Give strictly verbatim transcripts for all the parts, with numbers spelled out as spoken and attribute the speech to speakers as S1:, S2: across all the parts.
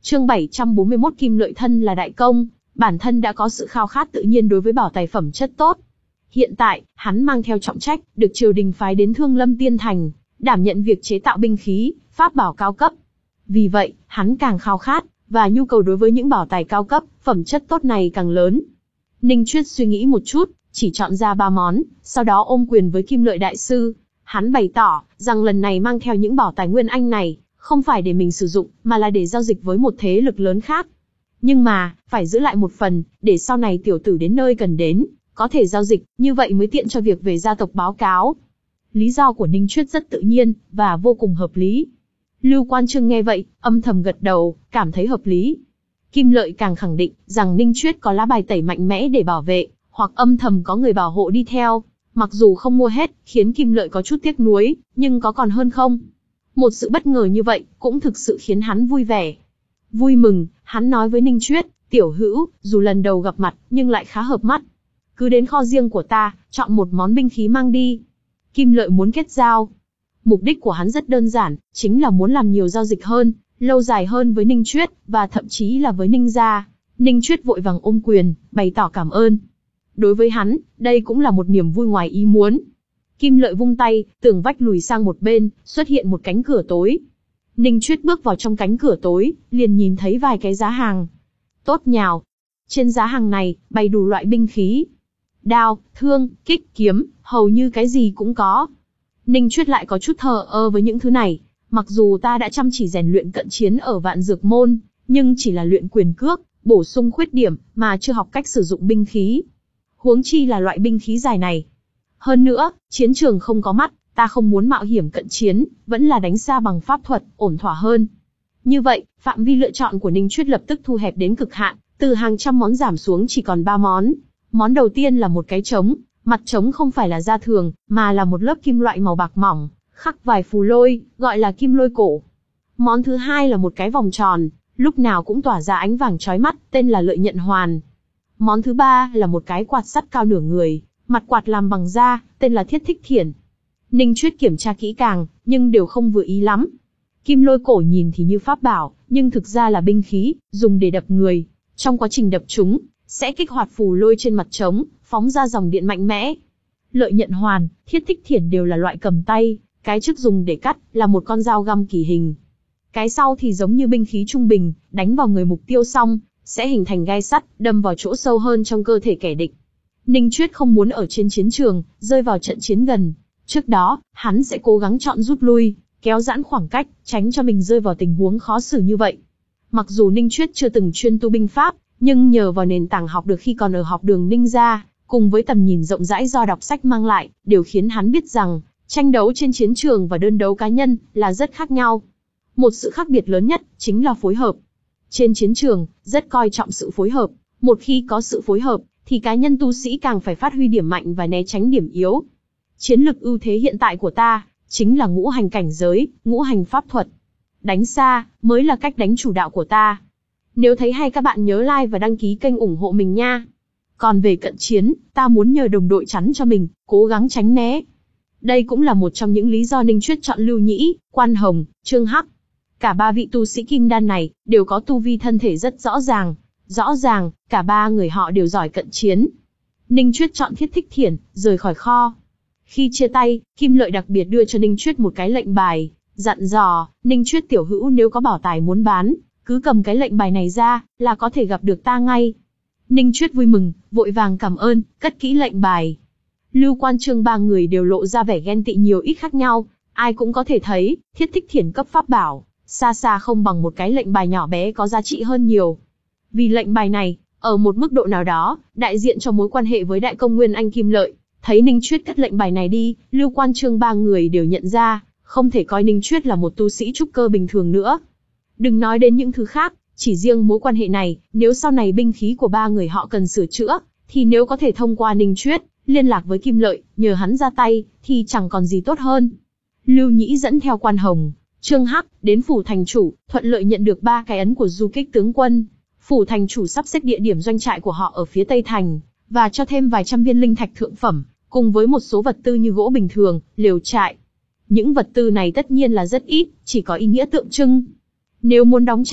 S1: Chương bảy trăm bốn mươi mốt Kim Lợi thân là đại công, bản thân đã có sự khao khát tự nhiên đối với bảo tài phẩm chất tốt. Hiện tại, hắn mang theo trọng trách, được triều đình phái đến Thương Lâm Tiên Thành, đảm nhận việc chế tạo binh khí, pháp bảo cao cấp. Vì vậy, hắn càng khao khát, và nhu cầu đối với những bảo tài cao cấp, phẩm chất tốt này càng lớn. Ninh Chuyết suy nghĩ một chút, chỉ chọn ra ba món, sau đó ôm quyền với Kim Lợi đại sư. Hắn bày tỏ, rằng lần này mang theo những bảo tài nguyên anh này, không phải để mình sử dụng, mà là để giao dịch với một thế lực lớn khác. Nhưng mà, phải giữ lại một phần, để sau này tiểu tử đến nơi cần đến, có thể giao dịch, như vậy mới tiện cho việc về gia tộc báo cáo. Lý do của Ninh Chuyết rất tự nhiên, và vô cùng hợp lý. Lưu Quan Trương nghe vậy, âm thầm gật đầu, cảm thấy hợp lý. Kim Lợi càng khẳng định, rằng Ninh Chuyết có lá bài tẩy mạnh mẽ để bảo vệ, hoặc âm thầm có người bảo hộ đi theo. Mặc dù không mua hết, khiến Kim Lợi có chút tiếc nuối, nhưng có còn hơn không? Một sự bất ngờ như vậy, cũng thực sự khiến hắn vui vẻ. Vui mừng, hắn nói với Ninh Chuyết, tiểu hữu, dù lần đầu gặp mặt, nhưng lại khá hợp mắt. Cứ đến kho riêng của ta, chọn một món binh khí mang đi. Kim Lợi muốn kết giao. Mục đích của hắn rất đơn giản, chính là muốn làm nhiều giao dịch hơn, lâu dài hơn với Ninh Chuyết, và thậm chí là với Ninh gia. Ninh Chuyết vội vàng ôm quyền, bày tỏ cảm ơn. Đối với hắn, đây cũng là một niềm vui ngoài ý muốn. Kim Lợi vung tay, tường vách lùi sang một bên, xuất hiện một cánh cửa tối. Ninh Chuyết bước vào trong cánh cửa tối, liền nhìn thấy vài cái giá hàng. Tốt nhào. Trên giá hàng này, bày đủ loại binh khí. Đao, thương, kích, kiếm, hầu như cái gì cũng có. Ninh Chuyết lại có chút thờ ơ với những thứ này. Mặc dù ta đã chăm chỉ rèn luyện cận chiến ở Vạn Dược Môn, nhưng chỉ là luyện quyền cước, bổ sung khuyết điểm, mà chưa học cách sử dụng binh khí. Huống chi là loại binh khí dài này. Hơn nữa, chiến trường không có mắt, ta không muốn mạo hiểm cận chiến, vẫn là đánh xa bằng pháp thuật, ổn thỏa hơn. Như vậy, phạm vi lựa chọn của Ninh Chuyết lập tức thu hẹp đến cực hạn, từ hàng trăm món giảm xuống chỉ còn ba món. Món đầu tiên là một cái trống, mặt trống không phải là da thường, mà là một lớp kim loại màu bạc mỏng, khắc vài phù lôi, gọi là kim lôi cổ. Món thứ hai là một cái vòng tròn, lúc nào cũng tỏa ra ánh vàng chói mắt, tên là lợi nhận hoàn. Món thứ ba là một cái quạt sắt cao nửa người, mặt quạt làm bằng da, tên là thiết thích thiển. Ninh Chuyết kiểm tra kỹ càng, nhưng đều không vừa ý lắm. Kim lôi cổ nhìn thì như pháp bảo, nhưng thực ra là binh khí, dùng để đập người. Trong quá trình đập chúng, sẽ kích hoạt phù lôi trên mặt trống, phóng ra dòng điện mạnh mẽ. Lợi nhận hoàn, thiết thích thiển đều là loại cầm tay, cái trước dùng để cắt, là một con dao găm kỳ hình. Cái sau thì giống như binh khí trung bình, đánh vào người mục tiêu xong, sẽ hình thành gai sắt, đâm vào chỗ sâu hơn trong cơ thể kẻ địch. Ninh Chuyết không muốn ở trên chiến trường, rơi vào trận chiến gần. Trước đó, hắn sẽ cố gắng chọn rút lui, kéo giãn khoảng cách, tránh cho mình rơi vào tình huống khó xử như vậy. Mặc dù Ninh Chuyết chưa từng chuyên tu binh pháp, nhưng nhờ vào nền tảng học được khi còn ở học đường Ninh gia, cùng với tầm nhìn rộng rãi do đọc sách mang lại, đều khiến hắn biết rằng, tranh đấu trên chiến trường và đơn đấu cá nhân là rất khác nhau. Một sự khác biệt lớn nhất, chính là phối hợp. Trên chiến trường, rất coi trọng sự phối hợp. Một khi có sự phối hợp, thì cá nhân tu sĩ càng phải phát huy điểm mạnh và né tránh điểm yếu. Chiến lực ưu thế hiện tại của ta, chính là ngũ hành cảnh giới, ngũ hành pháp thuật. Đánh xa, mới là cách đánh chủ đạo của ta. Nếu thấy hay các bạn nhớ like và đăng ký kênh ủng hộ mình nha. Còn về cận chiến, ta muốn nhờ đồng đội chắn cho mình, cố gắng tránh né. Đây cũng là một trong những lý do Ninh Chuyết chọn Lưu Nhĩ, Quan Hồng, Trương Hắc. Cả ba vị tu sĩ kim đan này, đều có tu vi thân thể rất rõ ràng. Rõ ràng, cả ba người họ đều giỏi cận chiến. Ninh Chuyết chọn thiết thích thiển, rời khỏi kho. Khi chia tay, Kim Lợi đặc biệt đưa cho Ninh Chuyết một cái lệnh bài, dặn dò, Ninh Chuyết tiểu hữu nếu có bảo tài muốn bán, cứ cầm cái lệnh bài này ra, là có thể gặp được ta ngay. Ninh Chuyết vui mừng, vội vàng cảm ơn, cất kỹ lệnh bài. Lưu Quan Trương ba người đều lộ ra vẻ ghen tị nhiều ít khác nhau, ai cũng có thể thấy, thiết thích thiển cấp pháp bảo, xa xa không bằng một cái lệnh bài nhỏ bé có giá trị hơn nhiều. Vì lệnh bài này, ở một mức độ nào đó, đại diện cho mối quan hệ với đại công Nguyên Anh Kim Lợi. Thấy Ninh Chuyết cất lệnh bài này đi, Lưu Quan Trương ba người đều nhận ra, không thể coi Ninh Chuyết là một tu sĩ trúc cơ bình thường nữa. Đừng nói đến những thứ khác, chỉ riêng mối quan hệ này, nếu sau này binh khí của ba người họ cần sửa chữa, thì nếu có thể thông qua Ninh Chuyết, liên lạc với Kim Lợi, nhờ hắn ra tay, thì chẳng còn gì tốt hơn. Lưu Nhĩ dẫn theo Quan Hồng, Trương Hắc, đến phủ thành chủ, thuận lợi nhận được ba cái ấn của du kích tướng quân. Phủ thành chủ sắp xếp địa điểm doanh trại của họ ở phía tây thành, và cho thêm vài trăm viên linh thạch thượng phẩm, cùng với một số vật tư như gỗ bình thường, lều trại. Những vật tư này tất nhiên là rất ít, chỉ có ý nghĩa tượng trưng. Nếu muốn đóng trại,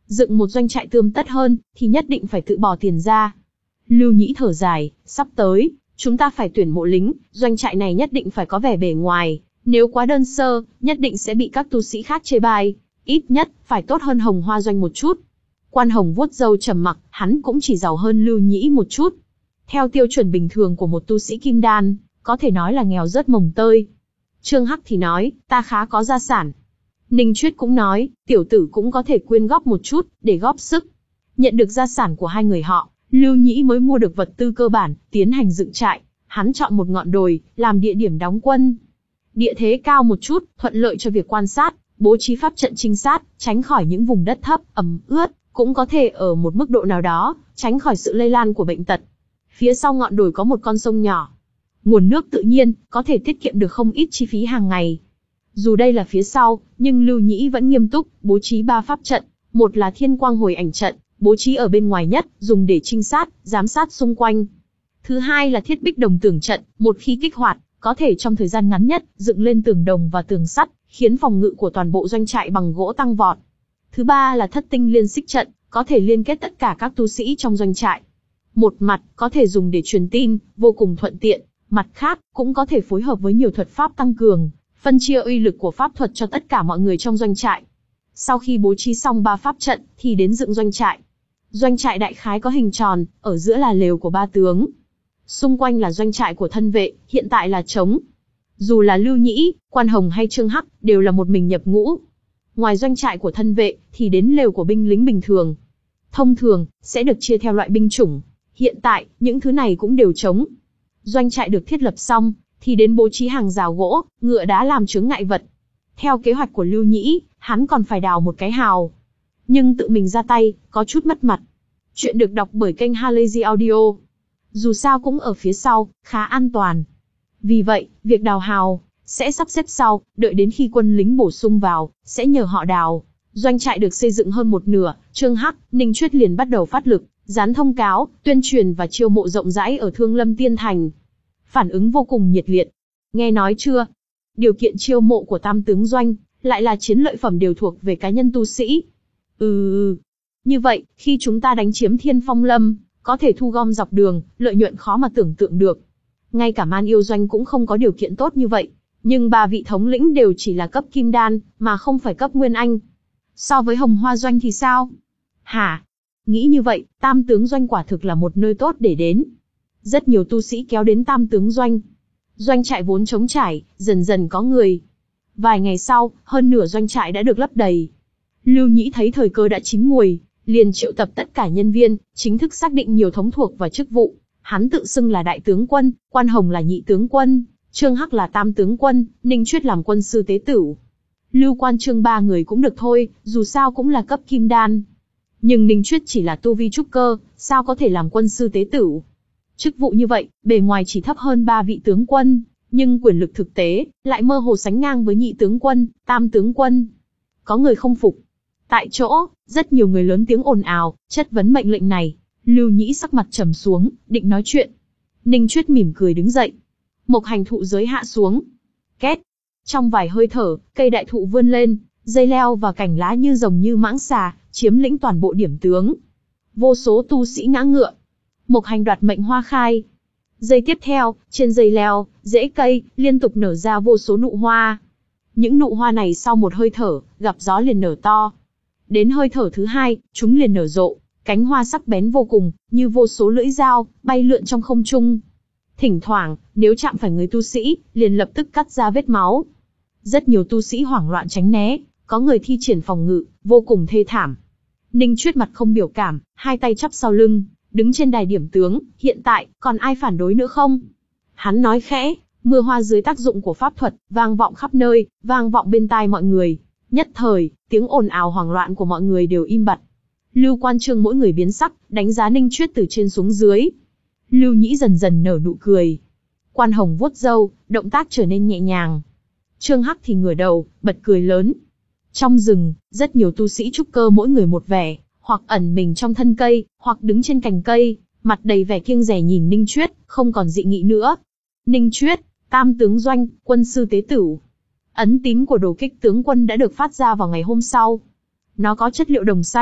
S1: Dựng một doanh trại tươm tất hơn, thì nhất định phải tự bỏ tiền ra. Lưu Nhĩ thở dài, sắp tới, chúng ta phải tuyển mộ lính, doanh trại này nhất định phải có vẻ bề ngoài, nếu quá đơn sơ, nhất định sẽ bị các tu sĩ khác chê bai, ít nhất, phải tốt hơn Hồng Hoa doanh một chút. Quan Hồng vuốt râu trầm mặc, hắn cũng chỉ giàu hơn Lưu Nhĩ một chút. Theo tiêu chuẩn bình thường của một tu sĩ kim đan, có thể nói là nghèo rớt mồng tơi. Trương Hắc thì nói, ta khá có gia sản. Ninh Chuyết cũng nói, tiểu tử cũng có thể quyên góp một chút, để góp sức. Nhận được gia sản của hai người họ, Lưu Nhĩ mới mua được vật tư cơ bản, tiến hành dựng trại. Hắn chọn một ngọn đồi, làm địa điểm đóng quân. Địa thế cao một chút, thuận lợi cho việc quan sát, bố trí pháp trận trinh sát, tránh khỏi những vùng đất thấp, ẩm ướt, cũng có thể ở một mức độ nào đó, tránh khỏi sự lây lan của bệnh tật. Phía sau ngọn đồi có một con sông nhỏ. Nguồn nước tự nhiên, có thể tiết kiệm được không ít chi phí hàng ngày. Dù đây là phía sau, nhưng Lưu Nhĩ vẫn nghiêm túc, bố trí ba pháp trận. Một là thiên quang hồi ảnh trận, bố trí ở bên ngoài nhất, dùng để trinh sát, giám sát xung quanh. Thứ hai là thiết bích đồng tường trận, một khi kích hoạt, có thể trong thời gian ngắn nhất, dựng lên tường đồng và tường sắt, khiến phòng ngự của toàn bộ doanh trại bằng gỗ tăng vọt. Thứ ba là thất tinh liên xích trận, có thể liên kết tất cả các tu sĩ trong doanh trại. Một mặt, có thể dùng để truyền tin, vô cùng thuận tiện. Mặt khác, cũng có thể phối hợp với nhiều thuật pháp tăng cường, phân chia uy lực của pháp thuật cho tất cả mọi người trong doanh trại. Sau khi bố trí xong ba pháp trận, thì đến dựng doanh trại. Doanh trại đại khái có hình tròn, ở giữa là lều của ba tướng. Xung quanh là doanh trại của thân vệ, hiện tại là trống. Dù là Lưu Nhĩ, Quan Hồng hay Trương Hắc, đều là một mình nhập ngũ. Ngoài doanh trại của thân vệ, thì đến lều của binh lính bình thường. Thông thường, sẽ được chia theo loại binh chủng. Hiện tại, những thứ này cũng đều trống. Doanh trại được thiết lập xong, thì đến bố trí hàng rào gỗ, ngựa đá làm chướng ngại vật. Theo kế hoạch của Lưu Nhĩ, hắn còn phải đào một cái hào. Nhưng tự mình ra tay, có chút mất mặt. Chuyện được đọc bởi kênh Halazy Audio. Dù sao cũng ở phía sau, khá an toàn. Vì vậy, việc đào hào, sẽ sắp xếp sau, đợi đến khi quân lính bổ sung vào, sẽ nhờ họ đào. Doanh trại được xây dựng hơn một nửa, Trương Hắc, Ninh Chuyết liền bắt đầu phát lực, dán thông cáo, tuyên truyền và chiêu mộ rộng rãi ở Thương Lâm Tiên Thành. Phản ứng vô cùng nhiệt liệt. Nghe nói chưa? Điều kiện chiêu mộ của Tam Tướng Doanh, lại là chiến lợi phẩm đều thuộc về cá nhân tu sĩ. Ừ, như vậy, khi chúng ta đánh chiếm Thiên Phong Lâm, có thể thu gom dọc đường, lợi nhuận khó mà tưởng tượng được. Ngay cả Man Yêu Doanh cũng không có điều kiện tốt như vậy. Nhưng ba vị thống lĩnh đều chỉ là cấp Kim Đan, mà không phải cấp Nguyên Anh. So với Hồng Hoa Doanh thì sao? Hả? Nghĩ như vậy, Tam Tướng Doanh quả thực là một nơi tốt để đến. Rất nhiều tu sĩ kéo đến Tam Tướng Doanh. Doanh trại vốn trống trải, dần dần có người. Vài ngày sau, hơn nửa doanh trại đã được lấp đầy. Lưu Nhĩ thấy thời cơ đã chín muồi, liền triệu tập tất cả nhân viên, chính thức xác định nhiều thống thuộc và chức vụ. Hắn tự xưng là đại tướng quân, Quan Hồng là nhị tướng quân, Trương Hắc là tam tướng quân, Ninh Chuyết làm quân sư tế tửu. Lưu Quan Trương ba người cũng được thôi, dù sao cũng là cấp kim đan. Nhưng Ninh Chuyết chỉ là tu vi trúc cơ, sao có thể làm quân sư tế tửu? Chức vụ như vậy, bề ngoài chỉ thấp hơn ba vị tướng quân, nhưng quyền lực thực tế lại mơ hồ sánh ngang với nhị tướng quân, tam tướng quân. Có người không phục. Tại chỗ, rất nhiều người lớn tiếng ồn ào, chất vấn mệnh lệnh này. Lưu Nhĩ sắc mặt trầm xuống, định nói chuyện. Ninh Chuyết mỉm cười đứng dậy. Mộc hành thụ giới hạ xuống. Két. Trong vài hơi thở, cây đại thụ vươn lên, dây leo và cành lá như rồng như mãng xà, chiếm lĩnh toàn bộ điểm tướng. Vô số tu sĩ ngã ngựa. Mộc hành đoạt mệnh hoa khai. Giây tiếp theo, trên dây leo, rễ cây, liên tục nở ra vô số nụ hoa. Những nụ hoa này sau một hơi thở, gặp gió liền nở to. Đến hơi thở thứ hai, chúng liền nở rộ, cánh hoa sắc bén vô cùng, như vô số lưỡi dao, bay lượn trong không trung. Thỉnh thoảng, nếu chạm phải người tu sĩ, liền lập tức cắt ra vết máu. Rất nhiều tu sĩ hoảng loạn tránh né, có người thi triển phòng ngự, vô cùng thê thảm. Ninh Chuyết mặt không biểu cảm, hai tay chắp sau lưng, đứng trên đài điểm tướng, hiện tại, còn ai phản đối nữa không? Hắn nói khẽ, mưa hoa dưới tác dụng của pháp thuật, vang vọng khắp nơi, vang vọng bên tai mọi người. Nhất thời, tiếng ồn ào hoảng loạn của mọi người đều im bặt. Lưu Quan Trương mỗi người biến sắc, đánh giá Ninh Chuyết từ trên xuống dưới. Lưu Nhĩ dần dần nở nụ cười. Quan Hồng vuốt râu, động tác trở nên nhẹ nhàng. Trương Hắc thì ngửa đầu, bật cười lớn. Trong rừng, rất nhiều tu sĩ trúc cơ mỗi người một vẻ, hoặc ẩn mình trong thân cây, hoặc đứng trên cành cây, mặt đầy vẻ kiêng dè nhìn Ninh Chuyết, không còn dị nghị nữa. Ninh Chuyết, tam tướng doanh, quân sư tế tửu. Ấn tín của đồ kích tướng quân đã được phát ra vào ngày hôm sau. Nó có chất liệu đồng xanh,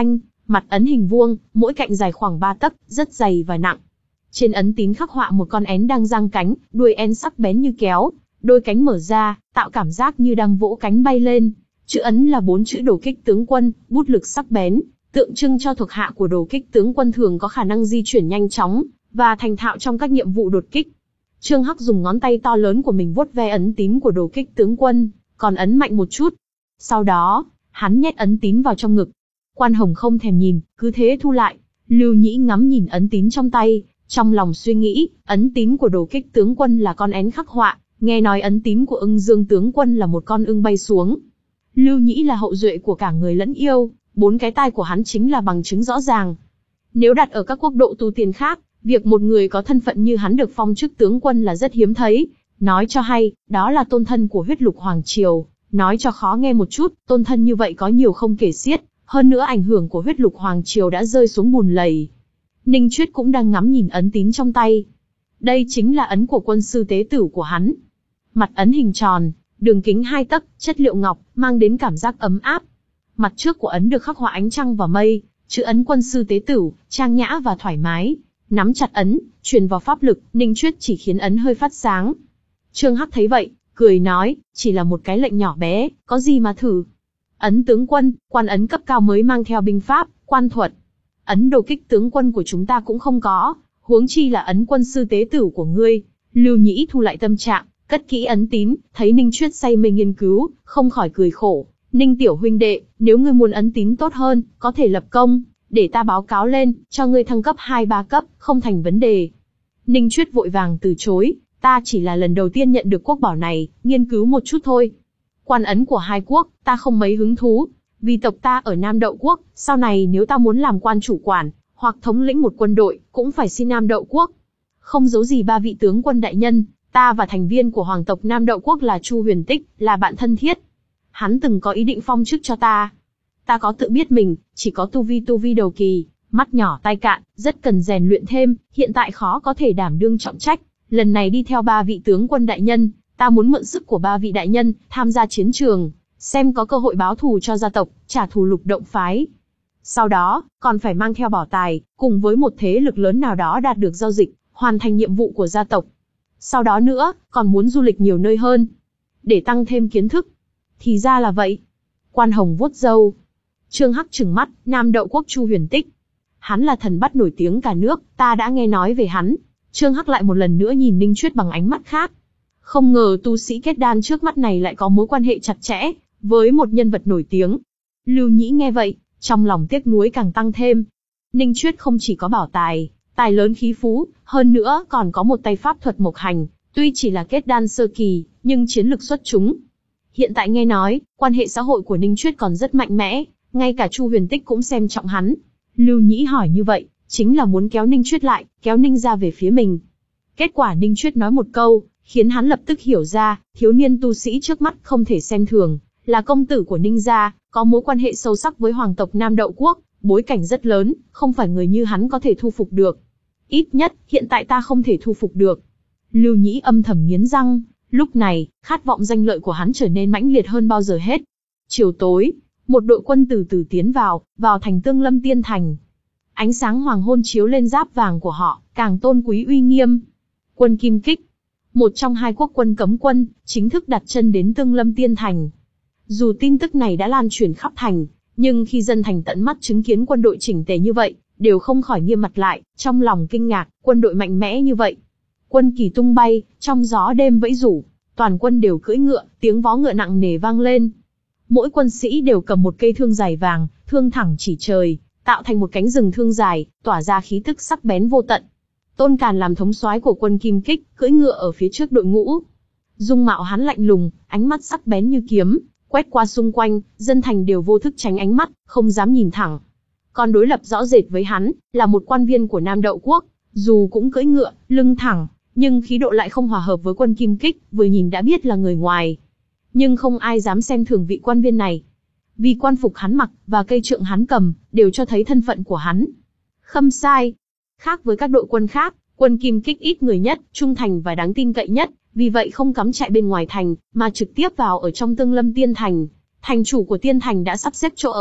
S1: Mặt ấn hình vuông, mỗi cạnh dài khoảng ba tấc, rất dày và nặng. Trên ấn tín khắc họa một con én đang giang cánh, đuôi én sắc bén như kéo, đôi cánh mở ra, tạo cảm giác như đang vỗ cánh bay lên. Chữ ấn là bốn chữ Đồ Kích Tướng Quân, bút lực sắc bén, tượng trưng cho thuộc hạ của Đồ Kích Tướng Quân thường có khả năng di chuyển nhanh chóng và thành thạo trong các nhiệm vụ đột kích. Trương Hắc dùng ngón tay to lớn của mình vuốt ve ấn tín của Đồ Kích Tướng Quân, còn ấn mạnh một chút. Sau đó, hắn nhét ấn tín vào trong ngực. Quan Hồng không thèm nhìn, cứ thế thu lại. Lưu Nhĩ ngắm nhìn ấn tín trong tay, trong lòng suy nghĩ, ấn tín của Đồ Kích Tướng Quân là con én khắc họa, nghe nói ấn tín của Ưng Dương Tướng Quân là một con ưng bay xuống. Lưu Nhĩ là hậu duệ của cả người lẫn yêu, bốn cái tai của hắn chính là bằng chứng rõ ràng. Nếu đặt ở các quốc độ tu tiên khác, việc một người có thân phận như hắn được phong chức tướng quân là rất hiếm thấy. Nói cho hay, đó là tôn thân của huyết lục hoàng triều. Nói cho khó nghe một chút, tôn thân như vậy có nhiều không kể xiết. Hơn nữa ảnh hưởng của huyết lục hoàng triều đã rơi xuống bùn lầy. Ninh Chuyết cũng đang ngắm nhìn ấn tín trong tay. Đây chính là ấn của quân sư tế tử của hắn. Mặt ấn hình tròn, đường kính hai tấc, chất liệu ngọc, mang đến cảm giác ấm áp. Mặt trước của ấn được khắc họa ánh trăng và mây, chữ ấn quân sư tế tử, trang nhã và thoải mái. Nắm chặt ấn, truyền vào pháp lực, Ninh Chuyết chỉ khiến ấn hơi phát sáng. Trương Hắc thấy vậy, cười nói, chỉ là một cái lệnh nhỏ bé, có gì mà thử. Ấn tướng quân, quan ấn cấp cao mới mang theo binh pháp, quan thuật. Ấn Đồ Kích Tướng Quân của chúng ta cũng không có, huống chi là ấn quân sư tế tử của ngươi. Lưu Nhĩ thu lại tâm trạng, cất kỹ ấn tín, thấy Ninh Chuyết say mê nghiên cứu, không khỏi cười khổ. Ninh tiểu huynh đệ, nếu ngươi muốn ấn tín tốt hơn, có thể lập công, để ta báo cáo lên, cho ngươi thăng cấp hai ba cấp, không thành vấn đề. Ninh Chuyết vội vàng từ chối, ta chỉ là lần đầu tiên nhận được quốc bảo này, nghiên cứu một chút thôi. Quan ấn của hai quốc, ta không mấy hứng thú, vì tộc ta ở Nam Đậu Quốc, sau này nếu ta muốn làm quan chủ quản, hoặc thống lĩnh một quân đội, cũng phải xin Nam Đậu Quốc. Không giấu gì ba vị tướng quân đại nhân, ta và thành viên của hoàng tộc Nam Đậu Quốc là Chu Huyền Tích, là bạn thân thiết. Hắn từng có ý định phong chức cho ta. Ta có tự biết mình, chỉ có tu vi tu vi đầu kỳ, mắt nhỏ tai cạn, rất cần rèn luyện thêm, hiện tại khó có thể đảm đương trọng trách. Lần này đi theo ba vị tướng quân đại nhân, ta muốn mượn sức của ba vị đại nhân, tham gia chiến trường, xem có cơ hội báo thù cho gia tộc, trả thù Lục Động phái. Sau đó, còn phải mang theo bảo tài, cùng với một thế lực lớn nào đó đạt được giao dịch, hoàn thành nhiệm vụ của gia tộc. Sau đó nữa, còn muốn du lịch nhiều nơi hơn, để tăng thêm kiến thức. Thì ra là vậy. Quan Hồng vuốt râu. Trương Hắc trừng mắt, Nam Đậu Quốc Chu Huyền Tích. Hắn là thần bắt nổi tiếng cả nước, ta đã nghe nói về hắn. Trương Hắc lại một lần nữa nhìn Ninh Chuyết bằng ánh mắt khác. Không ngờ tu sĩ kết đan trước mắt này lại có mối quan hệ chặt chẽ với một nhân vật nổi tiếng. Lưu Nhĩ nghe vậy, trong lòng tiếc nuối càng tăng thêm. Ninh Chuyết không chỉ có bảo tài, tài lớn khí phú, hơn nữa còn có một tay pháp thuật mộc hành, tuy chỉ là kết đan sơ kỳ, nhưng chiến lực xuất chúng. Hiện tại nghe nói, quan hệ xã hội của Ninh Chuyết còn rất mạnh mẽ, ngay cả Chu Huyền Tích cũng xem trọng hắn. Lưu Nhĩ hỏi như vậy, chính là muốn kéo Ninh Chuyết lại, kéo Ninh ra về phía mình. Kết quả Ninh Chuyết nói một câu, khiến hắn lập tức hiểu ra, thiếu niên tu sĩ trước mắt không thể xem thường, là công tử của Ninh gia, có mối quan hệ sâu sắc với hoàng tộc Nam Đậu Quốc, bối cảnh rất lớn, không phải người như hắn có thể thu phục được. Ít nhất, hiện tại ta không thể thu phục được. Lưu Nhĩ âm thầm nghiến răng, lúc này, khát vọng danh lợi của hắn trở nên mãnh liệt hơn bao giờ hết. Chiều tối, một đội quân từ từ tiến vào, vào thành Tương Lâm Tiên Thành. Ánh sáng hoàng hôn chiếu lên giáp vàng của họ, càng tôn quý uy nghiêm. Quân Kim Kích, một trong hai quốc quân cấm quân, chính thức đặt chân đến Tương Lâm Tiên Thành. Dù tin tức này đã lan truyền khắp thành, nhưng khi dân thành tận mắt chứng kiến quân đội chỉnh tề như vậy, đều không khỏi nghiêm mặt lại, trong lòng kinh ngạc, quân đội mạnh mẽ như vậy. Quân kỳ tung bay, trong gió đêm vẫy rủ, toàn quân đều cưỡi ngựa, tiếng vó ngựa nặng nề vang lên. Mỗi quân sĩ đều cầm một cây thương dài vàng, thương thẳng chỉ trời, tạo thành một cánh rừng thương dài, tỏa ra khí tức sắc bén vô tận. Tôn Càn làm thống soái của quân Kim Kích, cưỡi ngựa ở phía trước đội ngũ. Dung mạo hắn lạnh lùng, ánh mắt sắc bén như kiếm, quét qua xung quanh, dân thành đều vô thức tránh ánh mắt, không dám nhìn thẳng. Còn đối lập rõ rệt với hắn, là một quan viên của Nam Đậu Quốc, dù cũng cưỡi ngựa, lưng thẳng, nhưng khí độ lại không hòa hợp với quân Kim Kích, vừa nhìn đã biết là người ngoài. Nhưng không ai dám xem thường vị quan viên này. Vì quan phục hắn mặc, và cây trượng hắn cầm, đều cho thấy thân phận của hắn. Khâm sai. Khác với các đội quân khác, quân Kim Kích ít người nhất, trung thành và đáng tin cậy nhất, vì vậy không cắm trại bên ngoài thành, mà trực tiếp vào ở trong Tương Lâm Tiên Thành. Thành chủ của Tiên Thành đã sắp xếp chỗ ở,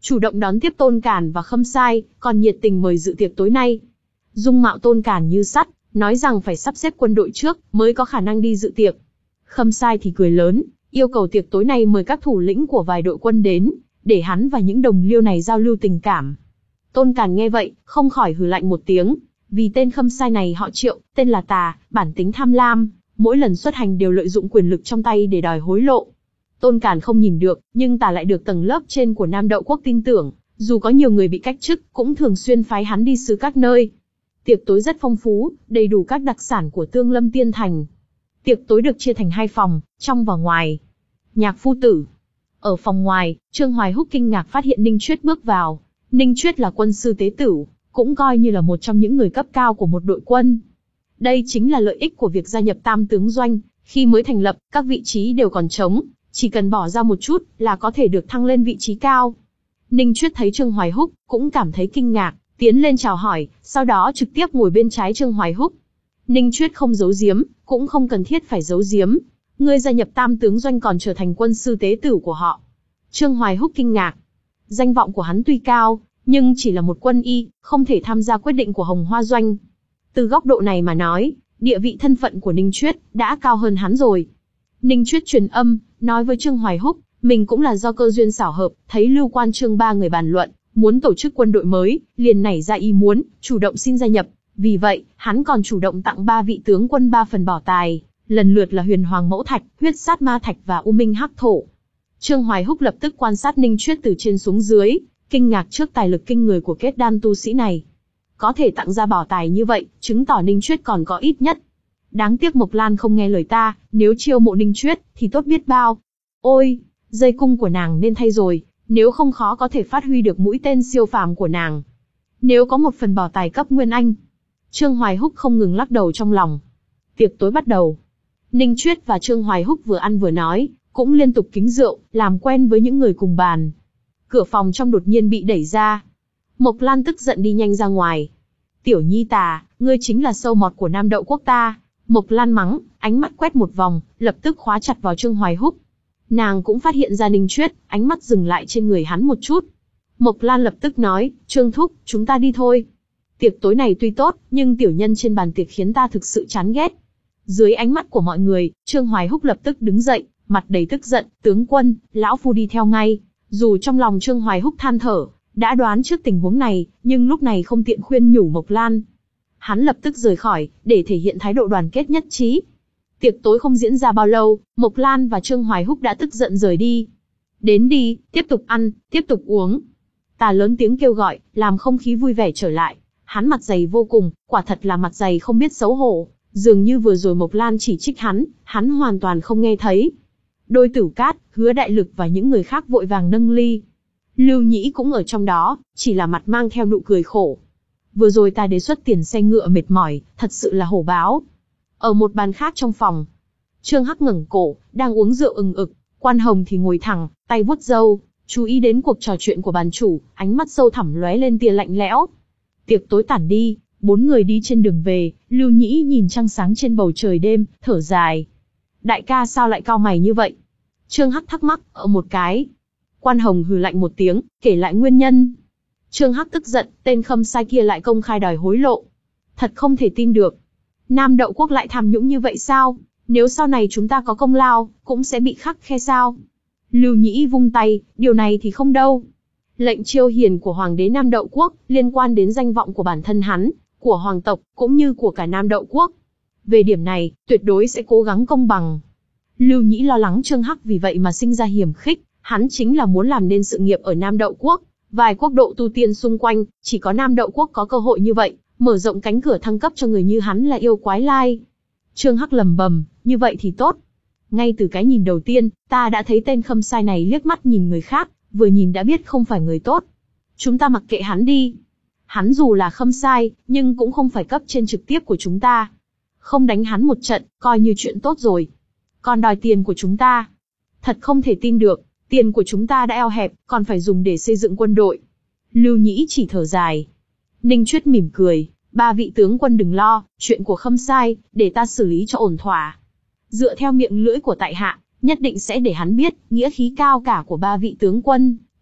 S1: chủ động đón tiếp Tôn Càn và Khâm Sai, còn nhiệt tình mời dự tiệc tối nay. Dung mạo Tôn Càn như sắt, nói rằng phải sắp xếp quân đội trước mới có khả năng đi dự tiệc. Khâm Sai thì cười lớn, yêu cầu tiệc tối nay mời các thủ lĩnh của vài đội quân đến, để hắn và những đồng liêu này giao lưu tình cảm. Tôn Càn nghe vậy, không khỏi hừ lạnh một tiếng, vì tên Khâm Sai này họ Triệu, tên là Tà, bản tính tham lam, mỗi lần xuất hành đều lợi dụng quyền lực trong tay để đòi hối lộ. Tôn Càn không nhìn được, nhưng Tà lại được tầng lớp trên của Nam Đậu Quốc tin tưởng, dù có nhiều người bị cách chức, cũng thường xuyên phái hắn đi sứ các nơi. Tiệc tối rất phong phú, đầy đủ các đặc sản của Tương Lâm Tiên Thành. Tiệc tối được chia thành hai phòng, trong và ngoài. Nhạc phu tử. Ở phòng ngoài, Trương Hoài Húc kinh ngạc phát hiện Ninh Chuyết bước vào. Ninh Chuyết là quân sư tế tửu, cũng coi như là một trong những người cấp cao của một đội quân. Đây chính là lợi ích của việc gia nhập Tam tướng doanh, khi mới thành lập, các vị trí đều còn trống, chỉ cần bỏ ra một chút là có thể được thăng lên vị trí cao. Ninh Chuyết thấy Trương Hoài Húc, cũng cảm thấy kinh ngạc, tiến lên chào hỏi, sau đó trực tiếp ngồi bên trái Trương Hoài Húc. Ninh Chuyết không giấu giếm, cũng không cần thiết phải giấu giếm. Ngươi gia nhập Tam tướng doanh còn trở thành quân sư tế tửu của họ. Trương Hoài Húc kinh ngạc. Danh vọng của hắn tuy cao, nhưng chỉ là một quân y, không thể tham gia quyết định của Hồng Hoa doanh. Từ góc độ này mà nói, địa vị thân phận của Ninh Chuyết đã cao hơn hắn rồi. Ninh Chuyết truyền âm, nói với Trương Hoài Húc, mình cũng là do cơ duyên xảo hợp, thấy Lưu Quan Trương ba người bàn luận, muốn tổ chức quân đội mới, liền nảy ra ý muốn, chủ động xin gia nhập. Vì vậy, hắn còn chủ động tặng ba vị tướng quân ba phần bảo tài, lần lượt là Huyền Hoàng Mẫu Thạch, Huyết Sát Ma Thạch và U Minh Hắc Thổ. Trương Hoài Húc lập tức quan sát Ninh Chuyết từ trên xuống dưới, kinh ngạc trước tài lực kinh người của kết đan tu sĩ này. Có thể tặng ra bảo tài như vậy, chứng tỏ Ninh Chuyết còn có ít nhất. Đáng tiếc Mộc Lan không nghe lời ta, nếu chiêu mộ Ninh Chuyết, thì tốt biết bao. Ôi, dây cung của nàng nên thay rồi, nếu không khó có thể phát huy được mũi tên siêu phàm của nàng. Nếu có một phần bảo tài cấp Nguyên Anh. Trương Hoài Húc không ngừng lắc đầu trong lòng. Tiệc tối bắt đầu. Ninh Chuyết và Trương Hoài Húc vừa ăn vừa nói, cũng liên tục kính rượu, làm quen với những người cùng bàn. Cửa phòng trong đột nhiên bị đẩy ra. Mộc Lan tức giận đi nhanh ra ngoài. Tiểu Nhi Tà, ngươi chính là sâu mọt của Nam Đậu Quốc ta. Mộc Lan mắng, ánh mắt quét một vòng, lập tức khóa chặt vào Trương Hoài Húc. Nàng cũng phát hiện ra Ninh Chuyết, ánh mắt dừng lại trên người hắn một chút. Mộc Lan lập tức nói, Trương Thúc, chúng ta đi thôi. Tiệc tối này tuy tốt, nhưng tiểu nhân trên bàn tiệc khiến ta thực sự chán ghét. Dưới ánh mắt của mọi người, Trương Hoài Húc lập tức đứng dậy, mặt đầy tức giận, tướng quân, lão phu đi theo ngay. Dù trong lòng Trương Hoài Húc than thở, đã đoán trước tình huống này, nhưng lúc này không tiện khuyên nhủ Mộc Lan. Hắn lập tức rời khỏi, để thể hiện thái độ đoàn kết nhất trí. Tiệc tối không diễn ra bao lâu, Mộc Lan và Trương Hoài Húc đã tức giận rời đi. Đến đi, tiếp tục ăn, tiếp tục uống. Tà lớn tiếng kêu gọi, làm không khí vui vẻ trở lại. Hắn mặt dày vô cùng, quả thật là mặt dày không biết xấu hổ. Dường như vừa rồi Mộc Lan chỉ trích hắn, hắn hoàn toàn không nghe thấy. Đôi Tử Cát, Hứa Đại Lực và những người khác vội vàng nâng ly. Lưu Nhĩ cũng ở trong đó, chỉ là mặt mang theo nụ cười khổ. Vừa rồi ta đề xuất tiền xe ngựa mệt mỏi, thật sự là hổ báo. Ở một bàn khác trong phòng, Trương Hắc ngẩng cổ, đang uống rượu ừng ực. Quan Hồng thì ngồi thẳng, tay vuốt râu, chú ý đến cuộc trò chuyện của bàn chủ, ánh mắt sâu thẳm lóe lên tia lạnh lẽo. Tiệc tối tản đi, bốn người đi trên đường về, Lưu Nhĩ nhìn trăng sáng trên bầu trời đêm, thở dài. Đại ca sao lại cau mày như vậy? Trương Hắc thắc mắc, ở một cái. Quan Hồng hừ lạnh một tiếng, kể lại nguyên nhân. Trương Hắc tức giận, tên Khâm Sai kia lại công khai đòi hối lộ. Thật không thể tin được. Nam Đậu Quốc lại tham nhũng như vậy sao? Nếu sau này chúng ta có công lao, cũng sẽ bị khắc khe sao? Lưu Nhĩ vung tay, điều này thì không đâu. Lệnh chiêu hiền của Hoàng đế Nam Đậu Quốc, liên quan đến danh vọng của bản thân hắn, của Hoàng tộc, cũng như của cả Nam Đậu Quốc. Về điểm này, tuyệt đối sẽ cố gắng công bằng. Lưu Nhĩ lo lắng Trương Hắc vì vậy mà sinh ra hiểm khích, hắn chính là muốn làm nên sự nghiệp ở Nam Đậu Quốc. Vài quốc độ tu tiên xung quanh, chỉ có Nam Đậu Quốc có cơ hội như vậy, mở rộng cánh cửa thăng cấp cho người như hắn là yêu quái lai. Trương Hắc lầm bầm, như vậy thì tốt. Ngay từ cái nhìn đầu tiên, ta đã thấy tên Khâm Sai này liếc mắt nhìn người khác, vừa nhìn đã biết không phải người tốt. Chúng ta mặc kệ hắn đi. Hắn dù là Khâm Sai, nhưng cũng không phải cấp trên trực tiếp của chúng ta. Không đánh hắn một trận, coi như chuyện tốt rồi. Còn đòi tiền của chúng ta. Thật không thể tin được, tiền của chúng ta đã eo hẹp, còn phải dùng để xây dựng quân đội. Lưu Nhĩ chỉ thở dài. Ninh Chuyết mỉm cười, ba vị tướng quân đừng lo, chuyện của Khâm Sai, để ta xử lý cho ổn thỏa. Dựa theo miệng lưỡi của tại hạ, nhất định sẽ để hắn biết, nghĩa khí cao cả của ba vị tướng quân,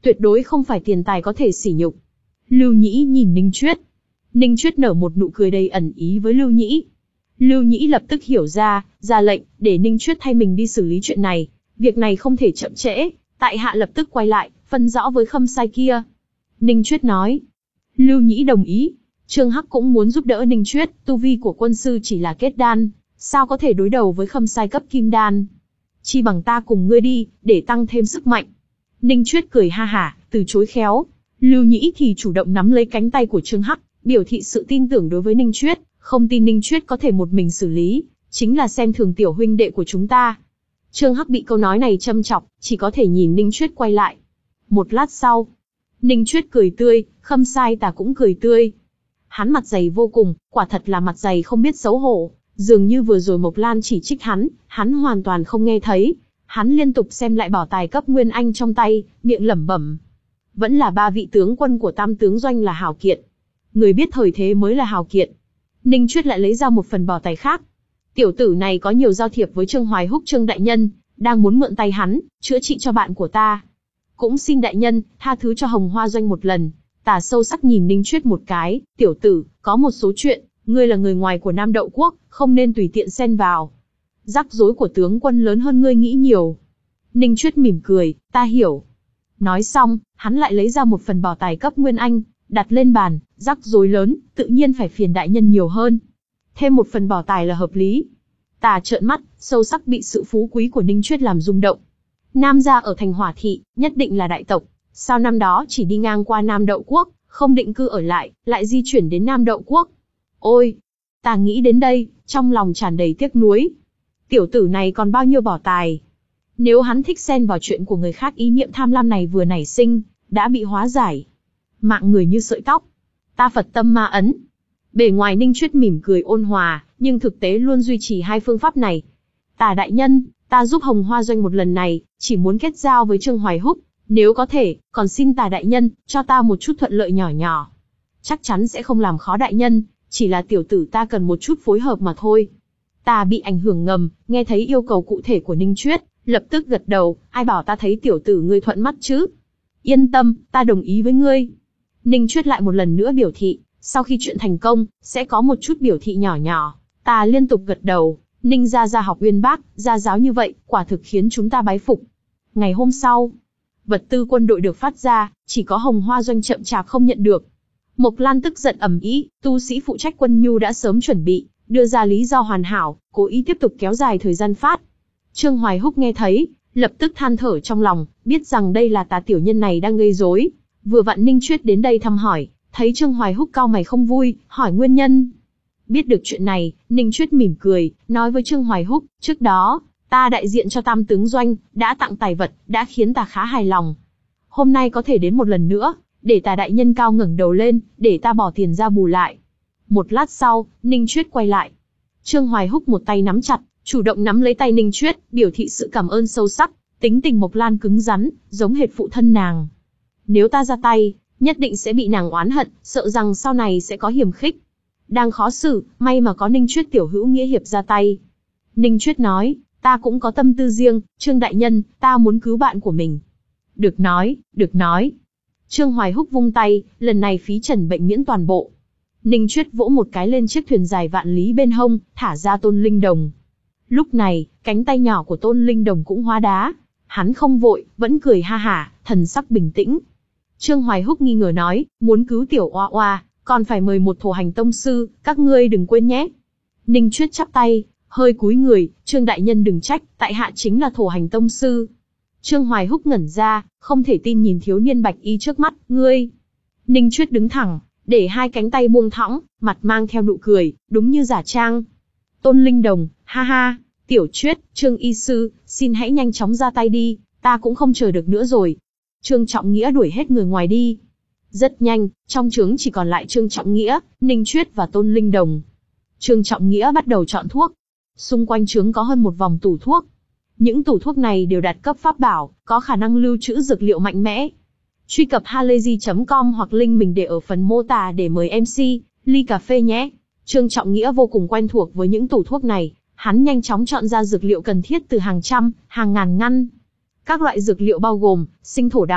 S1: tuyệt đối không phải tiền tài có thể sỉ nhục. Lưu Nhĩ nhìn Ninh Chuyết. Ninh Chuyết nở một nụ cười đầy ẩn ý với Lưu Nhĩ. Lưu Nhĩ lập tức hiểu ra, ra lệnh, để Ninh Chuyết thay mình đi xử lý chuyện này. Việc này không thể chậm trễ, tại hạ lập tức quay lại, phân rõ với Khâm Sai kia. Ninh Chuyết nói. Lưu Nhĩ đồng ý. Trương Hắc cũng muốn giúp đỡ Ninh Chuyết, tu vi của quân sư chỉ là kết đan, sao có thể đối đầu với Khâm Sai cấp kim đan. Chi bằng ta cùng ngươi đi, để tăng thêm sức mạnh. Ninh Chuyết cười ha hả, từ chối khéo. Lưu Nhĩ thì chủ động nắm lấy cánh tay của Trương Hắc, biểu thị sự tin tưởng đối với Ninh Chuyết, không tin Ninh Chuyết có thể một mình xử lý, chính là xem thường tiểu huynh đệ của chúng ta. Trương Hắc bị câu nói này châm chọc, chỉ có thể nhìn Ninh Chuyết quay lại. Một lát sau, Ninh Chuyết cười tươi, Khâm Sai Tà cũng cười tươi. Hắn mặt dày vô cùng, quả thật là mặt dày không biết xấu hổ, dường như vừa rồi Mộc Lan chỉ trích hắn, hắn hoàn toàn không nghe thấy. Hắn liên tục xem lại bảo tài cấp Nguyên Anh trong tay, miệng lẩm bẩm. Vẫn là ba vị tướng quân của Tam tướng doanh là hào kiệt. Người biết thời thế mới là hào kiệt. Ninh Chuyết lại lấy ra một phần bảo tài khác. Tiểu tử này có nhiều giao thiệp với Trương Hoài Húc Trương đại nhân, đang muốn mượn tay hắn, chữa trị cho bạn của ta. Cũng xin đại nhân, tha thứ cho Hồng Hoa doanh một lần. Tà sâu sắc nhìn Ninh Chuyết một cái, tiểu tử, có một số chuyện, ngươi là người ngoài của Nam Đậu Quốc, không nên tùy tiện xen vào. Rắc rối của tướng quân lớn hơn ngươi nghĩ nhiều. Ninh Chuyết mỉm cười, ta hiểu. Nói xong, hắn lại lấy ra một phần bảo tài cấp Nguyên Anh, đặt lên bàn, rắc rối lớn, tự nhiên phải phiền đại nhân nhiều hơn. Thêm một phần bảo tài là hợp lý. Tà trợn mắt, sâu sắc bị sự phú quý của Ninh Chuyết làm rung động. Nam gia ở thành Hỏa Thị, nhất định là đại tộc. Sao năm đó chỉ đi ngang qua Nam Đậu Quốc, không định cư ở lại, lại di chuyển đến Nam Đậu Quốc. Ôi! Tà nghĩ đến đây, trong lòng tràn đầy tiếc nuối. Tiểu tử này còn bao nhiêu bảo tài. Nếu hắn thích xen vào chuyện của người khác, ý niệm tham lam này vừa nảy sinh, đã bị hóa giải. Mạng người như sợi tóc. Ta Phật tâm ma ấn. Bề ngoài Ninh Chuyết mỉm cười ôn hòa, nhưng thực tế luôn duy trì hai phương pháp này. Tà đại nhân, ta giúp Hồng Hoa doanh một lần này, chỉ muốn kết giao với Trương Hoài Húc. Nếu có thể, còn xin Tà đại nhân, cho ta một chút thuận lợi nhỏ nhỏ. Chắc chắn sẽ không làm khó đại nhân, chỉ là tiểu tử ta cần một chút phối hợp mà thôi. Tà bị ảnh hưởng ngầm, nghe thấy yêu cầu cụ thể của Ninh Chuyết, lập tức gật đầu, ai bảo ta thấy tiểu tử ngươi thuận mắt chứ? Yên tâm, ta đồng ý với ngươi. Ninh Chuyết lại một lần nữa biểu thị, sau khi chuyện thành công, sẽ có một chút biểu thị nhỏ nhỏ. Tà liên tục gật đầu, Ninh gia gia học uyên bác, gia giáo như vậy, quả thực khiến chúng ta bái phục. Ngày hôm sau, vật tư quân đội được phát ra, chỉ có Hồng Hoa doanh chậm chạp không nhận được. Mộc Lan tức giận ầm ĩ, tu sĩ phụ trách quân nhu đã sớm chuẩn bị, đưa ra lý do hoàn hảo, cố ý tiếp tục kéo dài thời gian phát. Trương Hoài Húc nghe thấy, lập tức than thở trong lòng, biết rằng đây là Tà tiểu nhân này đang gây rối. Vừa vặn Ninh Chuyết đến đây thăm hỏi, thấy Trương Hoài Húc cau mày không vui, hỏi nguyên nhân. Biết được chuyện này, Ninh Chuyết mỉm cười, nói với Trương Hoài Húc, trước đó, ta đại diện cho Tam tướng doanh, đã tặng tài vật, đã khiến ta khá hài lòng. Hôm nay có thể đến một lần nữa, để Tà đại nhân cao ngẩng đầu lên, để ta bỏ tiền ra bù lại. Một lát sau, Ninh Chuyết quay lại. Trương Hoài Húc một tay nắm chặt, chủ động nắm lấy tay Ninh Chuyết, biểu thị sự cảm ơn sâu sắc, tính tình Mộc Lan cứng rắn, giống hệt phụ thân nàng. Nếu ta ra tay, nhất định sẽ bị nàng oán hận, sợ rằng sau này sẽ có hiềm khích. Đang khó xử, may mà có Ninh Chuyết tiểu hữu nghĩa hiệp ra tay. Ninh Chuyết nói, ta cũng có tâm tư riêng, Trương đại nhân, ta muốn cứu bạn của mình. Được nói, được nói. Trương Hoài Húc vung tay, lần này phí trần bệnh miễn toàn bộ. Ninh Chuyết vỗ một cái lên chiếc thuyền dài vạn lý bên hông, thả ra Tôn Linh Đồng. Lúc này, cánh tay nhỏ của Tôn Linh Đồng cũng hóa đá. Hắn không vội, vẫn cười ha hả, thần sắc bình tĩnh. Trương Hoài Húc nghi ngờ nói, muốn cứu tiểu oa oa, còn phải mời một thổ hành tông sư, các ngươi đừng quên nhé. Ninh Chuyết chắp tay, hơi cúi người, Trương đại nhân đừng trách, tại hạ chính là thổ hành tông sư. Trương Hoài Húc ngẩn ra, không thể tin nhìn thiếu niên bạch y trước mắt, ngươi. Ninh Chuyết đứng thẳng, để hai cánh tay buông thõng, mặt mang theo nụ cười, đúng như giả trang. Tôn Linh Đồng, ha ha, tiểu Chuyết, Trương y sư, xin hãy nhanh chóng ra tay đi, ta cũng không chờ được nữa rồi. Trương Trọng Nghĩa đuổi hết người ngoài đi. Rất nhanh, trong trướng chỉ còn lại Trương Trọng Nghĩa, Ninh Chuyết và Tôn Linh Đồng. Trương Trọng Nghĩa bắt đầu chọn thuốc. Xung quanh trướng có hơn một vòng tủ thuốc. Những tủ thuốc này đều đặt cấp pháp bảo, có khả năng lưu trữ dược liệu mạnh mẽ. Truy cập halayzi chấm com hoặc link mình để ở phần mô tả để mời em xê, ly cà phê nhé. Trương Trọng Nghĩa vô cùng quen thuộc với những tủ thuốc này, hắn nhanh chóng chọn ra dược liệu cần thiết từ hàng trăm, hàng ngàn ngăn. Các loại dược liệu bao gồm sinh thổ đằng,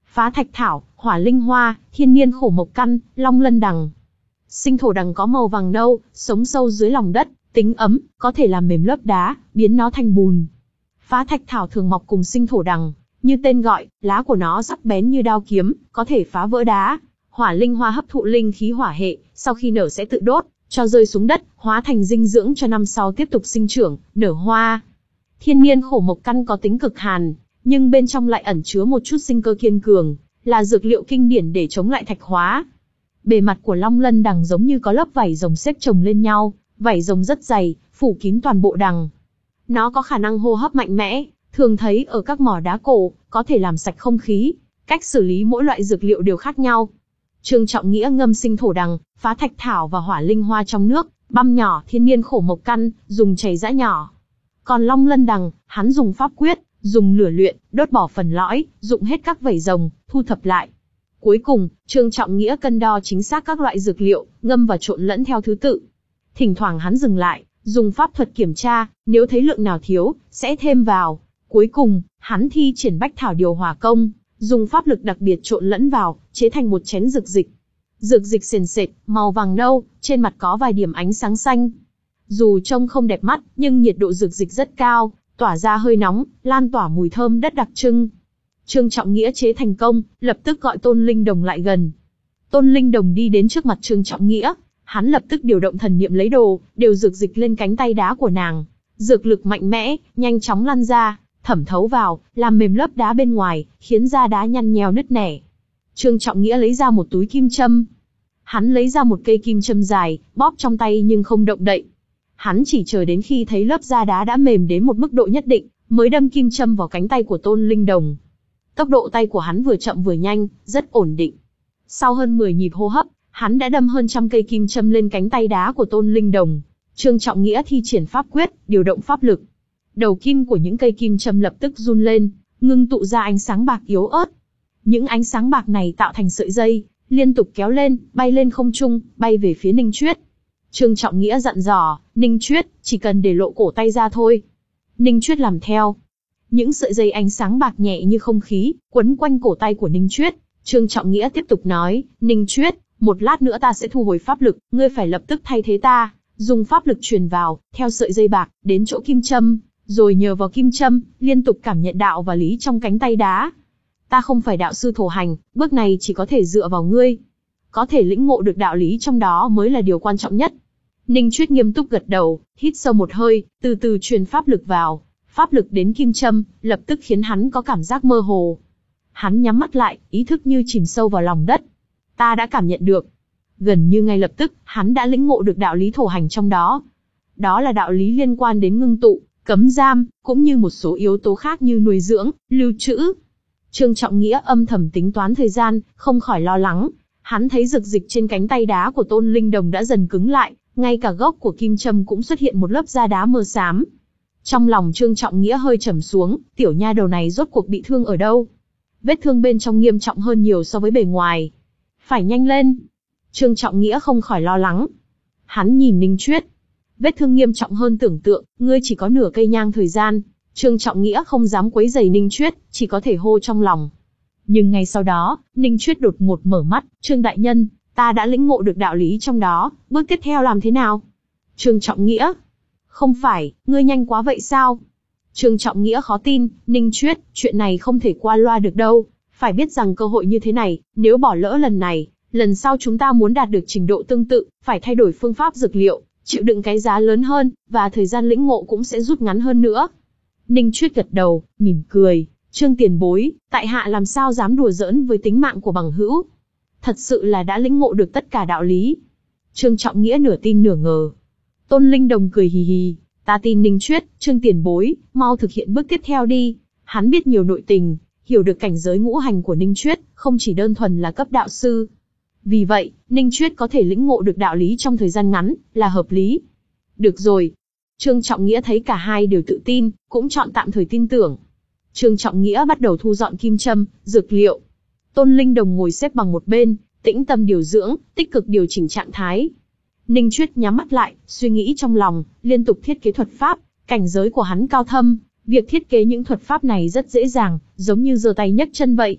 S1: Phá thạch thảo, hỏa linh hoa, thiên niên khổ mộc căn, long lân đằng. Sinh thổ đằng có màu vàng nâu, sống sâu dưới lòng đất, tính ấm, có thể làm mềm lớp đá, biến nó thành bùn. Phá thạch thảo thường mọc cùng sinh thổ đằng, như tên gọi, lá của nó sắc bén như đao kiếm, có thể phá vỡ đá. Hỏa linh hoa hấp thụ linh khí hỏa hệ, sau khi nở sẽ tự đốt, cho rơi xuống đất, hóa thành dinh dưỡng cho năm sau tiếp tục sinh trưởng, nở hoa. Thiên niên khổ mộc căn có tính cực hàn, nhưng bên trong lại ẩn chứa một chút sinh cơ kiên cường, là dược liệu kinh điển để chống lại thạch hóa. Bề mặt của long lân đằng giống như có lớp vảy rồng xếp chồng lên nhau, vảy rồng rất dày, phủ kín toàn bộ đằng. Nó có khả năng hô hấp mạnh mẽ, thường thấy ở các mỏ đá cổ, có thể làm sạch không khí. Cách xử lý mỗi loại dược liệu đều khác nhau. Trương Trọng Nghĩa ngâm sinh thổ đằng, phá thạch thảo và hỏa linh hoa trong nước, băm nhỏ thiên niên khổ mộc căn, dùng chảy giã nhỏ. Còn long lân đằng, hắn dùng pháp quyết, dùng lửa luyện, đốt bỏ phần lõi, dụng hết các vảy rồng, thu thập lại. Cuối cùng, Trương Trọng Nghĩa cân đo chính xác các loại dược liệu, ngâm và trộn lẫn theo thứ tự. Thỉnh thoảng hắn dừng lại, dùng pháp thuật kiểm tra, nếu thấy lượng nào thiếu, sẽ thêm vào. Cuối cùng, hắn thi triển bách thảo điều hòa công, dùng pháp lực đặc biệt trộn lẫn vào, chế thành một chén dược dịch. Dược dịch sền sệt, màu vàng nâu, trên mặt có vài điểm ánh sáng xanh. Dù trông không đẹp mắt, nhưng nhiệt độ dược dịch rất cao, tỏa ra hơi nóng, lan tỏa mùi thơm đất đặc trưng. Trương Trọng Nghĩa chế thành công, lập tức gọi Tôn Linh Đồng lại gần. Tôn Linh Đồng đi đến trước mặt Trương Trọng Nghĩa, hắn lập tức điều động thần niệm lấy đồ, đều dược dịch lên cánh tay đá của nàng. Dược lực mạnh mẽ, nhanh chóng lan ra, thẩm thấu vào, làm mềm lớp đá bên ngoài, khiến da đá nhăn nheo nứt nẻ. Trương Trọng Nghĩa lấy ra một túi kim châm. Hắn lấy ra một cây kim châm dài, bóp trong tay nhưng không động đậy. Hắn chỉ chờ đến khi thấy lớp da đá đã mềm đến một mức độ nhất định, mới đâm kim châm vào cánh tay của Tôn Linh Đồng. Tốc độ tay của hắn vừa chậm vừa nhanh, rất ổn định. Sau hơn mười nhịp hô hấp, hắn đã đâm hơn trăm cây kim châm lên cánh tay đá của Tôn Linh Đồng. Trương Trọng Nghĩa thi triển pháp quyết, điều động pháp lực. Đầu kim của những cây kim châm lập tức run lên, ngưng tụ ra ánh sáng bạc yếu ớt. Những ánh sáng bạc này tạo thành sợi dây, liên tục kéo lên, bay lên không trung, bay về phía Ninh Chuyết. Trương Trọng Nghĩa dặn dò, Ninh Chuyết, chỉ cần để lộ cổ tay ra thôi. Ninh Chuyết làm theo. Những sợi dây ánh sáng bạc nhẹ như không khí, quấn quanh cổ tay của Ninh Chuyết. Trương Trọng Nghĩa tiếp tục nói, Ninh Chuyết, một lát nữa ta sẽ thu hồi pháp lực, ngươi phải lập tức thay thế ta, dùng pháp lực truyền vào, theo sợi dây bạc, đến chỗ kim châm, rồi nhờ vào kim châm, liên tục cảm nhận đạo và lý trong cánh tay đá. Ta không phải đạo sư thổ hành, bước này chỉ có thể dựa vào ngươi. Có thể lĩnh ngộ được đạo lý trong đó mới là điều quan trọng nhất. Ninh Chuyết nghiêm túc gật đầu, hít sâu một hơi, từ từ truyền pháp lực vào. Pháp lực đến kim châm, lập tức khiến hắn có cảm giác mơ hồ. Hắn nhắm mắt lại, ý thức như chìm sâu vào lòng đất. Ta đã cảm nhận được. Gần như ngay lập tức, hắn đã lĩnh ngộ được đạo lý thổ hành trong đó. Đó là đạo lý liên quan đến ngưng tụ, cấm giam, cũng như một số yếu tố khác như nuôi dưỡng, lưu trữ. Trương Trọng Nghĩa âm thầm tính toán thời gian, không khỏi lo lắng. Hắn thấy dược dịch trên cánh tay đá của Tôn Linh Đồng đã dần cứng lại, ngay cả gốc của kim châm cũng xuất hiện một lớp da đá mờ xám. Trong lòng Trương Trọng Nghĩa hơi trầm xuống, tiểu nha đầu này rốt cuộc bị thương ở đâu? Vết thương bên trong nghiêm trọng hơn nhiều so với bề ngoài. Phải nhanh lên. Trương Trọng Nghĩa không khỏi lo lắng. Hắn nhìn Ninh Chuyết. Vết thương nghiêm trọng hơn tưởng tượng, ngươi chỉ có nửa cây nhang thời gian. Trương Trọng Nghĩa không dám quấy rầy Ninh Chuyết, chỉ có thể hô trong lòng. Nhưng ngay sau đó, Ninh Chuyết đột ngột mở mắt, Trương đại nhân, ta đã lĩnh ngộ được đạo lý trong đó, bước tiếp theo làm thế nào? Trương Trọng Nghĩa. Không phải, ngươi nhanh quá vậy sao? Trương Trọng Nghĩa khó tin, Ninh Chuyết, chuyện này không thể qua loa được đâu. Phải biết rằng cơ hội như thế này, nếu bỏ lỡ lần này, lần sau chúng ta muốn đạt được trình độ tương tự, phải thay đổi phương pháp dược liệu, chịu đựng cái giá lớn hơn, và thời gian lĩnh ngộ cũng sẽ rút ngắn hơn nữa. Ninh Chuyết gật đầu, mỉm cười, Trương tiền bối, tại hạ làm sao dám đùa giỡn với tính mạng của bằng hữu. Thật sự là đã lĩnh ngộ được tất cả đạo lý. Trương Trọng Nghĩa nửa tin nửa ngờ. Tôn Linh Đồng cười hì hì, ta tin Ninh Chuyết, Trương tiền bối, mau thực hiện bước tiếp theo đi. Hắn biết nhiều nội tình, hiểu được cảnh giới ngũ hành của Ninh Chuyết, không chỉ đơn thuần là cấp đạo sư. Vì vậy, Ninh Chuyết có thể lĩnh ngộ được đạo lý trong thời gian ngắn, là hợp lý. Được rồi. Trương Trọng Nghĩa thấy cả hai đều tự tin, cũng chọn tạm thời tin tưởng. Trương Trọng Nghĩa bắt đầu thu dọn kim châm, dược liệu. Tôn Linh Đồng ngồi xếp bằng một bên, tĩnh tâm điều dưỡng, tích cực điều chỉnh trạng thái. Ninh Chuyết nhắm mắt lại, suy nghĩ trong lòng, liên tục thiết kế thuật pháp, cảnh giới của hắn cao thâm, việc thiết kế những thuật pháp này rất dễ dàng, giống như giơ tay nhấc chân vậy.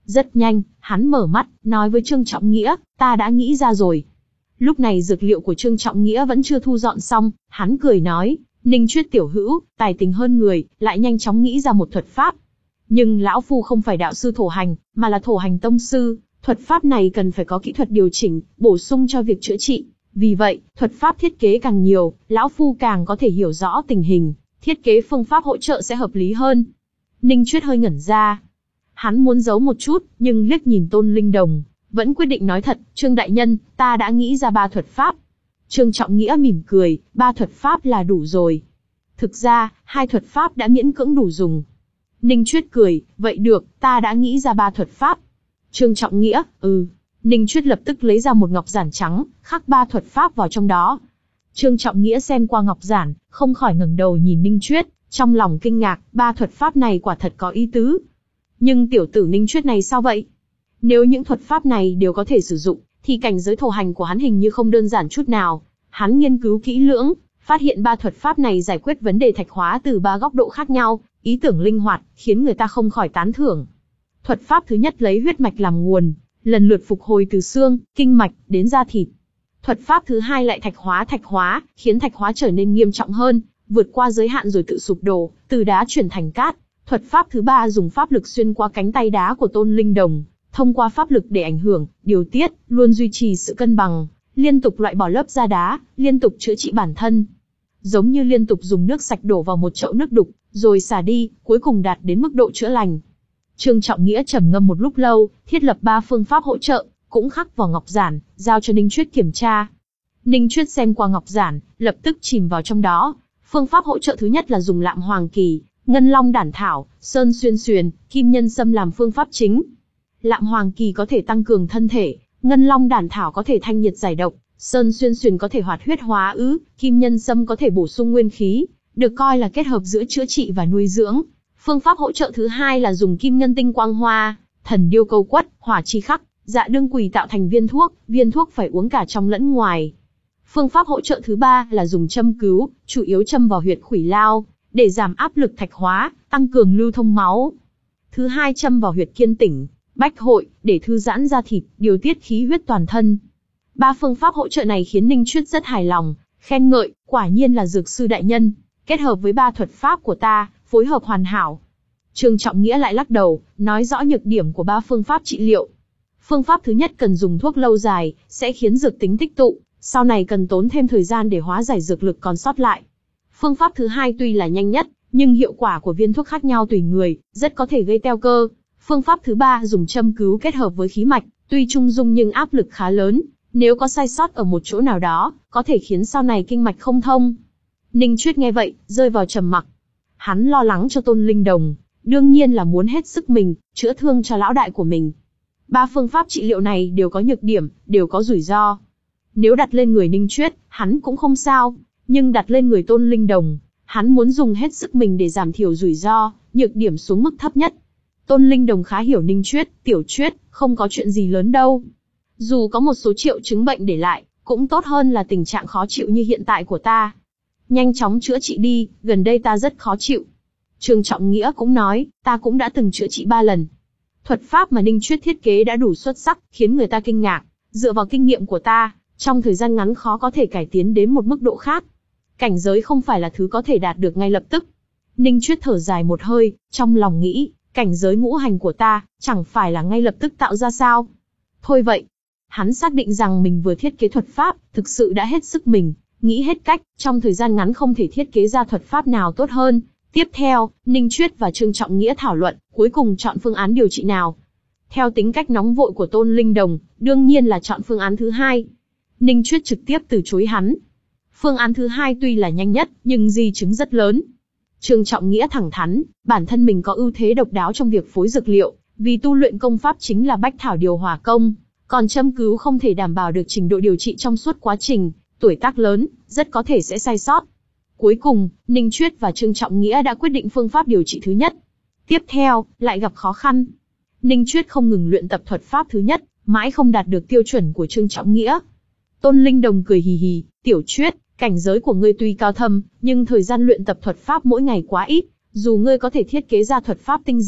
S1: Rất nhanh, hắn mở mắt, nói với Trương Trọng Nghĩa, ta đã nghĩ ra rồi. Lúc này dược liệu của Trương Trọng Nghĩa vẫn chưa thu dọn xong, hắn cười nói, Ninh Chuyết tiểu hữu, tài tình hơn người, lại nhanh chóng nghĩ ra một thuật pháp. Nhưng lão phu không phải đạo sư thổ hành, mà là thổ hành tông sư, thuật pháp này cần phải có kỹ thuật điều chỉnh, bổ sung cho việc chữa trị. Vì vậy, thuật pháp thiết kế càng nhiều, lão phu càng có thể hiểu rõ tình hình, thiết kế phương pháp hỗ trợ sẽ hợp lý hơn. Ninh Chuyết hơi ngẩn ra. Hắn muốn giấu một chút, nhưng liếc nhìn Tôn Linh Đồng, vẫn quyết định nói thật, Trương đại nhân, ta đã nghĩ ra ba thuật pháp. Trương Trọng Nghĩa mỉm cười, ba thuật pháp là đủ rồi. Thực ra, hai thuật pháp đã miễn cưỡng đủ dùng. Ninh Chuyết cười, vậy được, ta đã nghĩ ra ba thuật pháp. Trương Trọng Nghĩa, ừ. Ninh Chuyết lập tức lấy ra một ngọc giản trắng, khắc ba thuật pháp vào trong đó. Trương Trọng Nghĩa xem qua ngọc giản, không khỏi ngẩng đầu nhìn Ninh Chuyết, trong lòng kinh ngạc, ba thuật pháp này quả thật có ý tứ. Nhưng tiểu tử Ninh Chuyết này sao vậy? Nếu những thuật pháp này đều có thể sử dụng, thì cảnh giới thổ hành của hắn hình như không đơn giản chút nào. Hắn nghiên cứu kỹ lưỡng, phát hiện ba thuật pháp này giải quyết vấn đề thạch hóa từ ba góc độ khác nhau, ý tưởng linh hoạt, khiến người ta không khỏi tán thưởng. Thuật pháp thứ nhất lấy huyết mạch làm nguồn, lần lượt phục hồi từ xương, kinh mạch, đến da thịt. Thuật pháp thứ hai lại thạch hóa thạch hóa, khiến thạch hóa trở nên nghiêm trọng hơn, vượt qua giới hạn rồi tự sụp đổ, từ đá chuyển thành cát. Thuật pháp thứ ba dùng pháp lực xuyên qua cánh tay đá của Tôn Linh Đồng, thông qua pháp lực để ảnh hưởng, điều tiết, luôn duy trì sự cân bằng, liên tục loại bỏ lớp da đá, liên tục chữa trị bản thân. Giống như liên tục dùng nước sạch đổ vào một chậu nước đục, rồi xả đi, cuối cùng đạt đến mức độ chữa lành. Trương Trọng Nghĩa trầm ngâm một lúc lâu, thiết lập ba phương pháp hỗ trợ, cũng khắc vào ngọc giản, giao cho Ninh Chuyết kiểm tra. Ninh Chuyết xem qua ngọc giản, lập tức chìm vào trong đó. Phương pháp hỗ trợ thứ nhất là dùng lạm hoàng kỳ, ngân long đản thảo, sơn xuyên xuyền, kim nhân sâm làm phương pháp chính. Lạm hoàng kỳ có thể tăng cường thân thể, ngân long đản thảo có thể thanh nhiệt giải độc, sơn xuyên xuyền có thể hoạt huyết hóa ứ, kim nhân sâm có thể bổ sung nguyên khí, được coi là kết hợp giữa chữa trị và nuôi dưỡng. Phương pháp hỗ trợ thứ hai là dùng kim ngân tinh quang hoa, thần điêu câu quất, hỏa chi khắc, dạ đương quỳ tạo thành viên thuốc, viên thuốc phải uống cả trong lẫn ngoài. Phương pháp hỗ trợ thứ ba là dùng châm cứu, chủ yếu châm vào huyệt khuỷu lao, để giảm áp lực thạch hóa, tăng cường lưu thông máu. Thứ hai châm vào huyệt kiên tỉnh, bách hội, để thư giãn da thịt, điều tiết khí huyết toàn thân. Ba phương pháp hỗ trợ này khiến Ninh Chuyết rất hài lòng, khen ngợi, quả nhiên là dược sư đại nhân, kết hợp với ba thuật pháp của ta, phối hợp hoàn hảo. Trương Trọng Nghĩa lại lắc đầu, nói rõ nhược điểm của ba phương pháp trị liệu. Phương pháp thứ nhất cần dùng thuốc lâu dài, sẽ khiến dược tính tích tụ, sau này cần tốn thêm thời gian để hóa giải dược lực còn sót lại. Phương pháp thứ hai tuy là nhanh nhất, nhưng hiệu quả của viên thuốc khác nhau tùy người, rất có thể gây teo cơ. Phương pháp thứ ba dùng châm cứu kết hợp với khí mạch, tuy trung dung nhưng áp lực khá lớn, nếu có sai sót ở một chỗ nào đó, có thể khiến sau này kinh mạch không thông. Ninh Chuyết nghe vậy, rơi vào trầm mặc. Hắn lo lắng cho Tôn Linh Đồng, đương nhiên là muốn hết sức mình, chữa thương cho lão đại của mình. Ba phương pháp trị liệu này đều có nhược điểm, đều có rủi ro. Nếu đặt lên người Ninh Chuyết, hắn cũng không sao, nhưng đặt lên người Tôn Linh Đồng, hắn muốn dùng hết sức mình để giảm thiểu rủi ro, nhược điểm xuống mức thấp nhất. Tôn Linh Đồng khá hiểu Ninh Chuyết, tiểu Chuyết, không có chuyện gì lớn đâu. Dù có một số triệu chứng bệnh để lại, cũng tốt hơn là tình trạng khó chịu như hiện tại của ta. Nhanh chóng chữa trị đi, gần đây ta rất khó chịu. Trương Trọng Nghĩa cũng nói, ta cũng đã từng chữa trị ba lần. Thuật pháp mà Ninh Chuyết thiết kế đã đủ xuất sắc, khiến người ta kinh ngạc. Dựa vào kinh nghiệm của ta, trong thời gian ngắn khó có thể cải tiến đến một mức độ khác. Cảnh giới không phải là thứ có thể đạt được ngay lập tức. Ninh Chuyết thở dài một hơi, trong lòng nghĩ, cảnh giới ngũ hành của ta, chẳng phải là ngay lập tức tạo ra sao. Thôi vậy, hắn xác định rằng mình vừa thiết kế thuật pháp, thực sự đã hết sức mình, nghĩ hết cách, trong thời gian ngắn không thể thiết kế ra thuật pháp nào tốt hơn. Tiếp theo, Ninh Chuyết và Trương Trọng Nghĩa thảo luận, cuối cùng chọn phương án điều trị nào. Theo tính cách nóng vội của Tôn Linh Đồng, đương nhiên là chọn phương án thứ hai. Ninh Chuyết trực tiếp từ chối hắn. Phương án thứ hai tuy là nhanh nhất, nhưng di chứng rất lớn. Trương Trọng Nghĩa thẳng thắn, bản thân mình có ưu thế độc đáo trong việc phối dược liệu, vì tu luyện công pháp chính là bách thảo điều hòa công, còn châm cứu không thể đảm bảo được trình độ điều trị trong suốt quá trình, tuổi tác lớn, rất có thể sẽ sai sót. Cuối cùng, Ninh Chuyết và Trương Trọng Nghĩa đã quyết định phương pháp điều trị thứ nhất. Tiếp theo, lại gặp khó khăn. Ninh Chuyết không ngừng luyện tập thuật pháp thứ nhất, mãi không đạt được tiêu chuẩn của Trương Trọng Nghĩa. Tôn Linh Đồng cười hì hì, tiểu Chuyết, cảnh giới của ngươi tuy cao thâm, nhưng thời gian luyện tập thuật pháp mỗi ngày quá ít, dù ngươi có thể thiết kế ra thuật pháp tinh diệu,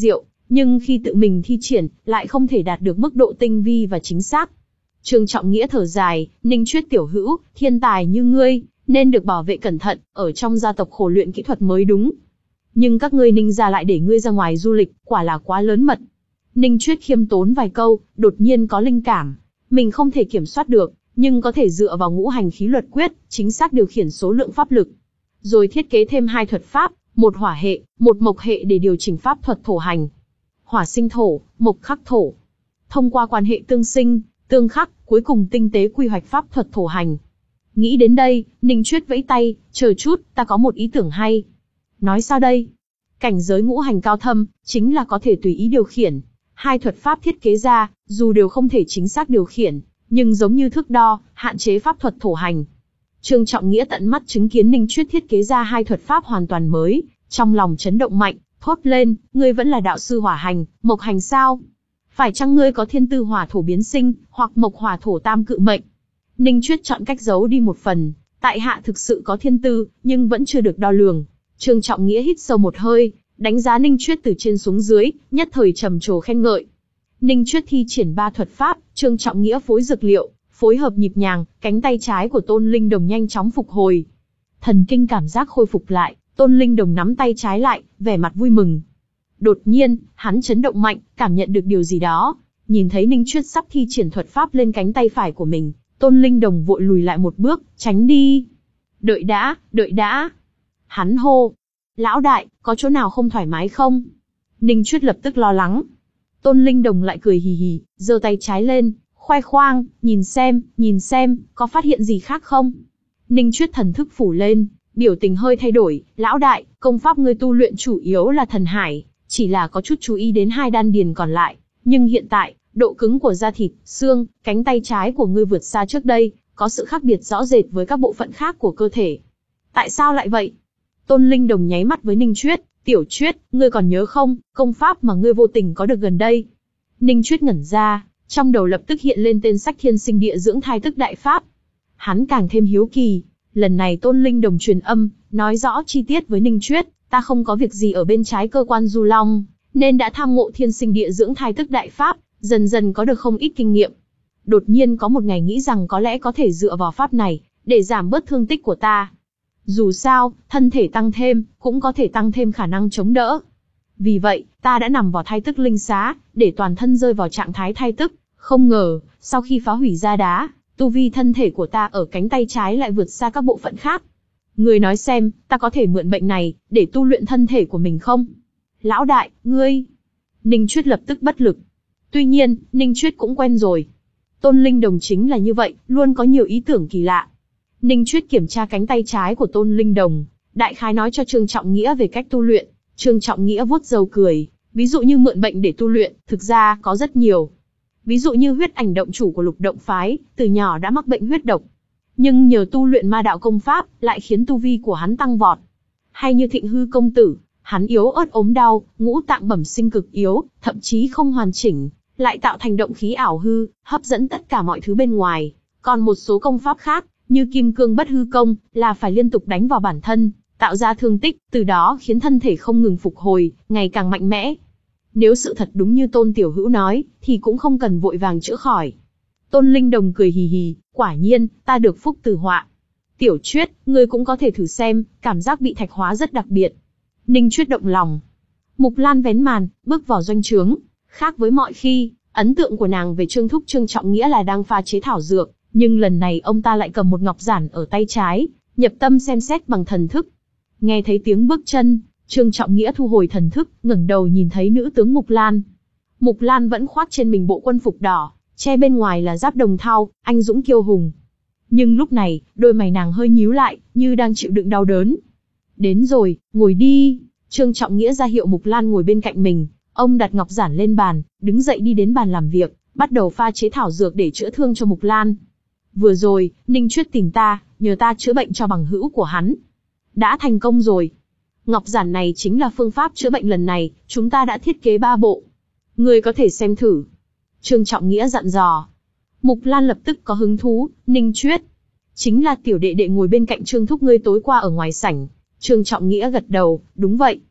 S1: nhưng khi tự mình thi triển, lại không thể đạt được mức độ tinh vi và chính xác. Trương Trọng Nghĩa thở dài, Ninh Chuyết tiểu hữu, thiên tài như ngươi, nên được bảo vệ cẩn thận, ở trong gia tộc khổ luyện kỹ thuật mới đúng. Nhưng các ngươi Ninh gia lại để ngươi ra ngoài du lịch, quả là quá lớn mật. Ninh Chuyết khiêm tốn vài câu, đột nhiên có linh cảm. Mình không thể kiểm soát được, nhưng có thể dựa vào ngũ hành khí luật quyết, chính xác điều khiển số lượng pháp lực. Rồi thiết kế thêm hai thuật pháp, một hỏa hệ, một mộc hệ để điều chỉnh pháp thuật thổ hành. Hỏa sinh thổ, mộc khắc thổ. Thông qua quan hệ tương sinh, tương khắc, cuối cùng tinh tế quy hoạch pháp thuật thổ hành. Nghĩ đến đây, Ninh Chuyết vẫy tay, chờ chút, ta có một ý tưởng hay. Nói sao đây? Cảnh giới ngũ hành cao thâm, chính là có thể tùy ý điều khiển. Hai thuật pháp thiết kế ra, dù đều không thể chính xác điều khiển, nhưng giống như thước đo, hạn chế pháp thuật thổ hành. Trương Trọng Nghĩa tận mắt chứng kiến Ninh Chuyết thiết kế ra hai thuật pháp hoàn toàn mới, trong lòng chấn động mạnh, thốt lên, ngươi vẫn là đạo sư hỏa hành, mộc hành sao? Phải chăng ngươi có thiên tư hỏa thổ biến sinh, hoặc mộc hỏa thổ tam cự mệnh? Ninh Chuyết chọn cách giấu đi một phần, tại hạ thực sự có thiên tư, nhưng vẫn chưa được đo lường. Trương Trọng Nghĩa hít sâu một hơi, đánh giá Ninh Chuyết từ trên xuống dưới, nhất thời trầm trồ khen ngợi. Ninh Chuyết thi triển ba thuật pháp, Trương Trọng Nghĩa phối dược liệu, phối hợp nhịp nhàng, cánh tay trái của Tôn Linh Đồng nhanh chóng phục hồi. Thần kinh cảm giác khôi phục lại, Tôn Linh Đồng nắm tay trái lại, vẻ mặt vui mừng. Đột nhiên, hắn chấn động mạnh, cảm nhận được điều gì đó. Nhìn thấy Ninh Chuyết sắp thi triển thuật pháp lên cánh tay phải của mình, Tôn Linh Đồng vội lùi lại một bước, tránh đi. Đợi đã, đợi đã. Hắn hô. Lão đại, có chỗ nào không thoải mái không? Ninh Chuyết lập tức lo lắng. Tôn Linh Đồng lại cười hì hì, giơ tay trái lên, khoe khoang, nhìn xem, nhìn xem, có phát hiện gì khác không? Ninh Chuyết thần thức phủ lên, biểu tình hơi thay đổi, lão đại, công pháp ngươi tu luyện chủ yếu là thần hải, chỉ là có chút chú ý đến hai đan điền còn lại, nhưng hiện tại, độ cứng của da thịt, xương, cánh tay trái của ngươi vượt xa trước đây, có sự khác biệt rõ rệt với các bộ phận khác của cơ thể. Tại sao lại vậy? Tôn Linh Đồng nháy mắt với Ninh Chuyết, tiểu Chuyết, ngươi còn nhớ không, công pháp mà ngươi vô tình có được gần đây? Ninh Chuyết ngẩn ra, trong đầu lập tức hiện lên tên sách Thiên Sinh Địa Dưỡng Thai Tức Đại Pháp. Hắn càng thêm hiếu kỳ, lần này Tôn Linh Đồng truyền âm, nói rõ chi tiết với Ninh Chuyết, ta không có việc gì ở bên trái cơ quan Du Long, nên đã tham ngộ Thiên Sinh Địa Dưỡng Thai Tức Đại Pháp, dần dần có được không ít kinh nghiệm. Đột nhiên có một ngày nghĩ rằng có lẽ có thể dựa vào pháp này, để giảm bớt thương tích của ta. Dù sao, thân thể tăng thêm, cũng có thể tăng thêm khả năng chống đỡ. Vì vậy, ta đã nằm vào thai tức linh xá, để toàn thân rơi vào trạng thái thai tức. Không ngờ, sau khi phá hủy da đá, tu vi thân thể của ta ở cánh tay trái lại vượt xa các bộ phận khác. Ngươi nói xem, ta có thể mượn bệnh này, để tu luyện thân thể của mình không? Lão đại, ngươi... Ninh Chuyết lập tức bất lực. Tuy nhiên, Ninh Chuyết cũng quen rồi. Tôn Linh Đồng chính là như vậy, luôn có nhiều ý tưởng kỳ lạ. Ninh Chuyết kiểm tra cánh tay trái của Tôn Linh Đồng, đại khái nói cho Trương Trọng Nghĩa về cách tu luyện. Trương Trọng Nghĩa vuốt râu cười, ví dụ như mượn bệnh để tu luyện, thực ra có rất nhiều. Ví dụ như Huyết Ảnh động chủ của Lục Động phái, từ nhỏ đã mắc bệnh huyết độc, nhưng nhờ tu luyện ma đạo công pháp, lại khiến tu vi của hắn tăng vọt. Hay như Thịnh Hư công tử, hắn yếu ớt ốm đau, ngũ tạng bẩm sinh cực yếu, thậm chí không hoàn chỉnh, lại tạo thành động khí ảo hư, hấp dẫn tất cả mọi thứ bên ngoài. Còn một số công pháp khác, như Kim Cương Bất Hư công, là phải liên tục đánh vào bản thân, tạo ra thương tích, từ đó khiến thân thể không ngừng phục hồi, ngày càng mạnh mẽ. Nếu sự thật đúng như Tôn Tiểu Hữu nói, thì cũng không cần vội vàng chữa khỏi. Tôn Linh Đồng cười hì hì, quả nhiên, ta được phúc từ họa. Tiểu Chuyết, ngươi cũng có thể thử xem, cảm giác bị thạch hóa rất đặc biệt. Ninh Chuyết động lòng. Mục Lan vén màn, bước vào doanh trướng. Khác với mọi khi, ấn tượng của nàng về Trương Thúc Trương Trọng Nghĩa là đang pha chế thảo dược, nhưng lần này ông ta lại cầm một ngọc giản ở tay trái, nhập tâm xem xét bằng thần thức. Nghe thấy tiếng bước chân, Trương Trọng Nghĩa thu hồi thần thức, ngẩng đầu nhìn thấy nữ tướng Mục Lan. Mục Lan vẫn khoác trên mình bộ quân phục đỏ, che bên ngoài là giáp đồng thau, anh dũng kiêu hùng. Nhưng lúc này, đôi mày nàng hơi nhíu lại, như đang chịu đựng đau đớn. Đến rồi, ngồi đi. Trương Trọng Nghĩa ra hiệu Mục Lan ngồi bên cạnh mình. Ông đặt ngọc giản lên bàn, đứng dậy đi đến bàn làm việc, bắt đầu pha chế thảo dược để chữa thương cho Mục Lan. Vừa rồi, Ninh Chuyết tìm ta, nhờ ta chữa bệnh cho bằng hữu của hắn. Đã thành công rồi. Ngọc giản này chính là phương pháp chữa bệnh lần này, chúng ta đã thiết kế ba bộ. Ngươi có thể xem thử. Trương Trọng Nghĩa dặn dò. Mục Lan lập tức có hứng thú, Ninh Chuyết. Chính là tiểu đệ đệ ngồi bên cạnh Trương Thúc ngươi tối qua ở ngoài sảnh. Trương Trọng Nghĩa gật đầu, đúng vậy.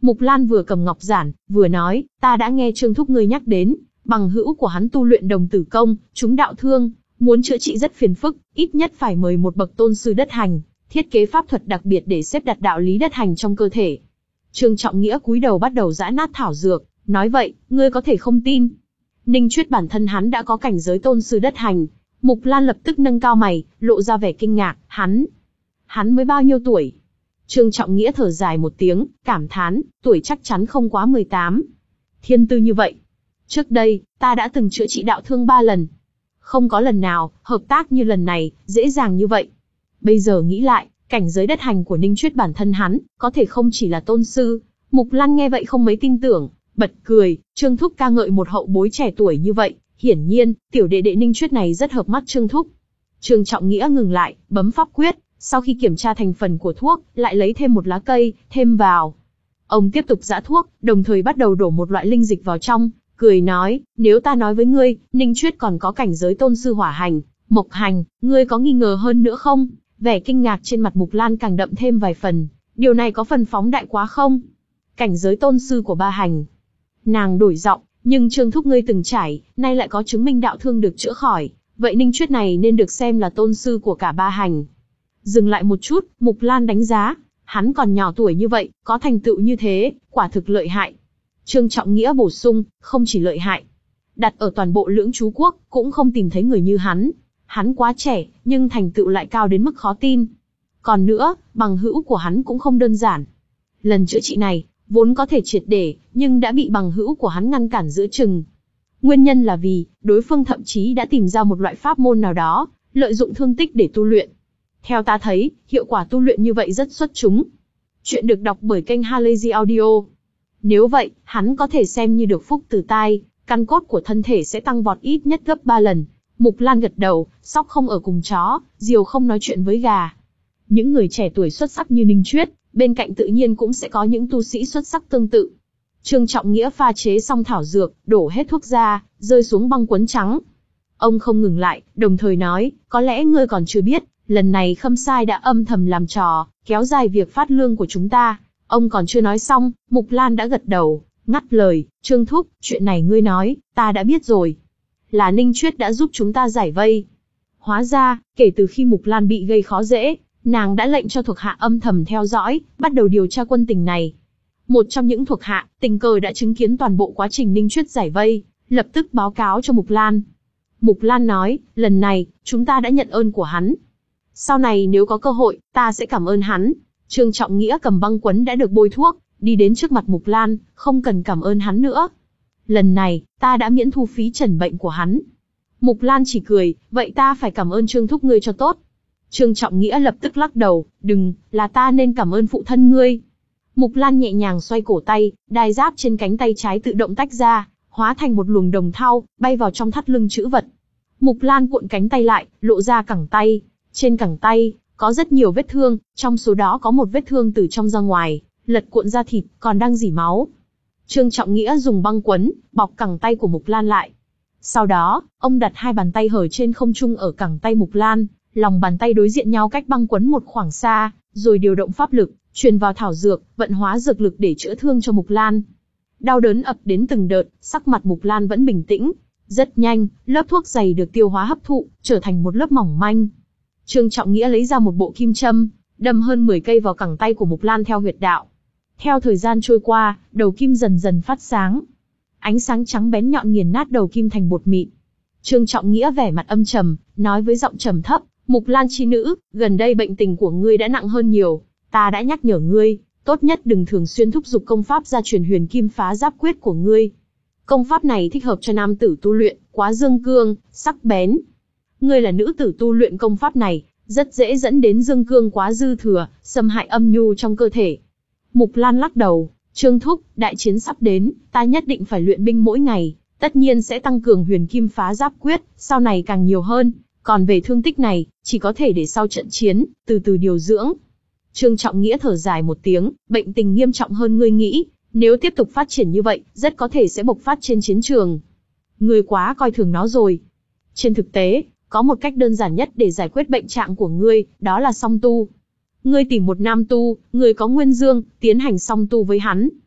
S1: Mục Lan vừa cầm ngọc giản, vừa nói, ta đã nghe Trương thúc ngươi nhắc đến, bằng hữu của hắn tu luyện đồng tử công, chúng đạo thương, muốn chữa trị rất phiền phức, ít nhất phải mời một bậc tôn sư đất hành, thiết kế pháp thuật đặc biệt để xếp đặt đạo lý đất hành trong cơ thể. Trương Trọng Nghĩa cúi đầu bắt đầu giã nát thảo dược, nói vậy, ngươi có thể không tin. Ninh Chuyết bản thân hắn đã có cảnh giới tôn sư đất hành. Mục Lan lập tức nâng cao mày, lộ ra vẻ kinh ngạc, hắn, hắn mới bao nhiêu tuổi? Trương Trọng Nghĩa thở dài một tiếng, cảm thán, tuổi chắc chắn không quá mười tám. Thiên tư như vậy. Trước đây, ta đã từng chữa trị đạo thương ba lần. Không có lần nào, hợp tác như lần này, dễ dàng như vậy. Bây giờ nghĩ lại, cảnh giới đất hành của Ninh Chuyết bản thân hắn, có thể không chỉ là tôn sư. Mục Lan nghe vậy không mấy tin tưởng, bật cười, Trương thúc ca ngợi một hậu bối trẻ tuổi như vậy, hiển nhiên, tiểu đệ đệ Ninh Chuyết này rất hợp mắt Trương thúc. Trương Trọng Nghĩa ngừng lại, bấm pháp quyết, sau khi kiểm tra thành phần của thuốc, lại lấy thêm một lá cây, thêm vào. Ông tiếp tục giã thuốc, đồng thời bắt đầu đổ một loại linh dịch vào trong, cười nói, nếu ta nói với ngươi, Ninh Chuyết còn có cảnh giới tôn sư hỏa hành, mộc hành, ngươi có nghi ngờ hơn nữa không? Vẻ kinh ngạc trên mặt Mục Lan càng đậm thêm vài phần, điều này có phần phóng đại quá không? Cảnh giới tôn sư của ba hành. Nàng đổi giọng, nhưng Trương thúc ngươi từng trải, nay lại có chứng minh đạo thương được chữa khỏi, vậy Ninh Chuyết này nên được xem là tôn sư của cả ba hành. Dừng lại một chút, Mục Lan đánh giá, hắn còn nhỏ tuổi như vậy, có thành tựu như thế, quả thực lợi hại. Trương Trọng Nghĩa bổ sung, không chỉ lợi hại, đặt ở toàn bộ Lưỡng Chú Quốc, cũng không tìm thấy người như hắn. Hắn quá trẻ, nhưng thành tựu lại cao đến mức khó tin. Còn nữa, bằng hữu của hắn cũng không đơn giản. Lần chữa trị này, vốn có thể triệt để, nhưng đã bị bằng hữu của hắn ngăn cản giữa chừng. Nguyên nhân là vì, đối phương thậm chí đã tìm ra một loại pháp môn nào đó, lợi dụng thương tích để tu luyện. Theo ta thấy, hiệu quả tu luyện như vậy rất xuất chúng. Chuyện được đọc bởi kênh Halazy Audio. Nếu vậy, hắn có thể xem như được phúc từ tai, căn cốt của thân thể sẽ tăng vọt ít nhất gấp ba lần. Mục Lan gật đầu, sóc không ở cùng chó, diều không nói chuyện với gà. Những người trẻ tuổi xuất sắc như Ninh Chuyết, bên cạnh tự nhiên cũng sẽ có những tu sĩ xuất sắc tương tự. Trương Trọng Nghĩa pha chế xong thảo dược, đổ hết thuốc ra, rơi xuống băng quấn trắng. Ông không ngừng lại, đồng thời nói, có lẽ ngươi còn chưa biết, lần này Khâm Sai đã âm thầm làm trò, kéo dài việc phát lương của chúng ta. Ông còn chưa nói xong, Mục Lan đã gật đầu, ngắt lời, Trương thúc, chuyện này ngươi nói, ta đã biết rồi. Là Ninh Chuyết đã giúp chúng ta giải vây. Hóa ra, kể từ khi Mục Lan bị gây khó dễ, nàng đã lệnh cho thuộc hạ âm thầm theo dõi, bắt đầu điều tra quân tình này. Một trong những thuộc hạ, tình cờ đã chứng kiến toàn bộ quá trình Ninh Chuyết giải vây, lập tức báo cáo cho Mục Lan. Mục Lan nói, lần này, chúng ta đã nhận ơn của hắn. Sau này nếu có cơ hội, ta sẽ cảm ơn hắn. Trương Trọng Nghĩa cầm băng quấn đã được bôi thuốc, đi đến trước mặt Mục Lan, không cần cảm ơn hắn nữa. Lần này, ta đã miễn thu phí trần bệnh của hắn. Mục Lan chỉ cười, vậy ta phải cảm ơn Trương thúc ngươi cho tốt. Trương Trọng Nghĩa lập tức lắc đầu, đừng, là ta nên cảm ơn phụ thân ngươi. Mục Lan nhẹ nhàng xoay cổ tay, đai giáp trên cánh tay trái tự động tách ra, hóa thành một luồng đồng thau, bay vào trong thắt lưng trữ vật. Mục Lan cuộn cánh tay lại, lộ ra cẳng tay. Trên cẳng tay, có rất nhiều vết thương, trong số đó có một vết thương từ trong ra ngoài, lật cuộn ra thịt, còn đang rỉ máu. Trương Trọng Nghĩa dùng băng quấn, bọc cẳng tay của Mục Lan lại. Sau đó, ông đặt hai bàn tay hở trên không trung ở cẳng tay Mục Lan, lòng bàn tay đối diện nhau cách băng quấn một khoảng xa, rồi điều động pháp lực, truyền vào thảo dược, vận hóa dược lực để chữa thương cho Mục Lan. Đau đớn ập đến từng đợt, sắc mặt Mục Lan vẫn bình tĩnh. Rất nhanh, lớp thuốc dày được tiêu hóa hấp thụ, trở thành một lớp mỏng manh. Trương Trọng Nghĩa lấy ra một bộ kim châm, đâm hơn mười cây vào cẳng tay của Mục Lan theo huyệt đạo. Theo thời gian trôi qua, đầu kim dần dần phát sáng. Ánh sáng trắng bén nhọn nghiền nát đầu kim thành bột mịn. Trương Trọng Nghĩa vẻ mặt âm trầm, nói với giọng trầm thấp, Mục Lan chi nữ, gần đây bệnh tình của ngươi đã nặng hơn nhiều, ta đã nhắc nhở ngươi, tốt nhất đừng thường xuyên thúc giục công pháp gia truyền huyền kim phá giáp quyết của ngươi. Công pháp này thích hợp cho nam tử tu luyện, quá dương cương, sắc bén. Ngươi là nữ tử tu luyện công pháp này, rất dễ dẫn đến dương cương quá dư thừa, xâm hại âm nhu trong cơ thể. Mục Lan lắc đầu, Trương thúc, đại chiến sắp đến, ta nhất định phải luyện binh mỗi ngày, tất nhiên sẽ tăng cường huyền kim phá giáp quyết, sau này càng nhiều hơn. Còn về thương tích này, chỉ có thể để sau trận chiến, từ từ điều dưỡng. Trương Trọng Nghĩa thở dài một tiếng, bệnh tình nghiêm trọng hơn ngươi nghĩ, nếu tiếp tục phát triển như vậy, rất có thể sẽ bộc phát trên chiến trường. Ngươi quá coi thường nó rồi. Trên thực tế, có một cách đơn giản nhất để giải quyết bệnh trạng của ngươi, đó là song tu. Ngươi tìm một nam tu, người có nguyên dương, tiến hành song tu với hắn.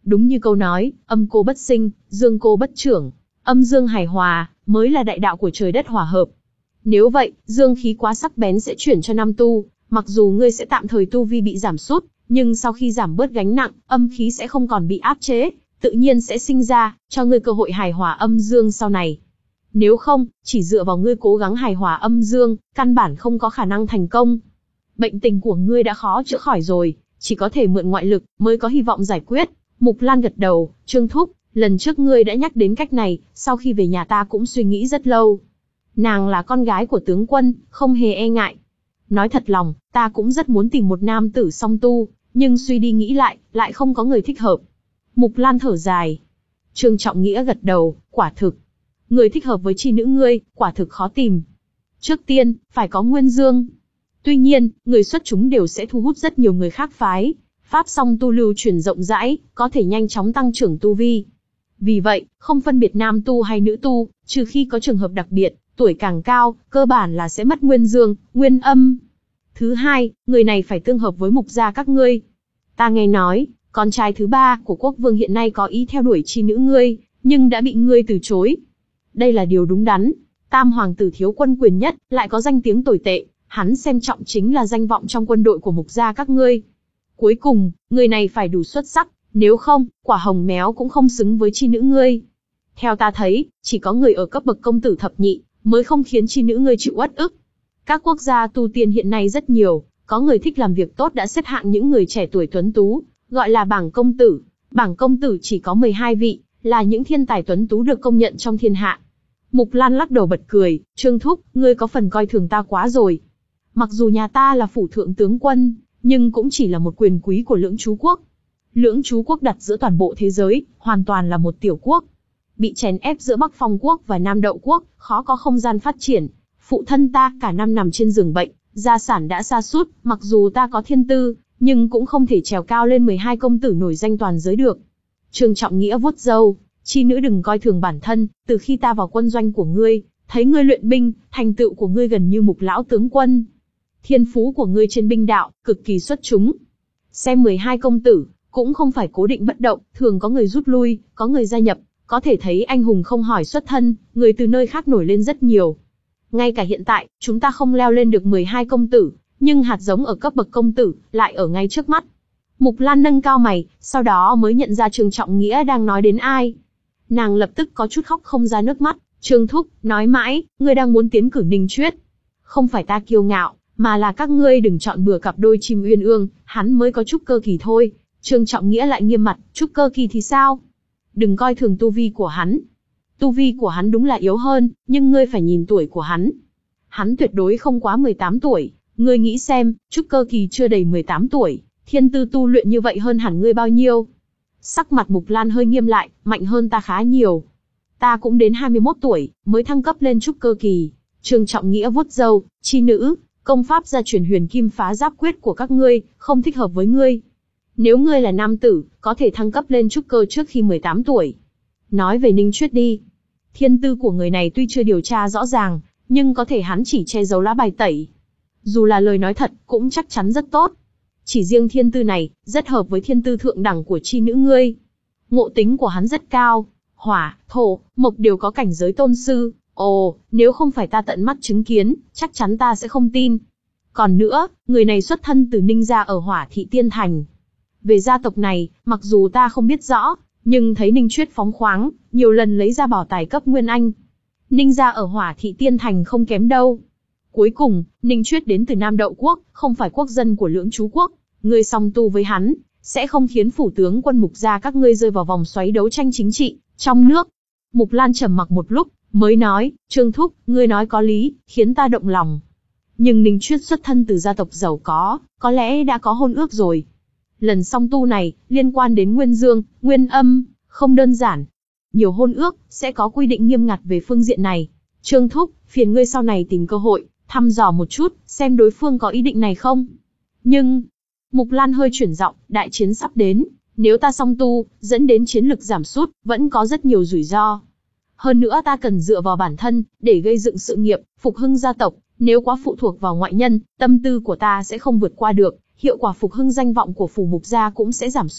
S1: Đúng như câu nói, âm cô bất sinh, dương cô bất trưởng, âm dương hài hòa, mới là đại đạo của trời đất hòa hợp. Nếu vậy, dương khí quá sắc bén sẽ chuyển cho nam tu, mặc dù ngươi sẽ tạm thời tu vi bị giảm sút, nhưng sau khi giảm bớt gánh nặng, âm khí sẽ không còn bị áp chế, tự nhiên sẽ sinh ra, cho ngươi cơ hội hài hòa âm dương sau này. Nếu không, chỉ dựa vào ngươi cố gắng hài hòa âm dương, căn bản không có khả năng thành công. Bệnh tình của ngươi đã khó chữa khỏi rồi, chỉ có thể mượn ngoại lực, mới có hy vọng giải quyết. Mục Lan gật đầu, Trương Thúc, lần trước ngươi đã nhắc đến cách này, sau khi về nhà ta cũng suy nghĩ rất lâu. Nàng là con gái của tướng quân, không hề e ngại. Nói thật lòng, ta cũng rất muốn tìm một nam tử song tu, nhưng suy đi nghĩ lại, lại không có người thích hợp. Mục Lan thở dài. Trương Trọng Nghĩa gật đầu, quả thực. Người thích hợp với chi nữ ngươi, quả thực khó tìm. Trước tiên, phải có nguyên dương. Tuy nhiên, người xuất chúng đều sẽ thu hút rất nhiều người khác phái. Pháp song tu lưu truyền rộng rãi, có thể nhanh chóng tăng trưởng tu vi. Vì vậy, không phân biệt nam tu hay nữ tu, trừ khi có trường hợp đặc biệt, tuổi càng cao, cơ bản là sẽ mất nguyên dương, nguyên âm. Thứ hai, người này phải tương hợp với mục gia các ngươi. Ta nghe nói, con trai thứ ba của quốc vương hiện nay có ý theo đuổi chi nữ ngươi, nhưng đã bị ngươi từ chối. Đây là điều đúng đắn. Tam hoàng tử thiếu quân quyền nhất, lại có danh tiếng tồi tệ, hắn xem trọng chính là danh vọng trong quân đội của mục gia các ngươi. Cuối cùng, người này phải đủ xuất sắc, nếu không, quả hồng méo cũng không xứng với chi nữ ngươi. Theo ta thấy, chỉ có người ở cấp bậc công tử thập nhị, mới không khiến chi nữ ngươi chịu uất ức. Các quốc gia tu tiên hiện nay rất nhiều, có người thích làm việc tốt đã xếp hạng những người trẻ tuổi tuấn tú, gọi là bảng công tử. Bảng công tử chỉ có mười hai vị, là những thiên tài tuấn tú được công nhận trong thiên hạ. Mục Lan lắc đầu bật cười, Trương Thúc, ngươi có phần coi thường ta quá rồi. Mặc dù nhà ta là phủ thượng tướng quân, nhưng cũng chỉ là một quyền quý của Lưỡng Chú Quốc. Lưỡng Chú Quốc đặt giữa toàn bộ thế giới, hoàn toàn là một tiểu quốc. Bị chèn ép giữa Bắc Phong Quốc và Nam Đậu Quốc, khó có không gian phát triển. Phụ thân ta cả năm nằm trên giường bệnh, gia sản đã sa sút, mặc dù ta có thiên tư, nhưng cũng không thể trèo cao lên mười hai công tử nổi danh toàn giới được. Trương Trọng Nghĩa vuốt râu, chi nữ đừng coi thường bản thân, từ khi ta vào quân doanh của ngươi, thấy ngươi luyện binh, thành tựu của ngươi gần như Mục lão tướng quân. Thiên phú của ngươi trên binh đạo, cực kỳ xuất chúng. Xem mười hai công tử, cũng không phải cố định bất động, thường có người rút lui, có người gia nhập, có thể thấy anh hùng không hỏi xuất thân, người từ nơi khác nổi lên rất nhiều. Ngay cả hiện tại, chúng ta không leo lên được mười hai công tử, nhưng hạt giống ở cấp bậc công tử, lại ở ngay trước mắt. Mục Lan nâng cao mày, sau đó mới nhận ra Trương Trọng Nghĩa đang nói đến ai. Nàng lập tức có chút khóc không ra nước mắt, Trương Thúc, nói mãi, ngươi đang muốn tiến cử Ninh Chuyết. Không phải ta kiêu ngạo, mà là các ngươi đừng chọn bừa cặp đôi chim uyên ương, hắn mới có trúc cơ kỳ thôi. Trương Trọng Nghĩa lại nghiêm mặt, trúc cơ kỳ thì sao? Đừng coi thường tu vi của hắn. Tu vi của hắn đúng là yếu hơn, nhưng ngươi phải nhìn tuổi của hắn. Hắn tuyệt đối không quá mười tám tuổi, ngươi nghĩ xem, trúc cơ kỳ chưa đầy mười tám tuổi, thiên tư tu luyện như vậy hơn hẳn ngươi bao nhiêu? Sắc mặt Mục Lan hơi nghiêm lại, mạnh hơn ta khá nhiều. Ta cũng đến hai mươi mốt tuổi, mới thăng cấp lên trúc cơ kỳ. Trương Trọng Nghĩa vuốt râu, chi nữ, công pháp gia truyền huyền kim phá giáp quyết của các ngươi, không thích hợp với ngươi. Nếu ngươi là nam tử, có thể thăng cấp lên trúc cơ trước khi mười tám tuổi. Nói về Ninh Chuyết đi. Thiên tư của người này tuy chưa điều tra rõ ràng, nhưng có thể hắn chỉ che giấu lá bài tẩy. Dù là lời nói thật, cũng chắc chắn rất tốt. Chỉ riêng thiên tư này, rất hợp với thiên tư thượng đẳng của chi nữ ngươi. Ngộ tính của hắn rất cao, hỏa, thổ, mộc đều có cảnh giới tôn sư. Ồ, nếu không phải ta tận mắt chứng kiến, chắc chắn ta sẽ không tin. Còn nữa, người này xuất thân từ Ninh gia ở Hỏa Thị Tiên Thành. Về gia tộc này, mặc dù ta không biết rõ, nhưng thấy Ninh Chuyết phóng khoáng, nhiều lần lấy ra bảo tài cấp Nguyên Anh. Ninh gia ở Hỏa Thị Tiên Thành không kém đâu. Cuối cùng, Ninh Chuyết đến từ Nam Đậu Quốc, không phải quốc dân của Lưỡng Chú Quốc. Ngươi song tu với hắn, sẽ không khiến phủ tướng quân Mục gia các ngươi rơi vào vòng xoáy đấu tranh chính trị trong nước. Mục Lan trầm mặc một lúc, mới nói, Trương Thúc, ngươi nói có lý, khiến ta động lòng. Nhưng Ninh Chuyết xuất thân từ gia tộc giàu có, có lẽ đã có hôn ước rồi. Lần song tu này, liên quan đến Nguyên Dương, Nguyên Âm, không đơn giản. Nhiều hôn ước, sẽ có quy định nghiêm ngặt về phương diện này. Trương Thúc, phiền ngươi sau này tìm cơ hội, thăm dò một chút, xem đối phương có ý định này không. Nhưng, Mục Lan hơi chuyển giọng, đại chiến sắp đến, nếu ta song tu, dẫn đến chiến lực giảm sút, vẫn có rất nhiều rủi ro. Hơn nữa ta cần dựa vào bản thân, để gây dựng sự nghiệp, phục hưng gia tộc, nếu quá phụ thuộc vào ngoại nhân, tâm tư của ta sẽ không vượt qua được, hiệu quả phục hưng danh vọng của phủ Mục gia cũng sẽ giảm sút.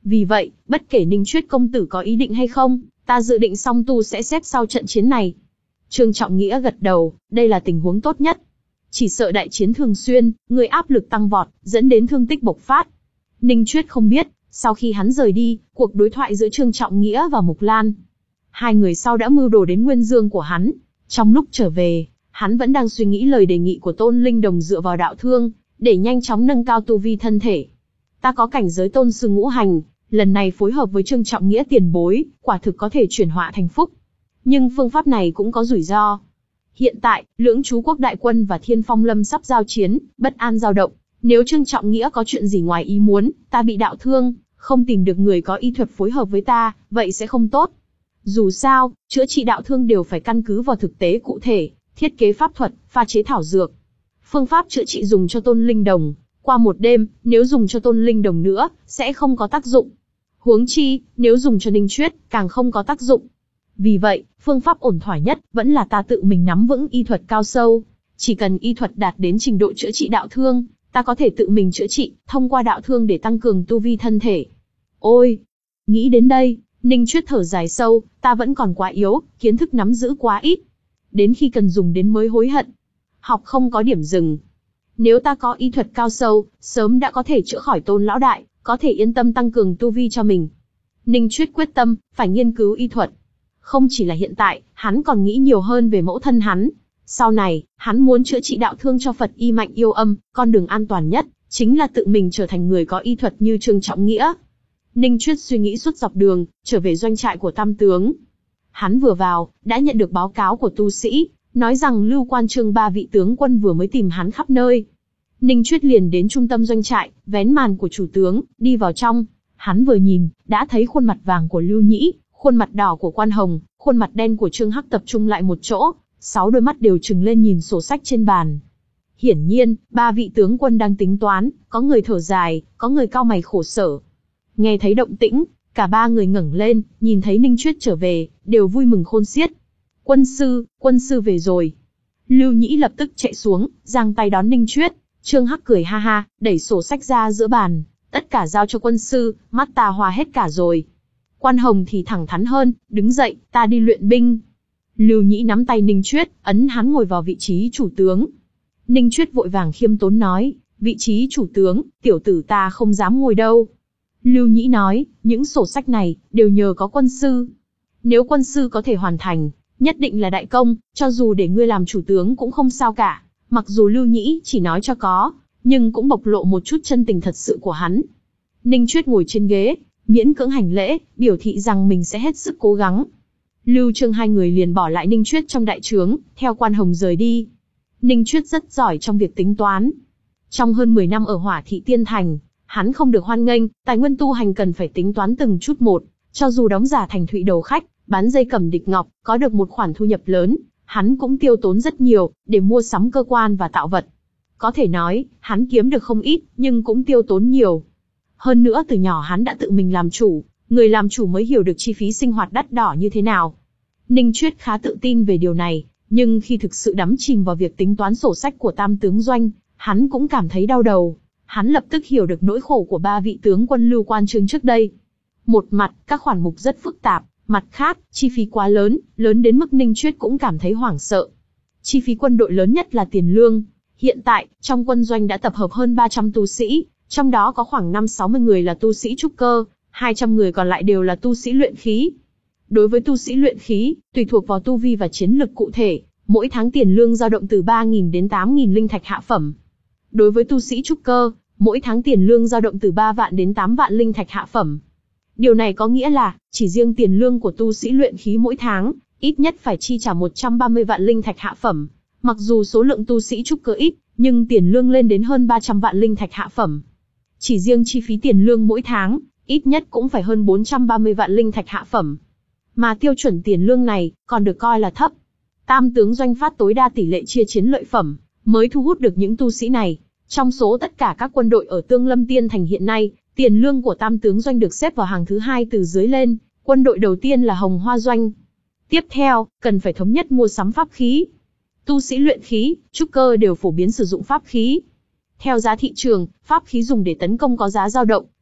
S1: Vì vậy, bất kể Ninh Chuyết công tử có ý định hay không, ta dự định song tu sẽ xếp sau trận chiến này. Trương Trọng Nghĩa gật đầu, đây là tình huống tốt nhất. Chỉ sợ đại chiến thường xuyên, người áp lực tăng vọt, dẫn đến thương tích bộc phát. Ninh Chuyết không biết, sau khi hắn rời đi, cuộc đối thoại giữa Trương Trọng Nghĩa và Mục Lan. Hai người sau đã mưu đồ đến Nguyên Dương của hắn. Trong lúc trở về, hắn vẫn đang suy nghĩ lời đề nghị của Tôn Linh Đồng dựa vào đạo thương, để nhanh chóng nâng cao tu vi thân thể. Ta có cảnh giới tôn sư ngũ hành, lần này phối hợp với Trương Trọng Nghĩa tiền bối, quả thực có thể chuyển họa thành phúc. Nhưng phương pháp này cũng có rủi ro. Hiện tại, Lưỡng Chú Quốc đại quân và Thiên Phong Lâm sắp giao chiến, bất an dao động. Nếu Trương Trọng Nghĩa có chuyện gì ngoài ý muốn, ta bị đạo thương, không tìm được người có y thuật phối hợp với ta, vậy sẽ không tốt. Dù sao, chữa trị đạo thương đều phải căn cứ vào thực tế cụ thể, thiết kế pháp thuật, pha chế thảo dược. Phương pháp chữa trị dùng cho Tôn Linh Đồng, qua một đêm, nếu dùng cho Tôn Linh Đồng nữa, sẽ không có tác dụng. Huống chi, nếu dùng cho Ninh Chuyết, càng không có tác dụng. Vì vậy, phương pháp ổn thỏa nhất, vẫn là ta tự mình nắm vững y thuật cao sâu. Chỉ cần y thuật đạt đến trình độ chữa trị đạo thương, ta có thể tự mình chữa trị, thông qua đạo thương để tăng cường tu vi thân thể. Ôi! Nghĩ đến đây, Ninh Chuyết thở dài sâu, ta vẫn còn quá yếu, kiến thức nắm giữ quá ít. Đến khi cần dùng đến mới hối hận. Học không có điểm dừng. Nếu ta có y thuật cao sâu, sớm đã có thể chữa khỏi Tôn lão đại, có thể yên tâm tăng cường tu vi cho mình. Ninh Chuyết quyết tâm, phải nghiên cứu y thuật. Không chỉ là hiện tại, hắn còn nghĩ nhiều hơn về mẫu thân hắn. Sau này, hắn muốn chữa trị đạo thương cho Phật y mạnh yêu âm, con đường an toàn nhất, chính là tự mình trở thành người có y thuật như Trương Trọng Nghĩa. Ninh Chuyết suy nghĩ suốt dọc đường, trở về doanh trại của Tam tướng. Hắn vừa vào, đã nhận được báo cáo của tu sĩ, nói rằng Lưu Quan Trương ba vị tướng quân vừa mới tìm hắn khắp nơi. Ninh Chuyết liền đến trung tâm doanh trại, vén màn của chủ tướng, đi vào trong. Hắn vừa nhìn, đã thấy khuôn mặt vàng của Lưu Nhĩ, khuôn mặt đỏ của Quan Hồng, khuôn mặt đen của Trương Hắc tập trung lại một chỗ, sáu đôi mắt đều trừng lên nhìn sổ sách trên bàn. Hiển nhiên, ba vị tướng quân đang tính toán, có người thở dài, có người cau mày khổ sở. Nghe thấy động tĩnh, cả ba người ngẩng lên, nhìn thấy Ninh Chuyết trở về, đều vui mừng khôn xiết. Quân sư, quân sư về rồi. Lưu Nhĩ lập tức chạy xuống, giang tay đón Ninh Chuyết. Trương Hắc cười ha ha, đẩy sổ sách ra giữa bàn, tất cả giao cho quân sư, mắt ta hòa hết cả rồi. Quan Hồng thì thẳng thắn hơn, đứng dậy, ta đi luyện binh. Lưu Nhĩ nắm tay Ninh Chuyết, ấn hắn ngồi vào vị trí chủ tướng. Ninh Chuyết vội vàng khiêm tốn nói, vị trí chủ tướng, tiểu tử ta không dám ngồi đâu. Lưu Nhĩ nói, những sổ sách này, đều nhờ có quân sư. Nếu quân sư có thể hoàn thành, nhất định là đại công, cho dù để ngươi làm chủ tướng cũng không sao cả. Mặc dù Lưu Nhĩ chỉ nói cho có, nhưng cũng bộc lộ một chút chân tình thật sự của hắn. Ninh Chuyết ngồi trên ghế, miễn cưỡng hành lễ, biểu thị rằng mình sẽ hết sức cố gắng. Lưu Trương hai người liền bỏ lại Ninh Chuyết trong đại trướng, theo Quan Hồng rời đi. Ninh Chuyết rất giỏi trong việc tính toán. Trong hơn mười năm ở Hỏa Thị Tiên Thành, hắn không được hoan nghênh, tài nguyên tu hành cần phải tính toán từng chút một, cho dù đóng giả thành thụy đầu khách, bán dây cẩm địch ngọc, có được một khoản thu nhập lớn, hắn cũng tiêu tốn rất nhiều, để mua sắm cơ quan và tạo vật. Có thể nói, hắn kiếm được không ít, nhưng cũng tiêu tốn nhiều. Hơn nữa từ nhỏ hắn đã tự mình làm chủ, người làm chủ mới hiểu được chi phí sinh hoạt đắt đỏ như thế nào. Ninh Chuyết khá tự tin về điều này, nhưng khi thực sự đắm chìm vào việc tính toán sổ sách của Tam tướng doanh, hắn cũng cảm thấy đau đầu. Hắn lập tức hiểu được nỗi khổ của ba vị tướng quân Lưu Quan Trương trước đây. Một mặt, các khoản mục rất phức tạp, mặt khác, chi phí quá lớn, lớn đến mức Ninh Chuyết cũng cảm thấy hoảng sợ. Chi phí quân đội lớn nhất là tiền lương. Hiện tại, trong quân doanh đã tập hợp hơn ba trăm tu sĩ, trong đó có khoảng năm sáu mươi người là tu sĩ trúc cơ, hai trăm người còn lại đều là tu sĩ luyện khí. Đối với tu sĩ luyện khí, tùy thuộc vào tu vi và chiến lực cụ thể, mỗi tháng tiền lương dao động từ ba nghìn đến tám nghìn linh thạch hạ phẩm. Đối với tu sĩ trúc cơ, mỗi tháng tiền lương dao động từ ba vạn đến tám vạn linh thạch hạ phẩm. Điều này có nghĩa là, chỉ riêng tiền lương của tu sĩ luyện khí mỗi tháng, ít nhất phải chi trả một trăm ba mươi vạn linh thạch hạ phẩm. Mặc dù số lượng tu sĩ trúc cơ ít, nhưng tiền lương lên đến hơn ba trăm vạn linh thạch hạ phẩm. Chỉ riêng chi phí tiền lương mỗi tháng, ít nhất cũng phải hơn bốn trăm ba mươi vạn linh thạch hạ phẩm. Mà tiêu chuẩn tiền lương này, còn được coi là thấp. Tam tướng doanh phát tối đa tỷ lệ chia chiến lợi phẩm, mới thu hút được những tu sĩ này. Trong số tất cả các quân đội ở Tương Lâm Tiên Thành hiện nay, tiền lương của Tam tướng doanh được xếp vào hàng thứ hai từ dưới lên, quân đội đầu tiên là Hồng Hoa doanh. Tiếp theo, cần phải thống nhất mua sắm pháp khí. Tu sĩ luyện khí, trúc cơ đều phổ biến sử dụng pháp khí. Theo giá thị trường, pháp khí dùng để tấn công có giá dao động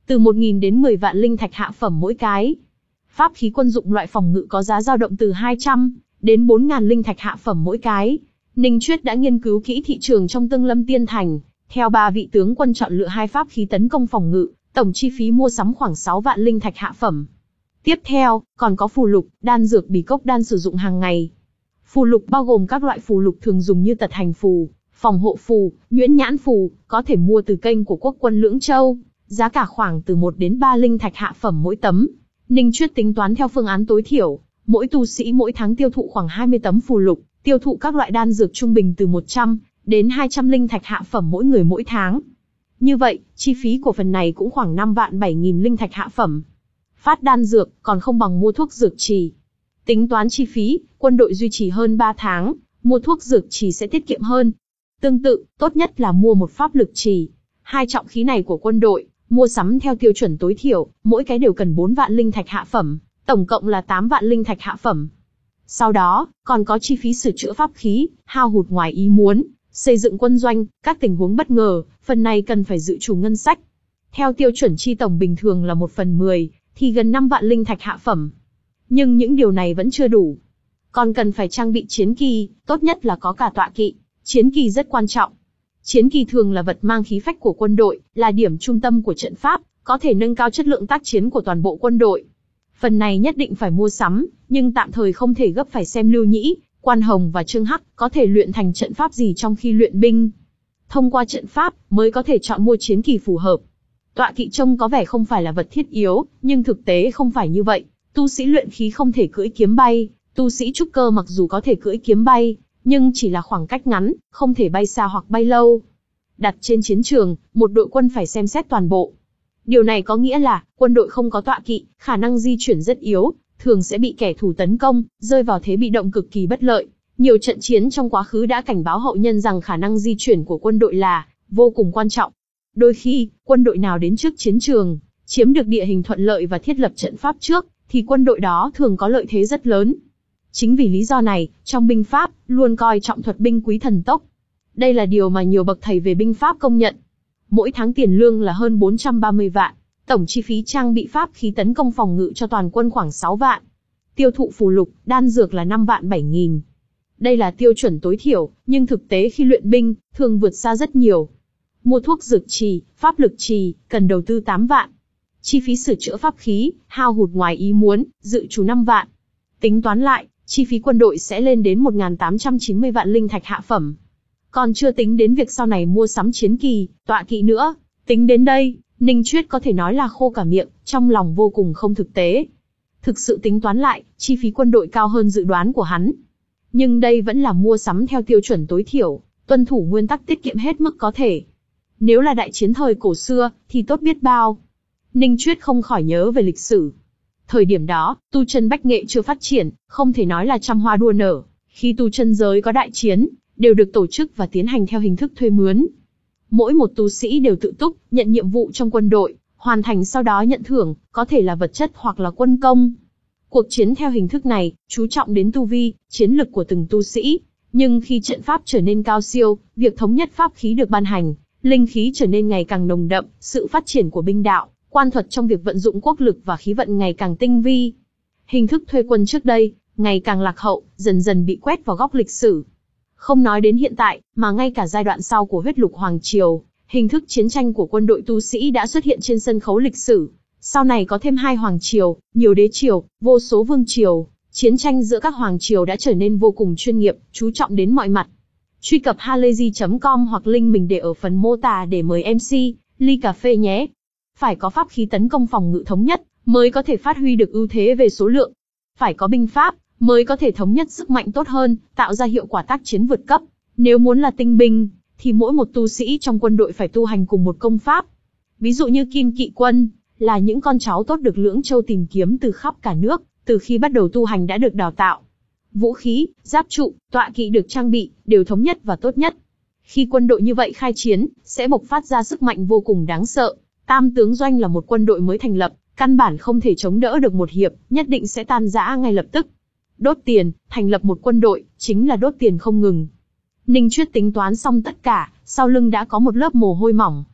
S1: từ một nghìn đến mười vạn linh thạch hạ phẩm mỗi cái. Pháp khí quân dụng loại phòng ngự có giá dao động từ hai trăm đến bốn nghìn linh thạch hạ phẩm mỗi cái. Ninh Chuyết đã nghiên cứu kỹ thị trường trong Tương Lâm Tiên Thành, theo ba vị tướng quân chọn lựa hai pháp khí tấn công phòng ngự, tổng chi phí mua sắm khoảng sáu vạn linh thạch hạ phẩm. Tiếp theo, còn có phù lục, đan dược bỉ cốc đan sử dụng hàng ngày. Phù lục bao gồm các loại phù lục thường dùng như tật hành phù, phòng hộ phù, nhuyễn nhãn phù, có thể mua từ kênh của quốc quân Lưỡng Châu, giá cả khoảng từ một đến ba linh thạch hạ phẩm mỗi tấm. Ninh Chuyết tính toán theo phương án tối thiểu, mỗi tu sĩ mỗi tháng tiêu thụ khoảng hai mươi tấm phù lục, tiêu thụ các loại đan dược trung bình từ một trăm đến hai trăm linh thạch hạ phẩm mỗi người mỗi tháng. Như vậy, chi phí của phần này cũng khoảng năm vạn bảy nghìn linh thạch hạ phẩm. Phát đan dược còn không bằng mua thuốc dược trì. Tính toán chi phí, quân đội duy trì hơn ba tháng, mua thuốc dược trì sẽ tiết kiệm hơn. Tương tự, tốt nhất là mua một pháp lực trì. Hai trọng khí này của quân đội, mua sắm theo tiêu chuẩn tối thiểu, mỗi cái đều cần bốn vạn linh thạch hạ phẩm, tổng cộng là tám vạn linh thạch hạ phẩm. Sau đó, còn có chi phí sửa chữa pháp khí, hao hụt ngoài ý muốn, xây dựng quân doanh, các tình huống bất ngờ, phần này cần phải dự trù ngân sách. Theo tiêu chuẩn chi tổng bình thường là một phần mười, thì gần năm vạn linh thạch hạ phẩm. Nhưng những điều này vẫn chưa đủ. Còn cần phải trang bị chiến kỳ, tốt nhất là có cả tọa kỵ. Chiến kỳ rất quan trọng. Chiến kỳ thường là vật mang khí phách của quân đội, là điểm trung tâm của trận pháp, có thể nâng cao chất lượng tác chiến của toàn bộ quân đội. Phần này nhất định phải mua sắm, nhưng tạm thời không thể gấp, phải xem Lưu Nhĩ, Quan Hồng và Trương Hắc có thể luyện thành trận pháp gì trong khi luyện binh. Thông qua trận pháp mới có thể chọn mua chiến kỳ phù hợp. Tọa kỵ trông có vẻ không phải là vật thiết yếu, nhưng thực tế không phải như vậy. Tu sĩ luyện khí không thể cưỡi kiếm bay, tu sĩ trúc cơ mặc dù có thể cưỡi kiếm bay, nhưng chỉ là khoảng cách ngắn, không thể bay xa hoặc bay lâu. Đặt trên chiến trường, một đội quân phải xem xét toàn bộ. Điều này có nghĩa là, quân đội không có tọa kỵ, khả năng di chuyển rất yếu, thường sẽ bị kẻ thù tấn công, rơi vào thế bị động cực kỳ bất lợi. Nhiều trận chiến trong quá khứ đã cảnh báo hậu nhân rằng khả năng di chuyển của quân đội là vô cùng quan trọng. Đôi khi, quân đội nào đến trước chiến trường, chiếm được địa hình thuận lợi và thiết lập trận pháp trước, thì quân đội đó thường có lợi thế rất lớn. Chính vì lý do này, trong binh pháp, luôn coi trọng thuật binh quý thần tốc. Đây là điều mà nhiều bậc thầy về binh pháp công nhận. Mỗi tháng tiền lương là hơn bốn trăm ba mươi vạn, tổng chi phí trang bị pháp khí tấn công phòng ngự cho toàn quân khoảng sáu vạn. Tiêu thụ phù lục, đan dược là năm vạn bảy nghìn. Đây là tiêu chuẩn tối thiểu, nhưng thực tế khi luyện binh, thường vượt xa rất nhiều. Mua thuốc dược trì, pháp lực trì, cần đầu tư tám vạn. Chi phí sửa chữa pháp khí, hao hụt ngoài ý muốn, dự trù năm vạn. Tính toán lại, chi phí quân đội sẽ lên đến một nghìn tám trăm chín mươi vạn linh thạch hạ phẩm. Còn chưa tính đến việc sau này mua sắm chiến kỳ, tọa kỵ nữa. Tính đến đây, Ninh Chuyết có thể nói là khô cả miệng, trong lòng vô cùng không thực tế. Thực sự tính toán lại, chi phí quân đội cao hơn dự đoán của hắn. Nhưng đây vẫn là mua sắm theo tiêu chuẩn tối thiểu, tuân thủ nguyên tắc tiết kiệm hết mức có thể. Nếu là đại chiến thời cổ xưa, thì tốt biết bao. Ninh Chuyết không khỏi nhớ về lịch sử. Thời điểm đó, tu chân bách nghệ chưa phát triển, không thể nói là trăm hoa đua nở. Khi tu chân giới có đại chiến, đều được tổ chức và tiến hành theo hình thức thuê mướn. Mỗi một tu sĩ đều tự túc, nhận nhiệm vụ trong quân đội, hoàn thành sau đó nhận thưởng, có thể là vật chất hoặc là quân công. Cuộc chiến theo hình thức này, chú trọng đến tu vi, chiến lực của từng tu sĩ. Nhưng khi trận pháp trở nên cao siêu, việc thống nhất pháp khí được ban hành, linh khí trở nên ngày càng nồng đậm, sự phát triển của binh đạo, quan thuật trong việc vận dụng quốc lực và khí vận ngày càng tinh vi. Hình thức thuê quân trước đây, ngày càng lạc hậu, dần dần bị quét vào góc lịch sử. Không nói đến hiện tại, mà ngay cả giai đoạn sau của huyết lục hoàng triều, hình thức chiến tranh của quân đội tu sĩ đã xuất hiện trên sân khấu lịch sử. Sau này có thêm hai hoàng triều, nhiều đế triều, vô số vương triều, chiến tranh giữa các hoàng triều đã trở nên vô cùng chuyên nghiệp, chú trọng đến mọi mặt. Truy cập halayzi chấm com hoặc link mình để ở phần mô tả để mời em xê, ly cà phê nhé. Phải có pháp khí tấn công phòng ngự thống nhất, mới có thể phát huy được ưu thế về số lượng. Phải có binh pháp, mới có thể thống nhất sức mạnh tốt hơn, tạo ra hiệu quả tác chiến vượt cấp. Nếu muốn là tinh binh, thì mỗi một tu sĩ trong quân đội phải tu hành cùng một công pháp. Ví dụ như Kim Kỵ Quân, là những con cháu tốt được Lưỡng Châu tìm kiếm từ khắp cả nước, từ khi bắt đầu tu hành đã được đào tạo. Vũ khí, giáp trụ, tọa kỵ được trang bị, đều thống nhất và tốt nhất. Khi quân đội như vậy khai chiến, sẽ bộc phát ra sức mạnh vô cùng đáng sợ. Tam tướng doanh là một quân đội mới thành lập, căn bản không thể chống đỡ được một hiệp, nhất định sẽ tan rã ngay lập tức. Đốt tiền, thành lập một quân đội, chính là đốt tiền không ngừng. Ninh Chuyết tính toán xong tất cả, sau lưng đã có một lớp mồ hôi mỏng.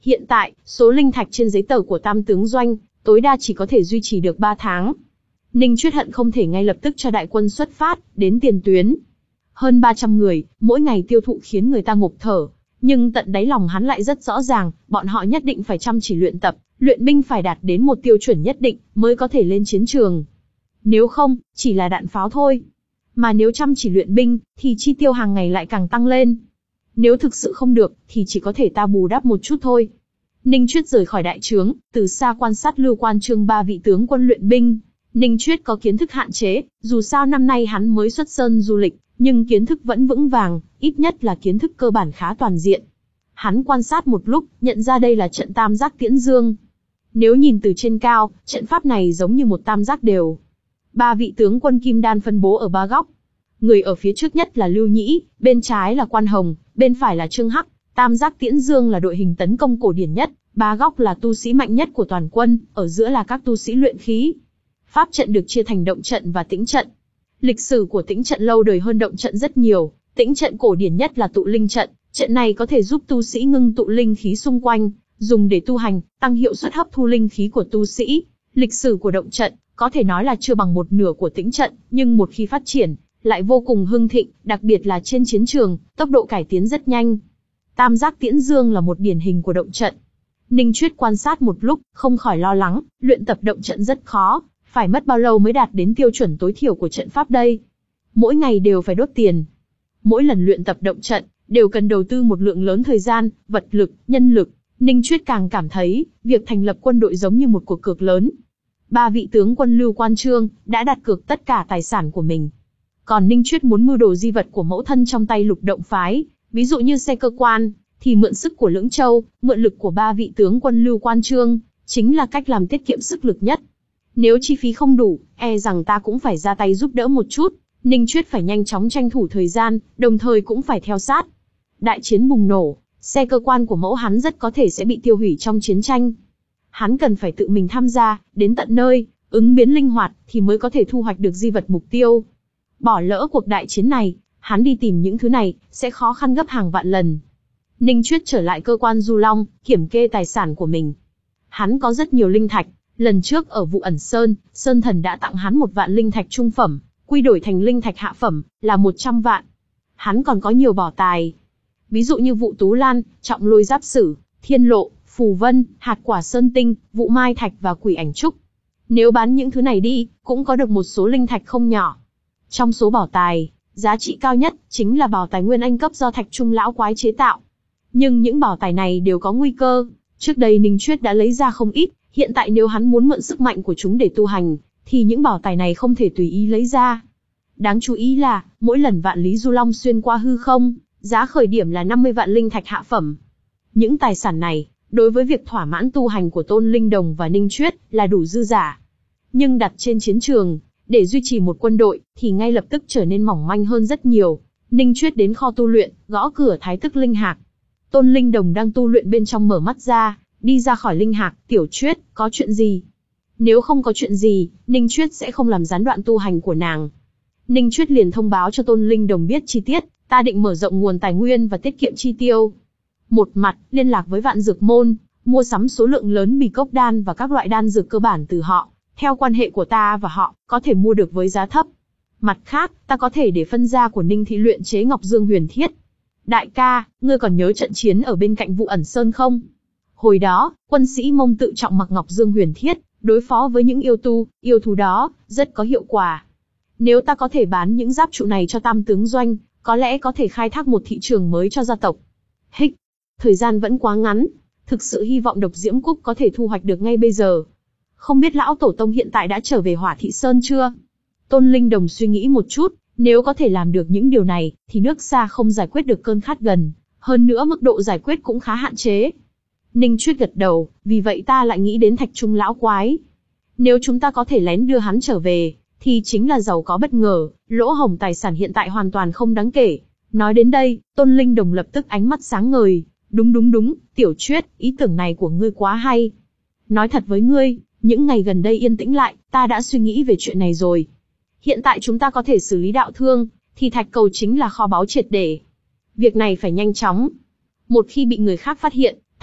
S1: Hiện tại, số linh thạch trên giấy tờ của Tam tướng doanh, tối đa chỉ có thể duy trì được ba tháng. Ninh Chuyết hận không thể ngay lập tức cho đại quân xuất phát, đến tiền tuyến. Hơn ba trăm người, mỗi ngày tiêu thụ khiến người ta ngộp thở. Nhưng tận đáy lòng hắn lại rất rõ ràng, bọn họ nhất định phải chăm chỉ luyện tập, luyện binh phải đạt đến một tiêu chuẩn nhất định, mới có thể lên chiến trường. Nếu không, chỉ là đạn pháo thôi. Mà nếu chăm chỉ luyện binh, thì chi tiêu hàng ngày lại càng tăng lên. Nếu thực sự không được, thì chỉ có thể ta bù đắp một chút thôi. Ninh Chuyết rời khỏi đại trướng, từ xa quan sát Lưu Quan Trương ba vị tướng quân luyện binh. Ninh Chuyết có kiến thức hạn chế, dù sao năm nay hắn mới xuất sơn du lịch, nhưng kiến thức vẫn vững vàng, ít nhất là kiến thức cơ bản khá toàn diện. Hắn quan sát một lúc, nhận ra đây là trận tam giác tiễn dương. Nếu nhìn từ trên cao, trận pháp này giống như một tam giác đều. Ba vị tướng quân kim đan phân bố ở ba góc. Người ở phía trước nhất là Lưu Nhĩ, bên trái là Quan Hồng, bên phải là Trương Hắc. Tam giác tiễn dương là đội hình tấn công cổ điển nhất, ba góc là tu sĩ mạnh nhất của toàn quân, ở giữa là các tu sĩ luyện khí. Pháp trận được chia thành động trận và tĩnh trận. Lịch sử của tĩnh trận lâu đời hơn động trận rất nhiều, tĩnh trận cổ điển nhất là tụ linh trận, trận này có thể giúp tu sĩ ngưng tụ linh khí xung quanh, dùng để tu hành, tăng hiệu suất hấp thu linh khí của tu sĩ. Lịch sử của động trận có thể nói là chưa bằng một nửa của tĩnh trận, nhưng một khi phát triển, lại vô cùng hưng thịnh, đặc biệt là trên chiến trường, tốc độ cải tiến rất nhanh. Tam giác tiễn dương là một điển hình của động trận. Ninh Chuyết quan sát một lúc, không khỏi lo lắng, luyện tập động trận rất khó, phải mất bao lâu mới đạt đến tiêu chuẩn tối thiểu của trận pháp đây? Mỗi ngày đều phải đốt tiền. Mỗi lần luyện tập động trận, đều cần đầu tư một lượng lớn thời gian, vật lực, nhân lực. Ninh Chuyết càng cảm thấy, việc thành lập quân đội giống như một cuộc cược lớn. Ba vị tướng quân Lưu Quan Trương, đã đặt cược tất cả tài sản của mình. Còn Ninh Chuyết muốn mưu đồ di vật của mẫu thân trong tay Lục Động phái, ví dụ như xe cơ quan, thì mượn sức của Lưỡng Châu, mượn lực của ba vị tướng quân Lưu Quan Trương, chính là cách làm tiết kiệm sức lực nhất. Nếu chi phí không đủ, e rằng ta cũng phải ra tay giúp đỡ một chút. Ninh Chuyết phải nhanh chóng tranh thủ thời gian, đồng thời cũng phải theo sát. Đại chiến bùng nổ, xe cơ quan của mẫu hắn rất có thể sẽ bị tiêu hủy trong chiến tranh. Hắn cần phải tự mình tham gia, đến tận nơi, ứng biến linh hoạt, thì mới có thể thu hoạch được di vật mục tiêu. Bỏ lỡ cuộc đại chiến này, hắn đi tìm những thứ này, sẽ khó khăn gấp hàng vạn lần. Ninh Chuyết trở lại cơ quan Du Long, kiểm kê tài sản của mình. Hắn có rất nhiều linh thạch. Lần trước ở Vụ Ẩn Sơn, Sơn Thần đã tặng hắn một vạn linh thạch trung phẩm, quy đổi thành linh thạch hạ phẩm, là một trăm vạn. Hắn còn có nhiều bảo tài. Ví dụ như Vụ Tú Lan, Trọng Lôi Giáp Sử, Thiên Lộ, Phù Vân, Hạt Quả Sơn Tinh, Vụ Mai Thạch và Quỷ Ảnh Trúc. Nếu bán những thứ này đi, cũng có được một số linh thạch không nhỏ. Trong số bảo tài, giá trị cao nhất, chính là bảo tài nguyên anh cấp do Thạch Trung Lão Quái chế tạo. Nhưng những bảo tài này đều có nguy cơ. Trước đây Ninh Chuyết đã lấy ra không ít. Hiện tại nếu hắn muốn mượn sức mạnh của chúng để tu hành, thì những bảo tài này không thể tùy ý lấy ra. Đáng chú ý là, mỗi lần vạn lý du long xuyên qua hư không, giá khởi điểm là năm mươi vạn linh thạch hạ phẩm. Những tài sản này, đối với việc thỏa mãn tu hành của Tôn Linh Đồng và Ninh Chuyết, là đủ dư giả. Nhưng đặt trên chiến trường, để duy trì một quân đội, thì ngay lập tức trở nên mỏng manh hơn rất nhiều. Ninh Chuyết đến kho tu luyện, gõ cửa Thái Tức Linh Hạc. Tôn Linh Đồng đang tu luyện bên trong mở mắt ra, đi ra khỏi Linh Hạc, Tiểu Chuyết, có chuyện gì? Nếu không có chuyện gì, Ninh Chuyết sẽ không làm gián đoạn tu hành của nàng. Ninh Chuyết liền thông báo cho Tôn Linh Đồng biết chi tiết, ta định mở rộng nguồn tài nguyên và tiết kiệm chi tiêu. Một mặt, liên lạc với Vạn Dược Môn, mua sắm số lượng lớn bì cốc đan và các loại đan dược cơ bản từ họ. Theo quan hệ của ta và họ, có thể mua được với giá thấp. Mặt khác, ta có thể để phân gia của Ninh Thị luyện chế Ngọc Dương Huyền Thiết. Đại ca, ngươi còn nhớ trận chiến ở bên cạnh Vụ Ẩn Sơn không? Hồi đó, quân sĩ Mông tự trọng mặc Ngọc Dương Huyền Thiết, đối phó với những yêu tu, yêu thú đó, rất có hiệu quả. Nếu ta có thể bán những giáp trụ này cho Tam tướng doanh, có lẽ có thể khai thác một thị trường mới cho gia tộc. Hích, thời gian vẫn quá ngắn, thực sự hy vọng Độc Diễm Cúc có thể thu hoạch được ngay bây giờ. Không biết lão tổ tông hiện tại đã trở về Hỏa Thị Sơn chưa? Tôn Linh Đồng suy nghĩ một chút, nếu có thể làm được những điều này, thì nước xa không giải quyết được cơn khát gần, hơn nữa mức độ giải quyết cũng khá hạn chế. Ninh Chuyết gật đầu, vì vậy ta lại nghĩ đến Thạch Trung Lão Quái. Nếu chúng ta có thể lén đưa hắn trở về, thì chính là giàu có bất ngờ, lỗ hổng tài sản hiện tại hoàn toàn không đáng kể. Nói đến đây, Tôn Linh Đồng lập tức ánh mắt sáng ngời. Đúng đúng đúng, Tiểu Chuyết, ý tưởng này của ngươi quá hay. Nói thật với ngươi, những ngày gần đây yên tĩnh lại, ta đã suy nghĩ về chuyện này rồi. Hiện tại chúng ta có thể xử lý đạo thương, thì thạch cầu chính là kho báu triệt để. Việc này phải nhanh chóng. Một khi bị người khác phát hiện,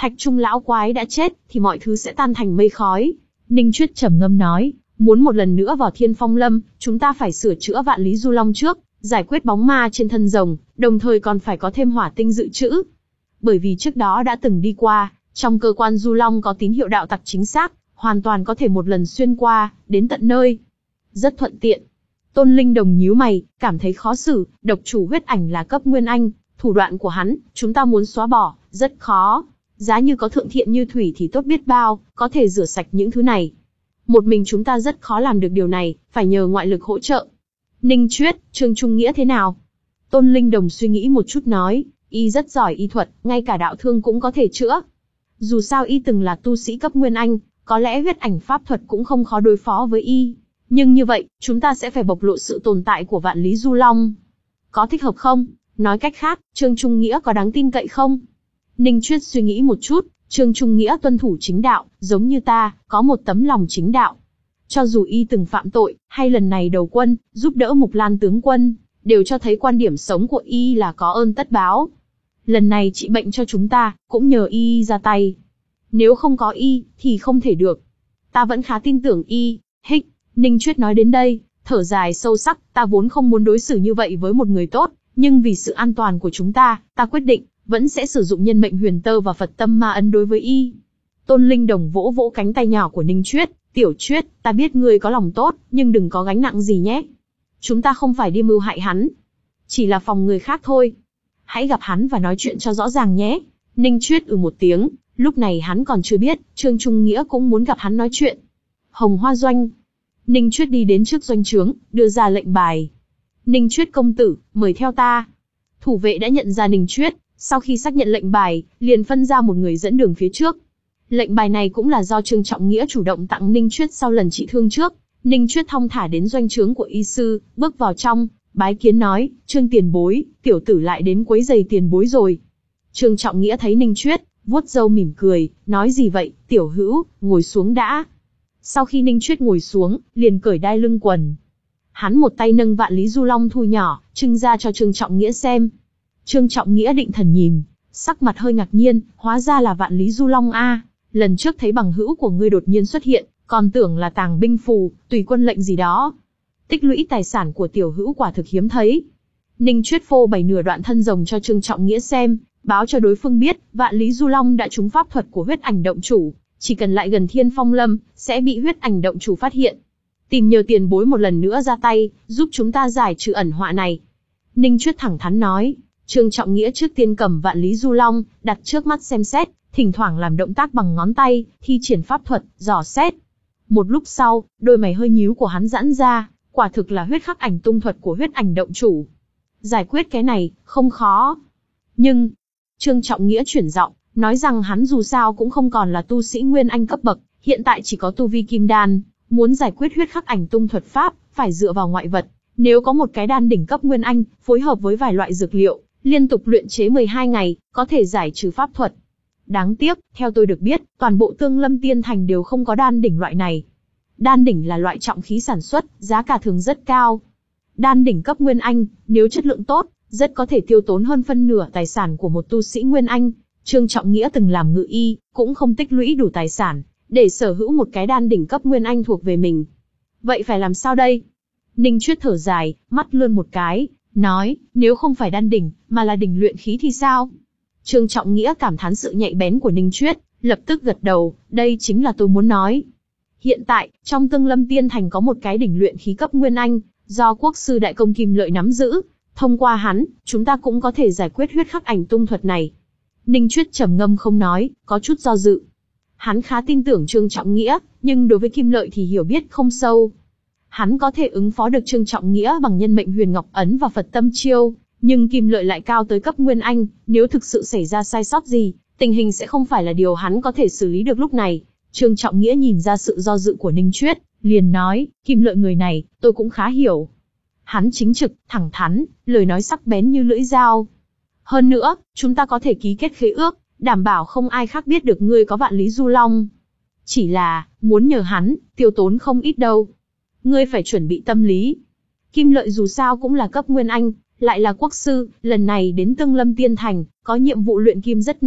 S1: Thạch Trung lão quái đã chết, thì mọi thứ sẽ tan thành mây khói. Ninh Chuyết trầm ngâm nói, muốn một lần nữa vào Thiên Phong Lâm, chúng ta phải sửa chữa Vạn Lý Du Long trước, giải quyết bóng ma trên thân rồng, đồng thời còn phải có thêm hỏa tinh dự trữ. Bởi vì trước đó đã từng đi qua, trong cơ quan Du Long có tín hiệu đạo tặc chính xác, hoàn toàn có thể một lần xuyên qua, đến tận nơi. Rất thuận tiện. Tôn Linh Đồng nhíu mày, cảm thấy khó xử, độc chủ huyết ảnh là cấp Nguyên Anh, thủ đoạn của hắn, chúng ta muốn xóa bỏ, rất khó. Giá như có thượng thiện như thủy thì tốt biết bao, có thể rửa sạch những thứ này. Một mình chúng ta rất khó làm được điều này, phải nhờ ngoại lực hỗ trợ. Ninh Chuyết, Trương Trung Nghĩa thế nào? Tôn Linh Đồng suy nghĩ một chút nói, y rất giỏi y thuật, ngay cả đạo thương cũng có thể chữa. Dù sao y từng là tu sĩ cấp Nguyên Anh, có lẽ huyết ảnh pháp thuật cũng không khó đối phó với y. Nhưng như vậy, chúng ta sẽ phải bộc lộ sự tồn tại của Vạn Lý Du Long. Có thích hợp không? Nói cách khác, Trương Trung Nghĩa có đáng tin cậy không? Ninh Chuyết suy nghĩ một chút, Trương Trung Nghĩa tuân thủ chính đạo, giống như ta, có một tấm lòng chính đạo. Cho dù y từng phạm tội, hay lần này đầu quân, giúp đỡ Mục Lan tướng quân, đều cho thấy quan điểm sống của y là có ơn tất báo. Lần này trị bệnh cho chúng ta, cũng nhờ y ra tay. Nếu không có y, thì không thể được. Ta vẫn khá tin tưởng y. Hích, Ninh Chuyết nói đến đây, thở dài sâu sắc, ta vốn không muốn đối xử như vậy với một người tốt, nhưng vì sự an toàn của chúng ta, ta quyết định, vẫn sẽ sử dụng nhân mệnh huyền tơ và Phật tâm ma ấn đối với y. Tôn Linh Đồng vỗ vỗ cánh tay nhỏ của Ninh Chuyết, tiểu Chuyết, ta biết ngươi có lòng tốt, nhưng đừng có gánh nặng gì nhé. Chúng ta không phải đi mưu hại hắn, chỉ là phòng người khác thôi. Hãy gặp hắn và nói chuyện cho rõ ràng nhé. Ninh Chuyết ừ một tiếng, lúc này hắn còn chưa biết, Trương Trung Nghĩa cũng muốn gặp hắn nói chuyện. Hồng Hoa Doanh. Ninh Chuyết đi đến trước doanh trướng, đưa ra lệnh bài. Ninh Chuyết công tử, mời theo ta. Thủ vệ đã nhận ra Ninh Chuyết, sau khi xác nhận lệnh bài, liền phân ra một người dẫn đường phía trước. Lệnh bài này cũng là do Trương Trọng Nghĩa chủ động tặng Ninh Chuyết sau lần trị thương trước. Ninh Chuyết thong thả đến doanh trướng của y sư, bước vào trong, bái kiến nói, Trương tiền bối, tiểu tử lại đến quấy giày tiền bối rồi. Trương Trọng Nghĩa thấy Ninh Chuyết, vuốt râu mỉm cười, nói gì vậy, tiểu hữu, ngồi xuống đã. Sau khi Ninh Chuyết ngồi xuống, liền cởi đai lưng quần. Hắn một tay nâng Vạn Lý Du Long thu nhỏ, trưng ra cho Trương Trọng Nghĩa xem. Trương Trọng Nghĩa định thần nhìn, sắc mặt hơi ngạc nhiên, hóa ra là Vạn Lý Du Long a. Lần trước thấy bằng hữu của ngươi đột nhiên xuất hiện, còn tưởng là tàng binh phù, tùy quân lệnh gì đó. Tích lũy tài sản của tiểu hữu quả thực hiếm thấy. Ninh Chuyết phô bày nửa đoạn thân rồng cho Trương Trọng Nghĩa xem, báo cho đối phương biết, Vạn Lý Du Long đã trúng pháp thuật của huyết ảnh động chủ, chỉ cần lại gần Thiên Phong Lâm, sẽ bị huyết ảnh động chủ phát hiện. Tìm nhờ tiền bối một lần nữa ra tay, giúp chúng ta giải trừ ẩn họa này. Ninh Chuyết thẳng thắn nói. Trương Trọng Nghĩa trước tiên cầm Vạn Lý Du Long, đặt trước mắt xem xét, thỉnh thoảng làm động tác bằng ngón tay, thi triển pháp thuật, dò xét. Một lúc sau, đôi mày hơi nhíu của hắn giãn ra, quả thực là huyết khắc ảnh tung thuật của huyết ảnh động chủ. Giải quyết cái này, không khó. Nhưng, Trương Trọng Nghĩa chuyển giọng, nói rằng hắn dù sao cũng không còn là tu sĩ Nguyên Anh cấp bậc, hiện tại chỉ có tu vi kim đan, muốn giải quyết huyết khắc ảnh tung thuật pháp, phải dựa vào ngoại vật. Nếu có một cái đan đỉnh cấp Nguyên Anh, phối hợp với vài loại dược liệu, liên tục luyện chế mười hai ngày, có thể giải trừ pháp thuật. Đáng tiếc, theo tôi được biết, toàn bộ Tương Lâm Tiên Thành đều không có đan đỉnh loại này. Đan đỉnh là loại trọng khí sản xuất, giá cả thường rất cao. Đan đỉnh cấp Nguyên Anh, nếu chất lượng tốt, rất có thể tiêu tốn hơn phân nửa tài sản của một tu sĩ Nguyên Anh. Trương Trọng Nghĩa từng làm ngự y, cũng không tích lũy đủ tài sản, để sở hữu một cái đan đỉnh cấp Nguyên Anh thuộc về mình. Vậy phải làm sao đây? Ninh Chuyết thở dài, mắt lươn một cái, nói, nếu không phải đan đỉnh, mà là đỉnh luyện khí thì sao? Trương Trọng Nghĩa cảm thán sự nhạy bén của Ninh Chuyết, lập tức gật đầu, đây chính là tôi muốn nói. Hiện tại, trong Tương Lâm Tiên Thành có một cái đỉnh luyện khí cấp Nguyên Anh, do quốc sư Đại Công Kim Lợi nắm giữ. Thông qua hắn, chúng ta cũng có thể giải quyết huyết khắc ảnh tung thuật này. Ninh Chuyết trầm ngâm không nói, có chút do dự. Hắn khá tin tưởng Trương Trọng Nghĩa, nhưng đối với Kim Lợi thì hiểu biết không sâu. Hắn có thể ứng phó được Trương Trọng Nghĩa bằng nhân mệnh huyền ngọc ấn và Phật tâm chiêu, nhưng Kim Lợi lại cao tới cấp Nguyên Anh, nếu thực sự xảy ra sai sót gì, tình hình sẽ không phải là điều hắn có thể xử lý được lúc này. Trương Trọng Nghĩa nhìn ra sự do dự của Ninh Chuyết, liền nói, Kim Lợi người này, tôi cũng khá hiểu. Hắn chính trực, thẳng thắn, lời nói sắc bén như lưỡi dao. Hơn nữa, chúng ta có thể ký kết khế ước, đảm bảo không ai khác biết được ngươi có Vạn Lý Du Long. Chỉ là, muốn nhờ hắn, tiêu tốn không ít đâu. Ngươi phải chuẩn bị tâm lý. Kim Lợi dù sao cũng là cấp Nguyên Anh, lại là quốc sư, lần này đến Tương Lâm Tiên Thành, có nhiệm vụ luyện kim rất nặng,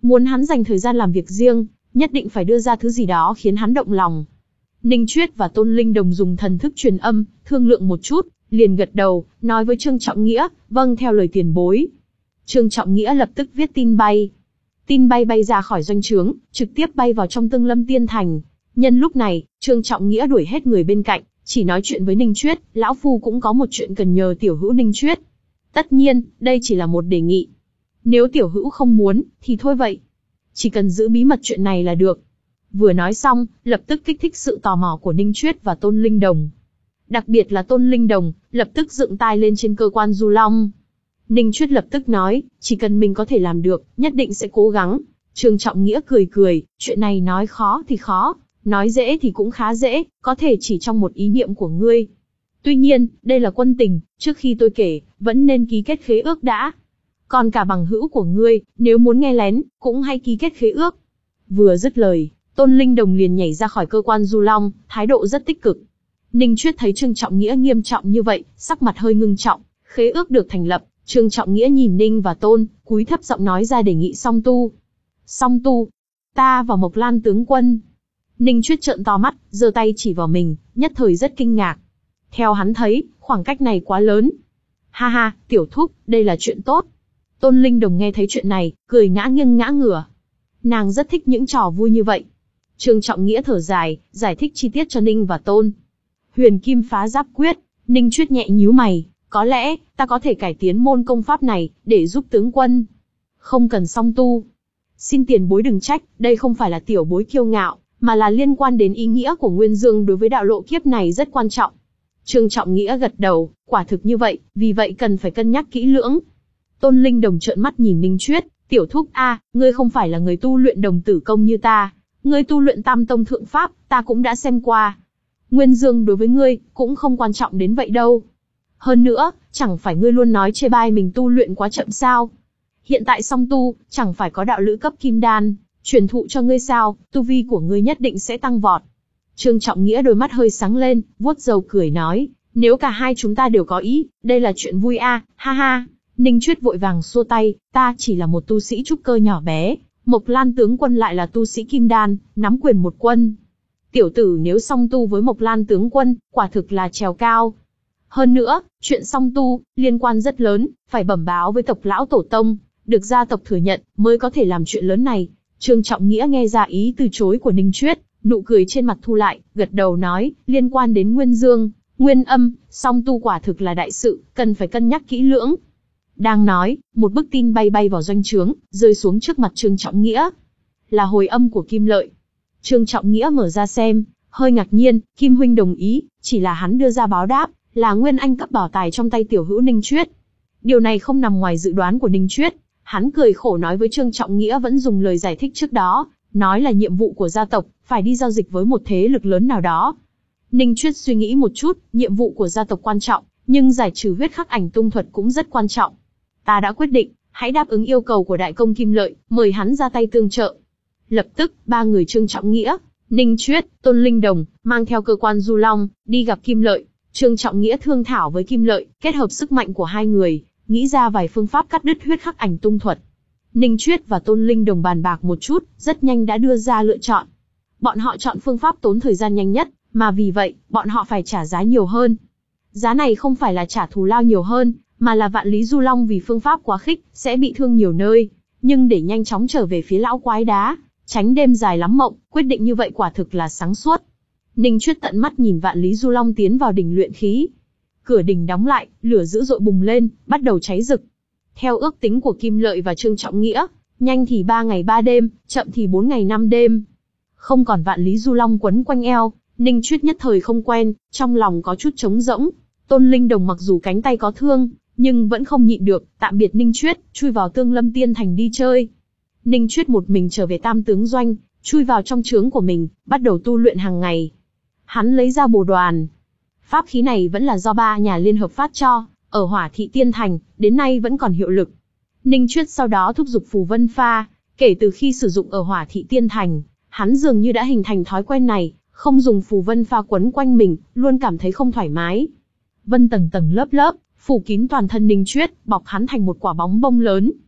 S1: Muốn hắn dành thời gian làm việc riêng, nhất định phải đưa ra thứ gì đó khiến hắn động lòng. Ninh Chuyết và Tôn Linh Đồng dùng thần thức truyền âm, thương lượng một chút, liền gật đầu, nói với Trương Trọng Nghĩa, vâng theo lời tiền bối. Trương Trọng Nghĩa lập tức viết tin bay. Tin bay bay ra khỏi doanh trướng, trực tiếp bay vào trong Tương Lâm Tiên Thành. Nhân lúc này, Trương Trọng Nghĩa đuổi hết người bên cạnh, chỉ nói chuyện với Ninh Chuyết, lão phu cũng có một chuyện cần nhờ tiểu hữu Ninh Chuyết. Tất nhiên, đây chỉ là một đề nghị. Nếu tiểu hữu không muốn, thì thôi vậy. Chỉ cần giữ bí mật chuyện này là được. Vừa nói xong, lập tức kích thích sự tò mò của Ninh Chuyết và Tôn Linh Đồng. Đặc biệt là Tôn Linh Đồng, lập tức dựng tai lên trên cơ quan Du Long. Ninh Chuyết lập tức nói, chỉ cần mình có thể làm được, nhất định sẽ cố gắng. Trương Trọng Nghĩa cười cười, chuyện này nói khó thì khó, nói dễ thì cũng khá dễ, có thể chỉ trong một ý niệm của ngươi. Tuy nhiên, đây là quân tình, trước khi tôi kể, vẫn nên ký kết khế ước đã. Còn cả bằng hữu của ngươi, nếu muốn nghe lén, cũng hay ký kết khế ước. Vừa dứt lời, Tôn Linh Đồng liền nhảy ra khỏi cơ quan Du Long, thái độ rất tích cực. Ninh Chuyết thấy Trương Trọng Nghĩa nghiêm trọng như vậy, sắc mặt hơi ngưng trọng, khế ước được thành lập, Trương Trọng Nghĩa nhìn Ninh và Tôn, cúi thấp giọng nói ra đề nghị song tu. Song tu? Ta và Mộc Lan tướng quân. Ninh Chuyết trợn to mắt, giơ tay chỉ vào mình, nhất thời rất kinh ngạc. Theo hắn thấy, khoảng cách này quá lớn. Ha ha, tiểu thúc, đây là chuyện tốt. Tôn Linh Đồng nghe thấy chuyện này, cười ngã nghiêng ngã ngửa. Nàng rất thích những trò vui như vậy. Trương Trọng Nghĩa thở dài, giải thích chi tiết cho Ninh và Tôn. Huyền Kim Phá Giáp Quyết, Ninh Chuyết nhẹ nhíu mày, có lẽ, ta có thể cải tiến môn công pháp này, để giúp tướng quân. Không cần song tu. Xin tiền bối đừng trách, đây không phải là tiểu bối kiêu ngạo, mà là liên quan đến ý nghĩa của Nguyên Dương đối với đạo lộ kiếp này rất quan trọng. Trương Trọng Nghĩa gật đầu, quả thực như vậy, vì vậy cần phải cân nhắc kỹ lưỡng. Tôn Linh Đồng trợn mắt nhìn Ninh Chuyết, tiểu thúc a, ngươi không phải là người tu luyện đồng tử công như ta, ngươi tu luyện tam tông thượng pháp, ta cũng đã xem qua. Nguyên Dương đối với ngươi, cũng không quan trọng đến vậy đâu. Hơn nữa, chẳng phải ngươi luôn nói chê bai mình tu luyện quá chậm sao? Hiện tại song tu, chẳng phải có đạo lữ cấp kim đan, truyền thụ cho ngươi sao, tu vi của ngươi nhất định sẽ tăng vọt. Trương Trọng Nghĩa đôi mắt hơi sáng lên, vuốt râu cười nói, nếu cả hai chúng ta đều có ý, đây là chuyện vui a, ha ha. Ninh Chuyết vội vàng xua tay, ta chỉ là một tu sĩ trúc cơ nhỏ bé, Mộc Lan tướng quân lại là tu sĩ kim đan, nắm quyền một quân. Tiểu tử nếu song tu với Mộc Lan tướng quân, quả thực là trèo cao. Hơn nữa, chuyện song tu, liên quan rất lớn, phải bẩm báo với tộc lão tổ tông, được gia tộc thừa nhận, mới có thể làm chuyện lớn này. Trương Trọng Nghĩa nghe ra ý từ chối của Ninh Chuyết, nụ cười trên mặt thu lại, gật đầu nói, liên quan đến Nguyên Dương, Nguyên Âm, song tu quả thực là đại sự, cần phải cân nhắc kỹ lưỡng. Đang nói, một bức tin bay bay vào doanh trướng, rơi xuống trước mặt Trương Trọng Nghĩa. Là hồi âm của Kim Lợi. Trương Trọng Nghĩa mở ra xem, hơi ngạc nhiên, Kim huynh đồng ý, chỉ là hắn đưa ra báo đáp, là Nguyên Anh cấp bảo tài trong tay tiểu hữu Ninh Chuyết. Điều này không nằm ngoài dự đoán của Ninh Chuyết, hắn cười khổ nói với Trương Trọng Nghĩa vẫn dùng lời giải thích trước đó, nói là nhiệm vụ của gia tộc, phải đi giao dịch với một thế lực lớn nào đó. Ninh Chuyết suy nghĩ một chút, nhiệm vụ của gia tộc quan trọng, nhưng giải trừ huyết khắc ảnh tung thuật cũng rất quan trọng. Ta đã quyết định, hãy đáp ứng yêu cầu của đại công Kim Lợi, mời hắn ra tay tương trợ. Lập tức, ba người Trương Trọng Nghĩa, Ninh Chuyết, Tôn Linh Đồng, mang theo cơ quan Du Long, đi gặp Kim Lợi. Trương Trọng Nghĩa thương thảo với Kim Lợi, kết hợp sức mạnh của hai người, nghĩ ra vài phương pháp cắt đứt huyết khắc ảnh tung thuật. Ninh Chuyết và Tôn Linh Đồng bàn bạc một chút, rất nhanh đã đưa ra lựa chọn. Bọn họ chọn phương pháp tốn thời gian nhanh nhất, mà vì vậy, bọn họ phải trả giá nhiều hơn. Giá này không phải là trả thù lao nhiều hơn, mà là vạn lý Du Long vì phương pháp quá khích, sẽ bị thương nhiều nơi. Nhưng để nhanh chóng trở về phía lão quái đá, tránh đêm dài lắm mộng, quyết định như vậy quả thực là sáng suốt. Ninh Chuyết tận mắt nhìn vạn lý Du Long tiến vào đỉnh luyện khí. Cửa đỉnh đóng lại, lửa dữ dội bùng lên, bắt đầu cháy rực. Theo ước tính của Kim Lợi và Trương Trọng Nghĩa, nhanh thì ba ngày ba đêm, chậm thì bốn ngày năm đêm. Không còn vạn lý Du Long quấn quanh eo, Ninh Chuyết nhất thời không quen, trong lòng có chút trống rỗng. Tôn Linh Đồng mặc dù cánh tay có thương, nhưng vẫn không nhịn được, tạm biệt Ninh Chuyết, chui vào Tương Lâm Tiên Thành đi chơi. Ninh Chuyết một mình trở về Tam Tướng Doanh, chui vào trong trướng của mình, bắt đầu tu luyện hàng ngày. Hắn lấy ra bồ đoàn. Pháp khí này vẫn là do ba nhà liên hợp phát cho, ở Hỏa Thị Tiên Thành, đến nay vẫn còn hiệu lực. Ninh Chuyết sau đó thúc giục phù vân pha, kể từ khi sử dụng ở Hỏa Thị Tiên Thành, hắn dường như đã hình thành thói quen này, không dùng phù vân pha quấn quanh mình, luôn cảm thấy không thoải mái. Vân tầng tầng lớp lớp, phủ kín toàn thân Ninh Chuyết, bọc hắn thành một quả bóng bông lớn.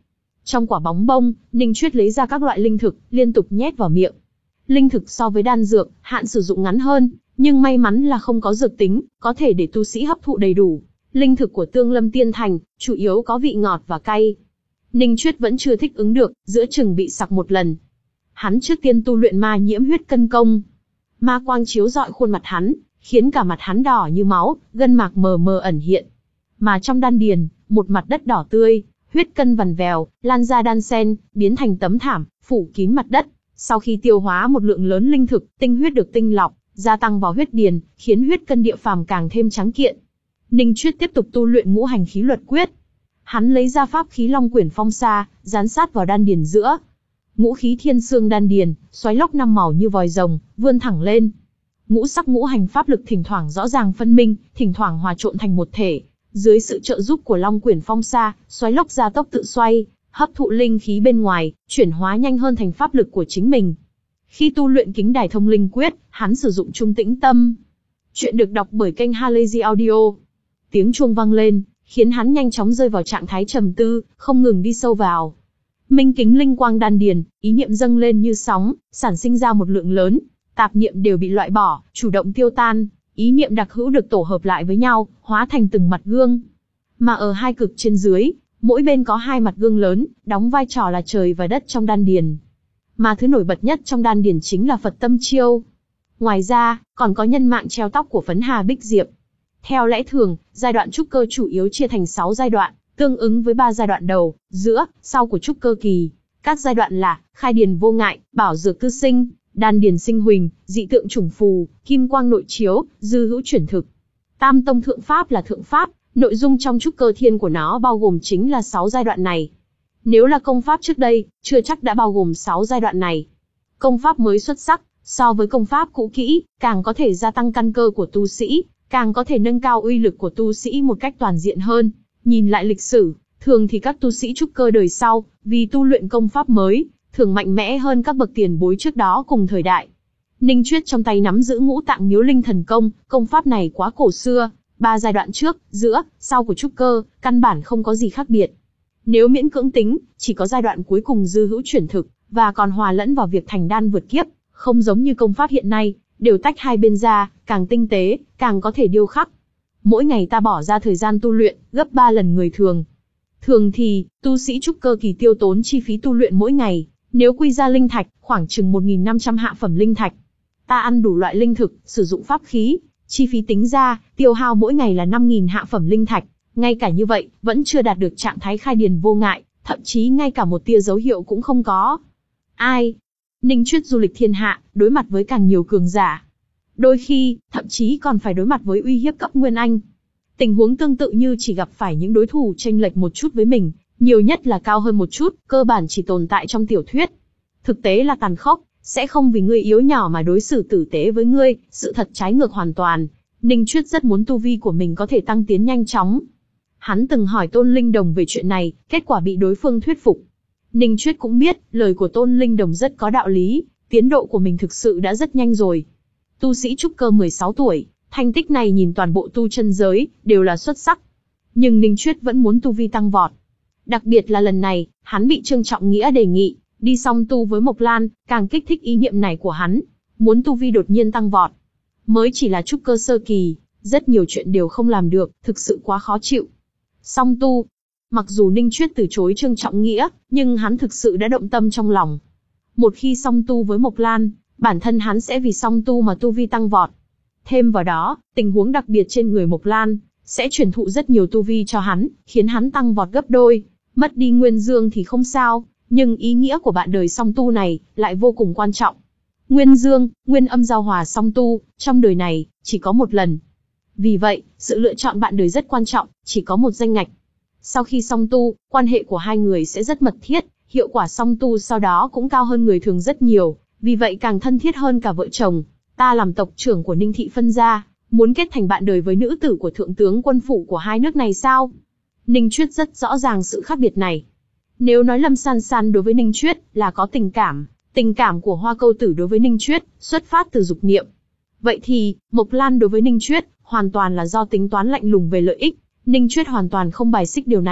S1: Trong quả bóng bông, Ninh Chuyết lấy ra các loại linh thực, liên tục nhét vào miệng. Linh thực so với đan dược, hạn sử dụng ngắn hơn, nhưng may mắn là không có dược tính, có thể để tu sĩ hấp thụ đầy đủ. Linh thực của Tương Lâm Tiên Thành, chủ yếu có vị ngọt và cay. Ninh Chuyết vẫn chưa thích ứng được, giữa chừng bị sặc một lần. Hắn trước tiên tu luyện ma nhiễm huyết cân công. Ma quang chiếu rọi khuôn mặt hắn, khiến cả mặt hắn đỏ như máu, gân mạc mờ mờ ẩn hiện. Mà trong đan điền, một mặt đất đỏ tươi, huyết cân vằn vèo, lan ra đan sen, biến thành tấm thảm, phủ kín mặt đất. Sau khi tiêu hóa một lượng lớn linh thực, tinh huyết được tinh lọc, gia tăng vào huyết điền, khiến huyết cân địa phàm càng thêm trắng kiện. Ninh Chuyết tiếp tục tu luyện ngũ hành khí luật quyết. Hắn lấy ra pháp khí Long Quyển Phong Sa, dán sát vào đan điền giữa. Ngũ khí thiên xương đan điền, xoáy lốc năm màu như vòi rồng, vươn thẳng lên. Ngũ sắc ngũ hành pháp lực thỉnh thoảng rõ ràng phân minh, thỉnh thoảng hòa trộn thành một thể. Dưới sự trợ giúp của Long Quyển Phong Sa, xoáy lốc gia tốc tự xoay, hấp thụ linh khí bên ngoài, chuyển hóa nhanh hơn thành pháp lực của chính mình. Khi tu luyện Kính Đài Thông Linh Quyết, hắn sử dụng Trung Tĩnh Tâm. Chuyện được đọc bởi kênh Halazy Audio. Tiếng chuông vang lên, khiến hắn nhanh chóng rơi vào trạng thái trầm tư, không ngừng đi sâu vào. Minh kính linh quang đan điền, ý niệm dâng lên như sóng, sản sinh ra một lượng lớn, tạp niệm đều bị loại bỏ, chủ động tiêu tan, ý niệm đặc hữu được tổ hợp lại với nhau, hóa thành từng mặt gương. Mà ở hai cực trên dưới, mỗi bên có hai mặt gương lớn, đóng vai trò là trời và đất trong đan điền. Mà thứ nổi bật nhất trong đan điền chính là Phật Tâm Chiêu. Ngoài ra, còn có nhân mạng treo tóc của Phấn Hà Bích Diệp. Theo lẽ thường, giai đoạn trúc cơ chủ yếu chia thành sáu giai đoạn, tương ứng với ba giai đoạn đầu, giữa, sau của trúc cơ kỳ. Các giai đoạn là khai điền vô ngại, bảo dược cư sinh, đan điền sinh huỳnh, dị tượng chủng phù, kim quang nội chiếu, dư hữu chuyển thực. Tam tông thượng pháp là thượng pháp, nội dung trong trúc cơ thiên của nó bao gồm chính là sáu giai đoạn này. Nếu là công pháp trước đây, chưa chắc đã bao gồm sáu giai đoạn này. Công pháp mới xuất sắc, so với công pháp cũ kỹ, càng có thể gia tăng căn cơ của tu sĩ, càng có thể nâng cao uy lực của tu sĩ một cách toàn diện hơn. Nhìn lại lịch sử, thường thì các tu sĩ trúc cơ đời sau, vì tu luyện công pháp mới, thường mạnh mẽ hơn các bậc tiền bối trước đó cùng thời đại. Ninh Chuyết trong tay nắm giữ Ngũ Tạng Miếu Linh Thần Công, công pháp này quá cổ xưa, ba giai đoạn trước, giữa, sau của trúc cơ, căn bản không có gì khác biệt. Nếu miễn cưỡng tính, chỉ có giai đoạn cuối cùng dư hữu chuyển thực, và còn hòa lẫn vào việc thành đan vượt kiếp, không giống như công pháp hiện nay, đều tách hai bên ra, càng tinh tế, càng có thể điêu khắc. Mỗi ngày ta bỏ ra thời gian tu luyện, gấp ba lần người thường. Thường thì, tu sĩ trúc cơ kỳ tiêu tốn chi phí tu luyện mỗi ngày, nếu quy ra linh thạch, khoảng chừng một nghìn năm trăm hạ phẩm linh thạch. Ta ăn đủ loại linh thực, sử dụng pháp khí, chi phí tính ra, tiêu hao mỗi ngày là năm nghìn hạ phẩm linh thạch. Ngay cả như vậy, vẫn chưa đạt được trạng thái khai điền vô ngại, thậm chí ngay cả một tia dấu hiệu cũng không có. Ai? Ninh Chuyết du lịch thiên hạ, đối mặt với càng nhiều cường giả. Đôi khi, thậm chí còn phải đối mặt với uy hiếp cấp Nguyên Anh. Tình huống tương tự như chỉ gặp phải những đối thủ chênh lệch một chút với mình, nhiều nhất là cao hơn một chút, cơ bản chỉ tồn tại trong tiểu thuyết. Thực tế là tàn khốc, sẽ không vì ngươi yếu nhỏ mà đối xử tử tế với ngươi, sự thật trái ngược hoàn toàn. Ninh Chuyết rất muốn tu vi của mình có thể tăng tiến nhanh chóng. Hắn từng hỏi Tôn Linh Đồng về chuyện này, kết quả bị đối phương thuyết phục. Ninh Chuyết cũng biết, lời của Tôn Linh Đồng rất có đạo lý, tiến độ của mình thực sự đã rất nhanh rồi. Tu sĩ trúc cơ mười sáu tuổi, thành tích này nhìn toàn bộ tu chân giới, đều là xuất sắc. Nhưng Ninh Chuyết vẫn muốn tu vi tăng vọt. Đặc biệt là lần này, hắn bị Trương Trọng Nghĩa đề nghị, đi song tu với Mộc Lan, càng kích thích ý niệm này của hắn, muốn tu vi đột nhiên tăng vọt. Mới chỉ là trúc cơ sơ kỳ, rất nhiều chuyện đều không làm được, thực sự quá khó chịu. Song tu. Mặc dù Ninh Chuyết từ chối Trương Trọng Nghĩa, nhưng hắn thực sự đã động tâm trong lòng. Một khi song tu với Mộc Lan, bản thân hắn sẽ vì song tu mà tu vi tăng vọt. Thêm vào đó, tình huống đặc biệt trên người Mộc Lan, sẽ truyền thụ rất nhiều tu vi cho hắn, khiến hắn tăng vọt gấp đôi. Mất đi Nguyên Dương thì không sao, nhưng ý nghĩa của bạn đời song tu này, lại vô cùng quan trọng. Nguyên Dương, Nguyên Âm giao hòa song tu, trong đời này, chỉ có một lần. Vì vậy, sự lựa chọn bạn đời rất quan trọng, chỉ có một danh ngạch. Sau khi song tu, quan hệ của hai người sẽ rất mật thiết, hiệu quả song tu sau đó cũng cao hơn người thường rất nhiều, vì vậy càng thân thiết hơn cả vợ chồng. Ta làm tộc trưởng của Ninh Thị Phân gia, muốn kết thành bạn đời với nữ tử của thượng tướng quân phủ của hai nước này sao? Ninh Chuyết rất rõ ràng sự khác biệt này. Nếu nói Lâm San San đối với Ninh Chuyết là có tình cảm, tình cảm của Hoa Câu Tử đối với Ninh Chuyết xuất phát từ dục niệm. Vậy thì, Mộc Lan đối với Ninh Chuyết hoàn toàn là do tính toán lạnh lùng về lợi ích. Ninh Chuyết hoàn toàn không bài xích điều này,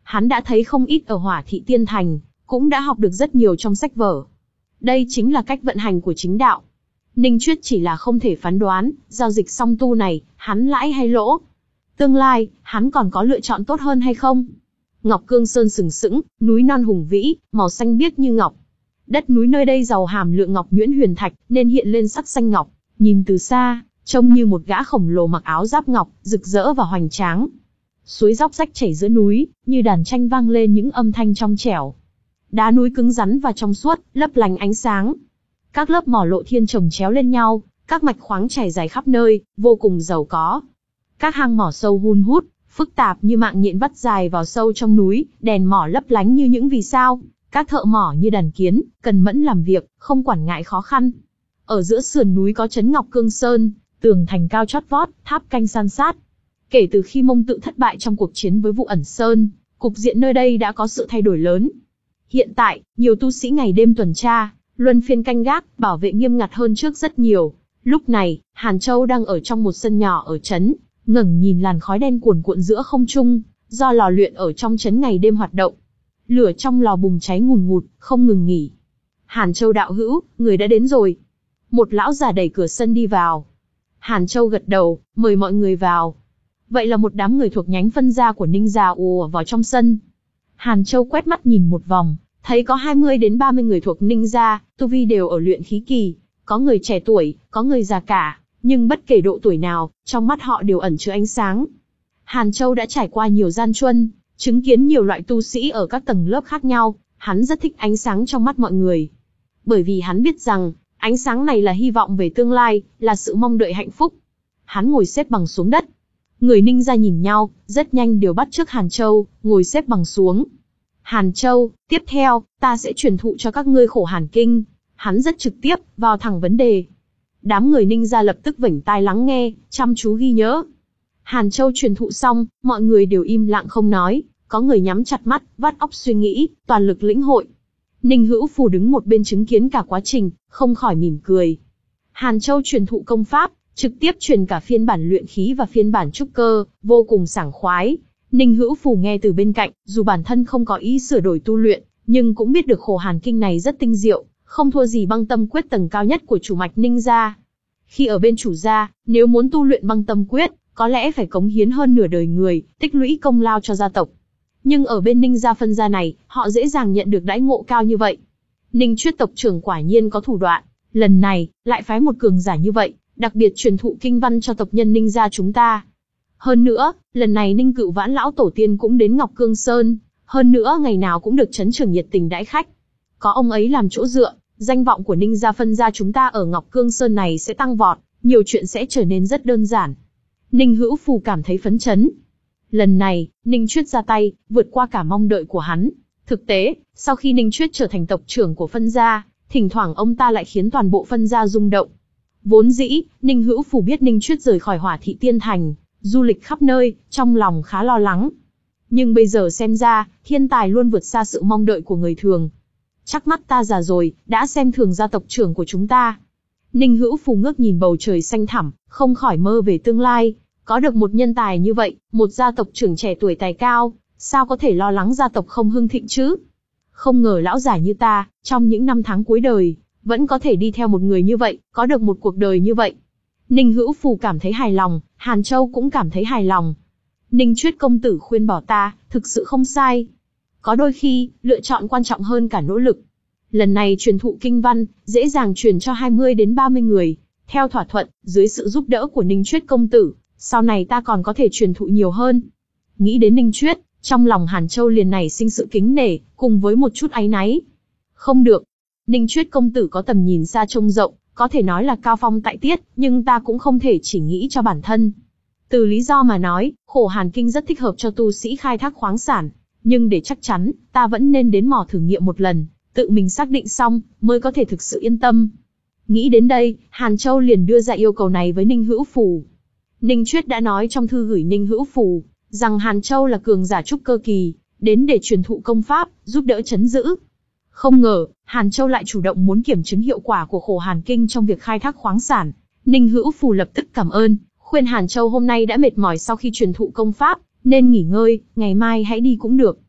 S1: Hắn đã thấy không ít ở Hỏa Thị Tiên Thành, cũng đã học được rất nhiều trong sách vở. Đây chính là cách vận hành của chính đạo. Ninh Chuyết chỉ là không thể phán đoán, giao dịch song tu này, hắn lãi hay lỗ. Tương lai, hắn còn có lựa chọn tốt hơn hay không? Ngọc Cương Sơn sừng sững, núi non hùng vĩ, màu xanh biếc như ngọc. Đất núi nơi đây giàu hàm lượng ngọc nhuyễn huyền thạch, nên hiện lên sắc xanh ngọc. Nhìn từ xa, trông như một gã khổng lồ mặc áo giáp ngọc, rực rỡ và hoành tráng. Suối róc rách chảy giữa núi, như đàn tranh vang lên những âm thanh trong trẻo. Đá núi cứng rắn và trong suốt, lấp lánh ánh sáng. Các lớp mỏ lộ thiên chồng chéo lên nhau, các mạch khoáng chảy dài khắp nơi, vô cùng giàu có. Các hang mỏ sâu hun hút, phức tạp như mạng nhện vắt dài vào sâu trong núi, đèn mỏ lấp lánh như những vì sao. Các thợ mỏ như đàn kiến, cần mẫn làm việc, không quản ngại khó khăn. Ở giữa sườn núi có trấn Ngọc Cương Sơn, tường thành cao chót vót, tháp canh san sát. Kể từ khi Mông Tự thất bại trong cuộc chiến với Vụ Ẩn Sơn, cục diện nơi đây đã có sự thay đổi lớn. Hiện tại, nhiều tu sĩ ngày đêm tuần tra, luân phiên canh gác, bảo vệ nghiêm ngặt hơn trước rất nhiều. Lúc này, Hàn Châu đang ở trong một sân nhỏ ở trấn, ngẩng nhìn làn khói đen cuồn cuộn giữa không trung, do lò luyện ở trong trấn ngày đêm hoạt động. Lửa trong lò bùng cháy ngùn ngụt, không ngừng nghỉ. Hàn Châu đạo hữu, người đã đến rồi. Một lão già đẩy cửa sân đi vào. Hàn Châu gật đầu, mời mọi người vào. Vậy là một đám người thuộc nhánh phân gia của Ninh gia ùa vào trong sân. Hàn Châu quét mắt nhìn một vòng, thấy có hai mươi đến ba mươi người thuộc Ninh gia, tu vi đều ở luyện khí kỳ, có người trẻ tuổi, có người già cả, nhưng bất kể độ tuổi nào, trong mắt họ đều ẩn chứa ánh sáng. Hàn Châu đã trải qua nhiều gian truân, chứng kiến nhiều loại tu sĩ ở các tầng lớp khác nhau, hắn rất thích ánh sáng trong mắt mọi người. Bởi vì hắn biết rằng, ánh sáng này là hy vọng về tương lai, là sự mong đợi hạnh phúc. Hắn ngồi xếp bằng xuống đất. Người Ninh gia nhìn nhau, rất nhanh đều bắt chước Hàn Châu, ngồi xếp bằng xuống. Hàn Châu, tiếp theo, ta sẽ truyền thụ cho các ngươi khổ hàn kinh. Hắn rất trực tiếp, vào thẳng vấn đề. Đám người Ninh gia lập tức vểnh tai lắng nghe, chăm chú ghi nhớ. Hàn Châu truyền thụ xong, mọi người đều im lặng không nói, có người nhắm chặt mắt, vắt óc suy nghĩ, toàn lực lĩnh hội. Ninh Hữu Phù đứng một bên chứng kiến cả quá trình, không khỏi mỉm cười. Hàn Châu truyền thụ công pháp, trực tiếp truyền cả phiên bản luyện khí và phiên bản trúc cơ, vô cùng sảng khoái. Ninh Hữu Phù nghe từ bên cạnh, dù bản thân không có ý sửa đổi tu luyện, nhưng cũng biết được khổ hàn kinh này rất tinh diệu, không thua gì băng tâm quyết tầng cao nhất của chủ mạch Ninh gia. Khi ở bên chủ gia, nếu muốn tu luyện băng tâm quyết, có lẽ phải cống hiến hơn nửa đời người, tích lũy công lao cho gia tộc. Nhưng ở bên Ninh gia phân gia này, họ dễ dàng nhận được đãi ngộ cao như vậy. Ninh Chuyết tộc trưởng quả nhiên có thủ đoạn, lần này, lại phái một cường giả như vậy, đặc biệt truyền thụ kinh văn cho tộc nhân Ninh gia chúng ta. Hơn nữa, lần này Ninh Cựu Vãn lão tổ tiên cũng đến Ngọc Cương Sơn, hơn nữa ngày nào cũng được trấn trưởng nhiệt tình đãi khách. Có ông ấy làm chỗ dựa, danh vọng của Ninh gia phân gia chúng ta ở Ngọc Cương Sơn này sẽ tăng vọt, nhiều chuyện sẽ trở nên rất đơn giản. Ninh Hữu Phù cảm thấy phấn chấn. Lần này, Ninh Chuyết ra tay, vượt qua cả mong đợi của hắn. Thực tế, sau khi Ninh Chuyết trở thành tộc trưởng của phân gia, thỉnh thoảng ông ta lại khiến toàn bộ phân gia rung động. Vốn dĩ, Ninh Hữu Phù biết Ninh Chuyết rời khỏi Hỏa Thị Tiên Thành, du lịch khắp nơi, trong lòng khá lo lắng. Nhưng bây giờ xem ra, thiên tài luôn vượt xa sự mong đợi của người thường. Chắc mắt ta già rồi, đã xem thường gia tộc trưởng của chúng ta. Ninh Hữu Phù ngước nhìn bầu trời xanh thẳm, không khỏi mơ về tương lai. Có được một nhân tài như vậy, một gia tộc trưởng trẻ tuổi tài cao, sao có thể lo lắng gia tộc không hưng thịnh chứ? Không ngờ lão già như ta, trong những năm tháng cuối đời, vẫn có thể đi theo một người như vậy, có được một cuộc đời như vậy. Ninh Hữu Phù cảm thấy hài lòng, Hàn Châu cũng cảm thấy hài lòng. Ninh Chuyết công tử khuyên bảo ta, thực sự không sai. Có đôi khi, lựa chọn quan trọng hơn cả nỗ lực. Lần này truyền thụ kinh văn, dễ dàng truyền cho hai mươi đến ba mươi người. Theo thỏa thuận, dưới sự giúp đỡ của Ninh Chuyết công tử, sau này ta còn có thể truyền thụ nhiều hơn. Nghĩ đến Ninh Chuyết, trong lòng Hàn Châu liền nảy sinh sự kính nể, cùng với một chút áy náy. Không được. Ninh Chuyết công tử có tầm nhìn xa trông rộng, có thể nói là cao phong tại tiết, nhưng ta cũng không thể chỉ nghĩ cho bản thân. Từ lý do mà nói, khổ hàn kinh rất thích hợp cho tu sĩ khai thác khoáng sản, nhưng để chắc chắn, ta vẫn nên đến mỏ thử nghiệm một lần, tự mình xác định xong, mới có thể thực sự yên tâm. Nghĩ đến đây, Hàn Châu liền đưa ra yêu cầu này với Ninh Hữu Phù. Ninh Chuyết đã nói trong thư gửi Ninh Hữu Phù, rằng Hàn Châu là cường giả trúc cơ kỳ, đến để truyền thụ công pháp, giúp đỡ trấn giữ. Không ngờ, Hàn Châu lại chủ động muốn kiểm chứng hiệu quả của khổ hàn kinh trong việc khai thác khoáng sản. Ninh Hữu Phù lập tức cảm ơn, khuyên Hàn Châu hôm nay đã mệt mỏi sau khi truyền thụ công pháp, nên nghỉ ngơi, ngày mai hãy đi cũng được.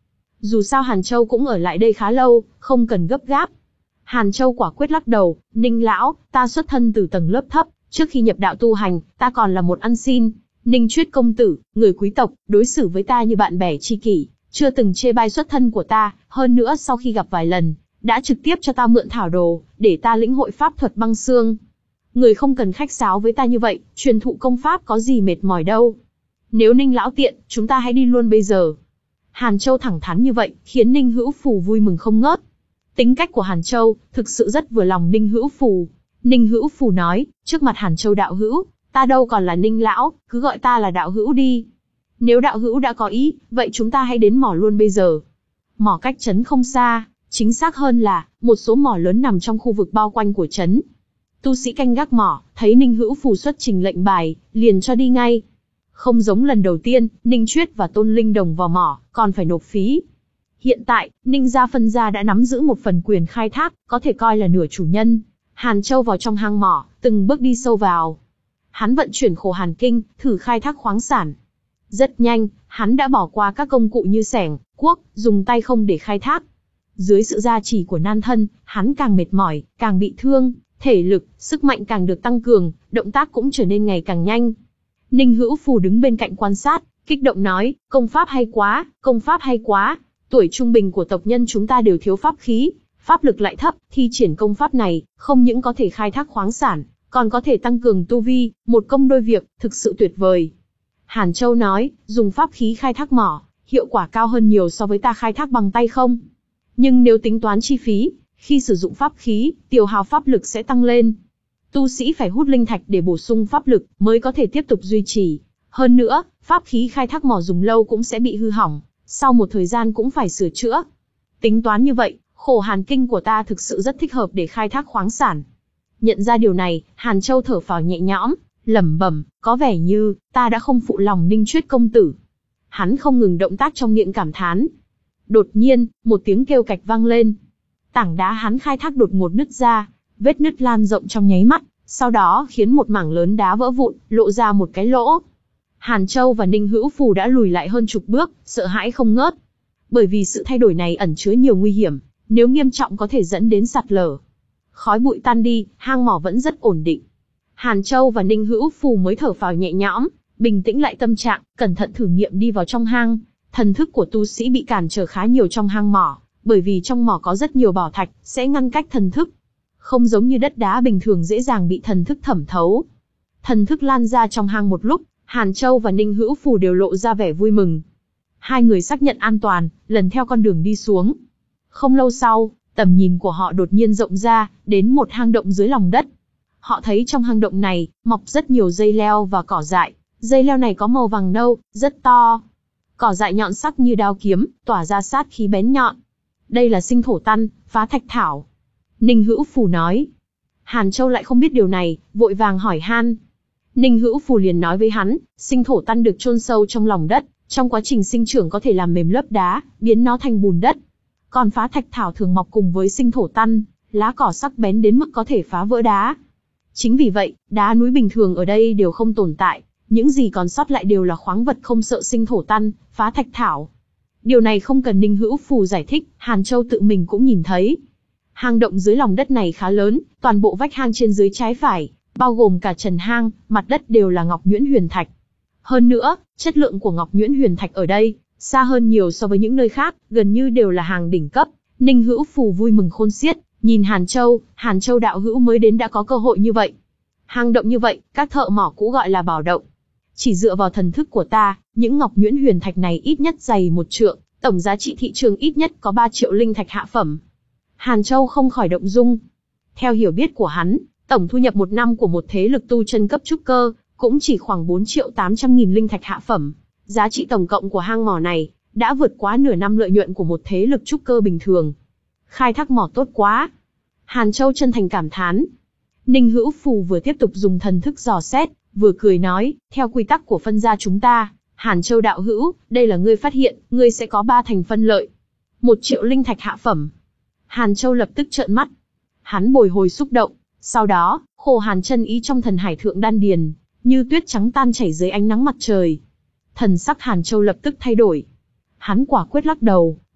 S1: Dù sao Hàn Châu cũng ở lại đây khá lâu, không cần gấp gáp. Hàn Châu quả quyết lắc đầu, Ninh lão, ta xuất thân từ tầng lớp thấp, trước khi nhập đạo tu hành, ta còn là một ăn xin. Ninh Chuyết công tử, người quý tộc, đối xử với ta như bạn bè tri kỷ, chưa từng chê bai xuất thân của ta, hơn nữa sau khi gặp vài lần, đã trực tiếp cho ta mượn thảo đồ, để ta lĩnh hội pháp thuật băng xương. Người không cần khách sáo với ta như vậy, truyền thụ công pháp có gì mệt mỏi đâu. Nếu Ninh lão tiện, chúng ta hãy đi luôn bây giờ. Hàn Châu thẳng thắn như vậy, khiến Ninh Hữu Phù vui mừng không ngớt. Tính cách của Hàn Châu, thực sự rất vừa lòng Ninh Hữu Phù. Ninh Hữu Phù nói, trước mặt Hàn Châu đạo hữu, ta đâu còn là Ninh lão, cứ gọi ta là đạo hữu đi. Nếu đạo hữu đã có ý, vậy chúng ta hãy đến mỏ luôn bây giờ. Mỏ cách trấn không xa, chính xác hơn là, một số mỏ lớn nằm trong khu vực bao quanh của trấn. Tu sĩ canh gác mỏ, thấy Ninh Hữu Phù xuất trình lệnh bài, liền cho đi ngay. Không giống lần đầu tiên, Ninh Chuyết và Tôn Linh Đồng vào mỏ, còn phải nộp phí. Hiện tại, Ninh gia phân gia đã nắm giữ một phần quyền khai thác, có thể coi là nửa chủ nhân. Hàn Châu vào trong hang mỏ, từng bước đi sâu vào. Hắn vận chuyển khổ hàn kinh, thử khai thác khoáng sản. Rất nhanh, hắn đã bỏ qua các công cụ như xẻng, cuốc, dùng tay không để khai thác. Dưới sự gia trì của nan thân, hắn càng mệt mỏi, càng bị thương, thể lực, sức mạnh càng được tăng cường, động tác cũng trở nên ngày càng nhanh. Ninh Hữu Phù đứng bên cạnh quan sát, kích động nói, công pháp hay quá, công pháp hay quá. Tuổi trung bình của tộc nhân chúng ta đều thiếu pháp khí, pháp lực lại thấp, thi triển công pháp này, không những có thể khai thác khoáng sản, còn có thể tăng cường tu vi, một công đôi việc, thực sự tuyệt vời. Hàn Châu nói, dùng pháp khí khai thác mỏ, hiệu quả cao hơn nhiều so với ta khai thác bằng tay không. Nhưng nếu tính toán chi phí, khi sử dụng pháp khí, tiêu hao pháp lực sẽ tăng lên. Tu sĩ phải hút linh thạch để bổ sung pháp lực, mới có thể tiếp tục duy trì. Hơn nữa, pháp khí khai thác mỏ dùng lâu cũng sẽ bị hư hỏng, sau một thời gian cũng phải sửa chữa. Tính toán như vậy, khổ hàn kinh của ta thực sự rất thích hợp để khai thác khoáng sản. Nhận ra điều này, Hàn Châu thở phào nhẹ nhõm, lẩm bẩm, có vẻ như, ta đã không phụ lòng Ninh Chuyết công tử. Hắn không ngừng động tác trong miệng cảm thán. Đột nhiên, một tiếng kêu cạch vang lên. Tảng đá hắn khai thác đột ngột nứt ra, vết nứt lan rộng trong nháy mắt, sau đó khiến một mảng lớn đá vỡ vụn, lộ ra một cái lỗ. Hàn Châu và Ninh Hữu Phù đã lùi lại hơn chục bước, sợ hãi không ngớt. Bởi vì sự thay đổi này ẩn chứa nhiều nguy hiểm, nếu nghiêm trọng có thể dẫn đến sạt lở. Khói bụi tan đi, hang mỏ vẫn rất ổn định. Hàn Châu và Ninh Hữu Phù mới thở phào nhẹ nhõm, bình tĩnh lại tâm trạng, cẩn thận thử nghiệm đi vào trong hang. Thần thức của tu sĩ bị cản trở khá nhiều trong hang mỏ, bởi vì trong mỏ có rất nhiều bảo thạch, sẽ ngăn cách thần thức. Không giống như đất đá bình thường dễ dàng bị thần thức thẩm thấu. Thần thức lan ra trong hang một lúc, Hàn Châu và Ninh Hữu Phù đều lộ ra vẻ vui mừng. Hai người xác nhận an toàn, lần theo con đường đi xuống. Không lâu sau, tầm nhìn của họ đột nhiên rộng ra, đến một hang động dưới lòng đất. Họ thấy trong hang động này, mọc rất nhiều dây leo và cỏ dại. Dây leo này có màu vàng nâu, rất to. Cỏ dại nhọn sắc như đao kiếm, tỏa ra sát khí bén nhọn. Đây là sinh thổ tăn, phá thạch thảo. Ninh Hữu Phù nói. Hàn Châu lại không biết điều này, vội vàng hỏi han. Ninh Hữu Phù liền nói với hắn, sinh thổ tăn được chôn sâu trong lòng đất, trong quá trình sinh trưởng có thể làm mềm lớp đá, biến nó thành bùn đất. Còn phá thạch thảo thường mọc cùng với sinh thổ tăn, lá cỏ sắc bén đến mức có thể phá vỡ đá. Chính vì vậy, đá núi bình thường ở đây đều không tồn tại, những gì còn sót lại đều là khoáng vật không sợ sinh thổ tăn, phá thạch thảo. Điều này không cần Ninh Hữu Phù giải thích, Hàn Châu tự mình cũng nhìn thấy. Hang động dưới lòng đất này khá lớn, toàn bộ vách hang trên dưới trái phải, bao gồm cả trần hang, mặt đất đều là ngọc nhuyễn huyền thạch. Hơn nữa, chất lượng của ngọc nhuyễn huyền thạch ở đây, xa hơn nhiều so với những nơi khác, gần như đều là hàng đỉnh cấp. Ninh Hữu Phù vui mừng khôn xiết, nhìn Hàn Châu, Hàn Châu đạo hữu mới đến đã có cơ hội như vậy. Hang động như vậy, các thợ mỏ cũ gọi là bảo động. Chỉ dựa vào thần thức của ta, những ngọc nhuyễn huyền thạch này ít nhất dày một trượng, tổng giá trị thị trường ít nhất có ba triệu linh thạch hạ phẩm. Hàn Châu không khỏi động dung. Theo hiểu biết của hắn, tổng thu nhập một năm của một thế lực tu chân cấp trúc cơ, cũng chỉ khoảng bốn triệu tám trăm nghìn linh thạch hạ phẩm. Giá trị tổng cộng của hang mỏ này, đã vượt quá nửa năm lợi nhuận của một thế lực trúc cơ bình thường. Khai thác mỏ tốt quá. Hàn Châu chân thành cảm thán. Ninh Hữu Phù vừa tiếp tục dùng thần thức dò xét, vừa cười nói, theo quy tắc của phân gia chúng ta, Hàn Châu đạo hữu, đây là ngươi phát hiện, ngươi sẽ có ba thành phân lợi. Một triệu linh thạch hạ phẩm. Hàn Châu lập tức trợn mắt. Hắn bồi hồi xúc động, sau đó, khổ hàn chân ý trong thần hải thượng đan điền, như tuyết trắng tan chảy dưới ánh nắng mặt trời. Thần sắc Hàn Châu lập tức thay đổi. Hắn quả quyết lắc đầu,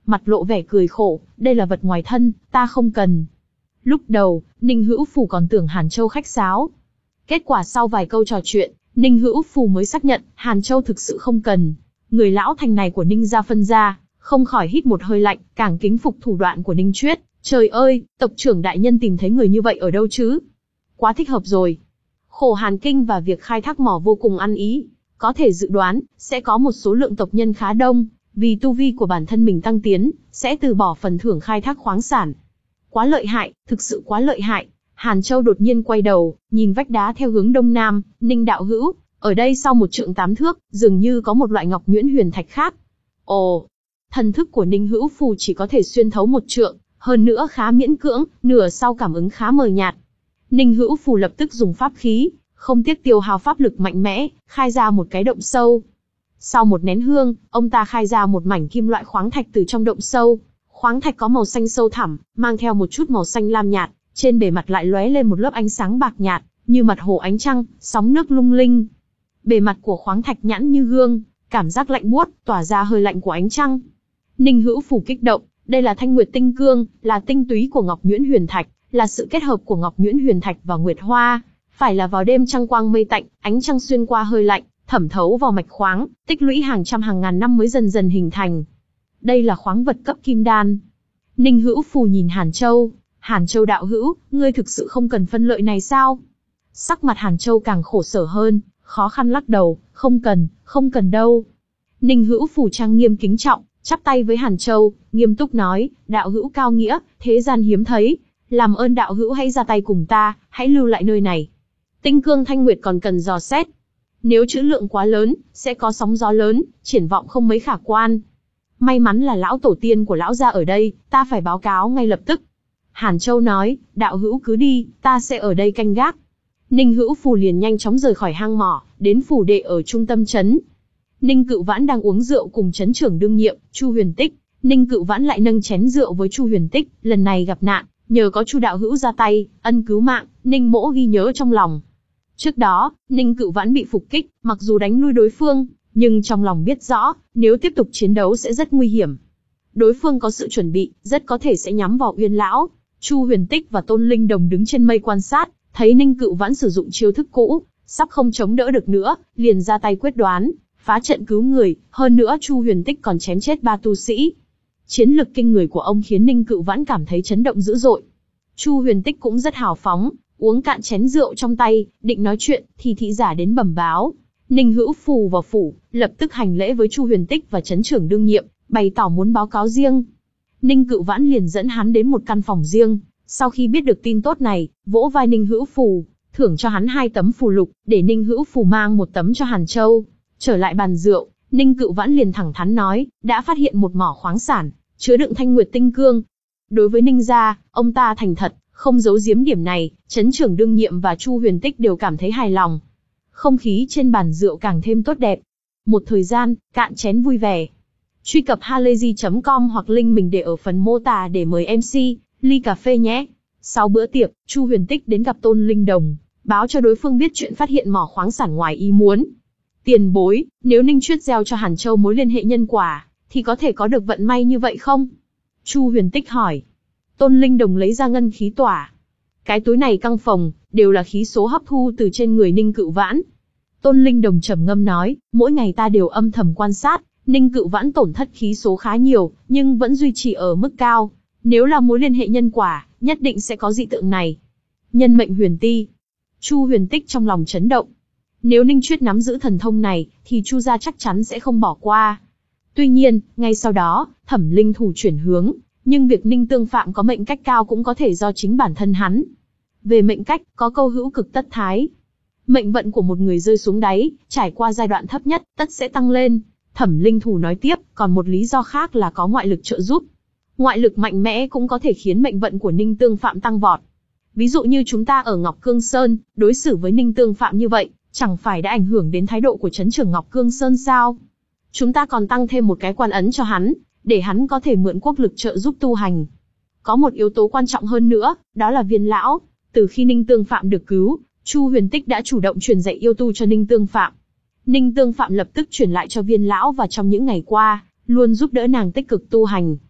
S1: mặt lộ vẻ cười khổ, đây là vật ngoài thân, ta không cần. Lúc đầu, Ninh Hữu Phù còn tưởng Hàn Châu khách sáo. Kết quả sau vài câu trò chuyện, Ninh Hữu Phù mới xác nhận, Hàn Châu thực sự không cần. Người lão thành này của Ninh gia phân gia, không khỏi hít một hơi lạnh, càng kính phục thủ đoạn của Ninh Chuyết. Trời ơi, tộc trưởng đại nhân tìm thấy người như vậy ở đâu chứ? Quá thích hợp rồi. Khổ Hàn Kinh và việc khai thác mỏ vô cùng ăn ý. Có thể dự đoán, sẽ có một số lượng tộc nhân khá đông, vì tu vi của bản thân mình tăng tiến, sẽ từ bỏ phần thưởng khai thác khoáng sản. Quá lợi hại, thực sự quá lợi hại. Hàn Châu đột nhiên quay đầu, nhìn vách đá theo hướng đông nam, Ninh đạo hữu, ở đây sau một trượng tám thước, dường như có một loại ngọc nhuyễn huyền thạch khác. Ồ, thần thức của Ninh Hữu Phù chỉ có thể xuyên thấu một trượng, hơn nữa khá miễn cưỡng, nửa sau cảm ứng khá mờ nhạt. Ninh Hữu Phù lập tức dùng pháp khí, không tiếc tiêu hao pháp lực mạnh mẽ, khai ra một cái động sâu. Sau một nén hương, ông ta khai ra một mảnh kim loại khoáng thạch từ trong động sâu. Khoáng thạch có màu xanh sâu thẳm, mang theo một chút màu xanh lam nhạt, trên bề mặt lại lóe lên một lớp ánh sáng bạc nhạt, như mặt hồ ánh trăng, sóng nước lung linh. Bề mặt của khoáng thạch nhẵn như gương, cảm giác lạnh buốt, tỏa ra hơi lạnh của ánh trăng. Ninh Hữu Phù kích động, đây là Thanh Nguyệt Tinh Cương, là tinh túy của Ngọc Nhuyễn Huyền Thạch, là sự kết hợp của Ngọc Nhuyễn Huyền Thạch và Nguyệt Hoa. Phải là vào đêm trăng quang mây tạnh, ánh trăng xuyên qua hơi lạnh, thẩm thấu vào mạch khoáng, tích lũy hàng trăm hàng ngàn năm mới dần dần hình thành. Đây là khoáng vật cấp kim đan. Ninh Hữu Phù nhìn Hàn Châu, Hàn Châu đạo hữu, ngươi thực sự không cần phân lợi này sao? Sắc mặt Hàn Châu càng khổ sở hơn, khó khăn lắc đầu, không cần, không cần đâu. Ninh Hữu Phù trang nghiêm kính trọng, chắp tay với Hàn Châu, nghiêm túc nói, đạo hữu cao nghĩa, thế gian hiếm thấy, làm ơn đạo hữu hãy ra tay cùng ta, hãy lưu lại nơi này. Tinh cương Thanh Nguyệt còn cần dò xét. Nếu trữ lượng quá lớn, sẽ có sóng gió lớn, triển vọng không mấy khả quan. May mắn là lão tổ tiên của lão gia ở đây, ta phải báo cáo ngay lập tức. Hàn Châu nói, đạo hữu cứ đi, ta sẽ ở đây canh gác. Ninh Hữu Phù liền nhanh chóng rời khỏi hang mỏ, đến phủ đệ ở trung tâm trấn. Ninh Cựu Vãn đang uống rượu cùng trấn trưởng đương nhiệm, Chu Huyền Tích. Ninh Cựu Vãn lại nâng chén rượu với Chu Huyền Tích, lần này gặp nạn, nhờ có Chu đạo hữu ra tay, ân cứu mạng, Ninh mỗ ghi nhớ trong lòng. Trước đó, Ninh Cựu Vãn bị phục kích, mặc dù đánh lui đối phương, nhưng trong lòng biết rõ, nếu tiếp tục chiến đấu sẽ rất nguy hiểm. Đối phương có sự chuẩn bị, rất có thể sẽ nhắm vào Uyên lão. Chu Huyền Tích và Tôn Linh Đồng đứng trên mây quan sát, thấy Ninh Cựu Vãn sử dụng chiêu thức cũ, sắp không chống đỡ được nữa, liền ra tay quyết đoán, phá trận cứu người, hơn nữa Chu Huyền Tích còn chém chết ba tu sĩ. Chiến lực kinh người của ông khiến Ninh Cựu Vãn cảm thấy chấn động dữ dội. Chu Huyền Tích cũng rất hào phóng, uống cạn chén rượu trong tay, định nói chuyện, thì thị giả đến bẩm báo. Ninh Hữu Phù vào phủ, lập tức hành lễ với Chu Huyền Tích và trấn trưởng đương nhiệm, bày tỏ muốn báo cáo riêng. Ninh Cựu Vãn liền dẫn hắn đến một căn phòng riêng, sau khi biết được tin tốt này, vỗ vai Ninh Hữu Phù, thưởng cho hắn hai tấm phù lục, để Ninh Hữu Phù mang một tấm cho Hàn Châu. Trở lại bàn rượu, Ninh Cựu Vãn liền thẳng thắn nói, đã phát hiện một mỏ khoáng sản, chứa đựng Thanh Nguyệt Tinh Cương. Đối với Ninh gia, ông ta thành thật, không giấu giếm điểm này, trấn trưởng đương nhiệm và Chu Huyền Tích đều cảm thấy hài lòng. Không khí trên bàn rượu càng thêm tốt đẹp. Một thời gian, cạn chén vui vẻ. Truy cập halayzi chấm com hoặc link mình để ở phần mô tả để mời em xê, ly cà phê nhé. Sau bữa tiệc, Chu Huyền Tích đến gặp Tôn Linh Đồng, báo cho đối phương biết chuyện phát hiện mỏ khoáng sản ngoài ý muốn. Tiền bối, nếu Ninh Chuyết gieo cho Hàn Châu mối liên hệ nhân quả, thì có thể có được vận may như vậy không? Chu Huyền Tích hỏi. Tôn Linh Đồng lấy ra ngân khí tỏa. Cái túi này căng phồng, đều là khí số hấp thu từ trên người Ninh Cựu Vãn. Tôn Linh Đồng trầm ngâm nói, mỗi ngày ta đều âm thầm quan sát, Ninh Cựu Vãn tổn thất khí số khá nhiều, nhưng vẫn duy trì ở mức cao. Nếu là mối liên hệ nhân quả, nhất định sẽ có dị tượng này. Nhân mệnh huyền ti. Chu Huyền Tích trong lòng chấn động. Nếu Ninh Chuyết nắm giữ thần thông này, thì Chu gia chắc chắn sẽ không bỏ qua. Tuy nhiên, ngay sau đó, Thẩm Linh Thủ chuyển hướng, nhưng việc Ninh Tương Phạm có mệnh cách cao cũng có thể do chính bản thân hắn. Về mệnh cách, có câu hữu cực tất thái. Mệnh vận của một người rơi xuống đáy, trải qua giai đoạn thấp nhất, tất sẽ tăng lên. Thẩm Linh Thủ nói tiếp, còn một lý do khác là có ngoại lực trợ giúp. Ngoại lực mạnh mẽ cũng có thể khiến mệnh vận của Ninh Tương Phạm tăng vọt. Ví dụ như chúng ta ở Ngọc Cương Sơn, đối xử với Ninh Tương Phạm như vậy, chẳng phải đã ảnh hưởng đến thái độ của trấn trưởng Ngọc Cương Sơn sao? Chúng ta còn tăng thêm một cái quan ấn cho hắn, để hắn có thể mượn quốc lực trợ giúp tu hành. Có một yếu tố quan trọng hơn nữa, đó là Viên lão. Từ khi Ninh Tương Phạm được cứu, Chu Huyền Tích đã chủ động truyền dạy yêu tu cho Ninh Tương Phạm. Ninh Tương Phạm lập tức truyền lại cho Viên lão và trong những ngày qua, luôn giúp đỡ nàng tích cực tu hành.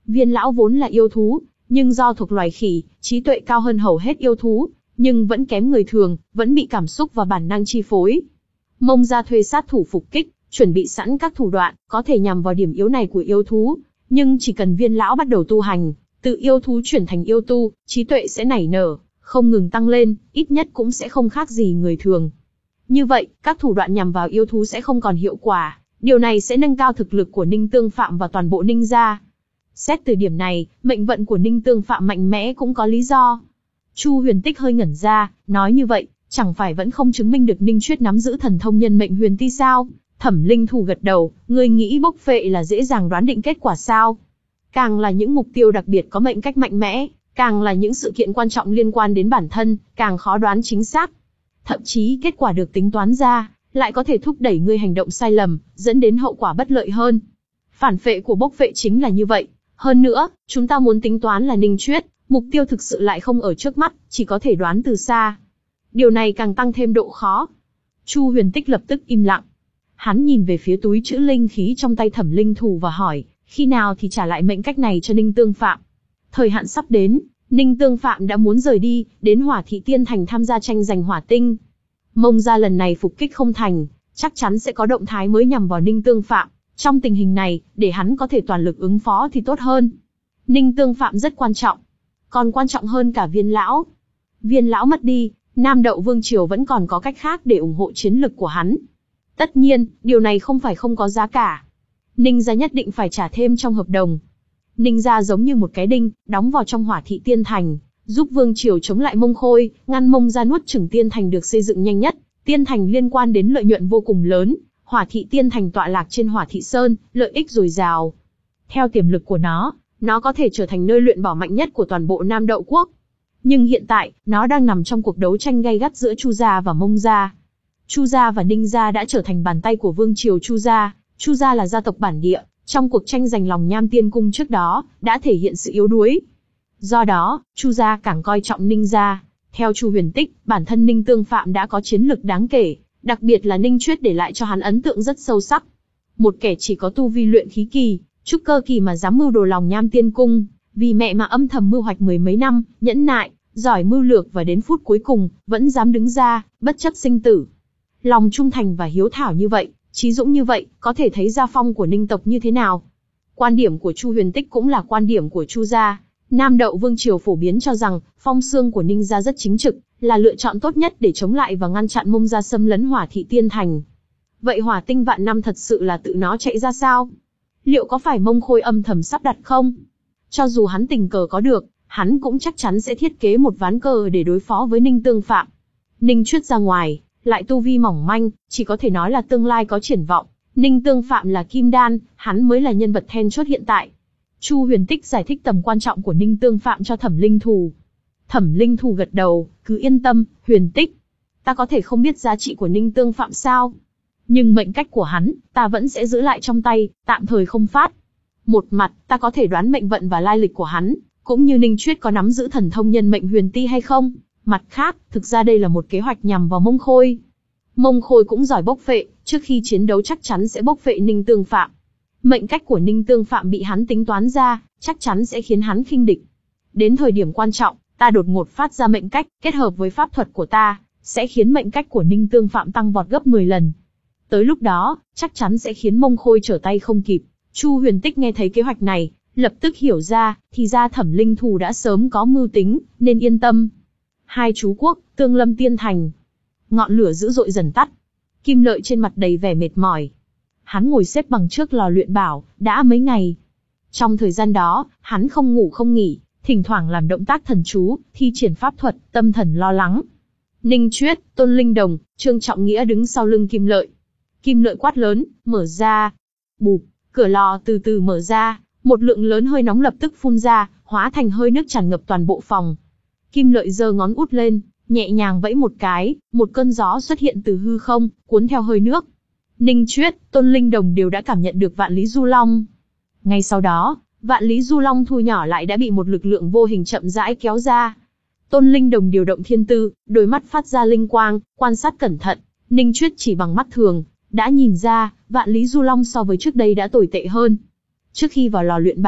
S1: Viên lão vốn là yêu thú, nhưng do thuộc loài khỉ, trí tuệ cao hơn hầu hết yêu thú, nhưng vẫn kém người thường, vẫn bị cảm xúc và bản năng chi phối. Mông gia thuê sát thủ phục kích, chuẩn bị sẵn các thủ đoạn, có thể nhằm vào điểm yếu này của yêu thú, nhưng chỉ cần viên lão bắt đầu tu hành, từ yêu thú chuyển thành yêu tu, trí tuệ sẽ nảy nở, không ngừng tăng lên, ít nhất cũng sẽ không khác gì người thường. Như vậy, các thủ đoạn nhằm vào yêu thú sẽ không còn hiệu quả, điều này sẽ nâng cao thực lực của Ninh Tương Phạm và toàn bộ Ninh gia. Xét từ điểm này, mệnh vận của Ninh Tương Phạm mạnh mẽ cũng có lý do. Chu Huyền Tích hơi ngẩn ra, nói như vậy, chẳng phải vẫn không chứng minh được Ninh Chuyết nắm giữ thần thông nhân mệnh huyền ti sao? Thẩm Linh Thù gật đầu, ngươi nghĩ bốc phệ là dễ dàng đoán định kết quả sao? Càng là những mục tiêu đặc biệt có mệnh cách mạnh mẽ, càng là những sự kiện quan trọng liên quan đến bản thân, càng khó đoán chính xác. Thậm chí kết quả được tính toán ra, lại có thể thúc đẩy ngươi hành động sai lầm, dẫn đến hậu quả bất lợi hơn. Phản phệ của bốc phệ chính là như vậy. Hơn nữa, chúng ta muốn tính toán là Ninh Chuyết, mục tiêu thực sự lại không ở trước mắt, chỉ có thể đoán từ xa. Điều này càng tăng thêm độ khó. Chu Huyền Tích lập tức im lặng. Hắn nhìn về phía túi trữ linh khí trong tay Thẩm Linh Thù và hỏi, khi nào thì trả lại mệnh cách này cho Ninh Tương Phạm? Thời hạn sắp đến, Ninh Tương Phạm đã muốn rời đi, đến Hỏa Thị Tiên Thành tham gia tranh giành hỏa tinh. Mông gia lần này phục kích không thành, chắc chắn sẽ có động thái mới nhằm vào Ninh Tương Phạm. Trong tình hình này, để hắn có thể toàn lực ứng phó thì tốt hơn. Ninh Tương Phạm rất quan trọng, còn quan trọng hơn cả viên lão. Viên lão mất đi, Nam Đậu Vương Triều vẫn còn có cách khác để ủng hộ chiến lực của hắn. Tất nhiên, điều này không phải không có giá cả. Ninh gia nhất định phải trả thêm trong hợp đồng. Ninh gia giống như một cái đinh, đóng vào trong Hỏa Thị Tiên Thành, giúp Vương Triều chống lại Mông Khôi, ngăn Mông gia nuốt chửng Tiên Thành được xây dựng nhanh nhất. Tiên Thành liên quan đến lợi nhuận vô cùng lớn. Hỏa Thị Tiên Thành tọa lạc trên Hỏa Thị Sơn, lợi ích dồi dào. Theo tiềm lực của nó, nó có thể trở thành nơi luyện bảo mạnh nhất của toàn bộ Nam Đậu Quốc. Nhưng hiện tại, nó đang nằm trong cuộc đấu tranh gay gắt giữa Chu gia và Mông gia. Chu gia và Ninh gia đã trở thành bàn tay của Vương Triều Chu gia. Chu gia là gia tộc bản địa, trong cuộc tranh giành lòng Nham Tiên Cung trước đó, đã thể hiện sự yếu đuối. Do đó, Chu gia càng coi trọng Ninh gia. Theo Chu Huyền Tích, bản thân Ninh Tương Phạm đã có chiến lực đáng kể, đặc biệt là Ninh Chuyết để lại cho hắn ấn tượng rất sâu sắc. Một kẻ chỉ có tu vi luyện khí kỳ, trúc cơ kỳ mà dám mưu đồ lòng Nham Tiên Cung, vì mẹ mà âm thầm mưu hoạch mười mấy năm, nhẫn nại, giỏi mưu lược và đến phút cuối cùng, vẫn dám đứng ra, bất chấp sinh tử. Lòng trung thành và hiếu thảo như vậy, chí dũng như vậy, có thể thấy gia phong của Ninh tộc như thế nào. Quan điểm của Chu Huyền Tích cũng là quan điểm của Chu gia. Nam Đậu Vương Triều phổ biến cho rằng, phong xương của Ninh gia rất chính trực, là lựa chọn tốt nhất để chống lại và ngăn chặn Mông gia xâm lấn Hỏa Thị Tiên Thành. Vậy hỏa tinh vạn năm thật sự là tự nó chạy ra sao? Liệu có phải Mông Khôi âm thầm sắp đặt không? Cho dù hắn tình cờ có được, hắn cũng chắc chắn sẽ thiết kế một ván cờ để đối phó với Ninh Tương Phạm. Ninh Chuyết ra ngoài, lại tu vi mỏng manh, chỉ có thể nói là tương lai có triển vọng. Ninh Tương Phạm là kim đan, hắn mới là nhân vật then chốt hiện tại. Chu Huyền Tích giải thích tầm quan trọng của Ninh Tương Phạm cho Thẩm Linh Thù. Thẩm Linh Thù gật đầu, cứ yên tâm, Huyền Tích. Ta có thể không biết giá trị của Ninh Tương Phạm sao? Nhưng mệnh cách của hắn, ta vẫn sẽ giữ lại trong tay, tạm thời không phát. Một mặt, ta có thể đoán mệnh vận và lai lịch của hắn, cũng như Ninh Chuyết có nắm giữ thần thông nhân mệnh huyền ti hay không. Mặt khác, thực ra đây là một kế hoạch nhằm vào Mông Khôi. Mông Khôi cũng giỏi bốc phệ, trước khi chiến đấu chắc chắn sẽ bốc phệ Ninh Tương Phạm. Mệnh cách của Ninh Tương Phạm bị hắn tính toán ra, chắc chắn sẽ khiến hắn khinh địch. Đến thời điểm quan trọng, ta đột ngột phát ra mệnh cách, kết hợp với pháp thuật của ta, sẽ khiến mệnh cách của Ninh Tương Phạm tăng vọt gấp mười lần. Tới lúc đó, chắc chắn sẽ khiến Mông Khôi trở tay không kịp. Chu Huyền Tích nghe thấy kế hoạch này, lập tức hiểu ra, thì ra Thẩm Linh Thù đã sớm có mưu tính, nên yên tâm. Hai chú quốc, Tương Lâm Tiên Thành. Ngọn lửa dữ dội dần tắt. Kim Lợi trên mặt đầy vẻ mệt mỏi. Hắn ngồi xếp bằng trước lò luyện bảo, đã mấy ngày. Trong thời gian đó, hắn không ngủ không nghỉ, thỉnh thoảng làm động tác thần chú, thi triển pháp thuật, tâm thần lo lắng. Ninh Chuyết, Tôn Linh Đồng, Trương Trọng Nghĩa đứng sau lưng Kim Lợi. Kim Lợi quát lớn, mở ra. Bụp, cửa lò từ từ mở ra, một lượng lớn hơi nóng lập tức phun ra, hóa thành hơi nước tràn ngập toàn bộ phòng. Kim Lợi giơ ngón út lên, nhẹ nhàng vẫy một cái, một cơn gió xuất hiện từ hư không, cuốn theo hơi nước. Ninh Chuyết, Tôn Linh Đồng đều đã cảm nhận được Vạn Lý Du Long. Ngay sau đó, Vạn Lý Du Long thu nhỏ lại đã bị một lực lượng vô hình chậm rãi kéo ra. Tôn Linh Đồng điều động thiên tư, đôi mắt phát ra linh quang, quan sát cẩn thận. Ninh Chuyết chỉ bằng mắt thường, đã nhìn ra, Vạn Lý Du Long so với trước đây đã tồi tệ hơn. Trước khi vào lò luyện bảo,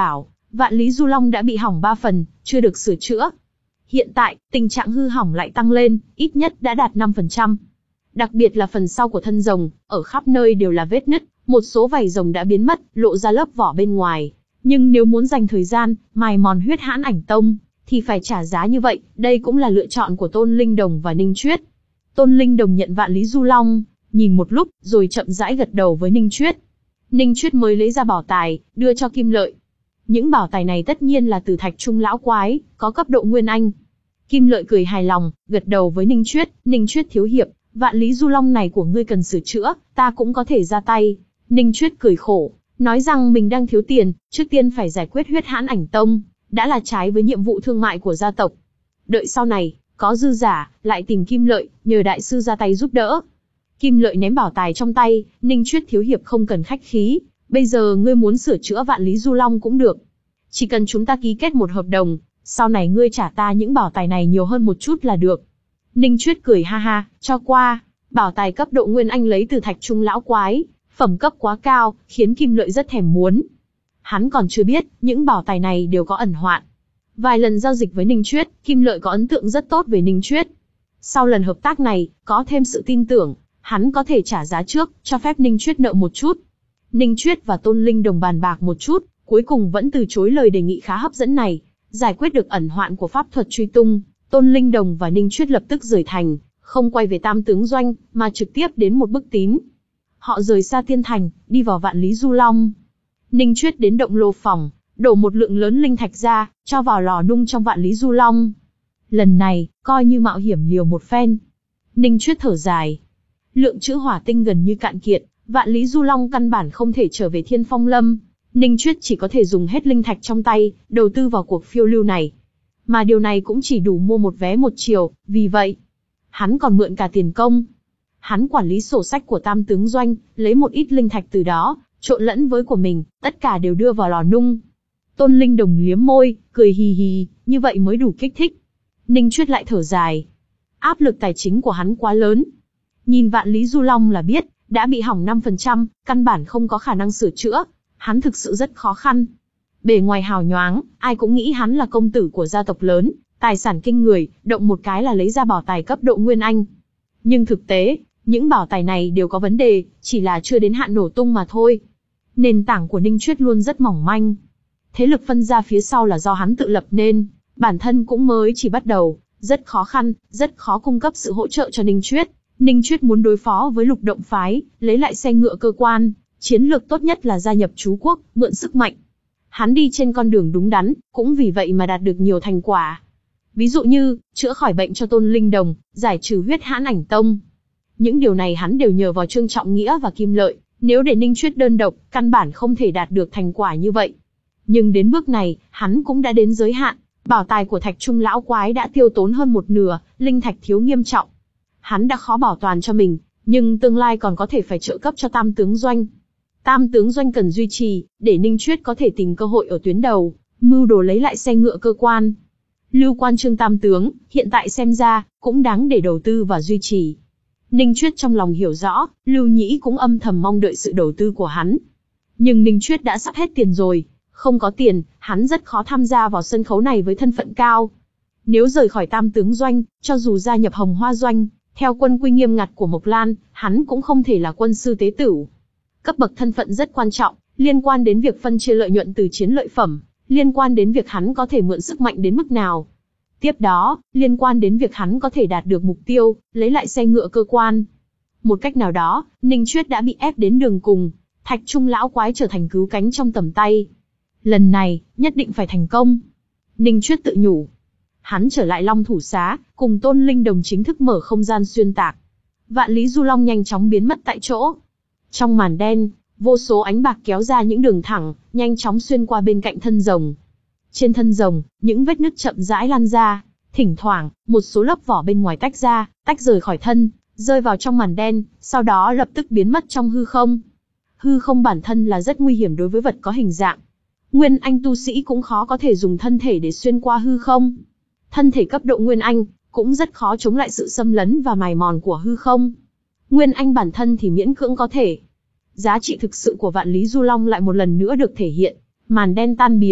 S1: Vạn Lý Du Long đã bị hỏng ba phần, chưa được sửa chữa. Hiện tại, tình trạng hư hỏng lại tăng lên, ít nhất đã đạt năm phần trăm. Đặc biệt là phần sau của thân rồng, ở khắp nơi đều là vết nứt, một số vảy rồng đã biến mất, lộ ra lớp vỏ bên ngoài. Nhưng nếu muốn dành thời gian, mài mòn huyết hãn ảnh tông, thì phải trả giá như vậy, đây cũng là lựa chọn của Tôn Linh Đồng và Ninh Chuyết. Tôn Linh Đồng nhận Vạn Lý Du Long, nhìn một lúc, rồi chậm rãi gật đầu với Ninh Chuyết. Ninh Chuyết mới lấy ra bảo tài, đưa cho Kim Lợi. Những bảo tài này tất nhiên là từ thạch trung lão quái, có cấp độ Nguyên Anh. Kim Lợi cười hài lòng, gật đầu với Ninh Chuyết. Ninh Chuyết thiếu hiệp, Vạn Lý Du Long này của ngươi cần sửa chữa, ta cũng có thể ra tay. Ninh Chuyết cười khổ, nói rằng mình đang thiếu tiền, trước tiên phải giải quyết huyết hãn ảnh tông, đã là trái với nhiệm vụ thương mại của gia tộc. Đợi sau này, có dư giả, lại tìm Kim Lợi, nhờ đại sư ra tay giúp đỡ. Kim Lợi ném bảo tài trong tay, Ninh Chuyết thiếu hiệp không cần khách khí, bây giờ ngươi muốn sửa chữa Vạn Lý Du Long cũng được. Chỉ cần chúng ta ký kết một hợp đồng, sau này ngươi trả ta những bảo tài này nhiều hơn một chút là được. Ninh Chuyết cười ha ha, cho qua. Bảo tài cấp độ Nguyên Anh lấy từ thạch trung lão quái, phẩm cấp quá cao, khiến Kim Lợi rất thèm muốn. Hắn còn chưa biết, những bảo tài này đều có ẩn hoạn. Vài lần giao dịch với Ninh Chuyết, Kim Lợi có ấn tượng rất tốt về Ninh Chuyết. Sau lần hợp tác này, có thêm sự tin tưởng, hắn có thể trả giá trước, cho phép Ninh Chuyết nợ một chút. Ninh Chuyết và Tôn Linh Đồng bàn bạc một chút, cuối cùng vẫn từ chối lời đề nghị khá hấp dẫn này. Giải quyết được ẩn hoạn của pháp thuật truy tung, Tôn Linh Đồng và Ninh Chuyết lập tức rời thành, không quay về Tam Tướng Doanh, mà trực tiếp đến một bức tín. Họ rời xa Tiên Thành, đi vào Vạn Lý Du Long. Ninh Chuyết đến động lô phòng, đổ một lượng lớn linh thạch ra, cho vào lò nung trong Vạn Lý Du Long. Lần này, coi như mạo hiểm liều một phen. Ninh Chuyết thở dài. Lượng chữ hỏa tinh gần như cạn kiệt, Vạn Lý Du Long căn bản không thể trở về Thiên Phong Lâm. Ninh Chuyết chỉ có thể dùng hết linh thạch trong tay, đầu tư vào cuộc phiêu lưu này. Mà điều này cũng chỉ đủ mua một vé một chiều, vì vậy, hắn còn mượn cả tiền công. Hắn quản lý sổ sách của Tam Tướng Doanh, lấy một ít linh thạch từ đó, trộn lẫn với của mình, tất cả đều đưa vào lò nung. Tôn Linh Đồng liếm môi, cười hì hì, như vậy mới đủ kích thích. Ninh Chuyết lại thở dài. Áp lực tài chính của hắn quá lớn. Nhìn Vạn Lý Du Long là biết, đã bị hỏng năm phần trăm, căn bản không có khả năng sửa chữa. Hắn thực sự rất khó khăn. Bề ngoài hào nhoáng, ai cũng nghĩ hắn là công tử của gia tộc lớn, tài sản kinh người, động một cái là lấy ra bảo tài cấp độ Nguyên Anh. Nhưng thực tế, những bảo tài này đều có vấn đề, chỉ là chưa đến hạn nổ tung mà thôi. Nền tảng của Ninh Chuyết luôn rất mỏng manh. Thế lực phân ra phía sau là do hắn tự lập nên, bản thân cũng mới chỉ bắt đầu, rất khó khăn, rất khó cung cấp sự hỗ trợ cho Ninh Chuyết. Ninh Chuyết muốn đối phó với Lục Động Phái, lấy lại xe ngựa cơ quan, chiến lược tốt nhất là gia nhập Chú Quốc, mượn sức mạnh. Hắn đi trên con đường đúng đắn, cũng vì vậy mà đạt được nhiều thành quả. Ví dụ như, chữa khỏi bệnh cho Tôn Linh Đồng, giải trừ huyết hãn ảnh tông. Những điều này hắn đều nhờ vào Trương Trọng Nghĩa và Kim Lợi, nếu để Ninh Chuyết đơn độc, căn bản không thể đạt được thành quả như vậy. Nhưng đến bước này, hắn cũng đã đến giới hạn, bảo tài của thạch trung lão quái đã tiêu tốn hơn một nửa, linh thạch thiếu nghiêm trọng. Hắn đã khó bảo toàn cho mình, nhưng tương lai còn có thể phải trợ cấp cho Tam Tướng Doanh. Tam Tướng Doanh cần duy trì, để Ninh Chuyết có thể tìm cơ hội ở tuyến đầu, mưu đồ lấy lại xe ngựa cơ quan. Lưu Quan Trương Tam Tướng, hiện tại xem ra, cũng đáng để đầu tư và duy trì. Ninh Chuyết trong lòng hiểu rõ, Lưu Nhĩ cũng âm thầm mong đợi sự đầu tư của hắn. Nhưng Ninh Chuyết đã sắp hết tiền rồi, không có tiền, hắn rất khó tham gia vào sân khấu này với thân phận cao. Nếu rời khỏi Tam Tướng Doanh, cho dù gia nhập Hồng Hoa Doanh, theo quân quy nghiêm ngặt của Mộc Lan, hắn cũng không thể là quân sư tế tửu. Cấp bậc thân phận rất quan trọng, liên quan đến việc phân chia lợi nhuận từ chiến lợi phẩm, liên quan đến việc hắn có thể mượn sức mạnh đến mức nào. Tiếp đó, liên quan đến việc hắn có thể đạt được mục tiêu, lấy lại xe ngựa cơ quan. Một cách nào đó, Ninh Chuyết đã bị ép đến đường cùng, thạch trung lão quái trở thành cứu cánh trong tầm tay. Lần này, nhất định phải thành công. Ninh Chuyết tự nhủ. Hắn trở lại Long Thủ Xá, cùng Tôn Linh Đồng chính thức mở không gian xuyên tạc. Vạn Lý Du Long nhanh chóng biến mất tại chỗ. Trong màn đen, vô số ánh bạc kéo ra những đường thẳng, nhanh chóng xuyên qua bên cạnh thân rồng. Trên thân rồng, những vết nứt chậm rãi lan ra, thỉnh thoảng, một số lớp vỏ bên ngoài tách ra, tách rời khỏi thân, rơi vào trong màn đen, sau đó lập tức biến mất trong hư không. Hư không bản thân là rất nguy hiểm đối với vật có hình dạng. Nguyên Anh tu sĩ cũng khó có thể dùng thân thể để xuyên qua hư không. Thân thể cấp độ Nguyên Anh cũng rất khó chống lại sự xâm lấn và mài mòn của hư không. Nguyên Anh bản thân thì miễn cưỡng có thể. Giá trị thực sự của Vạn Lý Du Long lại một lần nữa được thể hiện. Màn đen tan biến,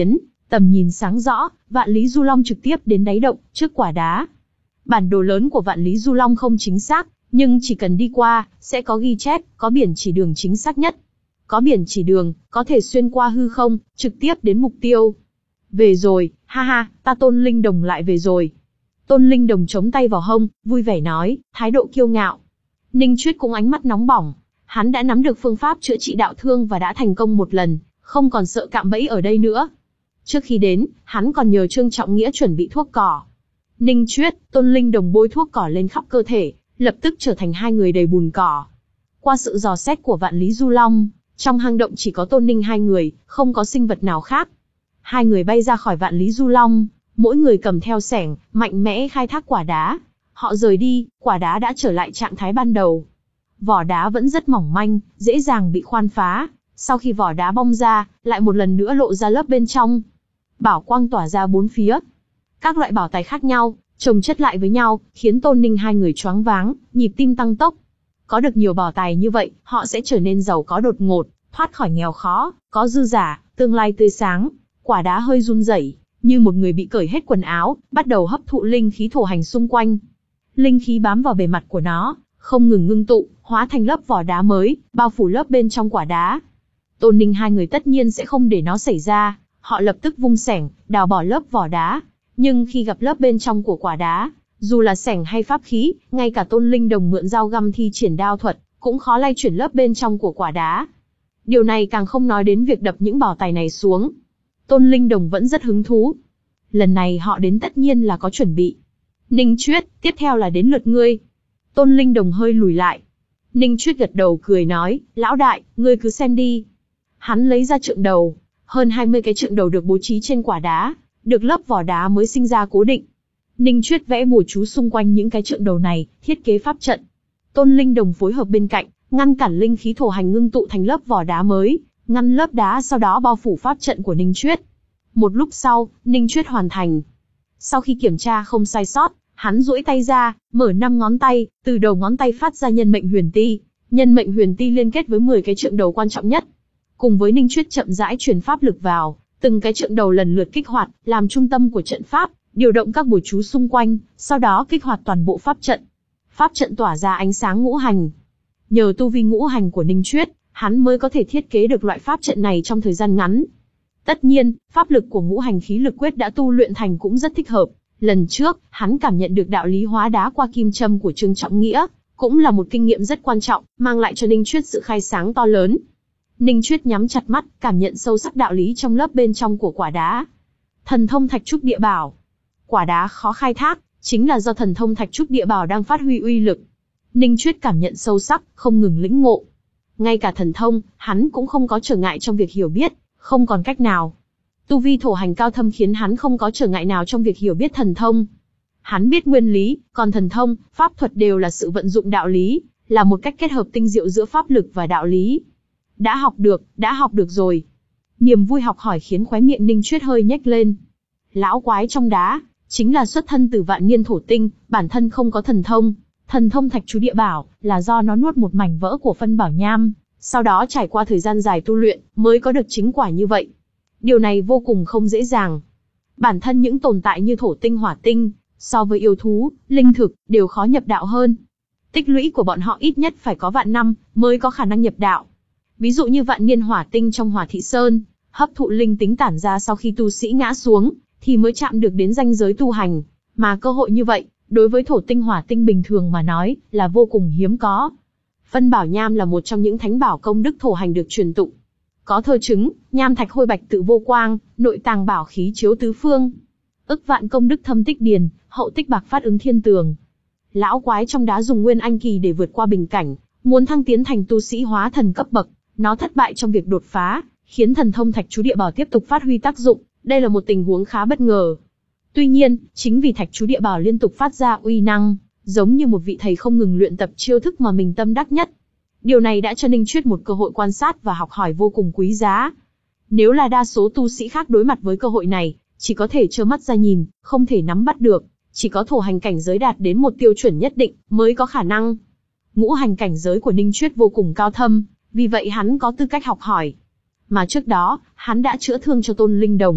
S1: Tầm nhìn sáng rõ, Vạn Lý Du Long trực tiếp đến đáy động, trước quả đá. Bản đồ lớn của Vạn Lý Du Long không chính xác, nhưng chỉ cần đi qua, sẽ có ghi chép, có biển chỉ đường chính xác nhất. Có biển chỉ đường, có thể xuyên qua hư không, trực tiếp đến mục tiêu. Về rồi, ha ha, ta Tôn Linh Đồng lại về rồi. Tôn Linh Đồng chống tay vào hông, vui vẻ nói, thái độ kiêu ngạo. Ninh Chuyết cũng ánh mắt nóng bỏng. Hắn đã nắm được phương pháp chữa trị đạo thương và đã thành công một lần, không còn sợ cạm bẫy ở đây nữa. Trước khi đến, hắn còn nhờ Trương Trọng Nghĩa chuẩn bị thuốc cỏ. Ninh Chuyết, Tôn Linh Đồng bôi thuốc cỏ lên khắp cơ thể, lập tức trở thành hai người đầy bùn cỏ. Qua sự dò xét của Vạn Lý Du Long, trong hang động chỉ có Tôn Ninh hai người, không có sinh vật nào khác. Hai người bay ra khỏi Vạn Lý Du Long, mỗi người cầm theo xẻng, mạnh mẽ khai thác quả đá. Họ rời đi, quả đá đã trở lại trạng thái ban đầu. Vỏ đá vẫn rất mỏng manh, dễ dàng bị khoan phá. Sau khi vỏ đá bong ra, lại một lần nữa lộ ra lớp bên trong. Bảo quang tỏa ra bốn phía. Các loại bảo tài khác nhau, chồng chất lại với nhau, khiến Tôn Ninh hai người choáng váng, nhịp tim tăng tốc. Có được nhiều bảo tài như vậy, họ sẽ trở nên giàu có đột ngột, thoát khỏi nghèo khó, có dư giả, tương lai tươi sáng. Quả đá hơi run rẩy, như một người bị cởi hết quần áo, bắt đầu hấp thụ linh khí thổ hành xung quanh. Linh khí bám vào bề mặt của nó, không ngừng ngưng tụ, hóa thành lớp vỏ đá mới, bao phủ lớp bên trong quả đá. Tôn Ninh hai người tất nhiên sẽ không để nó xảy ra, họ lập tức vung xẻng, đào bỏ lớp vỏ đá. Nhưng khi gặp lớp bên trong của quả đá, dù là xẻng hay pháp khí, ngay cả Tôn Linh Đồng mượn dao găm thi triển đao thuật, cũng khó lay chuyển lớp bên trong của quả đá. Điều này càng không nói đến việc đập những bảo tài này xuống. Tôn Linh Đồng vẫn rất hứng thú. Lần này họ đến tất nhiên là có chuẩn bị. Ninh Chuyết, tiếp theo là đến lượt ngươi. Tôn Linh Đồng hơi lùi lại. Ninh Chuyết gật đầu cười nói, lão đại, ngươi cứ xem đi. Hắn lấy ra trượng đầu. Hơn hai mươi cái trượng đầu được bố trí trên quả đá, được lớp vỏ đá mới sinh ra cố định. Ninh Chuyết vẽ bùa chú xung quanh những cái trượng đầu này, thiết kế pháp trận. Tôn Linh Đồng phối hợp bên cạnh, ngăn cản linh khí thổ hành ngưng tụ thành lớp vỏ đá mới, ngăn lớp đá sau đó bao phủ pháp trận của Ninh Chuyết. Một lúc sau, Ninh Chuyết hoàn thành. Sau khi kiểm tra không sai sót, hắn duỗi tay ra, mở năm ngón tay, từ đầu ngón tay phát ra nhân mệnh huyền ti. Nhân mệnh huyền ti liên kết với mười cái trượng đầu quan trọng nhất. Cùng với Ninh Chuyết chậm rãi truyền pháp lực vào, từng cái trượng đầu lần lượt kích hoạt, làm trung tâm của trận pháp, điều động các bùa chú xung quanh, sau đó kích hoạt toàn bộ pháp trận. Pháp trận tỏa ra ánh sáng ngũ hành. Nhờ tu vi ngũ hành của Ninh Chuyết, hắn mới có thể thiết kế được loại pháp trận này trong thời gian ngắn. Tất nhiên, pháp lực của ngũ hành khí lực quyết đã tu luyện thành cũng rất thích hợp. Lần trước, hắn cảm nhận được đạo lý hóa đá qua kim châm của Trương Trọng Nghĩa, cũng là một kinh nghiệm rất quan trọng, mang lại cho Ninh Chuyết sự khai sáng to lớn. Ninh Chuyết nhắm chặt mắt, cảm nhận sâu sắc đạo lý trong lớp bên trong của quả đá. Thần thông thạch trúc địa bảo. Quả đá khó khai thác, chính là do thần thông thạch trúc địa bảo đang phát huy uy lực. Ninh Chuyết cảm nhận sâu sắc, không ngừng lĩnh ngộ. Ngay cả thần thông, hắn cũng không có trở ngại trong việc hiểu biết, không còn cách nào. Tu vi thổ hành cao thâm khiến hắn không có trở ngại nào trong việc hiểu biết thần thông. Hắn biết nguyên lý, còn thần thông, pháp thuật đều là sự vận dụng đạo lý, là một cách kết hợp tinh diệu giữa pháp lực và đạo lý. Đã học được, đã học được rồi. Niềm vui học hỏi khiến khóe miệng Ninh Chuyết hơi nhếch lên. Lão quái trong đá, chính là xuất thân từ vạn niên thổ tinh, bản thân không có thần thông. Thần thông thạch chú địa bảo, là do nó nuốt một mảnh vỡ của phân bảo nham, sau đó trải qua thời gian dài tu luyện, mới có được chính quả như vậy. Điều này vô cùng không dễ dàng. Bản thân những tồn tại như thổ tinh hỏa tinh, so với yêu thú, linh thực, đều khó nhập đạo hơn. Tích lũy của bọn họ ít nhất phải có vạn năm, mới có khả năng nhập đạo. Ví dụ như vạn niên hỏa tinh trong Hỏa Thị Sơn, hấp thụ linh tính tản ra sau khi tu sĩ ngã xuống, thì mới chạm được đến ranh giới tu hành. Mà cơ hội như vậy, đối với thổ tinh hỏa tinh bình thường mà nói, là vô cùng hiếm có. Phân bảo nham là một trong những thánh bảo công đức thổ hành được truyền tụng. Có thơ chứng, nham thạch hôi bạch tự vô quang, nội tàng bảo khí chiếu tứ phương. Ức vạn công đức thâm tích điền, hậu tích bạc phát ứng thiên tường. Lão quái trong đá dùng nguyên anh kỳ để vượt qua bình cảnh, muốn thăng tiến thành tu sĩ hóa thần cấp bậc. Nó thất bại trong việc đột phá, khiến thần thông thạch chú địa bảo tiếp tục phát huy tác dụng. Đây là một tình huống khá bất ngờ. Tuy nhiên, chính vì thạch chú địa bảo liên tục phát ra uy năng, giống như một vị thầy không ngừng luyện tập chiêu thức mà mình tâm đắc nhất. Điều này đã cho Ninh Chuyết một cơ hội quan sát và học hỏi vô cùng quý giá. Nếu là đa số tu sĩ khác đối mặt với cơ hội này, chỉ có thể trơ mắt ra nhìn, không thể nắm bắt được. Chỉ có thổ hành cảnh giới đạt đến một tiêu chuẩn nhất định, mới có khả năng. Ngũ hành cảnh giới của Ninh Chuyết vô cùng cao thâm, vì vậy hắn có tư cách học hỏi. Mà trước đó, hắn đã chữa thương cho Tôn Linh Đồng.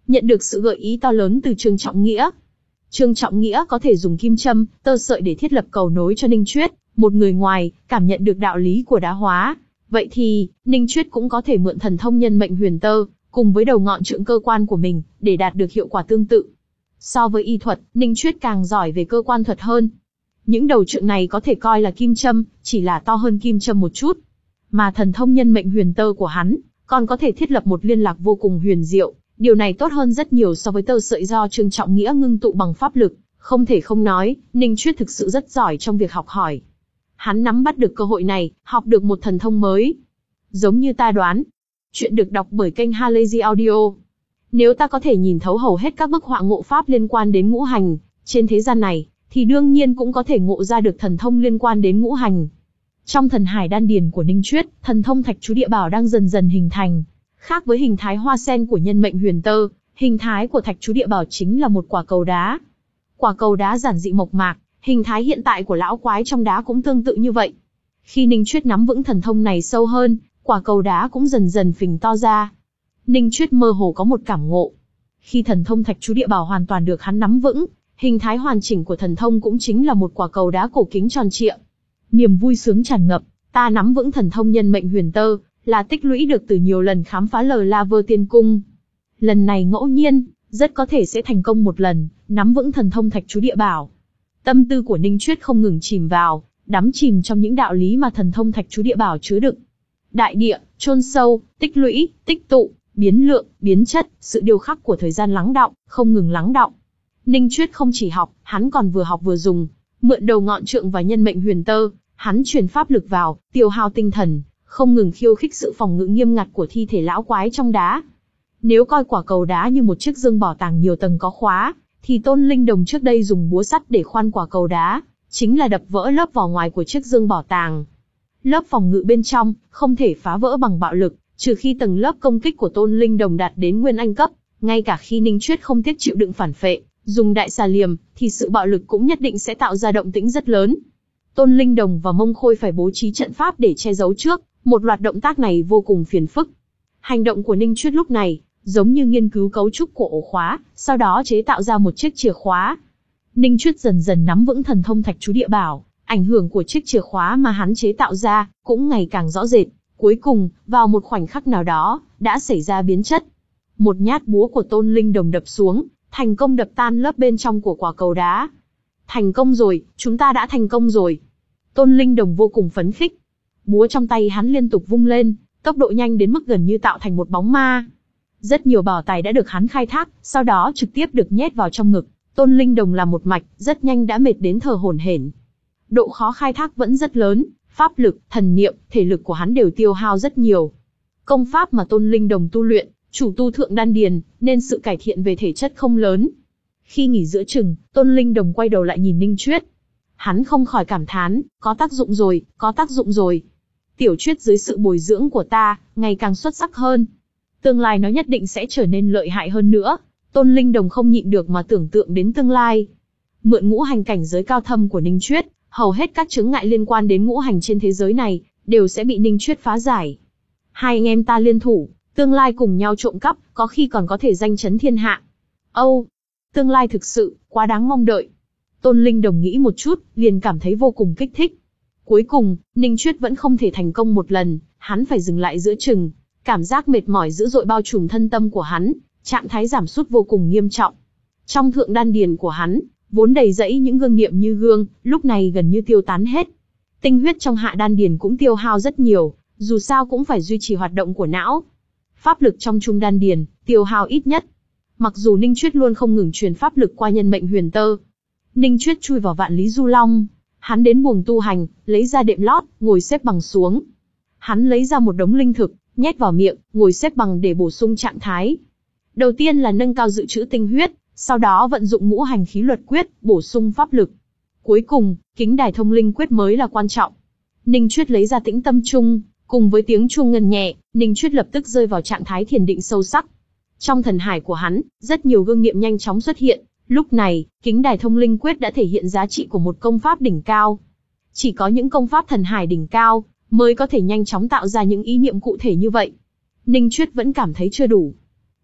S1: nhận được sự gợi ý to lớn từ Trương Trọng Nghĩa. Trương Trọng Nghĩa có thể dùng kim châm, tơ sợi để thiết lập cầu nối cho Ninh Chuyết, một người ngoài, cảm nhận được đạo lý của đá hóa. Vậy thì, Ninh Chuyết cũng có thể mượn thần thông nhân mệnh huyền tơ, cùng với đầu ngọn trượng cơ quan của mình, để đạt được hiệu quả tương tự. So với y thuật, Ninh Chuyết càng giỏi về cơ quan thuật hơn. Những đầu trượng này có thể coi là kim châm, chỉ là to hơn kim châm một chút. Mà thần thông nhân mệnh huyền tơ của hắn, còn có thể thiết lập một liên lạc vô cùng huyền diệu. Điều này tốt hơn rất nhiều so với tơ sợi do Trương Trọng Nghĩa ngưng tụ bằng pháp lực. Không thể không nói, Ninh Chuyết thực sự rất giỏi trong việc học hỏi. Hắn nắm bắt được cơ hội này, học được một thần thông mới. Giống như ta đoán. Chuyện được đọc bởi kênh Halazy Audio. Nếu ta có thể nhìn thấu hầu hết các bức họa ngộ pháp liên quan đến ngũ hành trên thế gian này, thì đương nhiên cũng có thể ngộ ra được thần thông liên quan đến ngũ hành. Trong thần hải đan điền của Ninh Chuyết, thần thông thạch chú địa bảo đang dần dần hình thành. Khác với hình thái hoa sen của nhân mệnh huyền tơ, hình thái của thạch chú địa bảo chính là một quả cầu đá. Quả cầu đá giản dị mộc mạc, hình thái hiện tại của lão quái trong đá cũng tương tự như vậy. Khi Ninh Chuyết nắm vững thần thông này sâu hơn, quả cầu đá cũng dần dần phình to ra. Ninh Chuyết mơ hồ có một cảm ngộ. Khi thần thông thạch chú địa bảo hoàn toàn được hắn nắm vững, hình thái hoàn chỉnh của thần thông cũng chính là một quả cầu đá cổ kính tròn trịa. Niềm vui sướng tràn ngập, ta nắm vững thần thông nhân mệnh huyền tơ, là tích lũy được từ nhiều lần khám phá lờ La Vơ Tiên Cung. Lần này ngẫu nhiên, rất có thể sẽ thành công một lần, nắm vững thần thông thạch chú địa bảo. Tâm tư của Ninh Chuyết không ngừng chìm vào, đắm chìm trong những đạo lý mà thần thông thạch chú địa bảo chứa đựng. Đại địa, chôn sâu, tích lũy, tích tụ, biến lượng, biến chất, sự điêu khắc của thời gian lắng đọng, không ngừng lắng đọng. Ninh Chuyết không chỉ học, hắn còn vừa học vừa dùng. Mượn đầu ngọn trượng và nhân mệnh huyền tơ, hắn truyền pháp lực vào, tiêu hao tinh thần, không ngừng khiêu khích sự phòng ngự nghiêm ngặt của thi thể lão quái trong đá. Nếu coi quả cầu đá như một chiếc dương bảo tàng nhiều tầng có khóa, thì Tôn Linh Đồng trước đây dùng búa sắt để khoan quả cầu đá, chính là đập vỡ lớp vỏ ngoài của chiếc dương bảo tàng. Lớp phòng ngự bên trong, không thể phá vỡ bằng bạo lực, trừ khi tầng lớp công kích của Tôn Linh Đồng đạt đến nguyên anh cấp, ngay cả khi Ninh Chuyết không tiếc chịu đựng phản phệ, dùng đại xà liềm, thì sự bạo lực cũng nhất định sẽ tạo ra động tĩnh rất lớn. Tôn Linh Đồng và Mông Khôi phải bố trí trận pháp để che giấu trước, một loạt động tác này vô cùng phiền phức. Hành động của Ninh Chuyết lúc này, giống như nghiên cứu cấu trúc của ổ khóa, sau đó chế tạo ra một chiếc chìa khóa. Ninh Chuyết dần dần nắm vững thần thông thạch chú địa bảo, ảnh hưởng của chiếc chìa khóa mà hắn chế tạo ra, cũng ngày càng rõ rệt. Cuối cùng, vào một khoảnh khắc nào đó, đã xảy ra biến chất. Một nhát búa của Tôn Linh Đồng đập xuống, thành công đập tan lớp bên trong của quả cầu đá. Thành công rồi, chúng ta đã thành công rồi. Tôn Linh Đồng vô cùng phấn khích. Búa trong tay hắn liên tục vung lên, tốc độ nhanh đến mức gần như tạo thành một bóng ma. Rất nhiều bảo tài đã được hắn khai thác, sau đó trực tiếp được nhét vào trong ngực. Tôn Linh Đồng làm một mạch, rất nhanh đã mệt đến thở hổn hển. Độ khó khai thác vẫn rất lớn, pháp lực, thần niệm, thể lực của hắn đều tiêu hao rất nhiều. Công pháp mà Tôn Linh Đồng tu luyện, chủ tu thượng đan điền, nên sự cải thiện về thể chất không lớn. Khi nghỉ giữa chừng, Tôn Linh Đồng quay đầu lại nhìn Ninh Chuyết. Hắn không khỏi cảm thán, có tác dụng rồi, có tác dụng rồi. Tiểu Chuyết dưới sự bồi dưỡng của ta, ngày càng xuất sắc hơn. Tương lai nó nhất định sẽ trở nên lợi hại hơn nữa. Tôn Linh Đồng không nhịn được mà tưởng tượng đến tương lai. Mượn ngũ hành cảnh giới cao thâm của Ninh Chuyết, hầu hết các chướng ngại liên quan đến ngũ hành trên thế giới này, đều sẽ bị Ninh Chuyết phá giải. Hai anh em ta liên thủ, tương lai cùng nhau trộm cắp, có khi còn có thể danh chấn thiên hạ. Âu, tương lai thực sự, quá đáng mong đợi. Tôn Linh Đồng nghĩ một chút, liền cảm thấy vô cùng kích thích. Cuối cùng, Ninh Chuyết vẫn không thể thành công một lần, hắn phải dừng lại giữa chừng. Cảm giác mệt mỏi dữ dội bao trùm thân tâm của hắn, trạng thái giảm sút vô cùng nghiêm trọng. Trong thượng đan điền của hắn, vốn đầy rẫy những gương niệm như gương, lúc này gần như tiêu tán hết. Tinh huyết trong hạ đan điền cũng tiêu hao rất nhiều, dù sao cũng phải duy trì hoạt động của não. Pháp lực trong trung đan điền, tiêu hao ít nhất. Mặc dù Ninh Chuyết luôn không ngừng truyền pháp lực qua nhân mệnh huyền tơ. Ninh Chuyết chui vào vạn lý du long, hắn đến buồng tu hành, lấy ra đệm lót, ngồi xếp bằng xuống. Hắn lấy ra một đống linh thực, nhét vào miệng, ngồi xếp bằng để bổ sung trạng thái. Đầu tiên là nâng cao dự trữ tinh huyết, sau đó vận dụng ngũ hành khí luật quyết, bổ sung pháp lực. Cuối cùng, kính đài thông linh quyết mới là quan trọng. Ninh Chuyết lấy ra tĩnh tâm trung, cùng với tiếng chuông ngân nhẹ, Ninh Chuyết lập tức rơi vào trạng thái thiền định sâu sắc. Trong thần hải của hắn, rất nhiều gương niệm nhanh chóng xuất hiện. Lúc này, kính đài thông linh quyết đã thể hiện giá trị của một công pháp đỉnh cao. Chỉ có những công pháp thần hải đỉnh cao, mới có thể nhanh chóng tạo ra những ý niệm cụ thể như vậy. Ninh Chuyết vẫn cảm thấy chưa đủ.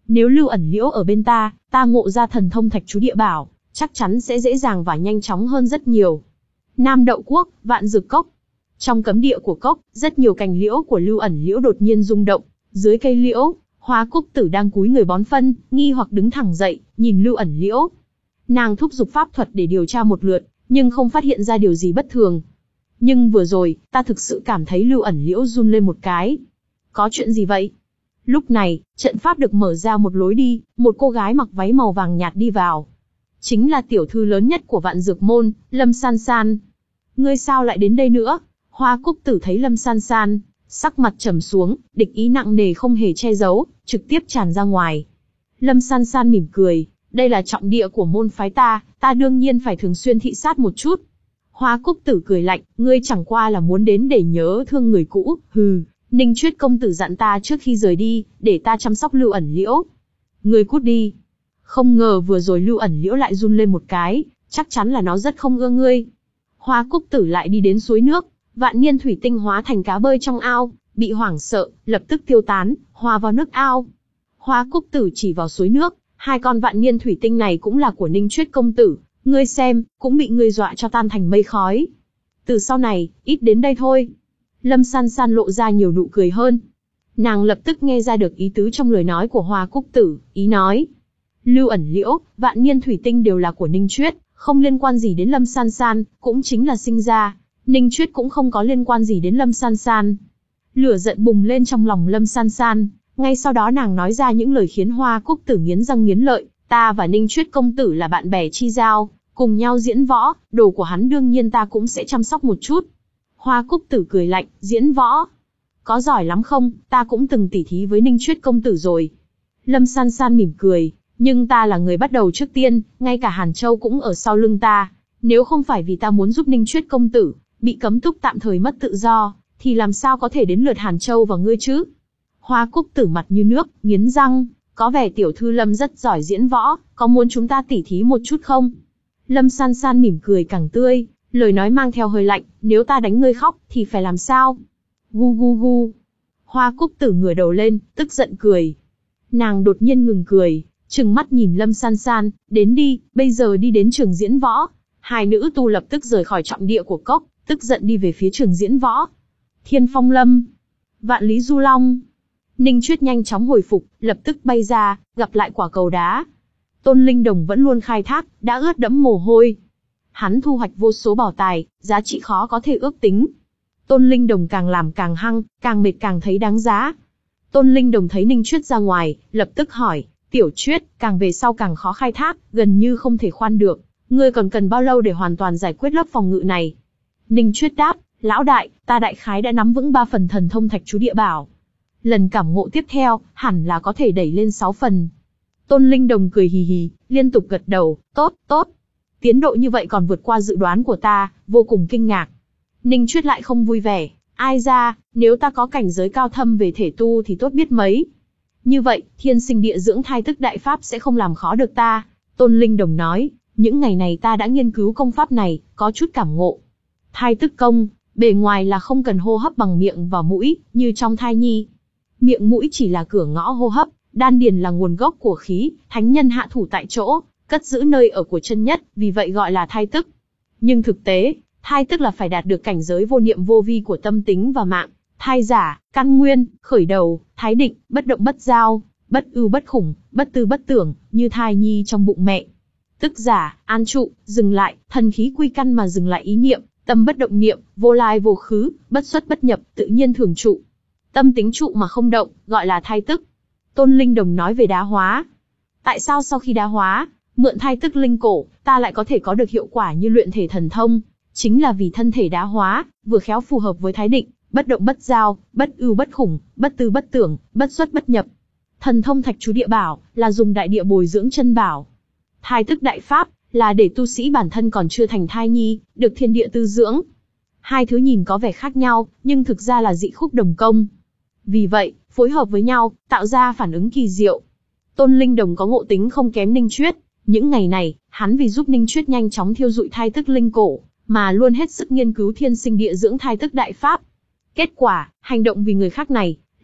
S1: Nếu Lưu ẩn liễu ở bên ta, ta ngộ ra thần thông thạch chú địa bảo, chắc chắn sẽ dễ dàng và nhanh chóng hơn rất nhiều. Nam Đậu Quốc, Vạn Dược Cốc. Trong cấm địa của cốc, rất nhiều cành liễu của Lưu ẩn liễu đột nhiên rung động. Dưới cây liễu, Hoa Cúc Tử đang cúi người bón phân, nghi hoặc đứng thẳng dậy, nhìn Lưu ẩn liễu. Nàng thúc giục pháp thuật để điều tra một lượt, nhưng không phát hiện ra điều gì bất thường. Nhưng vừa rồi, ta thực sự cảm thấy Lưu ẩn liễu run lên một cái. Có chuyện gì vậy? Lúc này, trận pháp được mở ra một lối đi, một cô gái mặc váy màu vàng nhạt đi vào. Chính là tiểu thư lớn nhất của Vạn Dược Môn, Lâm San San. Ngươi sao lại đến đây nữa? Hoa Cúc Tử thấy Lâm San San, sắc mặt trầm xuống, địch ý nặng nề không hề che giấu, trực tiếp tràn ra ngoài. Lâm San San mỉm cười, đây là trọng địa của môn phái ta, ta đương nhiên phải thường xuyên thị sát một chút. Hoa Cúc Tử cười lạnh, ngươi chẳng qua là muốn đến để nhớ thương người cũ, hừ, Ninh Chuyết công tử dặn ta trước khi rời đi, để ta chăm sóc Lưu ẩn liễu. Ngươi cút đi. Không ngờ vừa rồi Lưu ẩn liễu lại run lên một cái, chắc chắn là nó rất không ưa ngươi. Hoa Cúc Tử lại đi đến suối nước, vạn niên thủy tinh hóa thành cá bơi trong ao, bị hoảng sợ, lập tức tiêu tán, hòa vào nước ao. Hoa Cúc Tử chỉ vào suối nước, hai con vạn niên thủy tinh này cũng là của Ninh Chuyết công tử, ngươi xem, cũng bị ngươi dọa cho tan thành mây khói. Từ sau này, ít đến đây thôi. Lâm San San lộ ra nhiều nụ cười hơn. Nàng lập tức nghe ra được ý tứ trong lời nói của Hoa Cúc Tử, ý nói. Lưu ẩn liễu, vạn niên thủy tinh đều là của Ninh Chuyết, không liên quan gì đến Lâm San San, cũng chính là sinh ra. Ninh Chuyết cũng không có liên quan gì đến Lâm San San. Lửa giận bùng lên trong lòng Lâm San San, ngay sau đó nàng nói ra những lời khiến Hoa Cúc Tử nghiến răng nghiến lợi, ta và Ninh Chuyết công tử là bạn bè chi giao, cùng nhau diễn võ, đồ của hắn đương nhiên ta cũng sẽ chăm sóc một chút. Hoa Cúc Tử cười lạnh, diễn võ? Có giỏi lắm không, ta cũng từng tỉ thí với Ninh Chuyết công tử rồi. Lâm San San mỉm cười, nhưng ta là người bắt đầu trước tiên, ngay cả Hàn Châu cũng ở sau lưng ta. Nếu không phải vì ta muốn giúp Ninh Chuyết công tử, bị cấm túc tạm thời mất tự do, thì làm sao có thể đến lượt Hàn Châu và ngươi chứ? Hoa Cúc Tử mặt như nước, nghiến răng, có vẻ tiểu thư Lâm rất giỏi diễn võ, có muốn chúng ta tỉ thí một chút không? Lâm San San mỉm cười càng tươi, lời nói mang theo hơi lạnh, nếu ta đánh ngươi khóc, thì phải làm sao? Gu gu gu. Hoa Cúc Tử ngửa đầu lên, tức giận cười. Nàng đột nhiên ngừng cười, trừng mắt nhìn Lâm San San, đến đi, bây giờ đi đến trường diễn võ. Hai nữ tu lập tức rời khỏi trọng địa của cốc, tức giận đi về phía trường diễn võ. Thiên Phong Lâm, Vạn Lý Du Long. Ninh Chuyết nhanh chóng hồi phục, lập tức bay ra, gặp lại quả cầu đá. Tôn Linh Đồng vẫn luôn khai thác, đã ướt đẫm mồ hôi. Hắn thu hoạch vô số bảo tài, giá trị khó có thể ước tính. Tôn Linh Đồng càng làm càng hăng, càng mệt càng thấy đáng giá. Tôn Linh Đồng thấy Ninh Chuyết ra ngoài, lập tức hỏi, tiểu Chuyết, càng về sau càng khó khai thác, gần như không thể khoan được. Ngươi còn cần bao lâu để hoàn toàn giải quyết lớp phòng ngự này? Ninh Chuyết đáp, lão đại, ta đại khái đã nắm vững ba phần thần thông thạch chú địa bảo. Lần cảm ngộ tiếp theo, hẳn là có thể đẩy lên sáu phần. Tôn Linh Đồng cười hì hì, liên tục gật đầu, tốt, tốt. Tiến độ như vậy còn vượt qua dự đoán của ta, vô cùng kinh ngạc. Ninh Chuyết lại không vui vẻ, ai ra, nếu ta có cảnh giới cao thâm về thể tu thì tốt biết mấy. Như vậy, thiên sinh địa dưỡng thai tức đại pháp sẽ không làm khó được ta. Tôn Linh Đồng nói, những ngày này ta đã nghiên cứu công pháp này, có chút cảm ngộ. Thai tức công, bề ngoài là không cần hô hấp bằng miệng và mũi, như trong thai nhi. Miệng mũi chỉ là cửa ngõ hô hấp, đan điền là nguồn gốc của khí, thánh nhân hạ thủ tại chỗ, cất giữ nơi ở của chân nhất, vì vậy gọi là thai tức. Nhưng thực tế, thai tức là phải đạt được cảnh giới vô niệm vô vi của tâm tính và mạng. Thai giả, căn nguyên, khởi đầu, thái định, bất động bất giao, bất ưu bất khủng, bất tư bất tưởng, như thai nhi trong bụng mẹ. Tức giả, an trụ, dừng lại, thần khí quy căn mà dừng lại ý niệm, tâm bất động niệm, vô lai vô khứ, bất xuất bất nhập, tự nhiên thường trụ. Tâm tính trụ mà không động, gọi là thai tức. Tôn Linh Đồng nói về đá hóa. Tại sao sau khi đá hóa, mượn thai tức linh cổ, ta lại có thể có được hiệu quả như luyện thể thần thông? Chính là vì thân thể đá hóa, vừa khéo phù hợp với thái định, bất động bất giao, bất ưu bất khủng, bất tư bất tưởng, bất xuất bất nhập. Thần thông thạch chú địa bảo, là dùng đại địa bồi dưỡng chân bảo. Thai tức đại pháp, là để tu sĩ bản thân còn chưa thành thai nhi, được thiên địa tư dưỡng. Hai thứ nhìn có vẻ khác nhau, nhưng thực ra là dị khúc đồng công. Vì vậy, phối hợp với nhau, tạo ra phản ứng kỳ diệu. Tôn Linh Đồng có ngộ tính không kém Ninh Chuyết. Những ngày này, hắn vì giúp Ninh Chuyết nhanh chóng thiêu dụi thai tức linh cổ, mà luôn hết sức nghiên cứu thiên sinh địa dưỡng thai tức đại pháp. Kết quả, hành động vì người khác này,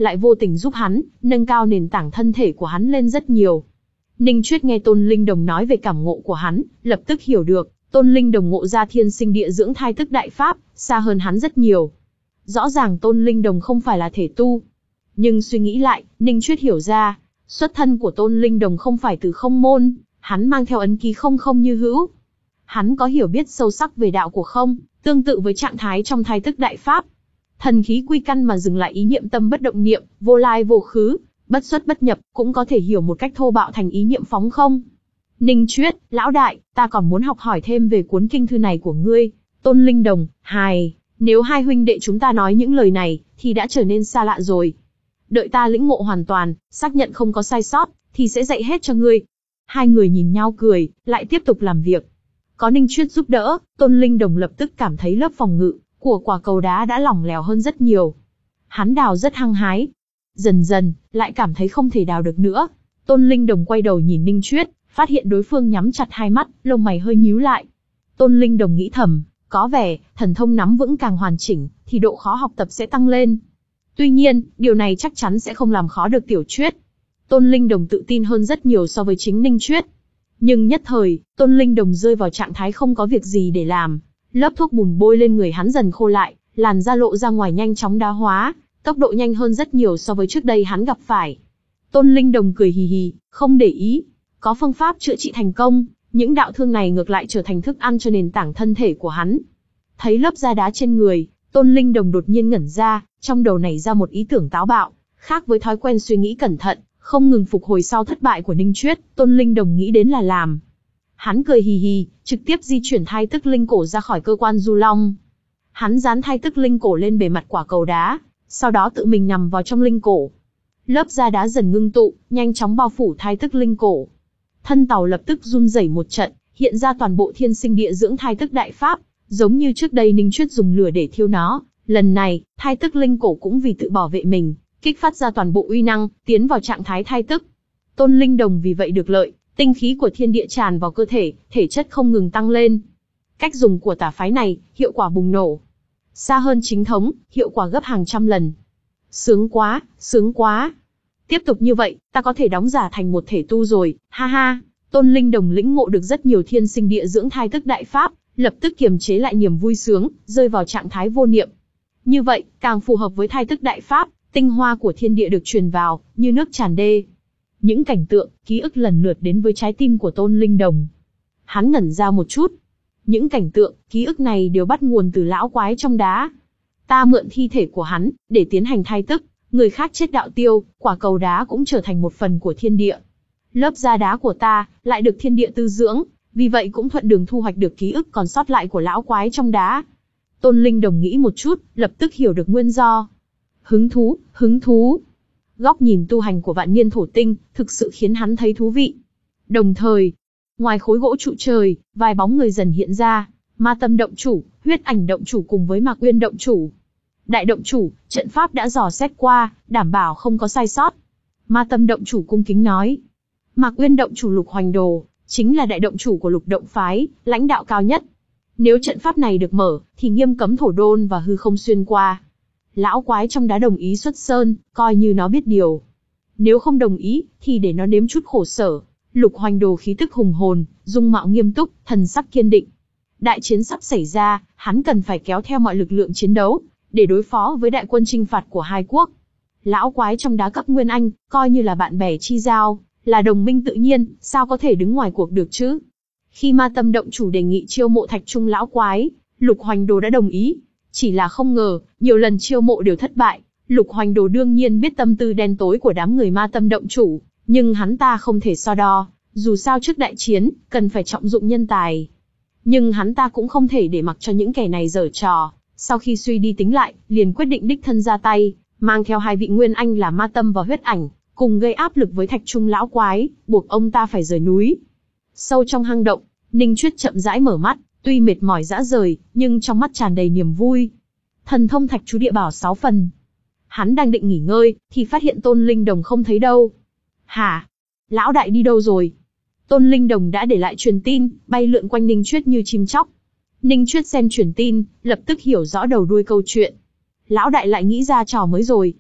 S1: lại vô tình giúp hắn, nâng cao nền tảng thân thể của hắn lên rất nhiều. Ninh Chuyết nghe Tôn Linh Đồng nói về cảm ngộ của hắn, lập tức hiểu được, Tôn Linh Đồng ngộ ra thiên sinh địa dưỡng thai tức đại pháp, xa hơn hắn rất nhiều. Rõ ràng Tôn Linh Đồng không phải là thể tu. Nhưng suy nghĩ lại, Ninh Chuyết hiểu ra, xuất thân của Tôn Linh Đồng không phải từ không môn, hắn mang theo ấn ký không không như hữu. Hắn có hiểu biết sâu sắc về đạo của không, tương tự với trạng thái trong thai tức đại pháp. Thần khí quy căn mà dừng lại ý niệm tâm bất động niệm, vô lai vô khứ, bất xuất bất nhập, cũng có thể hiểu một cách thô bạo thành ý niệm phóng không. Ninh Chuyết, lão đại, ta còn muốn học hỏi thêm về cuốn kinh thư này của ngươi. Tôn Linh Đồng, hài, nếu hai huynh đệ chúng ta nói những lời này, thì đã trở nên xa lạ rồi. Đợi ta lĩnh ngộ hoàn toàn, xác nhận không có sai sót, thì sẽ dạy hết cho ngươi. Hai người nhìn nhau cười, lại tiếp tục làm việc. Có Ninh Chuyết giúp đỡ, Tôn Linh Đồng lập tức cảm thấy lớp phòng ngự của quả cầu đá đã lỏng lẻo hơn rất nhiều. Hắn đào rất hăng hái. Dần dần, lại cảm thấy không thể đào được nữa. Tôn Linh Đồng quay đầu nhìn Ninh Chuyết, phát hiện đối phương nhắm chặt hai mắt, lông mày hơi nhíu lại. Tôn Linh Đồng nghĩ thầm, có vẻ, thần thông nắm vững càng hoàn chỉnh, thì độ khó học tập sẽ tăng lên. Tuy nhiên, điều này chắc chắn sẽ không làm khó được Tiểu Chuyết. Tôn Linh Đồng tự tin hơn rất nhiều so với chính Ninh Chuyết. Nhưng nhất thời, Tôn Linh Đồng rơi vào trạng thái không có việc gì để làm. Lớp thuốc bùn bôi lên người hắn dần khô lại, làn da lộ ra ngoài nhanh chóng đá hóa, tốc độ nhanh hơn rất nhiều so với trước đây hắn gặp phải. Tôn Linh Đồng cười hì hì, không để ý. Có phương pháp chữa trị thành công, những đạo thương này ngược lại trở thành thức ăn cho nền tảng thân thể của hắn. Thấy lớp da đá trên người, Tôn Linh Đồng đột nhiên ngẩn ra, trong đầu nảy ra một ý tưởng táo bạo, khác với thói quen suy nghĩ cẩn thận, không ngừng phục hồi sau thất bại của Ninh Chuyết, Tôn Linh Đồng nghĩ đến là làm. Hắn cười hì hì, trực tiếp di chuyển thai tức linh cổ ra khỏi cơ quan du long. Hắn dán thai tức linh cổ lên bề mặt quả cầu đá, sau đó tự mình nằm vào trong linh cổ. Lớp da đá dần ngưng tụ, nhanh chóng bao phủ thai tức linh cổ. Thân tàu lập tức run rẩy một trận, hiện ra toàn bộ thiên sinh địa dưỡng thai tức đại pháp, giống như trước đây Ninh Chuyết dùng lửa để thiêu nó. Lần này, thai tức linh cổ cũng vì tự bảo vệ mình, kích phát ra toàn bộ uy năng, tiến vào trạng thái thai tức. Tôn Linh Đồng vì vậy được lợi, tinh khí của thiên địa tràn vào cơ thể, thể chất không ngừng tăng lên. Cách dùng của tà phái này, hiệu quả bùng nổ. Xa hơn chính thống, hiệu quả gấp hàng trăm lần. Sướng quá, sướng quá. Tiếp tục như vậy, ta có thể đóng giả thành một thể tu rồi, ha ha. Tôn Linh Đồng lĩnh ngộ được rất nhiều thiên sinh địa dưỡng thai tức đại pháp, lập tức kiềm chế lại niềm vui sướng, rơi vào trạng thái vô niệm. Như vậy, càng phù hợp với thai tức đại pháp, tinh hoa của thiên địa được truyền vào, như nước tràn đê. Những cảnh tượng, ký ức lần lượt đến với trái tim của Tôn Linh Đồng. Hắn ngẩn ra một chút. Những cảnh tượng, ký ức này đều bắt nguồn từ lão quái trong đá. Ta mượn thi thể của hắn, để tiến hành thai tức, người khác chết đạo tiêu, quả cầu đá cũng trở thành một phần của thiên địa. Lớp da đá của ta, lại được thiên địa tư dưỡng, vì vậy cũng thuận đường thu hoạch được ký ức còn sót lại của lão quái trong đá. Tôn Linh Đồng nghĩ một chút, lập tức hiểu được nguyên do. Hứng thú, hứng thú. Góc nhìn tu hành của vạn niên thổ tinh, thực sự khiến hắn thấy thú vị. Đồng thời, ngoài khối gỗ trụ trời, vài bóng người dần hiện ra, Ma Tâm động chủ, Huyết Ảnh động chủ cùng với Mạc Uyên động chủ. Đại động chủ, trận pháp đã dò xét qua, đảm bảo không có sai sót. Ma Tâm động chủ cung kính nói. Mạc Uyên động chủ Lục Hoành Đồ, chính là đại động chủ của Lục động phái, lãnh đạo cao nhất. Nếu trận pháp này được mở, thì nghiêm cấm thổ đôn và hư không xuyên qua. Lão quái trong đá đồng ý xuất sơn, coi như nó biết điều. Nếu không đồng ý, thì để nó nếm chút khổ sở. Lục Hoành Đồ khí tức hùng hồn, dung mạo nghiêm túc, thần sắc kiên định. Đại chiến sắp xảy ra, hắn cần phải kéo theo mọi lực lượng chiến đấu, để đối phó với đại quân chinh phạt của hai quốc. Lão quái trong đá cấp Nguyên Anh, coi như là bạn bè chi giao, là đồng minh tự nhiên, sao có thể đứng ngoài cuộc được chứ? Khi Ma Tâm động chủ đề nghị chiêu mộ Thạch Trung lão quái, Lục Hoành Đồ đã đồng ý. Chỉ là không ngờ, nhiều lần chiêu mộ đều thất bại. Lục Hoành Đồ đương nhiên biết tâm tư đen tối của đám người Ma Tâm động chủ, nhưng hắn ta không thể so đo, dù sao trước đại chiến, cần phải trọng dụng nhân tài. Nhưng hắn ta cũng không thể để mặc cho những kẻ này giở trò. Sau khi suy đi tính lại, liền quyết định đích thân ra tay, mang theo hai vị Nguyên Anh là Ma Tâm và Huyết Ảnh, cùng gây áp lực với Thạch Trung lão quái, buộc ông ta phải rời núi. Sâu trong hang động, Ninh Chuyết chậm rãi mở mắt, tuy mệt mỏi dã rời, nhưng trong mắt tràn đầy niềm vui. Thần thông Thạch Chú Địa Bảo sáu phần. Hắn đang định nghỉ ngơi, thì phát hiện Tôn Linh Đồng không thấy đâu. Hả? Lão đại đi đâu rồi? Tôn Linh Đồng đã để lại truyền tin, bay lượn quanh Ninh Chuyết như chim chóc. Ninh Chuyết xem truyền tin, lập tức hiểu rõ đầu đuôi câu chuyện. Lão đại lại nghĩ ra trò mới rồi.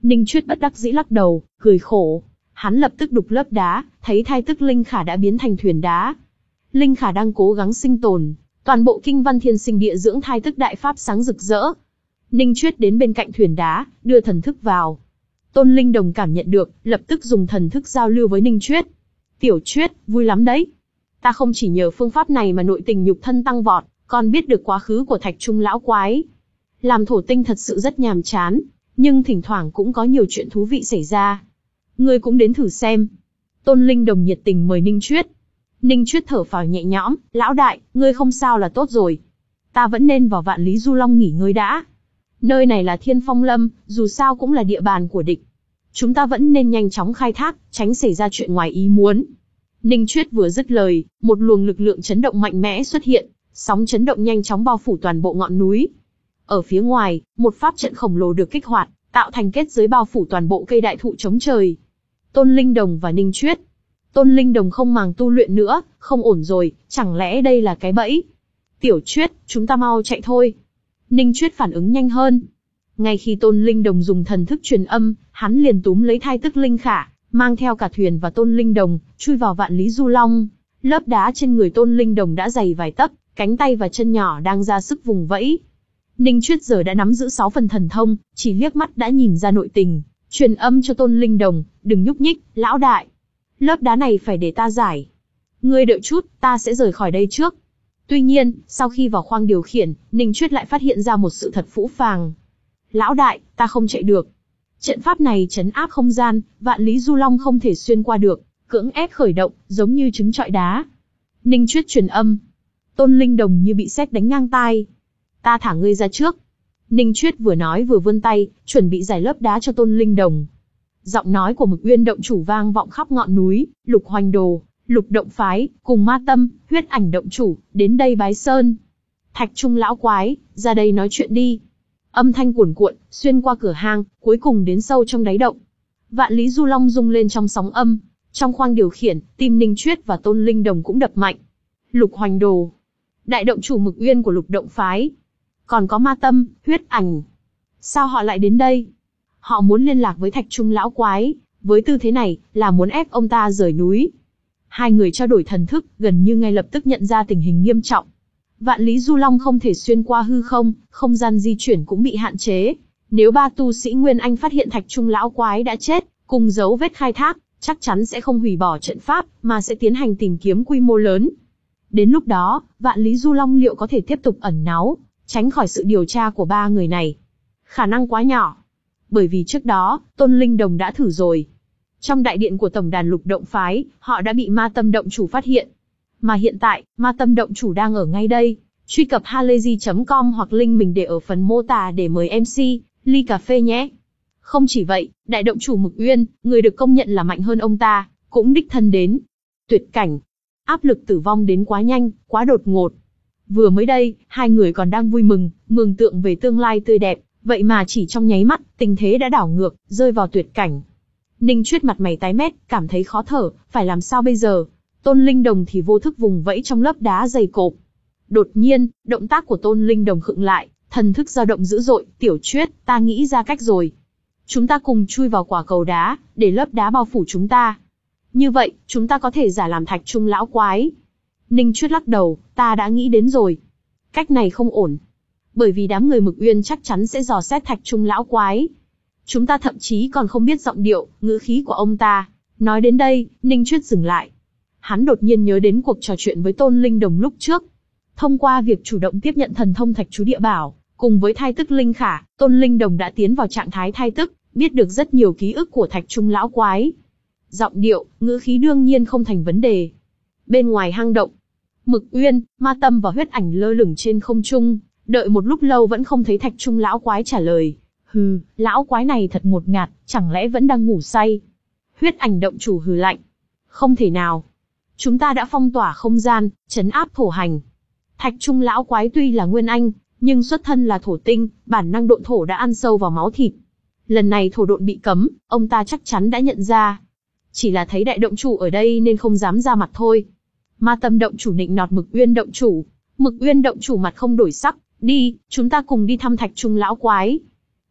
S1: Ninh Chuyết bất đắc dĩ lắc đầu, cười khổ. Hắn lập tức đục lớp đá, thấy thai tức Linh Khả đã biến thành thuyền đá. Linh Khả đang cố gắng sinh tồn, toàn bộ kinh văn thiên sinh địa dưỡng thai tức đại pháp sáng rực rỡ. Ninh Chuyết đến bên cạnh thuyền đá, đưa thần thức vào. Tôn Linh Đồng cảm nhận được, lập tức dùng thần thức giao lưu với Ninh Chuyết. Tiểu Chuyết, vui lắm đấy. Ta không chỉ nhờ phương pháp này mà nội tình nhục thân tăng vọt, còn biết được quá khứ của Thạch Trung lão quái. Làm thổ tinh thật sự rất nhàm chán, nhưng thỉnh thoảng cũng có nhiều chuyện thú vị xảy ra. Ngươi cũng đến thử xem. Tôn Linh Đồng nhiệt tình mời Ninh Chuyết. Ninh Chuyết thở phào nhẹ nhõm, lão đại, ngươi không sao là tốt rồi. Ta vẫn nên vào Vạn Lý Du Long nghỉ ngơi đã. Nơi này là Thiên Phong Lâm, dù sao cũng là địa bàn của địch. Chúng ta vẫn nên nhanh chóng khai thác, tránh xảy ra chuyện ngoài ý muốn. Ninh Chuyết vừa dứt lời, một luồng lực lượng chấn động mạnh mẽ xuất hiện, sóng chấn động nhanh chóng bao phủ toàn bộ ngọn núi. Ở phía ngoài, một pháp trận khổng lồ được kích hoạt, tạo thành kết giới bao phủ toàn bộ cây đại thụ chống trời. Tôn Linh Đồng và Ninh Chuyết. Tôn Linh Đồng không màng tu luyện nữa, không ổn rồi, chẳng lẽ đây là cái bẫy? Tiểu Chuyết, chúng ta mau chạy thôi. Ninh Chuyết phản ứng nhanh hơn. Ngay khi Tôn Linh Đồng dùng thần thức truyền âm, hắn liền túm lấy thai tức Linh Khả, mang theo cả thuyền và Tôn Linh Đồng, chui vào Vạn Lý Du Long. Lớp đá trên người Tôn Linh Đồng đã dày vài tấc, cánh tay và chân nhỏ đang ra sức vùng vẫy. Ninh Chuyết giờ đã nắm giữ sáu phần thần thông, chỉ liếc mắt đã nhìn ra nội tình, truyền âm cho Tôn Linh Đồng, đừng nhúc nhích, lão đại. Lớp đá này phải để ta giải. Ngươi đợi chút, ta sẽ rời khỏi đây trước. Tuy nhiên, sau khi vào khoang điều khiển, Ninh Chuyết lại phát hiện ra một sự thật phũ phàng. Lão đại, ta không chạy được. Trận pháp này trấn áp không gian, Vạn Lý Du Long không thể xuyên qua được, cưỡng ép khởi động, giống như trứng trọi đá. Ninh Chuyết truyền âm. Tôn Linh Đồng như bị sét đánh ngang tai. Ta thả ngươi ra trước. Ninh Chuyết vừa nói vừa vươn tay, chuẩn bị giải lớp đá cho Tôn Linh Đồng. Giọng nói của Mực Uyên động chủ vang vọng khắp ngọn núi, Lục Hoành Đồ, Lục Động Phái, cùng Ma Tâm, Huyết Ảnh động chủ, đến đây bái sơn. Thạch Trung lão quái, ra đây nói chuyện đi. Âm thanh cuồn cuộn, xuyên qua cửa hang, cuối cùng đến sâu trong đáy động. Vạn Lý Du Long rung lên trong sóng âm. Trong khoang điều khiển, tim Ninh Chuyết và Tôn Linh Đồng cũng đập mạnh. Lục Hoành Đồ, đại động chủ Mực Uyên của Lục Động Phái. Còn có Ma Tâm, Huyết Ảnh. Sao họ lại đến đây? Họ muốn liên lạc với Thạch Trung lão quái, với tư thế này, là muốn ép ông ta rời núi. Hai người trao đổi thần thức, gần như ngay lập tức nhận ra tình hình nghiêm trọng. Vạn Lý Du Long không thể xuyên qua hư không, không gian di chuyển cũng bị hạn chế. Nếu ba tu sĩ Nguyên Anh phát hiện Thạch Trung lão quái đã chết, cùng dấu vết khai thác, chắc chắn sẽ không hủy bỏ trận pháp, mà sẽ tiến hành tìm kiếm quy mô lớn. Đến lúc đó, Vạn Lý Du Long liệu có thể tiếp tục ẩn náu, tránh khỏi sự điều tra của ba người này? Khả năng quá nhỏ. Bởi vì trước đó, Tôn Linh Đồng đã thử rồi. Trong đại điện của tổng đàn Lục Động Phái, họ đã bị Ma Tâm động chủ phát hiện. Mà hiện tại, Ma Tâm động chủ đang ở ngay đây. Truy cập halayzi chấm com hoặc link mình để ở phần mô tả để mời em xê, ly cà phê nhé. Không chỉ vậy, đại động chủ Mực Uyên, người được công nhận là mạnh hơn ông ta, cũng đích thân đến. Tuyệt cảnh. Áp lực tử vong đến quá nhanh, quá đột ngột. Vừa mới đây, hai người còn đang vui mừng, mường tượng về tương lai tươi đẹp, vậy mà chỉ trong nháy mắt, tình thế đã đảo ngược, rơi vào tuyệt cảnh. Ninh Chuyết mặt mày tái mét, cảm thấy khó thở, phải làm sao bây giờ? Tôn Linh Đồng thì vô thức vùng vẫy trong lớp đá dày cộp. Đột nhiên, động tác của Tôn Linh Đồng khựng lại, thần thức dao động dữ dội. Tiểu Chuyết, ta nghĩ ra cách rồi. Chúng ta cùng chui vào quả cầu đá, để lớp đá bao phủ chúng ta. Như vậy, chúng ta có thể giả làm Thạch Trung lão quái. Ninh Chuyết lắc đầu, ta đã nghĩ đến rồi. Cách này không ổn. Bởi vì đám người Mực Uyên chắc chắn sẽ dò xét Thạch Trung lão quái. Chúng ta thậm chí còn không biết giọng điệu, ngữ khí của ông ta. Nói đến đây, Ninh Chuyết dừng lại. Hắn đột nhiên nhớ đến cuộc trò chuyện với Tôn Linh Đồng lúc trước. Thông qua việc chủ động tiếp nhận thần thông Thạch Chú Địa Bảo, cùng với thai tức Linh Khả, Tôn Linh Đồng đã tiến vào trạng thái thai tức, biết được rất nhiều ký ức của Thạch Trung lão quái. Giọng điệu, ngữ khí đương nhiên không thành vấn đề. Bên ngoài hang động, Mực Uyên, Ma Tâm và Huyết Ảnh lơ lửng trên không trung, đợi một lúc lâu vẫn không thấy Thạch Trung lão quái trả lời. Hừ, lão quái này thật ngột ngạt, chẳng lẽ vẫn đang ngủ say? Huyết Ảnh động chủ hừ lạnh. Không thể nào. Chúng ta đã phong tỏa không gian, trấn áp thổ hành. Thạch Trung lão quái tuy là Nguyên Anh, nhưng xuất thân là thổ tinh, bản năng độn thổ đã ăn sâu vào máu thịt. Lần này thổ độn bị cấm, ông ta chắc chắn đã nhận ra. Chỉ là thấy đại động chủ ở đây nên không dám ra mặt thôi. Ma Tâm động chủ nịnh nọt Mực Uyên động chủ. Mực Uyên động chủ mặt không đổi sắc. Đi, chúng ta cùng đi thăm Thạch Trung lão quái.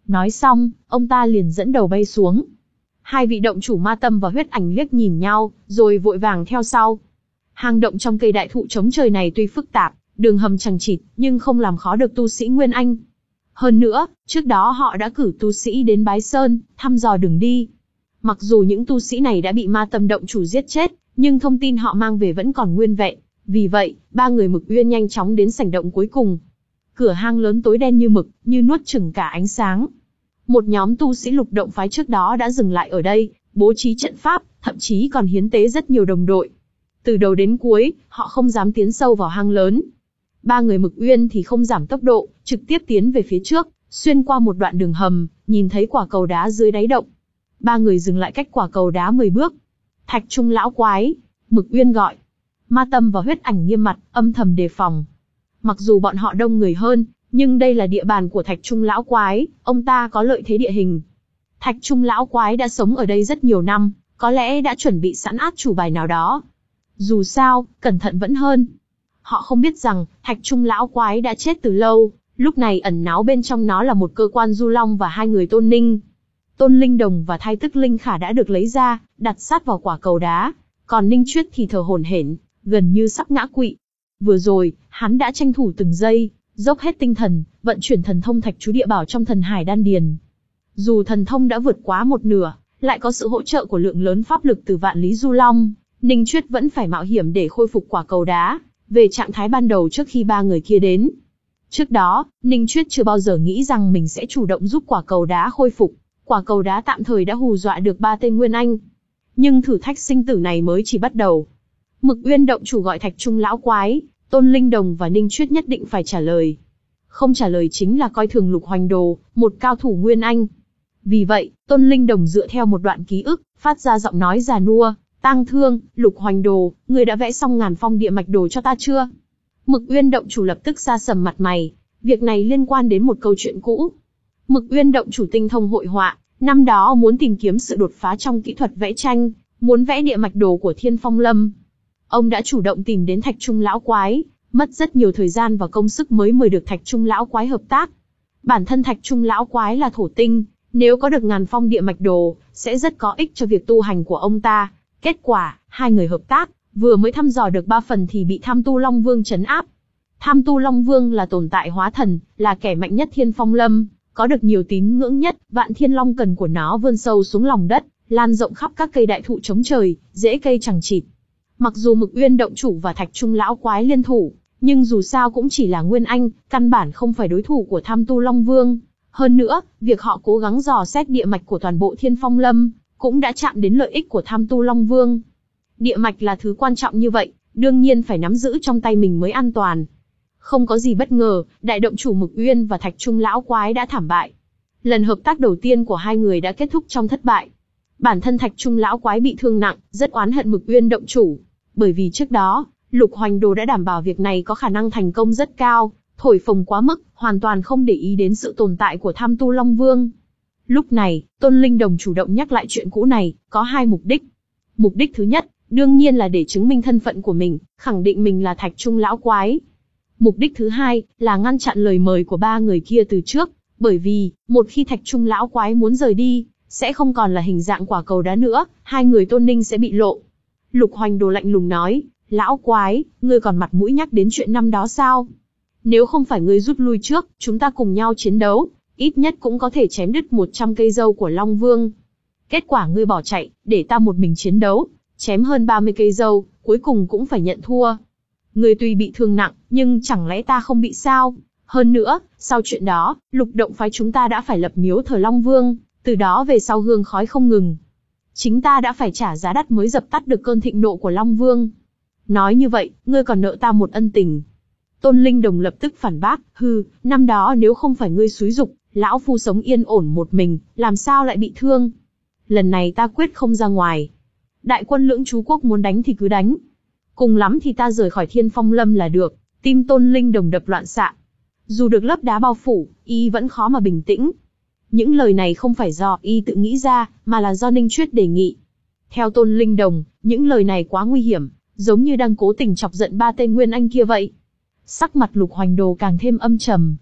S1: Nói xong, ông ta liền dẫn đầu bay xuống. Hai vị động chủ Ma Tâm và Huyết Ảnh liếc nhìn nhau, rồi vội vàng theo sau. Hang động trong cây đại thụ chống trời này tuy phức tạp, đường hầm chằng chịt, nhưng không làm khó được tu sĩ Nguyên Anh. Hơn nữa, trước đó họ đã cử tu sĩ đến Bái Sơn, thăm dò đường đi. Mặc dù những tu sĩ này đã bị Ma Tâm động chủ giết chết, nhưng thông tin họ mang về vẫn còn nguyên vẹn. Vì vậy, ba người Mực Uyên nhanh chóng đến sảnh động cuối cùng. Cửa hang lớn tối đen như mực, như nuốt chửng cả ánh sáng. Một nhóm tu sĩ Lục Động phái trước đó đã dừng lại ở đây, bố trí trận pháp, thậm chí còn hiến tế rất nhiều đồng đội. Từ đầu đến cuối, họ không dám tiến sâu vào hang lớn. Ba người Mực Uyên thì không giảm tốc độ, trực tiếp tiến về phía trước, xuyên qua một đoạn đường hầm, nhìn thấy quả cầu đá dưới đáy động. Ba người dừng lại cách quả cầu đá mười bước. Thạch Trung lão quái, Mực Uyên gọi. Ma Tâm và Huyết Ảnh nghiêm mặt, âm thầm đề phòng. Mặc dù bọn họ đông người hơn, nhưng đây là địa bàn của Thạch Trung lão quái, ông ta có lợi thế địa hình. Thạch Trung lão quái đã sống ở đây rất nhiều năm, có lẽ đã chuẩn bị sẵn át chủ bài nào đó. Dù sao, cẩn thận vẫn hơn. Họ không biết rằng, Thạch Trung lão quái đã chết từ lâu, lúc này ẩn náu bên trong nó là một cơ quan Du Long và hai người Tôn Ninh. Tôn Linh Đồng và Thai Tức Linh Khả đã được lấy ra, đặt sát vào quả cầu đá, còn Ninh Chuyết thì thở hổn hển, gần như sắp ngã quỵ. Vừa rồi, hắn đã tranh thủ từng giây, dốc hết tinh thần, vận chuyển thần thông Thạch Chú Địa Bảo trong thần hải đan điền. Dù thần thông đã vượt quá một nửa, lại có sự hỗ trợ của lượng lớn pháp lực từ vạn lý Du Long, Ninh Chuyết vẫn phải mạo hiểm để khôi phục quả cầu đá, về trạng thái ban đầu trước khi ba người kia đến. Trước đó, Ninh Chuyết chưa bao giờ nghĩ rằng mình sẽ chủ động giúp quả cầu đá khôi phục. Quả cầu đá tạm thời đã hù dọa được ba tên Nguyên Anh. Nhưng thử thách sinh tử này mới chỉ bắt đầu. Mực Uyên động chủ gọi Thạch Trung lão quái, Tôn Linh Đồng và Ninh Chuyết nhất định phải trả lời. Không trả lời chính là coi thường Lục Hoành Đồ, một cao thủ Nguyên Anh. Vì vậy, Tôn Linh Đồng dựa theo một đoạn ký ức, phát ra giọng nói già nua, Tang Thương, Lục Hoành Đồ, người đã vẽ xong ngàn phong địa mạch đồ cho ta chưa? Mực Uyên động chủ lập tức sa sầm mặt mày, việc này liên quan đến một câu chuyện cũ. Mực Uyên động chủ tinh thông hội họa, năm đó muốn tìm kiếm sự đột phá trong kỹ thuật vẽ tranh, muốn vẽ địa mạch đồ của Thiên Phong Lâm. Ông đã chủ động tìm đến Thạch Trung lão quái, mất rất nhiều thời gian và công sức mới mời được Thạch Trung lão quái hợp tác. Bản thân Thạch Trung lão quái là thổ tinh, nếu có được ngàn phong địa mạch đồ, sẽ rất có ích cho việc tu hành của ông ta. Kết quả, hai người hợp tác, vừa mới thăm dò được ba phần thì bị Tham Tu Long Vương trấn áp. Tham Tu Long Vương là tồn tại hóa thần, là kẻ mạnh nhất Thiên Phong Lâm, có được nhiều tín ngưỡng nhất, Vạn Thiên Long cần của nó vươn sâu xuống lòng đất, lan rộng khắp các cây đại thụ chống trời, rễ cây chằng chịt. Mặc dù Mực Uyên động chủ và Thạch Trung lão quái liên thủ, nhưng dù sao cũng chỉ là Nguyên Anh, căn bản không phải đối thủ của Tham Tu Long Vương. Hơn nữa, việc họ cố gắng dò xét địa mạch của toàn bộ Thiên Phong Lâm, cũng đã chạm đến lợi ích của Tham Tu Long Vương. Địa mạch là thứ quan trọng như vậy, đương nhiên phải nắm giữ trong tay mình mới an toàn. Không có gì bất ngờ, đại động chủ Mực Uyên và Thạch Trung lão quái đã thảm bại. Lần hợp tác đầu tiên của hai người đã kết thúc trong thất bại. Bản thân Thạch Trung lão quái bị thương nặng, rất oán hận Mực Uyên động chủ. Bởi vì trước đó, Lục Hoành Đồ đã đảm bảo việc này có khả năng thành công rất cao, thổi phồng quá mức, hoàn toàn không để ý đến sự tồn tại của Tham Tu Long Vương. Lúc này, Tôn Linh Đồng chủ động nhắc lại chuyện cũ này, có hai mục đích. Mục đích thứ nhất, đương nhiên là để chứng minh thân phận của mình, khẳng định mình là Thạch Trung lão quái. Mục đích thứ hai, là ngăn chặn lời mời của ba người kia từ trước, bởi vì, một khi Thạch Trung lão quái muốn rời đi, sẽ không còn là hình dạng quả cầu đá nữa, hai người Tôn Ninh sẽ bị lộ. Lục Hoành Đồ lạnh lùng nói, lão quái, ngươi còn mặt mũi nhắc đến chuyện năm đó sao? Nếu không phải ngươi rút lui trước, chúng ta cùng nhau chiến đấu, ít nhất cũng có thể chém đứt một trăm cây dâu của Long Vương. Kết quả ngươi bỏ chạy, để ta một mình chiến đấu, chém hơn ba mươi cây dâu, cuối cùng cũng phải nhận thua. Ngươi tuy bị thương nặng, nhưng chẳng lẽ ta không bị sao? Hơn nữa, sau chuyện đó, Lục Động phái chúng ta đã phải lập miếu thờ Long Vương, từ đó về sau hương khói không ngừng. Chính ta đã phải trả giá đắt mới dập tắt được cơn thịnh nộ của Long Vương. Nói như vậy, ngươi còn nợ ta một ân tình. Tôn Linh Đồng lập tức phản bác, hừ, năm đó nếu không phải ngươi xúi giục, lão phu sống yên ổn một mình, làm sao lại bị thương? Lần này ta quyết không ra ngoài. Đại quân Lưỡng Chú Quốc muốn đánh thì cứ đánh. Cùng lắm thì ta rời khỏi Thiên Phong Lâm là được. Tim Tôn Linh Đồng đập loạn xạ. Dù được lớp đá bao phủ, y vẫn khó mà bình tĩnh. Những lời này không phải do y tự nghĩ ra, mà là do Ninh Chuyết đề nghị. Theo Tôn Linh Đồng, những lời này quá nguy hiểm, giống như đang cố tình chọc giận ba tên Nguyên Anh kia vậy. Sắc mặt Lục Hoành Đồ càng thêm âm trầm.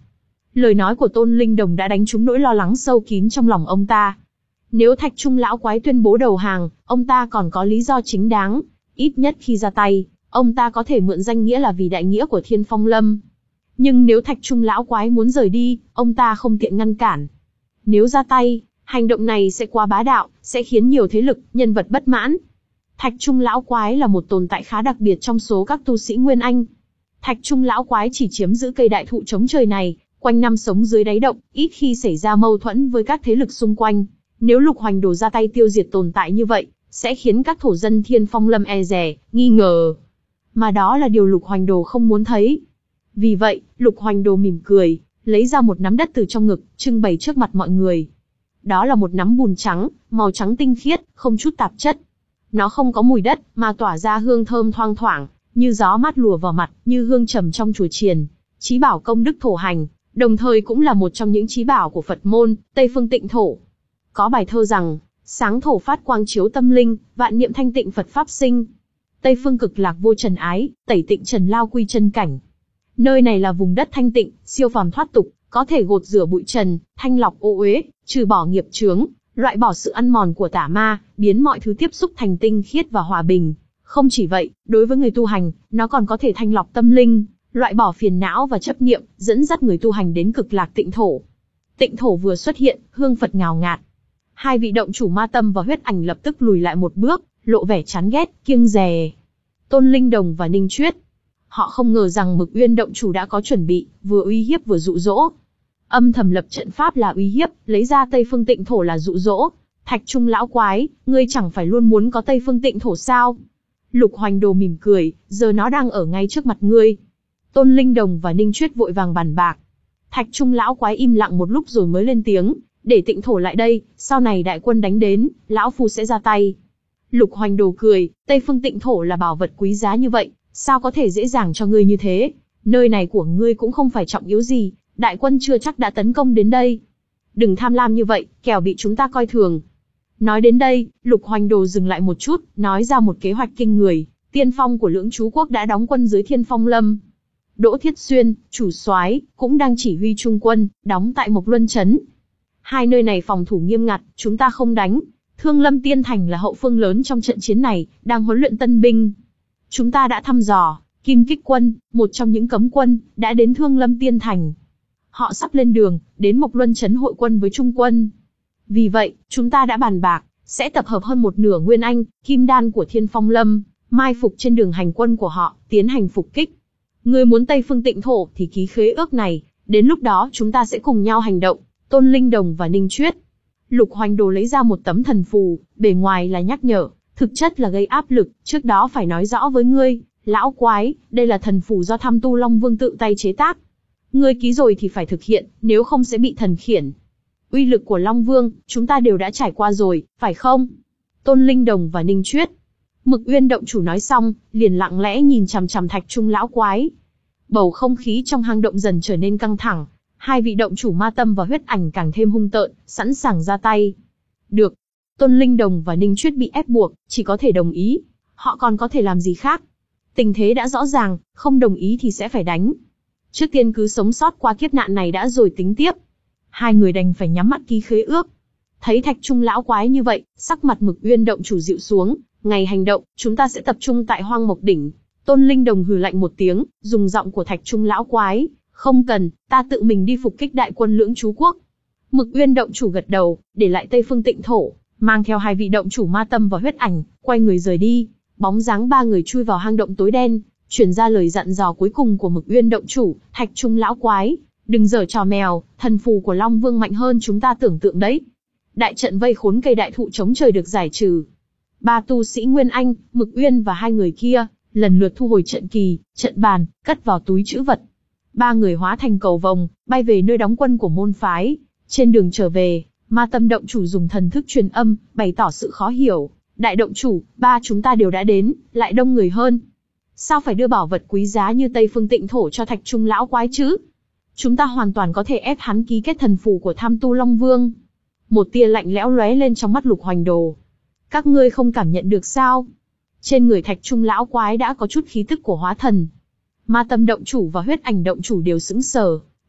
S1: Lời nói của Tôn Linh Đồng đã đánh trúng nỗi lo lắng sâu kín trong lòng ông ta. Nếu Thạch Trung lão quái tuyên bố đầu hàng, ông ta còn có lý do chính đáng, ít nhất khi ra tay, ông ta có thể mượn danh nghĩa là vì đại nghĩa của Thiên Phong Lâm. Nhưng nếu Thạch Trung lão quái muốn rời đi, ông ta không tiện ngăn cản. Nếu ra tay, hành động này sẽ quá bá đạo, sẽ khiến nhiều thế lực, nhân vật bất mãn. Thạch Trung lão quái là một tồn tại khá đặc biệt trong số các tu sĩ Nguyên Anh. Thạch Trung lão quái chỉ chiếm giữ cây đại thụ chống trời này, quanh năm sống dưới đáy động, ít khi xảy ra mâu thuẫn với các thế lực xung quanh. Nếu Lục Hoành Đồ ra tay tiêu diệt tồn tại như vậy, sẽ khiến các thổ dân Thiên Phong Lâm e dè, nghi ngờ. Mà đó là điều Lục Hoành Đồ không muốn thấy. Vì vậy, Lục Hoành Đồ mỉm cười, lấy ra một nắm đất từ trong ngực, trưng bày trước mặt mọi người. Đó là một nắm bùn trắng, màu trắng tinh khiết, không chút tạp chất. Nó không có mùi đất, mà tỏa ra hương thơm thoang thoảng, như gió mát lùa vào mặt, như hương trầm trong chùa chiền. Chí bảo công đức thổ hành, đồng thời cũng là một trong những chí bảo của Phật môn, Tây Phương Tịnh Thổ. Có bài thơ rằng, sáng thổ phát quang chiếu tâm linh, vạn niệm thanh tịnh Phật pháp sinh. Tây phương cực lạc vô trần ái, tẩy tịnh trần lao quy chân cảnh. Nơi này là vùng đất thanh tịnh, siêu phàm thoát tục, có thể gột rửa bụi trần, thanh lọc ô uế, trừ bỏ nghiệp chướng, loại bỏ sự ăn mòn của tà ma, biến mọi thứ tiếp xúc thành tinh khiết và hòa bình. Không chỉ vậy, đối với người tu hành, nó còn có thể thanh lọc tâm linh, loại bỏ phiền não và chấp niệm, dẫn dắt người tu hành đến cực lạc tịnh thổ. Tịnh thổ vừa xuất hiện, hương Phật ngào ngạt. Hai vị động chủ Ma Tâm và Huyết Ảnh lập tức lùi lại một bước, lộ vẻ chán ghét, kiêng dè. Tôn Linh Đồng và Ninh Chuyết. Họ không ngờ rằng Mực Uyên động chủ đã có chuẩn bị, vừa uy hiếp vừa dụ dỗ. Âm thầm lập trận pháp là uy hiếp, lấy ra Tây Phương Tịnh Thổ là dụ dỗ. Thạch Trung lão quái, ngươi chẳng phải luôn muốn có Tây Phương Tịnh Thổ sao? Lục Hoành Đồ mỉm cười, giờ nó đang ở ngay trước mặt ngươi. Tôn Linh Đồng và Ninh Chuyết vội vàng bàn bạc. Thạch Trung lão quái im lặng một lúc rồi mới lên tiếng, để Tịnh Thổ lại đây, sau này đại quân đánh đến, lão phu sẽ ra tay. Lục Hoành Đồ cười, Tây Phương Tịnh Thổ là bảo vật quý giá như vậy, sao có thể dễ dàng cho ngươi như thế? Nơi này của ngươi cũng không phải trọng yếu gì, đại quân chưa chắc đã tấn công đến đây. Đừng tham lam như vậy, kẻo bị chúng ta coi thường. Nói đến đây, Lục Hoành Đồ dừng lại một chút, nói ra một kế hoạch kinh người. Tiên phong của Lưỡng Chú Quốc đã đóng quân dưới Thiên Phong Lâm. Đỗ Thiết Xuyên, chủ soái, cũng đang chỉ huy trung quân, đóng tại Mộc Luân Trấn. Hai nơi này phòng thủ nghiêm ngặt, chúng ta không đánh. Thương Lâm Tiên Thành là hậu phương lớn trong trận chiến này, đang huấn luyện tân binh. Chúng ta đã thăm dò, Kim Kích Quân, một trong những cấm quân, đã đến Thương Lâm Tiên Thành. Họ sắp lên đường, đến Mộc Luân Trấn hội quân với Trung quân. Vì vậy, chúng ta đã bàn bạc, sẽ tập hợp hơn một nửa Nguyên Anh, Kim Đan của Thiên Phong Lâm, mai phục trên đường hành quân của họ, tiến hành phục kích. Ngươi muốn Tây Phương Tịnh Thổ thì ký khế ước này, đến lúc đó chúng ta sẽ cùng nhau hành động. Tôn Linh Đồng và Ninh Chuyết. Lục Hoành Đồ lấy ra một tấm thần phù, bề ngoài là nhắc nhở, thực chất là gây áp lực, trước đó phải nói rõ với ngươi, lão quái, đây là thần phù do Tham Tu Long Vương tự tay chế tác. Ngươi ký rồi thì phải thực hiện, nếu không sẽ bị thần khiển. Uy lực của Long Vương, chúng ta đều đã trải qua rồi, phải không? Tôn Linh Đồng và Ninh Chuyết. Mực Uyên động chủ nói xong, liền lặng lẽ nhìn chằm chằm Thạch Trung lão quái. Bầu không khí trong hang động dần trở nên căng thẳng. Hai vị động chủ Ma Tâm và Huyết Ảnh càng thêm hung tợn, sẵn sàng ra tay. Được. Tôn Linh Đồng và Ninh Chuyết bị ép buộc, chỉ có thể đồng ý. Họ còn có thể làm gì khác? Tình thế đã rõ ràng, không đồng ý thì sẽ phải đánh. Trước tiên cứ sống sót qua kiếp nạn này đã rồi tính tiếp. Hai người đành phải nhắm mắt ký khế ước. Thấy Thạch Trung lão quái như vậy, sắc mặt Mực Uyên động chủ dịu xuống. Ngày hành động, chúng ta sẽ tập trung tại Hoang Mộc Đỉnh. Tôn Linh Đồng hừ lạnh một tiếng, dùng giọng của Thạch Trung lão quái. Không cần, ta tự mình đi phục kích đại quân Lưỡng Chú Quốc. Mực Uyên động chủ gật đầu, để lại Tây Phương Tịnh Thổ, mang theo hai vị động chủ Ma Tâm và Huyết Ảnh, quay người rời đi. Bóng dáng ba người chui vào hang động tối đen, truyền ra lời dặn dò cuối cùng của Mực Uyên động chủ, Thạch Trung lão quái, đừng giở trò mèo, thần phù của Long Vương mạnh hơn chúng ta tưởng tượng đấy. Đại trận vây khốn cây đại thụ chống trời được giải trừ. Ba tu sĩ Nguyên Anh, Mực Uyên và hai người kia, lần lượt thu hồi trận kỳ, trận bàn, cất vào túi trữ vật. Ba người hóa thành cầu vồng, bay về nơi đóng quân của môn phái. Trên đường trở về, Ma Tâm động chủ dùng thần thức truyền âm, bày tỏ sự khó hiểu. Đại động chủ, ba chúng ta đều đã đến, lại đông người hơn. Sao phải đưa bảo vật quý giá như Tây Phương Tịnh Thổ cho Thạch Trung lão quái chứ? Chúng ta hoàn toàn có thể ép hắn ký kết thần phù của Tham Tu Long Vương. Một tia lạnh lẽo lóe lên trong mắt Lục Hoành Đồ. Các ngươi không cảm nhận được sao? Trên người Thạch Trung lão quái đã có chút khí tức của hóa thần. Ma Tâm động chủ và Huyết Ảnh động chủ đều sững sờ.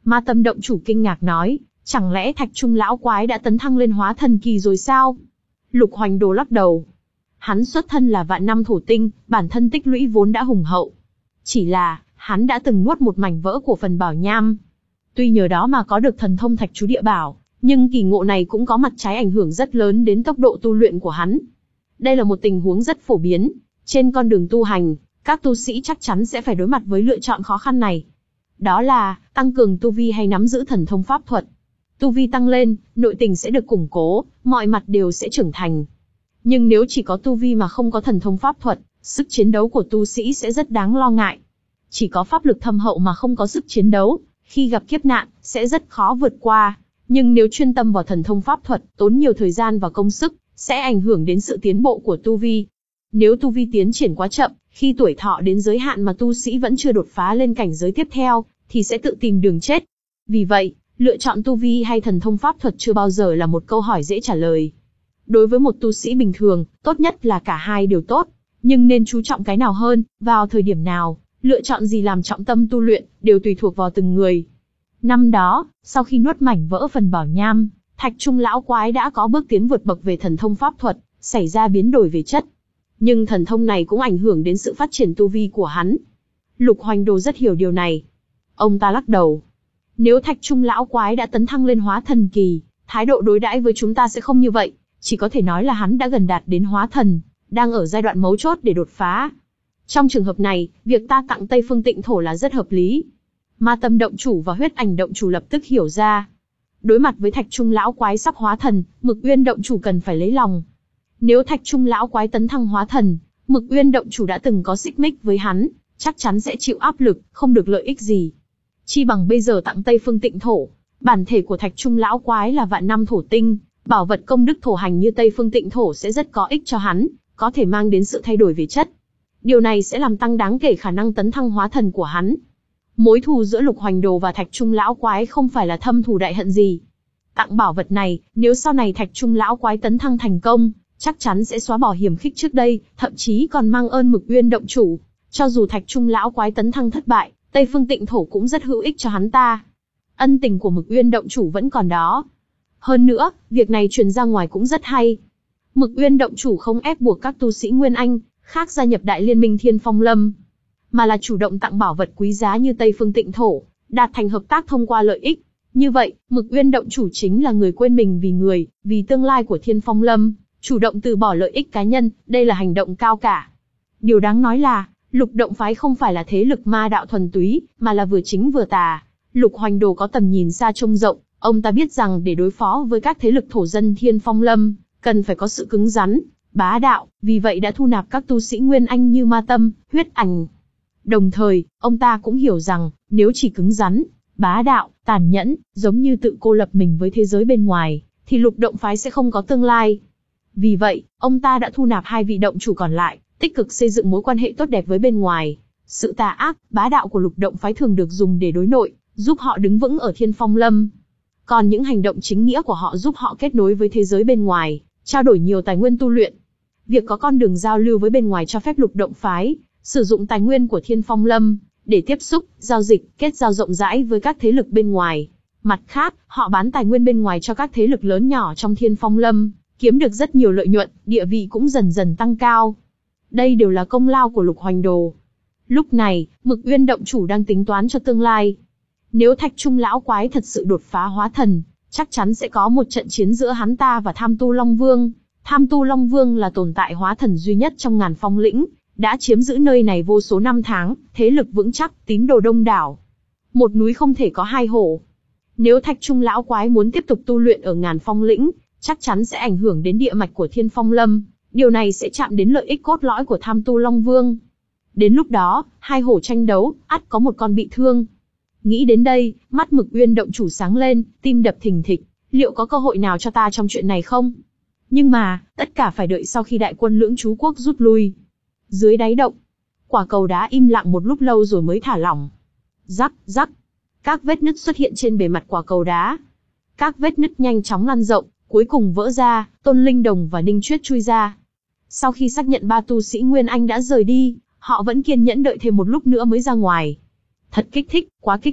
S1: Ma Tâm động chủ kinh ngạc nói, chẳng lẽ Thạch Trung lão quái đã tấn thăng lên hóa thần kỳ rồi sao? Lục Hoành Đồ lắc đầu. Hắn xuất thân là vạn năm thổ tinh, bản thân tích lũy vốn đã hùng hậu. Chỉ là, hắn đã từng nuốt một mảnh vỡ của phần bảo nham. Tuy nhờ đó mà có được thần thông thạch chú địa bảo, nhưng kỳ ngộ này cũng có mặt trái ảnh hưởng rất lớn đến tốc độ tu luyện của hắn. Đây là một tình huống rất phổ biến. Trên con đường tu hành, các tu sĩ chắc chắn sẽ phải đối mặt với lựa chọn khó khăn này. Đó là, tăng cường tu vi hay nắm giữ thần thông pháp thuật. Tu vi tăng lên, nội tình sẽ được củng cố, mọi mặt đều sẽ trưởng thành. Nhưng nếu chỉ có tu vi mà không có thần thông pháp thuật, sức chiến đấu của tu sĩ sẽ rất đáng lo ngại. Chỉ có pháp lực thâm hậu mà không có sức chiến đấu, khi gặp kiếp nạn, sẽ rất khó vượt qua. Nhưng nếu chuyên tâm vào thần thông pháp thuật, tốn nhiều thời gian và công sức, sẽ ảnh hưởng đến sự tiến bộ của tu vi. Nếu tu vi tiến triển quá chậm, khi tuổi thọ đến giới hạn mà tu sĩ vẫn chưa đột phá lên cảnh giới tiếp theo, thì sẽ tự tìm đường chết. Vì vậy, lựa chọn tu vi hay thần thông pháp thuật chưa bao giờ là một câu hỏi dễ trả lời. Đối với một tu sĩ bình thường, tốt nhất là cả hai đều tốt. Nhưng nên chú trọng cái nào hơn, vào thời điểm nào, lựa chọn gì làm trọng tâm tu luyện, đều tùy thuộc vào từng người. Năm đó, sau khi nuốt mảnh vỡ phần bảo nham, Thạch Trung lão quái đã có bước tiến vượt bậc về thần thông pháp thuật, xảy ra biến đổi về chất. Nhưng thần thông này cũng ảnh hưởng đến sự phát triển tu vi của hắn. Lục Hoành Đồ rất hiểu điều này. Ông ta lắc đầu. Nếu Thạch Trung lão quái đã tấn thăng lên hóa thần kỳ, thái độ đối đãi với chúng ta sẽ không như vậy, chỉ có thể nói là hắn đã gần đạt đến hóa thần, đang ở giai đoạn mấu chốt để đột phá. Trong trường hợp này, việc ta tặng Tây Phương Tịnh Thổ là rất hợp lý. Ma Tâm động chủ và Huyết Ảnh động chủ lập tức hiểu ra. Đối mặt với Thạch Trung lão quái sắp hóa thần, Mực Uyên động chủ cần phải lấy lòng. Nếu Thạch Trung lão quái tấn thăng hóa thần, Mực Uyên động chủ đã từng có xích mích với hắn, chắc chắn sẽ chịu áp lực, không được lợi ích gì. Chi bằng bây giờ tặng Tây Phương Tịnh Thổ. Bản thể của Thạch Trung lão quái là vạn năm thổ tinh, bảo vật công đức thổ hành như Tây Phương Tịnh Thổ sẽ rất có ích cho hắn, có thể mang đến sự thay đổi về chất. Điều này sẽ làm tăng đáng kể khả năng tấn thăng hóa thần của hắn. Mối thù giữa Lục Hoành Đồ và Thạch Trung lão quái không phải là thâm thù đại hận gì. Tặng bảo vật này, nếu sau này Thạch Trung lão quái tấn thăng thành công, chắc chắn sẽ xóa bỏ hiểm khích trước đây, thậm chí còn mang ơn Mực Uyên động chủ. Cho dù Thạch Trung lão quái tấn thăng thất bại, Tây Phương Tịnh Thổ cũng rất hữu ích cho hắn ta. Ân tình của Mực Uyên động chủ vẫn còn đó. Hơn nữa, việc này truyền ra ngoài cũng rất hay. Mực Uyên động chủ không ép buộc các tu sĩ Nguyên Anh khác gia nhập Đại Liên Minh Thiên Phong Lâm, mà là chủ động tặng bảo vật quý giá như Tây Phương Tịnh Thổ, đạt thành hợp tác thông qua lợi ích. Như vậy, Mực Uyên động chủ chính là người quên mình vì người, vì tương lai của Thiên Phong Lâm, chủ động từ bỏ lợi ích cá nhân, đây là hành động cao cả. Điều đáng nói là, Lục động phái không phải là thế lực ma đạo thuần túy, mà là vừa chính vừa tà. Lục Hoành Đồ có tầm nhìn xa trông rộng, ông ta biết rằng để đối phó với các thế lực thổ dân Thiên Phong Lâm, cần phải có sự cứng rắn, bá đạo, vì vậy đã thu nạp các tu sĩ Nguyên Anh như Ma Tâm, Huyết Ảnh. Đồng thời, ông ta cũng hiểu rằng, nếu chỉ cứng rắn, bá đạo, tàn nhẫn, giống như tự cô lập mình với thế giới bên ngoài, thì Lục động phái sẽ không có tương lai. Vì vậy, ông ta đã thu nạp hai vị động chủ còn lại, tích cực xây dựng mối quan hệ tốt đẹp với bên ngoài. Sự tà ác, bá đạo của Lục động phái thường được dùng để đối nội, giúp họ đứng vững ở Thiên Phong Lâm. Còn những hành động chính nghĩa của họ giúp họ kết nối với thế giới bên ngoài, trao đổi nhiều tài nguyên tu luyện. Việc có con đường giao lưu với bên ngoài cho phép Lục động phái sử dụng tài nguyên của Thiên Phong Lâm để tiếp xúc, giao dịch, kết giao rộng rãi với các thế lực bên ngoài. Mặt khác, họ bán tài nguyên bên ngoài cho các thế lực lớn nhỏ trong Thiên Phong Lâm, kiếm được rất nhiều lợi nhuận, địa vị cũng dần dần tăng cao. Đây đều là công lao của Lục Hoành Đồ. Lúc này, Mực Uyên động chủ đang tính toán cho tương lai. Nếu Thạch Trung lão quái thật sự đột phá hóa thần, chắc chắn sẽ có một trận chiến giữa hắn ta và Tham Tu Long Vương. Tham Tu Long Vương là tồn tại hóa thần duy nhất trong Ngàn Phong lĩnh, đã chiếm giữ nơi này vô số năm tháng, thế lực vững chắc, tín đồ đông đảo. Một núi không thể có hai hổ. Nếu Thạch Trung lão quái muốn tiếp tục tu luyện ở Ngàn Phong lĩnh, chắc chắn sẽ ảnh hưởng đến địa mạch của Thiên Phong Lâm, điều này sẽ chạm đến lợi ích cốt lõi của Tham Tu Long Vương. Đến lúc đó, hai hổ tranh đấu, ắt có một con bị thương. Nghĩ đến đây, mắt Mực Uyên động chủ sáng lên, tim đập thình thịch, liệu có cơ hội nào cho ta trong chuyện này không? Nhưng mà, tất cả phải đợi sau khi đại quân Lưỡng Trú Quốc rút lui. Dưới đáy động, quả cầu đá im lặng một lúc lâu rồi mới thả lỏng. Rắc, rắc, các vết nứt xuất hiện trên bề mặt quả cầu đá. Các vết nứt nhanh chóng lan rộng, cuối cùng vỡ ra, Tôn Linh Đồng và Ninh Chuyết chui ra. Sau khi xác nhận ba tu sĩ Nguyên Anh đã rời đi, họ vẫn kiên nhẫn đợi thêm một lúc nữa mới ra ngoài. Thật kích thích, quá kích thích,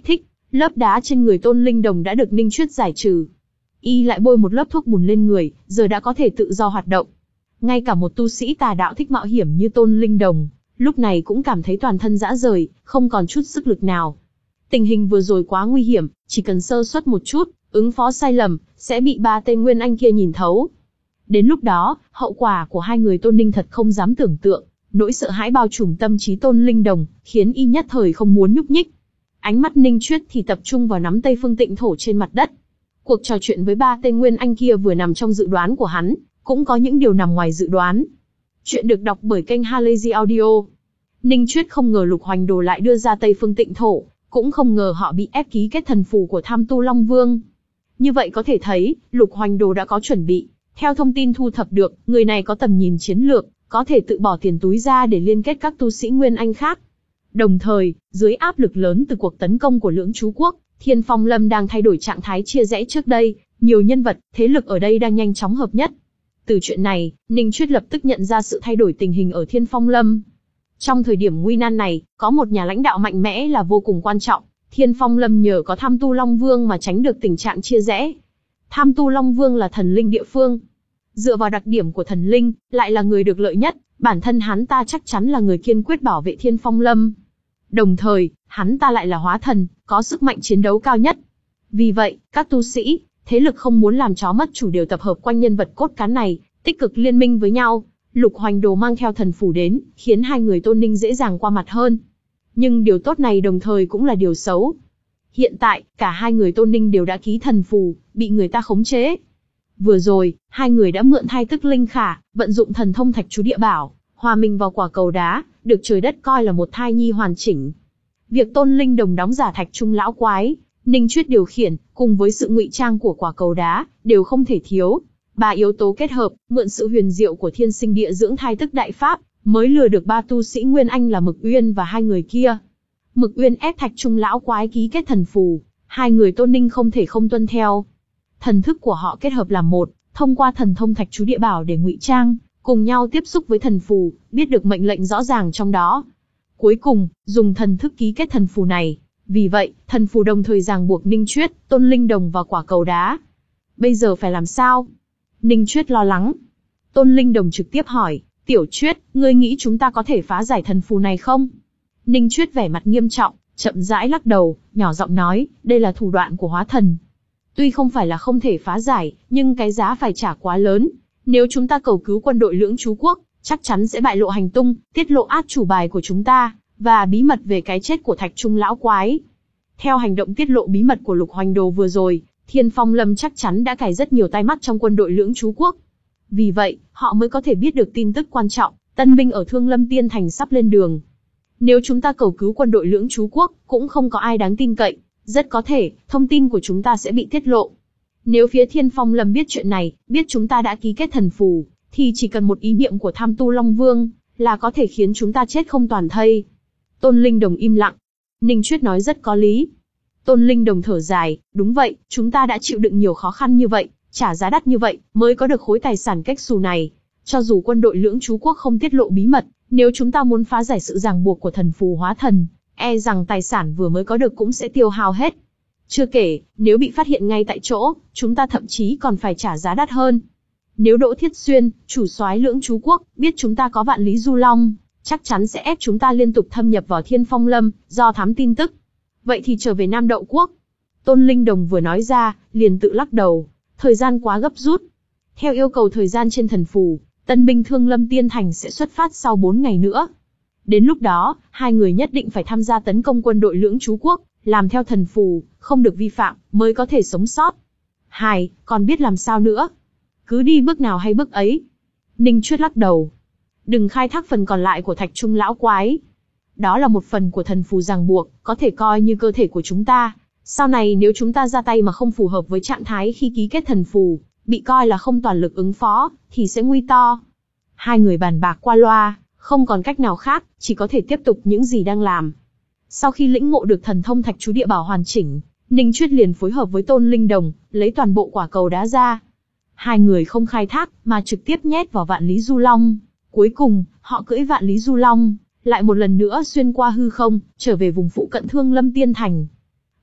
S1: Lớp đá trên người Tôn Linh Đồng đã được Ninh Chuyết giải trừ. Y lại bôi một lớp thuốc bùn lên người, giờ đã có thể tự do hoạt động. Ngay cả một tu sĩ tà đạo thích mạo hiểm như Tôn Linh Đồng, lúc này cũng cảm thấy toàn thân rã rời, không còn chút sức lực nào. Tình hình vừa rồi quá nguy hiểm, chỉ cần sơ suất một chút, ứng phó sai lầm, sẽ bị ba tên Nguyên Anh kia nhìn thấu. Đến lúc đó, hậu quả của hai người Tôn Ninh thật không dám tưởng tượng. Nỗi sợ hãi bao trùm tâm trí Tôn Linh Đồng, khiến y nhất thời không muốn nhúc nhích. Ánh mắt Ninh Chuyết thì tập trung vào nắm tay Phương Tịnh Thổ trên mặt đất. Cuộc trò chuyện với ba tên Nguyên Anh kia vừa nằm trong dự đoán của hắn, cũng có những điều nằm ngoài dự đoán. Chuyện được đọc bởi kênh Halazy Audio. Ninh Chuyết không ngờ Lục Hoành Đồ lại đưa ra Tây Phương Tịnh Thổ, cũng không ngờ họ bị ép ký kết thần phù của Tham Tu Long Vương. Như vậy có thể thấy, Lục Hoành Đồ đã có chuẩn bị. Theo thông tin thu thập được, người này có tầm nhìn chiến lược, có thể tự bỏ tiền túi ra để liên kết các tu sĩ Nguyên Anh khác. Đồng thời, dưới áp lực lớn từ cuộc tấn công của Lưỡng Chú Quốc, Thiên Phong Lâm đang thay đổi trạng thái chia rẽ trước đây, nhiều nhân vật, thế lực ở đây đang nhanh chóng hợp nhất. Từ chuyện này, Ninh Chuyết lập tức nhận ra sự thay đổi tình hình ở Thiên Phong Lâm. Trong thời điểm nguy nan này, có một nhà lãnh đạo mạnh mẽ là vô cùng quan trọng. Thiên Phong Lâm nhờ có Tham Tu Long Vương mà tránh được tình trạng chia rẽ. Tham Tu Long Vương là thần linh địa phương. Dựa vào đặc điểm của thần linh, lại là người được lợi nhất, bản thân hắn ta chắc chắn là người kiên quyết bảo vệ Thiên Phong Lâm. Đồng thời, hắn ta lại là hóa thần, có sức mạnh chiến đấu cao nhất. Vì vậy, các tu sĩ, thế lực không muốn làm chó mất chủ đều tập hợp quanh nhân vật cốt cán này, tích cực liên minh với nhau. Lục Hoành Đồ mang theo thần phù đến, khiến hai người Tôn Ninh dễ dàng qua mặt hơn. Nhưng điều tốt này đồng thời cũng là điều xấu. Hiện tại, cả hai người Tôn Ninh đều đã ký thần phù, bị người ta khống chế. Vừa rồi, hai người đã mượn thai tức linh khả, vận dụng thần thông thạch chú địa bảo, hòa mình vào quả cầu đá, được trời đất coi là một thai nhi hoàn chỉnh. Việc Tôn Linh Đồng đóng giả thạch trung lão quái, Ninh Chuyết điều khiển, cùng với sự ngụy trang của quả cầu đá, đều không thể thiếu. Ba yếu tố kết hợp, mượn sự huyền diệu của thiên sinh địa dưỡng thai tức đại pháp, mới lừa được ba tu sĩ Nguyên Anh là Mực Uyên và hai người kia. Mực Uyên ép thạch trung lão quái ký kết thần phù, hai người Tôn Ninh không thể không tuân theo. Thần thức của họ kết hợp làm một, thông qua thần thông thạch chú địa bảo để ngụy trang, cùng nhau tiếp xúc với thần phù, biết được mệnh lệnh rõ ràng trong đó. Cuối cùng, dùng thần thức ký kết thần phù này. Vì vậy, thần phù đồng thời ràng buộc Ninh Chuyết, Tôn Linh Đồng và quả cầu đá. Bây giờ phải làm sao? Ninh Chuyết lo lắng. Tôn Linh Đồng trực tiếp hỏi, Tiểu Chuyết, ngươi nghĩ chúng ta có thể phá giải thần phù này không? Ninh Chuyết vẻ mặt nghiêm trọng, chậm rãi lắc đầu, nhỏ giọng nói, đây là thủ đoạn của hóa thần. Tuy không phải là không thể phá giải, nhưng cái giá phải trả quá lớn. Nếu chúng ta cầu cứu quân đội Lưỡng Chú Quốc, chắc chắn sẽ bại lộ hành tung, tiết lộ át chủ bài của chúng ta, và bí mật về cái chết của thạch trung lão quái. Theo hành động tiết lộ bí mật của Lục Hoành Đồ vừa rồi, Thiên Phong Lâm chắc chắn đã cài rất nhiều tai mắt trong quân đội Lưỡng Chú Quốc. Vì vậy, họ mới có thể biết được tin tức quan trọng, tân binh ở Thương Lâm Tiên Thành sắp lên đường. Nếu chúng ta cầu cứu quân đội Lưỡng Chú Quốc, cũng không có ai đáng tin cậy, rất có thể, thông tin của chúng ta sẽ bị tiết lộ. Nếu phía Thiên Phong Lâm biết chuyện này, biết chúng ta đã ký kết thần phù, thì chỉ cần một ý niệm của Tham Tu Long Vương, là có thể khiến chúng ta chết không toàn thây. Tôn Linh Đồng im lặng. Ninh Chuyết nói rất có lý. Tôn Linh Đồng thở dài, đúng vậy, chúng ta đã chịu đựng nhiều khó khăn như vậy, trả giá đắt như vậy, mới có được khối tài sản cách xù này. Cho dù quân đội Lưỡng Chú Quốc không tiết lộ bí mật, nếu chúng ta muốn phá giải sự ràng buộc của thần phù hóa thần, e rằng tài sản vừa mới có được cũng sẽ tiêu hao hết. Chưa kể, nếu bị phát hiện ngay tại chỗ, chúng ta thậm chí còn phải trả giá đắt hơn. Nếu Đỗ Thiết Xuyên, chủ soái Lưỡng Chú Quốc, biết chúng ta có Vạn Lý Du Long, chắc chắn sẽ ép chúng ta liên tục thâm nhập vào Thiên Phong Lâm, do thám tin tức. Vậy thì trở về Nam Đậu Quốc. Tôn Linh Đồng vừa nói ra, liền tự lắc đầu. Thời gian quá gấp rút. Theo yêu cầu thời gian trên thần phù, tân binh Thương Lâm Tiên Thành sẽ xuất phát sau bốn ngày nữa. Đến lúc đó, hai người nhất định phải tham gia tấn công quân đội Lưỡng Chú Quốc, làm theo thần phù, không được vi phạm, mới có thể sống sót. Hai, còn biết làm sao nữa? Cứ đi bước nào hay bước ấy. Ninh Chuyết lắc đầu. Đừng khai thác phần còn lại của thạch trung lão quái. Đó là một phần của thần phù ràng buộc, có thể coi như cơ thể của chúng ta. Sau này nếu chúng ta ra tay mà không phù hợp với trạng thái khi ký kết thần phù, bị coi là không toàn lực ứng phó, thì sẽ nguy to. Hai người bàn bạc qua loa, không còn cách nào khác, chỉ có thể tiếp tục những gì đang làm. Sau khi lĩnh ngộ được thần thông thạch chú địa bảo hoàn chỉnh, Ninh Chuyết liền phối hợp với Tôn Linh Đồng, lấy toàn bộ quả cầu đá ra. Hai người không khai thác, mà trực tiếp nhét vào Vạn Lý Du Long. Cuối cùng, họ cưỡi Vạn Lý Du Long, lại một lần nữa xuyên qua hư không, trở về vùng phụ cận Thương Lâm Tiên Thành.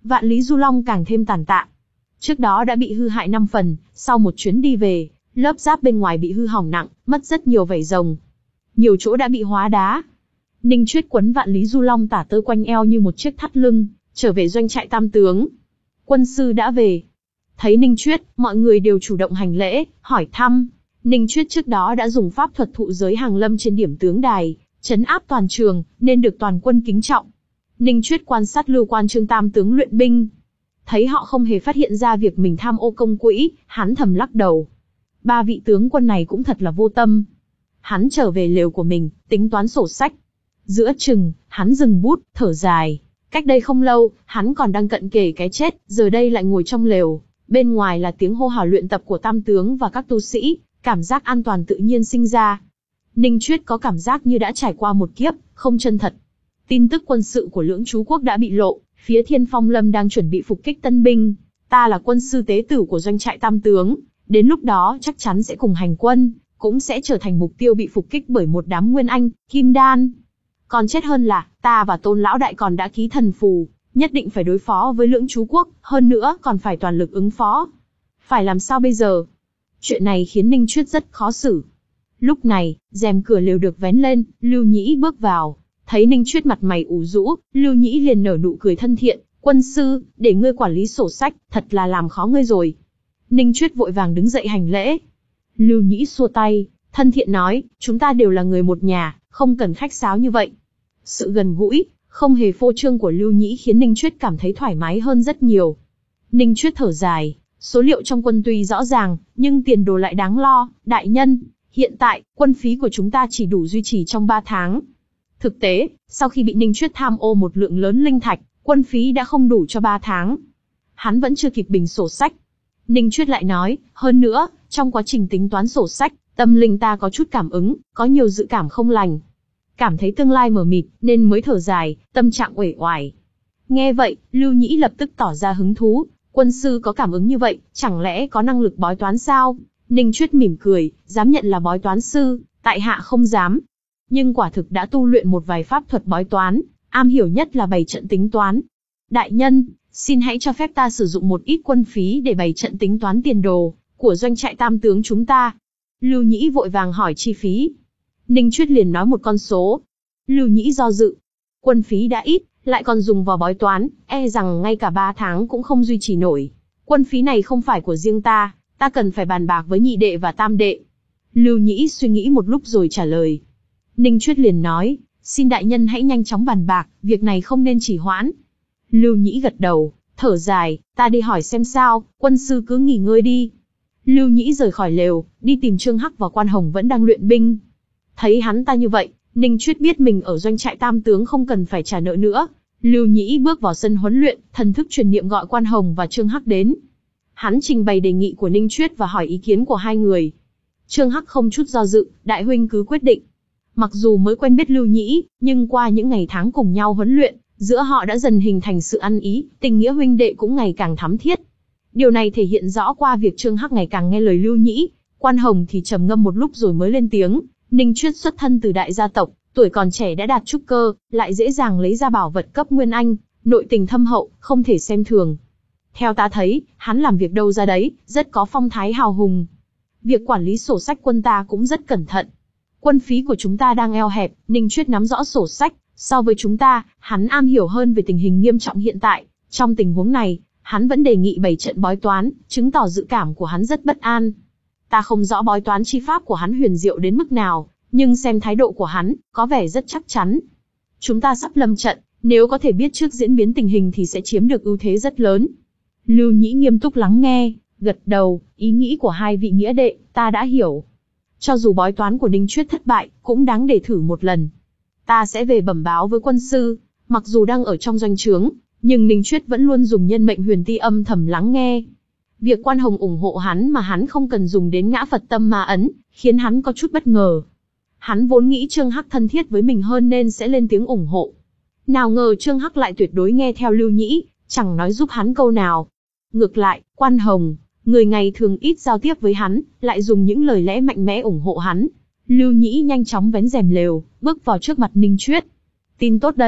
S1: Vạn Lý Du Long càng thêm tàn tạ. Trước đó đã bị hư hại năm phần, sau một chuyến đi về, lớp giáp bên ngoài bị hư hỏng nặng, mất rất nhiều vảy rồng. Nhiều chỗ đã bị hóa đá. Ninh Chuyết quấn Vạn Lý Du Long tả tơi quanh eo như một chiếc thắt lưng, trở về doanh trại Tam Tướng. Quân sư đã về. Thấy Ninh Chuyết, mọi người đều chủ động hành lễ, hỏi thăm. Ninh Chuyết trước đó đã dùng pháp thuật thụ giới hàng lâm trên điểm tướng đài, trấn áp toàn trường, nên được toàn quân kính trọng. Ninh Chuyết quan sát Lưu Quan Trương Tam Tướng luyện binh. Thấy họ không hề phát hiện ra việc mình tham ô công quỹ, hắn thầm lắc đầu. Ba vị tướng quân này cũng thật là vô tâm. Hắn trở về lều của mình, tính toán sổ sách. Giữa chừng, hắn dừng bút, thở dài. Cách đây không lâu, hắn còn đang cận kề cái chết, giờ đây lại ngồi trong lều. Bên ngoài là tiếng hô hào luyện tập của Tam Tướng và các tu sĩ, cảm giác an toàn tự nhiên sinh ra. Ninh Chuyết có cảm giác như đã trải qua một kiếp, không chân thật. Tin tức quân sự của Lưỡng Chú Quốc đã bị lộ, phía Thiên Phong Lâm đang chuẩn bị phục kích tân binh. Ta là quân sư tế tử của doanh trại Tam Tướng, đến lúc đó chắc chắn sẽ cùng hành quân, cũng sẽ trở thành mục tiêu bị phục kích bởi một đám Nguyên Anh, Kim Đan. Còn chết hơn là, ta và Tôn Lão Đại còn đã ký thần phù, nhất định phải đối phó với Lưỡng Chú Quốc, hơn nữa còn phải toàn lực ứng phó. Phải làm sao bây giờ? Chuyện này khiến Ninh Chuyết rất khó xử. Lúc này, rèm cửa lều được vén lên, Lưu Nhĩ bước vào. Thấy Ninh Chuyết mặt mày ủ rũ, Lưu Nhĩ liền nở nụ cười thân thiện. Quân sư, để ngươi quản lý sổ sách, thật là làm khó ngươi rồi. Ninh Chuyết vội vàng đứng dậy hành lễ. Lưu Nhĩ xua tay, thân thiện nói, chúng ta đều là người một nhà, không cần khách sáo như vậy. Sự gần gũi, không hề phô trương của Lưu Nhĩ khiến Ninh Chuyết cảm thấy thoải mái hơn rất nhiều. Ninh Chuyết thở dài, số liệu trong quân tuy rõ ràng, nhưng tiền đồ lại đáng lo. Đại nhân, hiện tại, quân phí của chúng ta chỉ đủ duy trì trong ba tháng. Thực tế, sau khi bị Ninh Chuyết tham ô một lượng lớn linh thạch, quân phí đã không đủ cho ba tháng. Hắn vẫn chưa kịp bình sổ sách. Ninh Chuyết lại nói, hơn nữa, trong quá trình tính toán sổ sách, tâm linh ta có chút cảm ứng, có nhiều dự cảm không lành. Cảm thấy tương lai mờ mịt, nên mới thở dài, tâm trạng uể oải. Nghe vậy, Lưu Nhĩ lập tức tỏ ra hứng thú. Quân sư có cảm ứng như vậy, chẳng lẽ có năng lực bói toán sao? Ninh Chuyết mỉm cười, dám nhận là bói toán sư, tại hạ không dám. Nhưng quả thực đã tu luyện một vài pháp thuật bói toán, am hiểu nhất là bày trận tính toán. Đại nhân, xin hãy cho phép ta sử dụng một ít quân phí để bày trận tính toán tiền đồ của doanh trại Tam Tướng chúng ta. Lưu Nhĩ vội vàng hỏi chi phí. Ninh Chuyết liền nói một con số. Lưu Nhĩ do dự. Quân phí đã ít, lại còn dùng vào bói toán, e rằng ngay cả ba tháng cũng không duy trì nổi. Quân phí này không phải của riêng ta, ta cần phải bàn bạc với nhị đệ và tam đệ. Lưu Nhĩ suy nghĩ một lúc rồi trả lời. Ninh Chuyết liền nói, xin đại nhân hãy nhanh chóng bàn bạc, việc này không nên trì hoãn. Lưu Nhĩ gật đầu, thở dài, ta đi hỏi xem sao, quân sư cứ nghỉ ngơi đi. Lưu Nhĩ rời khỏi lều, đi tìm Trương Hắc và Quan Hồng vẫn đang luyện binh. Thấy hắn ta như vậy, Ninh Chuyết biết mình ở doanh trại Tam Tướng không cần phải trả nợ nữa. Lưu Nhĩ bước vào sân huấn luyện, thần thức truyền niệm gọi Quan Hồng và Trương Hắc đến. Hắn trình bày đề nghị của Ninh Chuyết và hỏi ý kiến của hai người. Trương Hắc không chút do dự, đại huynh cứ quyết định. Mặc dù mới quen biết Lưu Nhĩ, nhưng qua những ngày tháng cùng nhau huấn luyện, giữa họ đã dần hình thành sự ăn ý, tình nghĩa huynh đệ cũng ngày càng thắm thiết. Điều này thể hiện rõ qua việc Trương Hắc ngày càng nghe lời Lưu Nhĩ. Quan Hồng thì trầm ngâm một lúc rồi mới lên tiếng. Ninh Chuyết xuất thân từ đại gia tộc, tuổi còn trẻ đã đạt trúc cơ, lại dễ dàng lấy ra bảo vật cấp Nguyên Anh, nội tình thâm hậu, không thể xem thường. Theo ta thấy, hắn làm việc đâu ra đấy, rất có phong thái hào hùng. Việc quản lý sổ sách quân ta cũng rất cẩn thận. Quân phí của chúng ta đang eo hẹp, Ninh Chuyết nắm rõ sổ sách, so với chúng ta, hắn am hiểu hơn về tình hình nghiêm trọng hiện tại. Trong tình huống này, hắn vẫn đề nghị bày trận bói toán, chứng tỏ dự cảm của hắn rất bất an. Ta không rõ bói toán chi pháp của hắn huyền diệu đến mức nào, nhưng xem thái độ của hắn, có vẻ rất chắc chắn. Chúng ta sắp lâm trận, nếu có thể biết trước diễn biến tình hình thì sẽ chiếm được ưu thế rất lớn. Lưu Nhĩ nghiêm túc lắng nghe, gật đầu, ý nghĩ của hai vị nghĩa đệ, ta đã hiểu. Cho dù bói toán của Ninh Chuyết thất bại, cũng đáng để thử một lần. Ta sẽ về bẩm báo với quân sư, mặc dù đang ở trong doanh trướng, nhưng Ninh Chuyết vẫn luôn dùng nhân mệnh huyền ti âm thầm lắng nghe. Việc Quan Hồng ủng hộ hắn mà hắn không cần dùng đến ngã Phật tâm ma ấn, khiến hắn có chút bất ngờ. Hắn vốn nghĩ Trương Hắc thân thiết với mình hơn nên sẽ lên tiếng ủng hộ. Nào ngờ Trương Hắc lại tuyệt đối nghe theo Lưu Nhĩ, chẳng nói giúp hắn câu nào. Ngược lại, Quan Hồng, người ngày thường ít giao tiếp với hắn, lại dùng những lời lẽ mạnh mẽ ủng hộ hắn. Lưu Nhĩ nhanh chóng vén rèm lều, bước vào trước mặt Ninh Chuyết. Tin tốt đây,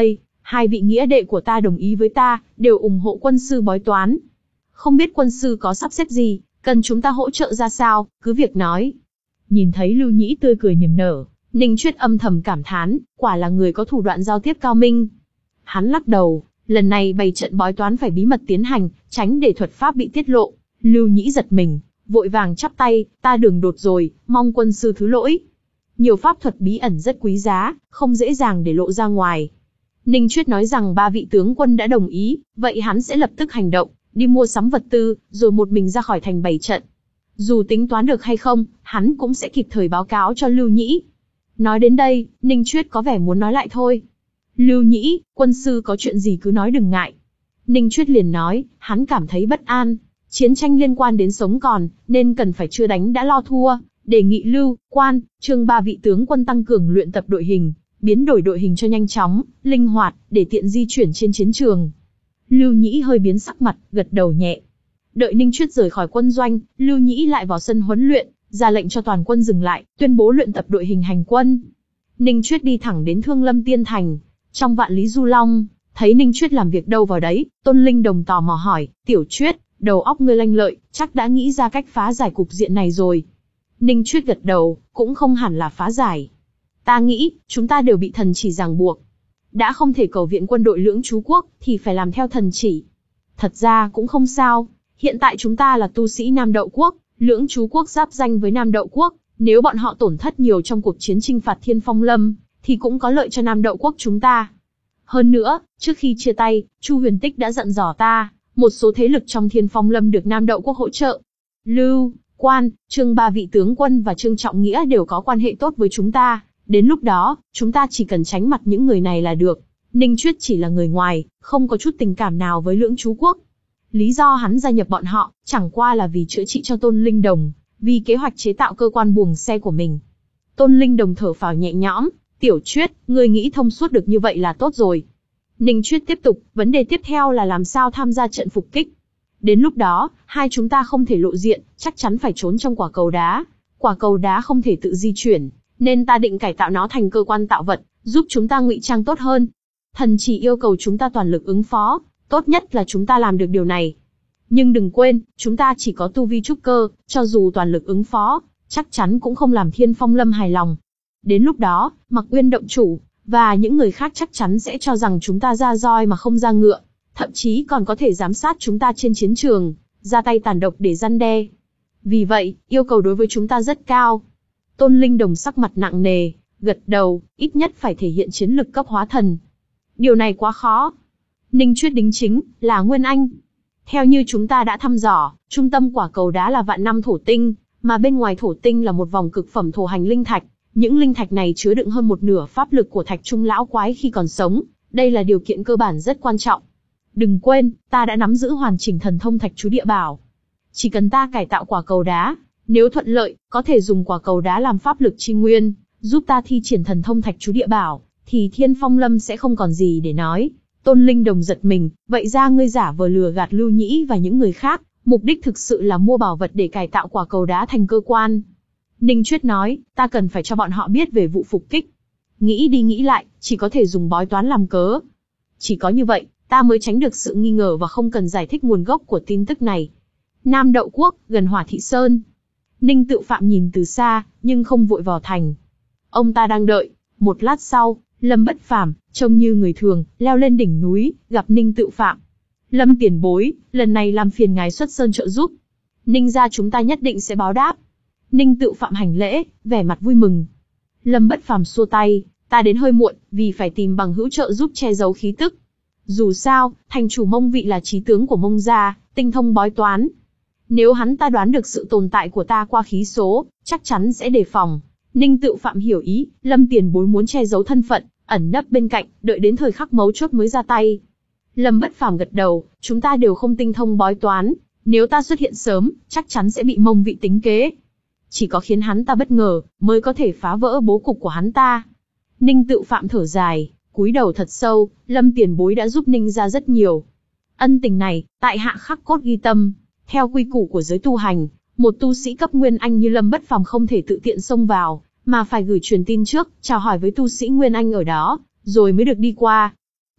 S1: Hai vị nghĩa đệ của ta đồng ý với ta, đều ủng hộ quân sư bói toán. Không biết quân sư có sắp xếp gì, cần chúng ta hỗ trợ ra sao, cứ việc nói. Nhìn thấy Lưu Nhĩ tươi cười niềm nở, Ninh Chuyết âm thầm cảm thán, quả là người có thủ đoạn giao tiếp cao minh. Hắn lắc đầu, lần này bày trận bói toán phải bí mật tiến hành, tránh để thuật pháp bị tiết lộ. Lưu Nhĩ giật mình, vội vàng chắp tay, ta đường đột rồi, mong quân sư thứ lỗi. Nhiều pháp thuật bí ẩn rất quý giá, không dễ dàng để lộ ra ngoài. Ninh Chuyết nói rằng ba vị tướng quân đã đồng ý, vậy hắn sẽ lập tức hành động, đi mua sắm vật tư, rồi một mình ra khỏi thành bày trận. Dù tính toán được hay không, hắn cũng sẽ kịp thời báo cáo cho Lưu Nhĩ. Nói đến đây, Ninh Chuyết có vẻ muốn nói lại thôi. Lưu Nhĩ, quân sư có chuyện gì cứ nói đừng ngại. Ninh Chuyết liền nói, hắn cảm thấy bất an. Chiến tranh liên quan đến sống còn, nên cần phải chưa đánh đã lo thua. Đề nghị Lưu, Quan, Trương ba vị tướng quân tăng cường luyện tập đội hình, biến đổi đội hình cho nhanh chóng, linh hoạt, để tiện di chuyển trên chiến trường. Lưu Nhĩ hơi biến sắc mặt, gật đầu nhẹ. Đợi Ninh Chuyết rời khỏi quân doanh, Lưu Nhĩ lại vào sân huấn luyện, ra lệnh cho toàn quân dừng lại, tuyên bố luyện tập đội hình hành quân. Ninh Chuyết đi thẳng đến Thương Lâm Tiên Thành. Trong Vạn Lý Du Long, thấy Ninh Chuyết làm việc đâu vào đấy, Tôn Linh Đồng tò mò hỏi, Tiểu Chuyết, đầu óc ngươi lanh lợi, chắc đã nghĩ ra cách phá giải cục diện này rồi. Ninh Chuyết gật đầu, cũng không hẳn là phá giải. Ta nghĩ, chúng ta đều bị thần chỉ ràng buộc. Đã không thể cầu viện quân đội Lưỡng Chú Quốc, thì phải làm theo thần chỉ. Thật ra cũng không sao, hiện tại chúng ta là tu sĩ Nam Đậu Quốc, Lưỡng Chú Quốc giáp danh với Nam Đậu Quốc, nếu bọn họ tổn thất nhiều trong cuộc chiến chinh phạt Thiên Phong Lâm, thì cũng có lợi cho Nam Đậu Quốc chúng ta. Hơn nữa, trước khi chia tay, Chu Huyền Tích đã dặn dò ta, một số thế lực trong Thiên Phong Lâm được Nam Đậu Quốc hỗ trợ. Lưu, Quan, Trương ba vị tướng quân và Trương Trọng Nghĩa đều có quan hệ tốt với chúng ta, đến lúc đó, chúng ta chỉ cần tránh mặt những người này là được. Ninh Chuyết chỉ là người ngoài, không có chút tình cảm nào với Lưỡng Chú Quốc. Lý do hắn gia nhập bọn họ, chẳng qua là vì chữa trị cho Tôn Linh Đồng, vì kế hoạch chế tạo cơ quan buồng xe của mình. Tôn Linh Đồng thở phào nhẹ nhõm, Tiểu Chuyết, ngươi nghĩ thông suốt được như vậy là tốt rồi. Ninh Chuyết tiếp tục, vấn đề tiếp theo là làm sao tham gia trận phục kích. Đến lúc đó, hai chúng ta không thể lộ diện, chắc chắn phải trốn trong quả cầu đá. Quả cầu đá không thể tự di chuyển, nên ta định cải tạo nó thành cơ quan tạo vật, giúp chúng ta ngụy trang tốt hơn. Thần chỉ yêu cầu chúng ta toàn lực ứng phó, tốt nhất là chúng ta làm được điều này. Nhưng đừng quên, chúng ta chỉ có tu vi trúc cơ, cho dù toàn lực ứng phó, chắc chắn cũng không làm Thiên Phong Lâm hài lòng. Đến lúc đó, Mặc Uyên động chủ, và những người khác chắc chắn sẽ cho rằng chúng ta ra roi mà không ra ngựa, thậm chí còn có thể giám sát chúng ta trên chiến trường, ra tay tàn độc để răn đe. Vì vậy, yêu cầu đối với chúng ta rất cao. Tôn Linh Đồng sắc mặt nặng nề, gật đầu, ít nhất phải thể hiện chiến lực cấp hóa thần. Điều này quá khó. Ninh Chuyết đính chính, là Nguyên Anh. Theo như chúng ta đã thăm dò, trung tâm quả cầu đá là vạn năm thổ tinh, mà bên ngoài thổ tinh là một vòng cực phẩm thổ hành linh thạch. Những linh thạch này chứa đựng hơn một nửa pháp lực của Thạch Trung lão quái khi còn sống, đây là điều kiện cơ bản rất quan trọng. Đừng quên, ta đã nắm giữ hoàn chỉnh thần thông Thạch Chú Địa Bảo. Chỉ cần ta cải tạo quả cầu đá, nếu thuận lợi, có thể dùng quả cầu đá làm pháp lực chi nguyên, giúp ta thi triển thần thông Thạch Chú Địa Bảo, thì Thiên Phong Lâm sẽ không còn gì để nói. Tôn Linh Đồng giật mình, vậy ra ngươi giả vờ lừa gạt Lưu Nhĩ và những người khác, mục đích thực sự là mua bảo vật để cải tạo quả cầu đá thành cơ quan. Ninh Chuyết nói, ta cần phải cho bọn họ biết về vụ phục kích. Nghĩ đi nghĩ lại, chỉ có thể dùng bói toán làm cớ. Chỉ có như vậy, ta mới tránh được sự nghi ngờ và không cần giải thích nguồn gốc của tin tức này. Nam Đậu Quốc, gần Hỏa Thị Sơn. Ninh Tự Phạm nhìn từ xa, nhưng không vội vào thành. Ông ta đang đợi. Một lát sau, Lâm Bất Phàm, trông như người thường, leo lên đỉnh núi, gặp Ninh Tự Phạm. Lâm tiền bối, lần này làm phiền ngài xuất sơn trợ giúp. Ninh gia chúng ta nhất định sẽ báo đáp. Ninh Tự Phạm hành lễ, vẻ mặt vui mừng. Lâm Bất Phàm xua tay, ta đến hơi muộn, vì phải tìm bằng hữu trợ giúp che giấu khí tức. Dù sao, thành chủ Mông Vị là chí tướng của Mông gia, tinh thông bói toán. Nếu hắn ta đoán được sự tồn tại của ta qua khí số, chắc chắn sẽ đề phòng. Ninh Tự Phạm hiểu ý, Lâm tiền bối muốn che giấu thân phận, ẩn nấp bên cạnh, đợi đến thời khắc mấu chốt mới ra tay. Lâm Bất Phàm gật đầu, chúng ta đều không tinh thông bói toán, nếu ta xuất hiện sớm, chắc chắn sẽ bị Mông Vị tính kế. Chỉ có khiến hắn ta bất ngờ, mới có thể phá vỡ bố cục của hắn ta. Ninh Tự Phạm thở dài, cúi đầu thật sâu, Lâm tiền bối đã giúp Ninh gia rất nhiều. Ân tình này, tại hạ khắc cốt ghi tâm. Theo quy củ của giới tu hành, một tu sĩ cấp Nguyên Anh như Lâm Bất Phàm không thể tự tiện xông vào, mà phải gửi truyền tin trước, chào hỏi với tu sĩ Nguyên Anh ở đó, rồi mới được đi qua.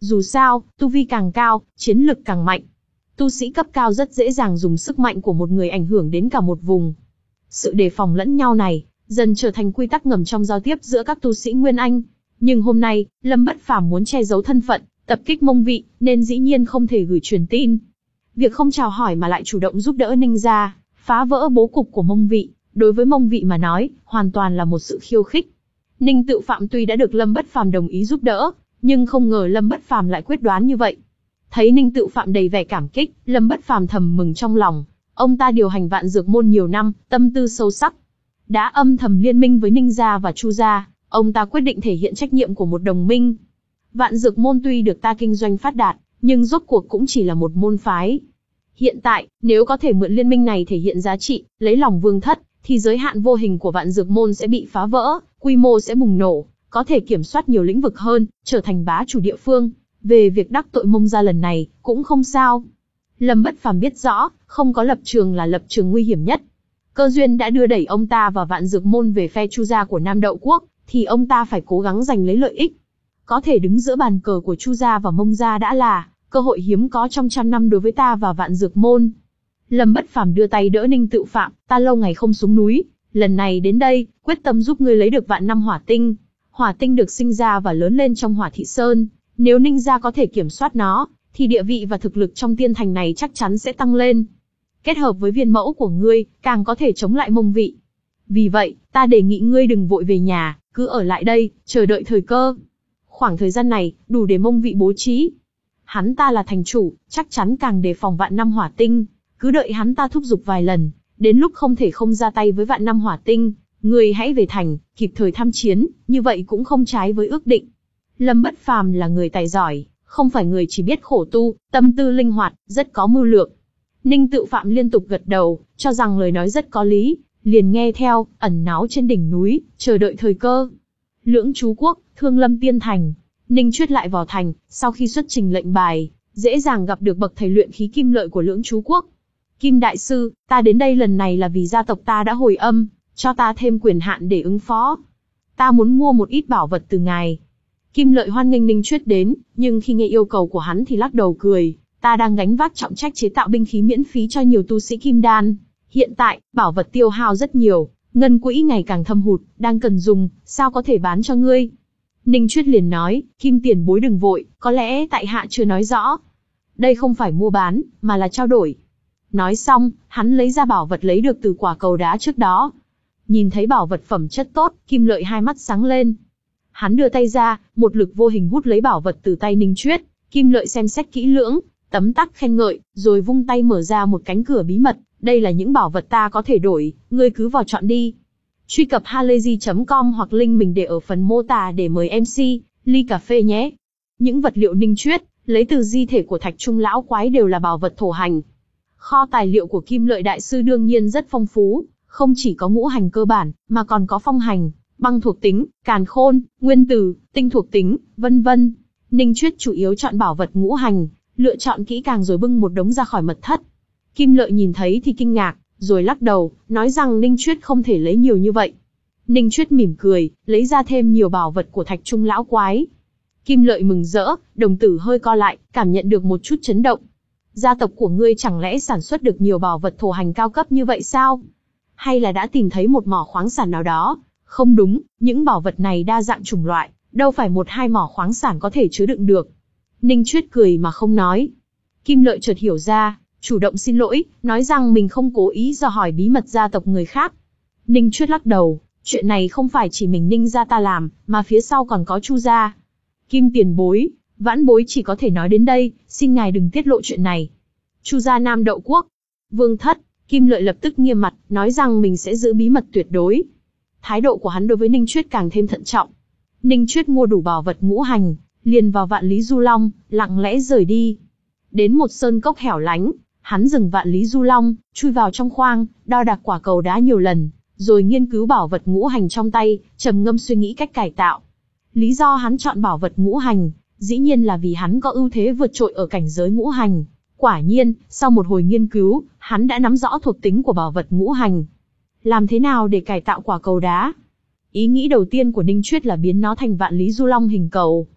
S1: Dù sao, tu vi càng cao, chiến lực càng mạnh. Tu sĩ cấp cao rất dễ dàng dùng sức mạnh của một người ảnh hưởng đến cả một vùng. Sự đề phòng lẫn nhau này, dần trở thành quy tắc ngầm trong giao tiếp giữa các tu sĩ Nguyên Anh. Nhưng hôm nay, Lâm Bất Phàm muốn che giấu thân phận, tập kích Mông Vị, nên dĩ nhiên không thể gửi truyền tin. Việc không chào hỏi mà lại chủ động giúp đỡ Ninh gia, phá vỡ bố cục của Mông Vị, đối với Mông Vị mà nói, hoàn toàn là một sự khiêu khích. Ninh Tự Phạm tuy đã được Lâm Bất Phàm đồng ý giúp đỡ, nhưng không ngờ Lâm Bất Phàm lại quyết đoán như vậy. Thấy Ninh Tự Phạm đầy vẻ cảm kích, Lâm Bất Phàm thầm mừng trong lòng. Ông ta điều hành Vạn Dược môn nhiều năm, tâm tư sâu sắc. Đã âm thầm liên minh với Ninh gia và Chu gia, ông ta quyết định thể hiện trách nhiệm của một đồng minh. Vạn Dược môn tuy được ta kinh doanh phát đạt, nhưng rốt cuộc cũng chỉ là một môn phái. Hiện tại, nếu có thể mượn liên minh này thể hiện giá trị, lấy lòng Vương Thất, thì giới hạn vô hình của Vạn Dược môn sẽ bị phá vỡ, quy mô sẽ bùng nổ, có thể kiểm soát nhiều lĩnh vực hơn, trở thành bá chủ địa phương. Về việc đắc tội Mông gia lần này, cũng không sao. Lâm Bất Phàm biết rõ, không có lập trường là lập trường nguy hiểm nhất. Cơ duyên đã đưa đẩy ông ta và Vạn Dược môn về phe Chu gia của Nam Đậu quốc, thì ông ta phải cố gắng giành lấy lợi ích. Có thể đứng giữa bàn cờ của Chu gia và Mông gia đã là cơ hội hiếm có trong trăm năm đối với ta và Vạn Dược môn. Lâm Bất Phàm đưa tay đỡ Ninh Tự Phạm, ta lâu ngày không xuống núi, lần này đến đây, quyết tâm giúp ngươi lấy được vạn năm hỏa tinh. Hỏa tinh được sinh ra và lớn lên trong Hỏa Thị Sơn, nếu Ninh gia có thể kiểm soát nó, thì địa vị và thực lực trong tiên thành này chắc chắn sẽ tăng lên. Kết hợp với viên mẫu của ngươi, càng có thể chống lại Mông Vị. Vì vậy, ta đề nghị ngươi đừng vội về nhà, cứ ở lại đây, chờ đợi thời cơ. Khoảng thời gian này, đủ để Mông Vị bố trí. Hắn ta là thành chủ, chắc chắn càng đề phòng vạn năm hỏa tinh. Cứ đợi hắn ta thúc giục vài lần, đến lúc không thể không ra tay với vạn năm hỏa tinh, ngươi hãy về thành, kịp thời tham chiến, như vậy cũng không trái với ước định. Lâm Bất Phàm là người tài giỏi, không phải người chỉ biết khổ tu, tâm tư linh hoạt, rất có mưu lược. Ninh Tự Phạm liên tục gật đầu, cho rằng lời nói rất có lý, liền nghe theo, ẩn náu trên đỉnh núi, chờ đợi thời cơ. Lưỡng Chú Quốc, Thương Lâm Tiên Thành, Ninh Chuyết lại vào thành, sau khi xuất trình lệnh bài, dễ dàng gặp được bậc thầy luyện khí kim lợi của Lưỡng Chú Quốc. Kim đại sư, ta đến đây lần này là vì gia tộc ta đã hồi âm, cho ta thêm quyền hạn để ứng phó. Ta muốn mua một ít bảo vật từ ngài. Kim Lợi hoan nghênh Ninh Chuyết đến, nhưng khi nghe yêu cầu của hắn thì lắc đầu cười. Ta đang gánh vác trọng trách chế tạo binh khí miễn phí cho nhiều tu sĩ kim đan. Hiện tại, bảo vật tiêu hao rất nhiều, ngân quỹ ngày càng thâm hụt, đang cần dùng, sao có thể bán cho ngươi? Ninh Chuyết liền nói, Kim tiền bối đừng vội, có lẽ tại hạ chưa nói rõ. Đây không phải mua bán, mà là trao đổi. Nói xong, hắn lấy ra bảo vật lấy được từ quả cầu đá trước đó. Nhìn thấy bảo vật phẩm chất tốt, Kim Lợi hai mắt sáng lên. Hắn đưa tay ra, một lực vô hình hút lấy bảo vật từ tay Ninh Chuyết. Kim Lợi xem xét kỹ lưỡng, tấm tắc khen ngợi, rồi vung tay mở ra một cánh cửa bí mật. Đây là những bảo vật ta có thể đổi, ngươi cứ vào chọn đi. Truy cập halayzi chấm com hoặc link mình để ở phần mô tả để mời em xê, ly cà phê nhé. Những vật liệu Ninh Chuyết lấy từ di thể của Thạch Trung lão quái đều là bảo vật thổ hành. Kho tài liệu của Kim Lợi đại sư đương nhiên rất phong phú, không chỉ có ngũ hành cơ bản, mà còn có phong hành, băng thuộc tính, càn khôn, nguyên tử, tinh thuộc tính, vân vân. Ninh Chuyết chủ yếu chọn bảo vật ngũ hành, lựa chọn kỹ càng rồi bưng một đống ra khỏi mật thất. Kim Lợi nhìn thấy thì kinh ngạc, rồi lắc đầu, nói rằng Ninh Chuyết không thể lấy nhiều như vậy. Ninh Chuyết mỉm cười, lấy ra thêm nhiều bảo vật của Thạch Trung lão quái. Kim Lợi mừng rỡ, đồng tử hơi co lại, cảm nhận được một chút chấn động. Gia tộc của ngươi chẳng lẽ sản xuất được nhiều bảo vật thổ hành cao cấp như vậy sao? Hay là đã tìm thấy một mỏ khoáng sản nào đó? Không đúng, những bảo vật này đa dạng chủng loại, đâu phải một hai mỏ khoáng sản có thể chứa đựng được. Ninh Chuyết cười mà không nói. Kim Lợi chợt hiểu ra, chủ động xin lỗi, nói rằng mình không cố ý dò hỏi bí mật gia tộc người khác. Ninh Chuyết lắc đầu, chuyện này không phải chỉ mình Ninh gia ta làm, mà phía sau còn có Chu gia. Kim tiền bối, vãn bối chỉ có thể nói đến đây, xin ngài đừng tiết lộ chuyện này. Chu gia Nam Đậu quốc, Vương Thất, Kim Lợi lập tức nghiêm mặt, nói rằng mình sẽ giữ bí mật tuyệt đối. Thái độ của hắn đối với Ninh Chuyết càng thêm thận trọng. Ninh Chuyết mua đủ bảo vật ngũ hành, liền vào Vạn Lý Du Long, lặng lẽ rời đi. Đến một sơn cốc hẻo lánh, hắn dừng Vạn Lý Du Long, chui vào trong khoang, đo đạc quả cầu đá nhiều lần, rồi nghiên cứu bảo vật ngũ hành trong tay, trầm ngâm suy nghĩ cách cải tạo. Lý do hắn chọn bảo vật ngũ hành, dĩ nhiên là vì hắn có ưu thế vượt trội ở cảnh giới ngũ hành. Quả nhiên, sau một hồi nghiên cứu, hắn đã nắm rõ thuộc tính của bảo vật ngũ hành. Làm thế nào để cải tạo quả cầu đá? Ý nghĩ đầu tiên của Ninh Chuyết là biến nó thành Vạn Lý Du Long hình cầu.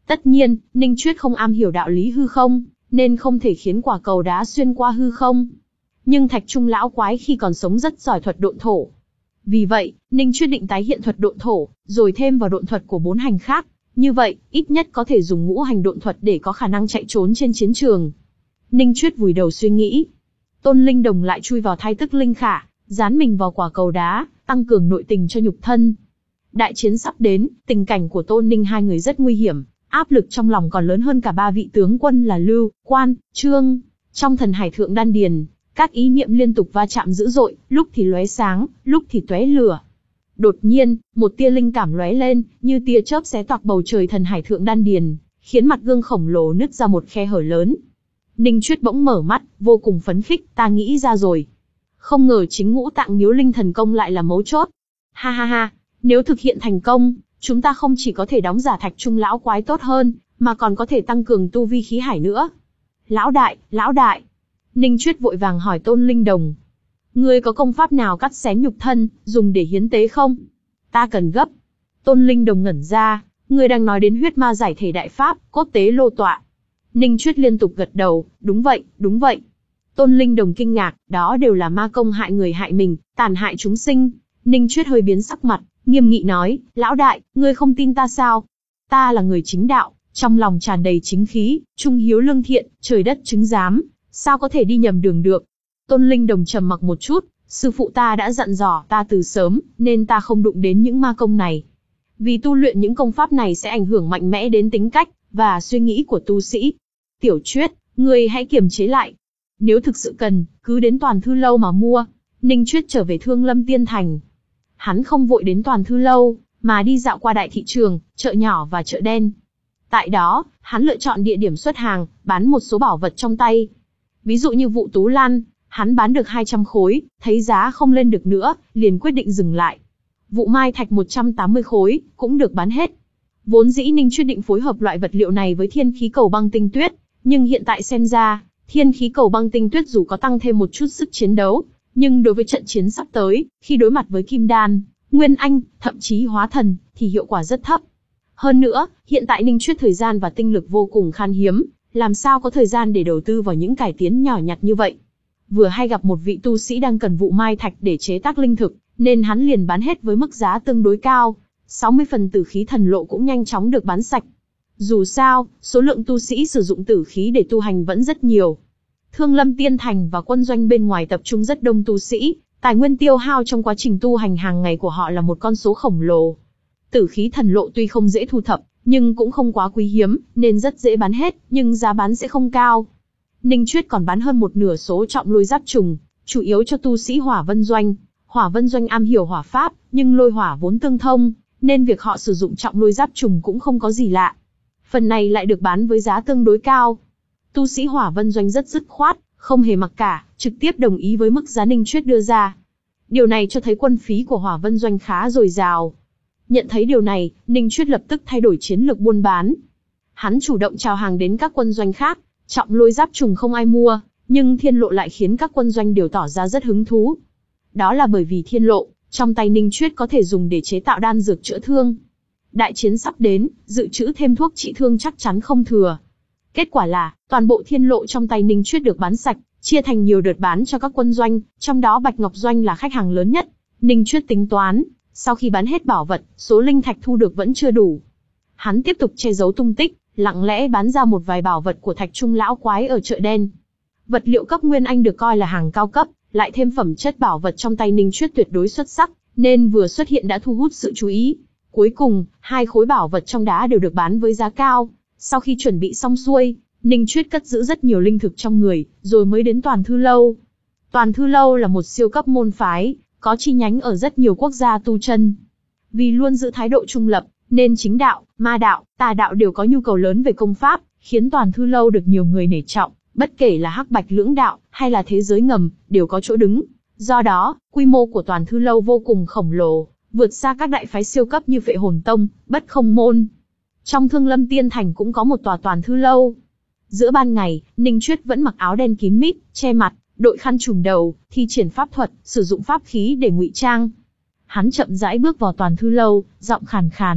S1: Tất nhiên, Ninh Chuyết không am hiểu đạo lý hư không, nên không thể khiến quả cầu đá xuyên qua hư không. Nhưng Thạch Trung lão quái khi còn sống rất giỏi thuật độn thổ. Vì vậy, Ninh Chuyết định tái hiện thuật độn thổ, rồi thêm vào độn thuật của bốn hành khác. Như vậy, ít nhất có thể dùng ngũ hành độn thuật để có khả năng chạy trốn trên chiến trường. Ninh Chuyết vùi đầu suy nghĩ. Tôn Linh Đồng lại chui vào thai tức Linh Khả, dán mình vào quả cầu đá, tăng cường nội tình cho nhục thân. Đại chiến sắp đến, tình cảnh của Tôn Ninh hai người rất nguy hiểm, áp lực trong lòng còn lớn hơn cả ba vị tướng quân là Lưu, Quan, Trương. Trong thần hải thượng đan điền, các ý niệm liên tục va chạm dữ dội, lúc thì lóe sáng, lúc thì tóe lửa. Đột nhiên, một tia linh cảm lóe lên, như tia chớp xé toạc bầu trời thần hải thượng đan điền, khiến mặt gương khổng lồ nứt ra một khe hở lớn. Ninh Chuyết bỗng mở mắt, vô cùng phấn khích, ta nghĩ ra rồi. Không ngờ chính ngũ tạng miếu linh thần công lại là mấu chốt. Ha ha ha, nếu thực hiện thành công, chúng ta không chỉ có thể đóng giả Thạch Trung lão quái tốt hơn, mà còn có thể tăng cường tu vi khí hải nữa. Lão đại, lão đại. Ninh Chuyết vội vàng hỏi Tôn Linh Đồng. Ngươi có công pháp nào cắt xén nhục thân, dùng để hiến tế không? Ta cần gấp. Tôn Linh Đồng ngẩn ra, ngươi đang nói đến huyết ma giải thể đại pháp, cốt tế lô tọa. Ninh Chuyết liên tục gật đầu, đúng vậy, đúng vậy. Tôn Linh Đồng kinh ngạc, đó đều là ma công hại người hại mình, tàn hại chúng sinh. Ninh Chuyết hơi biến sắc mặt, nghiêm nghị nói, lão đại, ngươi không tin ta sao? Ta là người chính đạo, trong lòng tràn đầy chính khí, trung hiếu lương thiện, trời đất chứng giám, sao có thể đi nhầm đường được? Tôn Linh Đồng trầm mặc một chút, sư phụ ta đã dặn dò ta từ sớm, nên ta không đụng đến những ma công này. Vì tu luyện những công pháp này sẽ ảnh hưởng mạnh mẽ đến tính cách và suy nghĩ của tu sĩ. Tiểu Chuyết, ngươi hãy kiềm chế lại. Nếu thực sự cần, cứ đến Toàn Thư Lâu mà mua. Ninh Chuyết trở về Thương Lâm Tiên Thành. Hắn không vội đến Toàn Thư Lâu, mà đi dạo qua đại thị trường, chợ nhỏ và chợ đen. Tại đó, hắn lựa chọn địa điểm xuất hàng, bán một số bảo vật trong tay. Ví dụ như vụ Tú Lan, hắn bán được hai trăm khối, thấy giá không lên được nữa, liền quyết định dừng lại. Vụ Mai Thạch một trăm tám mươi khối, cũng được bán hết. Vốn dĩ Ninh Chuyết định phối hợp loại vật liệu này với Thiên Khí Cầu Băng Tinh Tuyết, nhưng hiện tại xem ra, Thiên Khí Cầu Băng Tinh Tuyết dù có tăng thêm một chút sức chiến đấu, nhưng đối với trận chiến sắp tới, khi đối mặt với Kim Đan, Nguyên Anh, thậm chí Hóa Thần, thì hiệu quả rất thấp. Hơn nữa, hiện tại Ninh Chuyết thời gian và tinh lực vô cùng khan hiếm, làm sao có thời gian để đầu tư vào những cải tiến nhỏ nhặt như vậy. Vừa hay gặp một vị tu sĩ đang cần vụ mai thạch để chế tác linh thực, nên hắn liền bán hết với mức giá tương đối cao, sáu mươi phần tử khí thần lộ cũng nhanh chóng được bán sạch. Dù sao, số lượng tu sĩ sử dụng tử khí để tu hành vẫn rất nhiều. Thương Lâm Tiên Thành và quân doanh bên ngoài tập trung rất đông tu sĩ, tài nguyên tiêu hao trong quá trình tu hành hàng ngày của họ là một con số khổng lồ. Tử khí thần lộ tuy không dễ thu thập, nhưng cũng không quá quý hiếm, nên rất dễ bán hết, nhưng giá bán sẽ không cao. Ninh Chuyết còn bán hơn một nửa số trọng lôi giáp trùng, chủ yếu cho tu sĩ Hỏa Vân Doanh. Hỏa Vân Doanh am hiểu hỏa pháp, nhưng lôi hỏa vốn tương thông, nên việc họ sử dụng trọng lôi giáp trùng cũng không có gì lạ. Phần này lại được bán với giá tương đối cao. Tu sĩ Hỏa Vân Doanh rất dứt khoát, không hề mặc cả, trực tiếp đồng ý với mức giá Ninh Chuyết đưa ra. Điều này cho thấy quân phí của Hỏa Vân Doanh khá dồi dào. Nhận thấy điều này, Ninh Chuyết lập tức thay đổi chiến lược buôn bán. Hắn chủ động chào hàng đến các quân doanh khác, trọng lôi giáp trùng không ai mua, nhưng thiên lộ lại khiến các quân doanh đều tỏ ra rất hứng thú. Đó là bởi vì thiên lộ, trong tay Ninh Chuyết có thể dùng để chế tạo đan dược chữa thương. Đại chiến sắp đến, dự trữ thêm thuốc trị thương chắc chắn không thừa. Kết quả là, toàn bộ thiên lộ trong tay Ninh Chuyết được bán sạch, chia thành nhiều đợt bán cho các quân doanh, trong đó Bạch Ngọc Doanh là khách hàng lớn nhất. Ninh Chuyết tính toán, sau khi bán hết bảo vật, số linh thạch thu được vẫn chưa đủ. Hắn tiếp tục che giấu tung tích, lặng lẽ bán ra một vài bảo vật của Thạch Trung lão quái ở chợ đen. Vật liệu cấp Nguyên Anh được coi là hàng cao cấp, lại thêm phẩm chất bảo vật trong tay Ninh Chuyết tuyệt đối xuất sắc, nên vừa xuất hiện đã thu hút sự chú ý. Cuối cùng, hai khối bảo vật trong đá đều được bán với giá cao. Sau khi chuẩn bị xong xuôi, Ninh Chuyết cất giữ rất nhiều linh thực trong người, rồi mới đến Toàn Thư Lâu. Toàn Thư Lâu là một siêu cấp môn phái, có chi nhánh ở rất nhiều quốc gia tu chân. Vì luôn giữ thái độ trung lập, nên chính đạo, ma đạo, tà đạo đều có nhu cầu lớn về công pháp, khiến Toàn Thư Lâu được nhiều người nể trọng, bất kể là hắc bạch lưỡng đạo, hay là thế giới ngầm, đều có chỗ đứng. Do đó, quy mô của Toàn Thư Lâu vô cùng khổng lồ, vượt xa các đại phái siêu cấp như Phệ Hồn Tông, Bất Không Môn. Trong Thương Lâm Tiên Thành cũng có một tòa Toàn Thư Lâu. Giữa ban ngày, Ninh Chuyết vẫn mặc áo đen kín mít, che mặt, đội khăn trùm đầu, thi triển pháp thuật, sử dụng pháp khí để ngụy trang. Hắn chậm rãi bước vào Toàn Thư Lâu, giọng khàn khàn,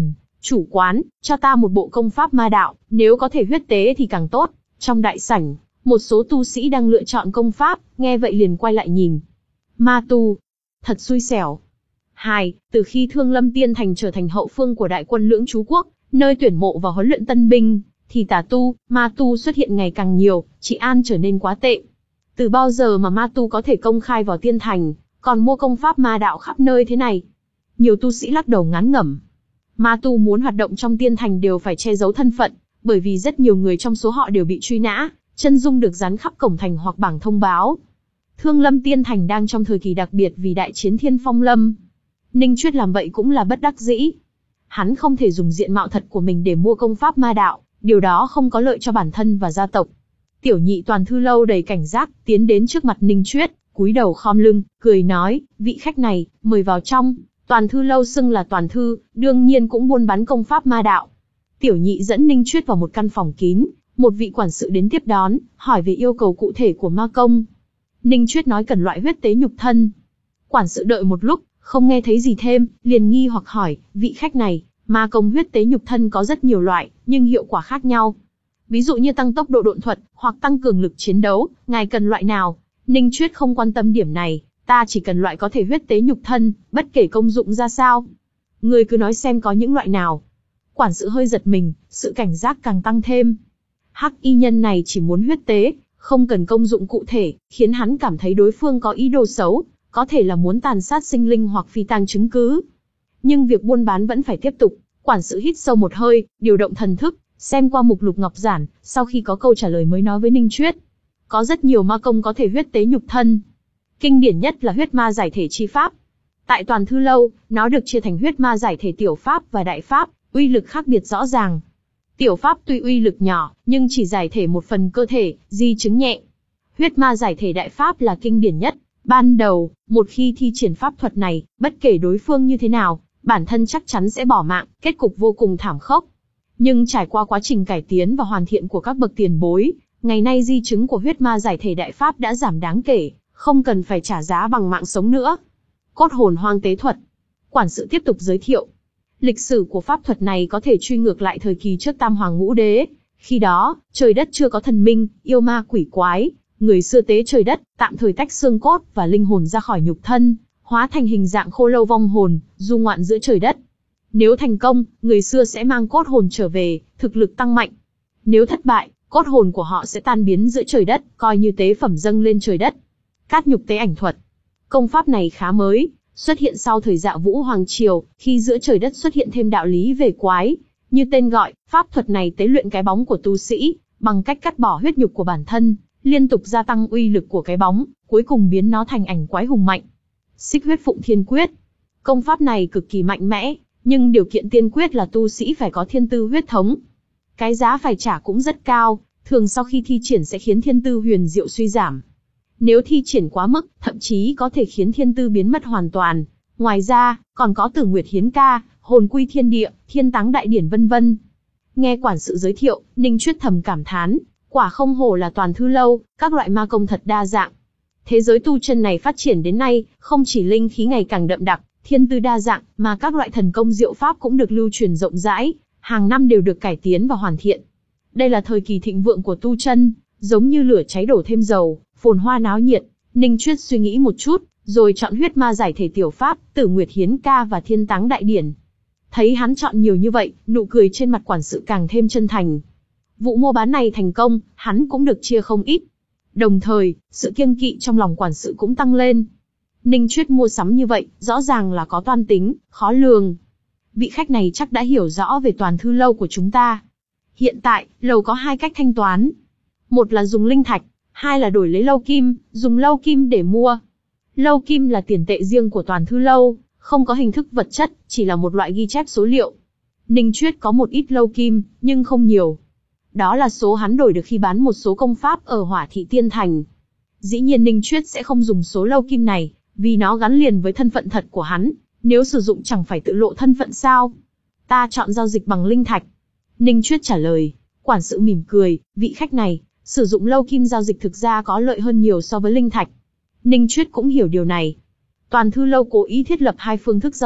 S1: Chủ quán, cho ta một bộ công pháp ma đạo, nếu có thể huyết tế thì càng tốt. Trong đại sảnh, một số tu sĩ đang lựa chọn công pháp, nghe vậy liền quay lại nhìn. Ma tu, thật xui xẻo. Hai, từ khi Thương Lâm Tiên Thành trở thành hậu phương của đại quân Lưỡng Trú Quốc, nơi tuyển mộ và huấn luyện tân binh, thì tà tu, ma tu xuất hiện ngày càng nhiều, trị an trở nên quá tệ. Từ bao giờ mà ma tu có thể công khai vào tiên thành, còn mua công pháp ma đạo khắp nơi thế này? Nhiều tu sĩ lắc đầu ngán ngẩm. Ma tu muốn hoạt động trong tiên thành đều phải che giấu thân phận, bởi vì rất nhiều người trong số họ đều bị truy nã, chân dung được dán khắp cổng thành hoặc bảng thông báo. Thương Lâm Tiên Thành đang trong thời kỳ đặc biệt vì đại chiến Thiên Phong Lâm. Ninh Chuyết làm vậy cũng là bất đắc dĩ. Hắn không thể dùng diện mạo thật của mình để mua công pháp ma đạo, điều đó không có lợi cho bản thân và gia tộc. Tiểu nhị Toàn Thư Lâu đầy cảnh giác, tiến đến trước mặt Ninh Chuyết, cúi đầu khom lưng, cười nói, vị khách này, mời vào trong. Toàn Thư Lâu xưng là Toàn Thư, đương nhiên cũng buôn bán công pháp ma đạo. Tiểu nhị dẫn Ninh Chuyết vào một căn phòng kín, một vị quản sự đến tiếp đón, hỏi về yêu cầu cụ thể của ma công. Ninh Chuyết nói cần loại huyết tế nhục thân. Quản sự đợi một lúc, không nghe thấy gì thêm, liền nghi hoặc hỏi, vị khách này, ma công huyết tế nhục thân có rất nhiều loại, nhưng hiệu quả khác nhau. Ví dụ như tăng tốc độ độn thuật, hoặc tăng cường lực chiến đấu, ngài cần loại nào? Ninh Chuyết không quan tâm điểm này, ta chỉ cần loại có thể huyết tế nhục thân, bất kể công dụng ra sao. Người cứ nói xem có những loại nào. Quản sự hơi giật mình, sự cảnh giác càng tăng thêm. Hắc y nhân này chỉ muốn huyết tế, không cần công dụng cụ thể, khiến hắn cảm thấy đối phương có ý đồ xấu, có thể là muốn tàn sát sinh linh hoặc phi tang chứng cứ. Nhưng việc buôn bán vẫn phải tiếp tục. Quản sự hít sâu một hơi, điều động thần thức, xem qua mục lục ngọc giản, sau khi có câu trả lời mới nói với Ninh Chuyết. Có rất nhiều ma công có thể huyết tế nhục thân. Kinh điển nhất là huyết ma giải thể chi pháp. Tại Toàn Thư Lâu, nó được chia thành huyết ma giải thể tiểu pháp và đại pháp, uy lực khác biệt rõ ràng. Tiểu pháp tuy uy lực nhỏ, nhưng chỉ giải thể một phần cơ thể, di chứng nhẹ. Huyết ma giải thể đại pháp là kinh điển nhất. Ban đầu, một khi thi triển pháp thuật này, bất kể đối phương như thế nào, bản thân chắc chắn sẽ bỏ mạng, kết cục vô cùng thảm khốc. Nhưng trải qua quá trình cải tiến và hoàn thiện của các bậc tiền bối, ngày nay di chứng của huyết ma giải thể đại pháp đã giảm đáng kể, không cần phải trả giá bằng mạng sống nữa. Cốt hồn hoang tế thuật. Quản sự tiếp tục giới thiệu. Lịch sử của pháp thuật này có thể truy ngược lại thời kỳ trước Tam Hoàng Ngũ Đế. Khi đó, trời đất chưa có thần minh, yêu ma quỷ quái. Người xưa tế trời đất, tạm thời tách xương cốt và linh hồn ra khỏi nhục thân, hóa thành hình dạng khô lâu vong hồn, du ngoạn giữa trời đất. Nếu thành công, người xưa sẽ mang cốt hồn trở về, thực lực tăng mạnh. Nếu thất bại, cốt hồn của họ sẽ tan biến giữa trời đất, coi như tế phẩm dâng lên trời đất. Cát nhục tế ảnh thuật. Công pháp này khá mới, xuất hiện sau thời Dạ Vũ Hoàng Triều, khi giữa trời đất xuất hiện thêm đạo lý về quái. Như tên gọi, pháp thuật này tế luyện cái bóng của tu sĩ, bằng cách cắt bỏ huyết nhục của bản thân, liên tục gia tăng uy lực của cái bóng, cuối cùng biến nó thành ảnh quái hùng mạnh. Xích huyết phụng thiên quyết. Công pháp này cực kỳ mạnh mẽ, nhưng điều kiện tiên quyết là tu sĩ phải có thiên tư huyết thống. Cái giá phải trả cũng rất cao, thường sau khi thi triển sẽ khiến thiên tư huyền diệu suy giảm. Nếu thi triển quá mức, thậm chí có thể khiến thiên tư biến mất hoàn toàn. Ngoài ra, còn có Tử Nguyệt Hiến Ca, Hồn Quy Thiên Địa, Thiên Táng Đại Điển vân vân. Nghe quản sự giới thiệu, Ninh Chuyết thầm cảm thán, quả không hổ là Toàn Thư Lâu, các loại ma công thật đa dạng. Thế giới tu chân này phát triển đến nay, không chỉ linh khí ngày càng đậm đặc, thiên tư đa dạng, mà các loại thần công diệu pháp cũng được lưu truyền rộng rãi, hàng năm đều được cải tiến và hoàn thiện. Đây là thời kỳ thịnh vượng của tu chân, giống như lửa cháy đổ thêm dầu, phồn hoa náo nhiệt. Ninh Chuyết suy nghĩ một chút, rồi chọn huyết ma giải thể tiểu pháp, Tử Nguyệt Hiến Ca và Thiên Táng Đại Điển. Thấy hắn chọn nhiều như vậy, nụ cười trên mặt quản sự càng thêm chân thành. Vụ mua bán này thành công, hắn cũng được chia không ít. Đồng thời, sự kiêng kỵ trong lòng quản sự cũng tăng lên. Ninh Chuyết mua sắm như vậy, rõ ràng là có toan tính, khó lường. Vị khách này chắc đã hiểu rõ về Toàn Thư Lâu của chúng ta. Hiện tại, lầu có hai cách thanh toán. Một là dùng linh thạch, hai là đổi lấy lâu kim, dùng lâu kim để mua. Lâu kim là tiền tệ riêng của Toàn Thư Lâu, không có hình thức vật chất, chỉ là một loại ghi chép số liệu. Ninh Chuyết có một ít lâu kim, nhưng không nhiều. Đó là số hắn đổi được khi bán một số công pháp ở Hỏa Thị Tiên Thành. Dĩ nhiên Ninh Chuyết sẽ không dùng số lâu kim này, vì nó gắn liền với thân phận thật của hắn, nếu sử dụng chẳng phải tự lộ thân phận sao? Ta chọn giao dịch bằng linh thạch. Ninh Chuyết trả lời. Quản sự mỉm cười, vị khách này, sử dụng lâu kim giao dịch thực ra có lợi hơn nhiều so với linh thạch. Ninh Chuyết cũng hiểu điều này. Toàn Thư Lâu cố ý thiết lập hai phương thức giao dịch,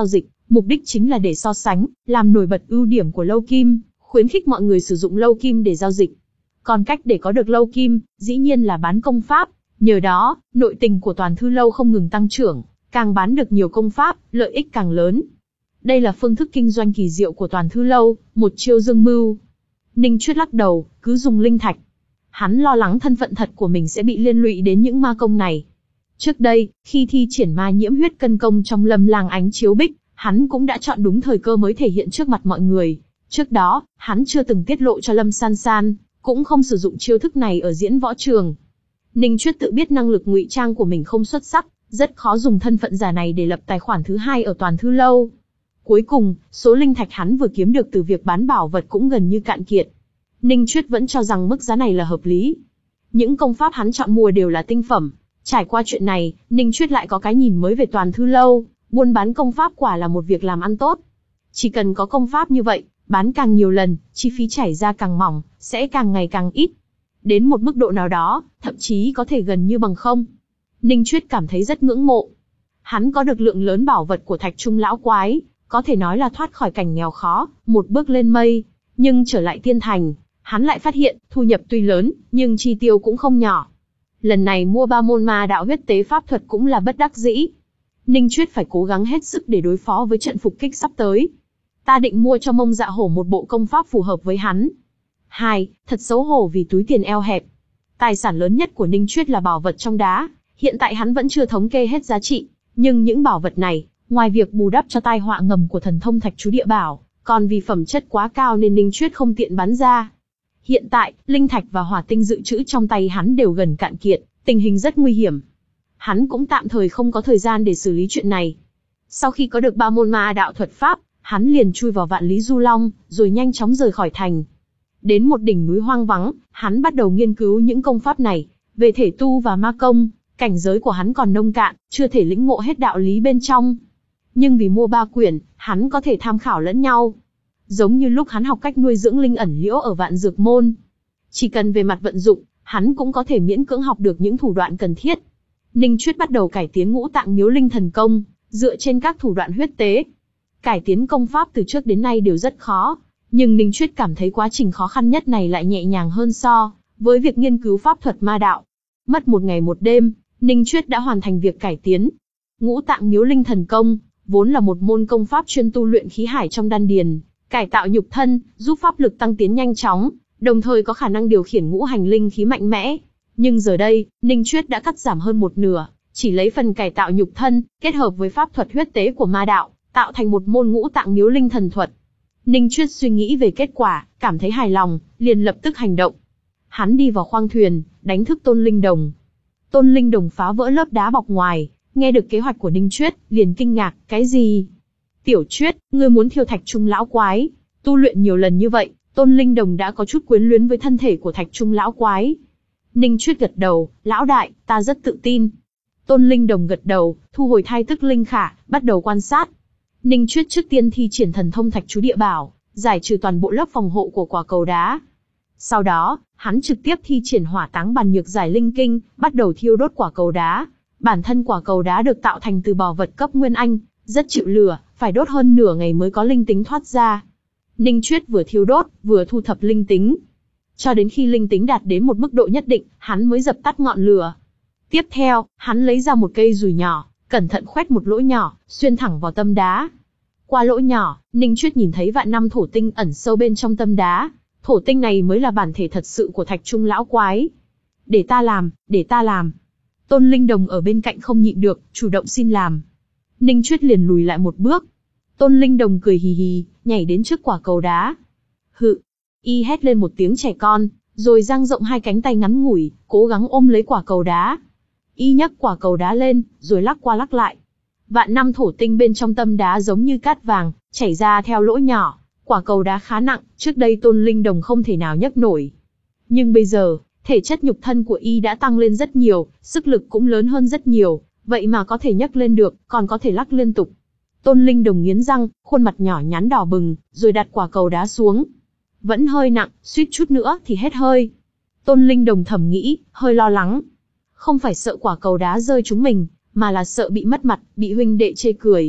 S1: Mục đích chính là để so sánh, làm nổi bật ưu điểm của lâu kim, khuyến khích mọi người sử dụng lâu kim để giao dịch. Còn cách để có được lâu kim, dĩ nhiên là bán công pháp. Nhờ đó, nội tình của Toàn Thư Lâu không ngừng tăng trưởng, càng bán được nhiều công pháp, lợi ích càng lớn. Đây là phương thức kinh doanh kỳ diệu của Toàn Thư Lâu, một chiêu dương mưu. Ninh Chuyết lắc đầu, cứ dùng linh thạch. Hắn lo lắng thân phận thật của mình sẽ bị liên lụy đến những ma công này. Trước đây, khi thi triển ma nhiễm huyết cân công trong Lâm Lang Ánh Chiếu Bích, hắn cũng đã chọn đúng thời cơ mới thể hiện trước mặt mọi người. Trước đó, hắn chưa từng tiết lộ cho Lâm San San, cũng không sử dụng chiêu thức này ở diễn võ trường. Ninh Chuyết tự biết năng lực ngụy trang của mình không xuất sắc, rất khó dùng thân phận giả này để lập tài khoản thứ hai ở Toàn Thư Lâu. Cuối cùng, số linh thạch hắn vừa kiếm được từ việc bán bảo vật cũng gần như cạn kiệt. Ninh Chuyết vẫn cho rằng mức giá này là hợp lý. Những công pháp hắn chọn mua đều là tinh phẩm. Trải qua chuyện này, Ninh Chuyết lại có cái nhìn mới về Toàn Thư Lâu, buôn bán công pháp quả là một việc làm ăn tốt. Chỉ cần có công pháp như vậy, bán càng nhiều lần, chi phí chảy ra càng mỏng, sẽ càng ngày càng ít. Đến một mức độ nào đó, thậm chí có thể gần như bằng không. Ninh Chuyết cảm thấy rất ngưỡng mộ. Hắn có được lượng lớn bảo vật của Thạch Trung lão quái, có thể nói là thoát khỏi cảnh nghèo khó, một bước lên mây. Nhưng trở lại Tiên Thành, hắn lại phát hiện, thu nhập tuy lớn, nhưng chi tiêu cũng không nhỏ. Lần này mua ba môn ma đạo huyết tế pháp thuật cũng là bất đắc dĩ. Ninh Chuyết phải cố gắng hết sức để đối phó với trận phục kích sắp tới. Ta định mua cho Mông Dạ Hổ một bộ công pháp phù hợp với hắn. Hai, thật xấu hổ vì túi tiền eo hẹp. Tài sản lớn nhất của Ninh Chuyết là bảo vật trong đá. Hiện tại hắn vẫn chưa thống kê hết giá trị, nhưng những bảo vật này, ngoài việc bù đắp cho tai họa ngầm của thần thông thạch chú địa bảo, còn vì phẩm chất quá cao nên Ninh Chuyết không tiện bán ra. Hiện tại, linh thạch và hỏa tinh dự trữ trong tay hắn đều gần cạn kiệt, tình hình rất nguy hiểm. Hắn cũng tạm thời không có thời gian để xử lý chuyện này. Sau khi có được ba môn ma đạo thuật pháp, hắn liền chui vào Vạn Lý Du Long, rồi nhanh chóng rời khỏi thành. Đến một đỉnh núi hoang vắng, hắn bắt đầu nghiên cứu những công pháp này. Về thể tu và ma công, cảnh giới của hắn còn nông cạn, chưa thể lĩnh ngộ hết đạo lý bên trong. Nhưng vì mua ba quyển, hắn có thể tham khảo lẫn nhau. Giống như lúc hắn học cách nuôi dưỡng linh ẩn liễu ở Vạn Dược Môn. Chỉ cần về mặt vận dụng, hắn cũng có thể miễn cưỡng học được những thủ đoạn cần thiết. Ninh Chuyết bắt đầu cải tiến Ngũ Tạng Miếu Linh Thần Công, dựa trên các thủ đoạn huyết tế. Cải tiến công pháp từ trước đến nay đều rất khó, nhưng Ninh Chuyết cảm thấy quá trình khó khăn nhất này lại nhẹ nhàng hơn so với việc nghiên cứu pháp thuật ma đạo. Mất một ngày một đêm, Ninh Chuyết đã hoàn thành việc cải tiến. Ngũ Tạng Miếu Linh Thần Công, vốn là một môn công pháp chuyên tu luyện khí hải trong đan điền, cải tạo nhục thân, giúp pháp lực tăng tiến nhanh chóng, đồng thời có khả năng điều khiển ngũ hành linh khí mạnh mẽ. Nhưng giờ đây, Ninh Chuyết đã cắt giảm hơn một nửa, chỉ lấy phần cải tạo nhục thân, kết hợp với pháp thuật huyết tế của ma đạo, tạo thành một môn Ngũ Tạng Miếu Linh Thần Thuật. Ninh Chuyết suy nghĩ về kết quả, cảm thấy hài lòng, liền lập tức hành động. Hắn đi vào khoang thuyền, đánh thức Tôn Linh Đồng. Tôn Linh Đồng phá vỡ lớp đá bọc ngoài, nghe được kế hoạch của Ninh Chuyết, liền kinh ngạc, cái gì? Tiểu Chuyết, ngươi muốn thiêu Thạch Trung lão quái? Tu luyện nhiều lần như vậy, Tôn Linh Đồng đã có chút quyến luyến với thân thể của Thạch Trung lão quái. Ninh Chuyết gật đầu, lão đại, ta rất tự tin. Tôn Linh Đồng gật đầu, thu hồi thai tức linh khả, bắt đầu quan sát. Ninh Chuyết trước tiên thi triển thần thông thạch chú địa bảo, giải trừ toàn bộ lớp phòng hộ của quả cầu đá. Sau đó, hắn trực tiếp thi triển hỏa táng bàn nhược giải linh kinh, bắt đầu thiêu đốt quả cầu đá. Bản thân quả cầu đá được tạo thành từ bảo vật cấp nguyên anh, rất chịu lửa, phải đốt hơn nửa ngày mới có linh tính thoát ra. Ninh Chuyết vừa thiêu đốt, vừa thu thập linh tính. Cho đến khi linh tính đạt đến một mức độ nhất định, hắn mới dập tắt ngọn lửa. Tiếp theo, hắn lấy ra một cây dùi nhỏ, cẩn thận khoét một lỗ nhỏ, xuyên thẳng vào tâm đá. Qua lỗ nhỏ, Ninh Chuyết nhìn thấy vạn năm thổ tinh ẩn sâu bên trong tâm đá. Thổ tinh này mới là bản thể thật sự của Thạch Trung lão quái. Để ta làm, để ta làm. Tôn Linh Đồng ở bên cạnh không nhịn được, chủ động xin làm. Ninh Chuyết liền lùi lại một bước. Tôn Linh Đồng cười hì hì, nhảy đến trước quả cầu đá. Hự! Y hét lên một tiếng trẻ con, rồi dang rộng hai cánh tay ngắn ngủi, cố gắng ôm lấy quả cầu đá. Y nhấc quả cầu đá lên, rồi lắc qua lắc lại. Vạn năm thổ tinh bên trong tâm đá giống như cát vàng, chảy ra theo lỗ nhỏ. Quả cầu đá khá nặng, trước đây Tôn Linh Đồng không thể nào nhấc nổi. Nhưng bây giờ, thể chất nhục thân của Y đã tăng lên rất nhiều, sức lực cũng lớn hơn rất nhiều, vậy mà có thể nhấc lên được, còn có thể lắc liên tục. Tôn Linh Đồng nghiến răng, khuôn mặt nhỏ nhắn đỏ bừng, rồi đặt quả cầu đá xuống. Vẫn hơi nặng, suýt chút nữa thì hết hơi. Tôn Linh Đồng thầm nghĩ, hơi lo lắng. Không phải sợ quả cầu đá rơi trúng mình, mà là sợ bị mất mặt, bị huynh đệ chê cười.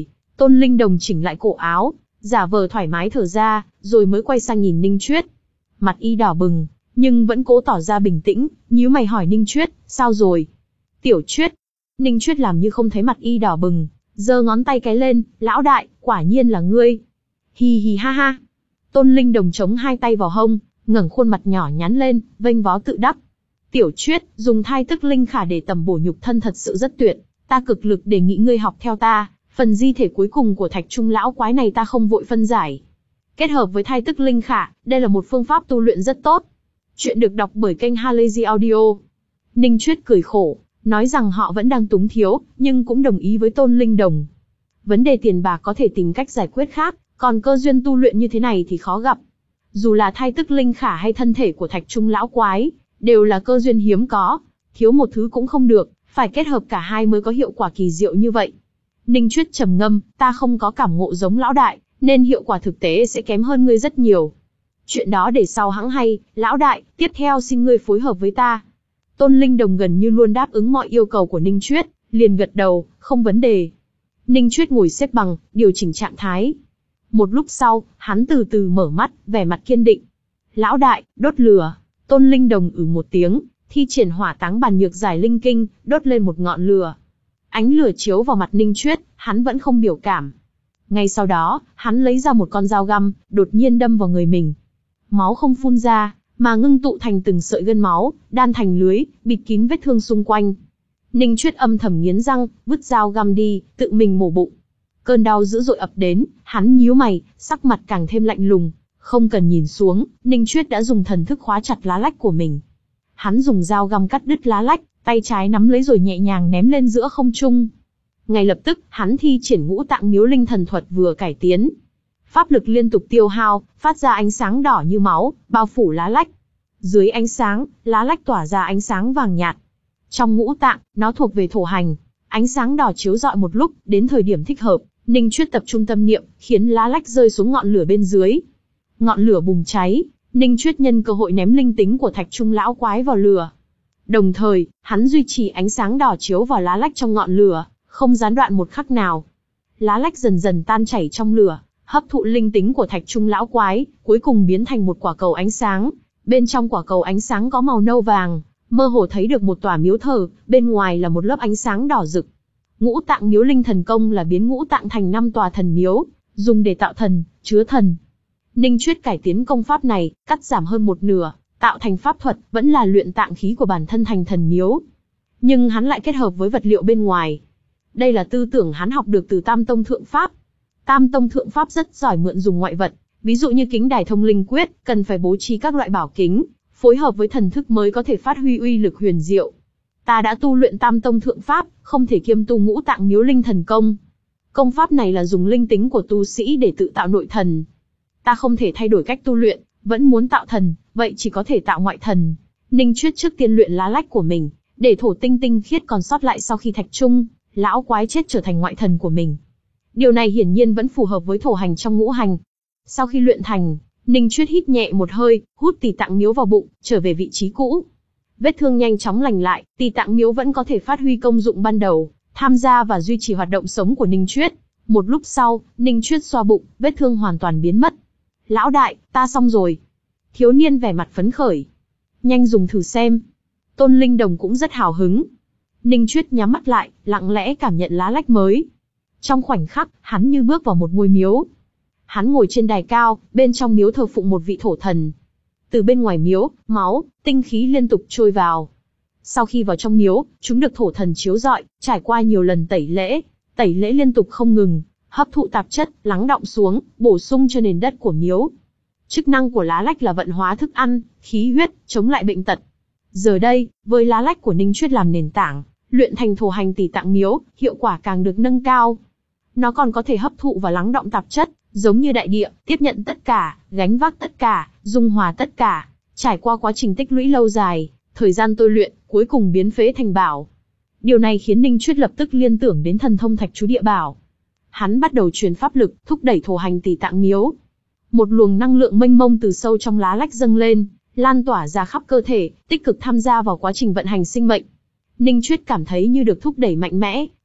S1: Tôn Linh Đồng chỉnh lại cổ áo, giả vờ thoải mái thở ra, rồi mới quay sang nhìn Ninh Chuyết. Mặt y đỏ bừng, nhưng vẫn cố tỏ ra bình tĩnh, nhíu mày hỏi Ninh Chuyết, sao rồi? Tiểu Chuyết. Ninh Chuyết làm như không thấy mặt y đỏ bừng, giơ ngón tay cái lên, lão đại, quả nhiên là ngươi. Hì hì ha ha. Tôn Linh Đồng chống hai tay vào hông, ngẩng khuôn mặt nhỏ nhắn lên, vênh vó tự đắc. Tiểu Chuyết, dùng thai tức linh khả để tẩm bổ nhục thân thật sự rất tuyệt, ta cực lực đề nghị ngươi học theo ta, phần di thể cuối cùng của Thạch Trung lão quái này ta không vội phân giải. Kết hợp với thai tức linh khả, đây là một phương pháp tu luyện rất tốt. Chuyện được đọc bởi kênh Halazy Audio. Ninh Chuyết cười khổ, nói rằng họ vẫn đang túng thiếu, nhưng cũng đồng ý với Tôn Linh Đồng. Vấn đề tiền bạc có thể tìm cách giải quyết khác, còn cơ duyên tu luyện như thế này thì khó gặp. Dù là thai tức linh khả hay thân thể của Thạch Trung lão quái, đều là cơ duyên hiếm có, thiếu một thứ cũng không được, phải kết hợp cả hai mới có hiệu quả kỳ diệu như vậy. Ninh Chuyết trầm ngâm, ta không có cảm ngộ giống lão đại, nên hiệu quả thực tế sẽ kém hơn ngươi rất nhiều. Chuyện đó để sau hẵng hay, lão đại, tiếp theo xin ngươi phối hợp với ta. Tôn Linh Đồng gần như luôn đáp ứng mọi yêu cầu của Ninh Chuyết, liền gật đầu, không vấn đề. Ninh Chuyết ngồi xếp bằng, điều chỉnh trạng thái. Một lúc sau, hắn từ từ mở mắt, vẻ mặt kiên định. Lão đại, đốt lửa. Tôn Linh Đồng ử một tiếng, thi triển hỏa táng bàn nhược giải linh kinh, đốt lên một ngọn lửa. Ánh lửa chiếu vào mặt Ninh Chuyết, hắn vẫn không biểu cảm. Ngay sau đó, hắn lấy ra một con dao găm, đột nhiên đâm vào người mình. Máu không phun ra, mà ngưng tụ thành từng sợi gân máu, đan thành lưới, bịt kín vết thương xung quanh. Ninh Chuyết âm thầm nghiến răng, vứt dao găm đi, tự mình mổ bụng. Cơn đau dữ dội ập đến, hắn nhíu mày, sắc mặt càng thêm lạnh lùng. Không cần nhìn xuống, Ninh Chuyết đã dùng thần thức khóa chặt lá lách của mình. Hắn dùng dao găm cắt đứt lá lách, tay trái nắm lấy rồi nhẹ nhàng ném lên giữa không trung. Ngay lập tức, hắn thi triển ngũ tạng miếu linh thần thuật vừa cải tiến. Pháp lực liên tục tiêu hao, phát ra ánh sáng đỏ như máu, bao phủ lá lách. Dưới ánh sáng, lá lách tỏa ra ánh sáng vàng nhạt. Trong ngũ tạng, nó thuộc về thổ hành. Ánh sáng đỏ chiếu rọi một lúc, đến thời điểm thích hợp, Ninh Chuyết tập trung tâm niệm, khiến lá lách rơi xuống ngọn lửa bên dưới. Ngọn lửa bùng cháy, Ninh Chuyết nhân cơ hội ném linh tính của Thạch Trung lão quái vào lửa. Đồng thời, hắn duy trì ánh sáng đỏ chiếu vào lá lách trong ngọn lửa, không gián đoạn một khắc nào. Lá lách dần dần tan chảy trong lửa, hấp thụ linh tính của Thạch Trung lão quái, cuối cùng biến thành một quả cầu ánh sáng. Bên trong quả cầu ánh sáng có màu nâu vàng, mơ hồ thấy được một tòa miếu thờ, bên ngoài là một lớp ánh sáng đỏ rực. Ngũ tạng miếu linh thần công là biến ngũ tạng thành năm tòa thần miếu, dùng để tạo thần, chứa thần. Ninh Chuyết cải tiến công pháp này, cắt giảm hơn một nửa, tạo thành pháp thuật, vẫn là luyện tạng khí của bản thân thành thần miếu. Nhưng hắn lại kết hợp với vật liệu bên ngoài. Đây là tư tưởng hắn học được từ Tam Tông Thượng Pháp. Tam Tông Thượng Pháp rất giỏi mượn dùng ngoại vật, ví dụ như kính đài thông linh quyết, cần phải bố trí các loại bảo kính, phối hợp với thần thức mới có thể phát huy uy lực huyền diệu. Ta đã tu luyện Tam Tông Thượng Pháp, không thể kiêm tu ngũ tạng miếu linh thần công. Công pháp này là dùng linh tính của tu sĩ để tự tạo nội thần. Ta không thể thay đổi cách tu luyện, vẫn muốn tạo thần, vậy chỉ có thể tạo ngoại thần. Ninh Chuyết trước tiên luyện lá lách của mình, để thổ tinh tinh khiết còn sót lại sau khi Thạch Trung lão quái chết trở thành ngoại thần của mình. Điều này hiển nhiên vẫn phù hợp với thổ hành trong ngũ hành. Sau khi luyện thành, Ninh Chuyết hít nhẹ một hơi, hút tỳ tạng miếu vào bụng, trở về vị trí cũ. Vết thương nhanh chóng lành lại, tỳ tạng miếu vẫn có thể phát huy công dụng ban đầu, tham gia và duy trì hoạt động sống của Ninh Chuyết. Một lúc sau, Ninh Chuyết xoa bụng, vết thương hoàn toàn biến mất. Lão đại, ta xong rồi. Thiếu niên vẻ mặt phấn khởi. Nhanh dùng thử xem. Tôn Linh Đồng cũng rất hào hứng. Ninh Chuyết nhắm mắt lại, lặng lẽ cảm nhận lá lách mới. Trong khoảnh khắc, hắn như bước vào một ngôi miếu. Hắn ngồi trên đài cao, bên trong miếu thờ phụng một vị thổ thần. Từ bên ngoài miếu, máu, tinh khí liên tục trôi vào. Sau khi vào trong miếu, chúng được thổ thần chiếu rọi, trải qua nhiều lần tẩy lễ, tẩy lễ liên tục không ngừng, hấp thụ tạp chất, lắng đọng xuống, bổ sung cho nền đất của miếu. Chức năng của lá lách là vận hóa thức ăn, khí huyết, chống lại bệnh tật. Giờ đây, với lá lách của Ninh Chuyết làm nền tảng, luyện thành thổ hành tỳ tạng miếu, hiệu quả càng được nâng cao. Nó còn có thể hấp thụ và lắng đọng tạp chất, giống như đại địa, tiếp nhận tất cả, gánh vác tất cả, dung hòa tất cả. Trải qua quá trình tích lũy lâu dài, thời gian tôi luyện, cuối cùng biến phế thành bảo. Điều này khiến Ninh Chuyết lập tức liên tưởng đến thần thông thạch chú địa bảo. Hắn bắt đầu truyền pháp lực, thúc đẩy thổ hành tỳ tạng miếu. Một luồng năng lượng mênh mông từ sâu trong lá lách dâng lên, lan tỏa ra khắp cơ thể, tích cực tham gia vào quá trình vận hành sinh mệnh. Ninh Chuyết cảm thấy như được thúc đẩy mạnh mẽ,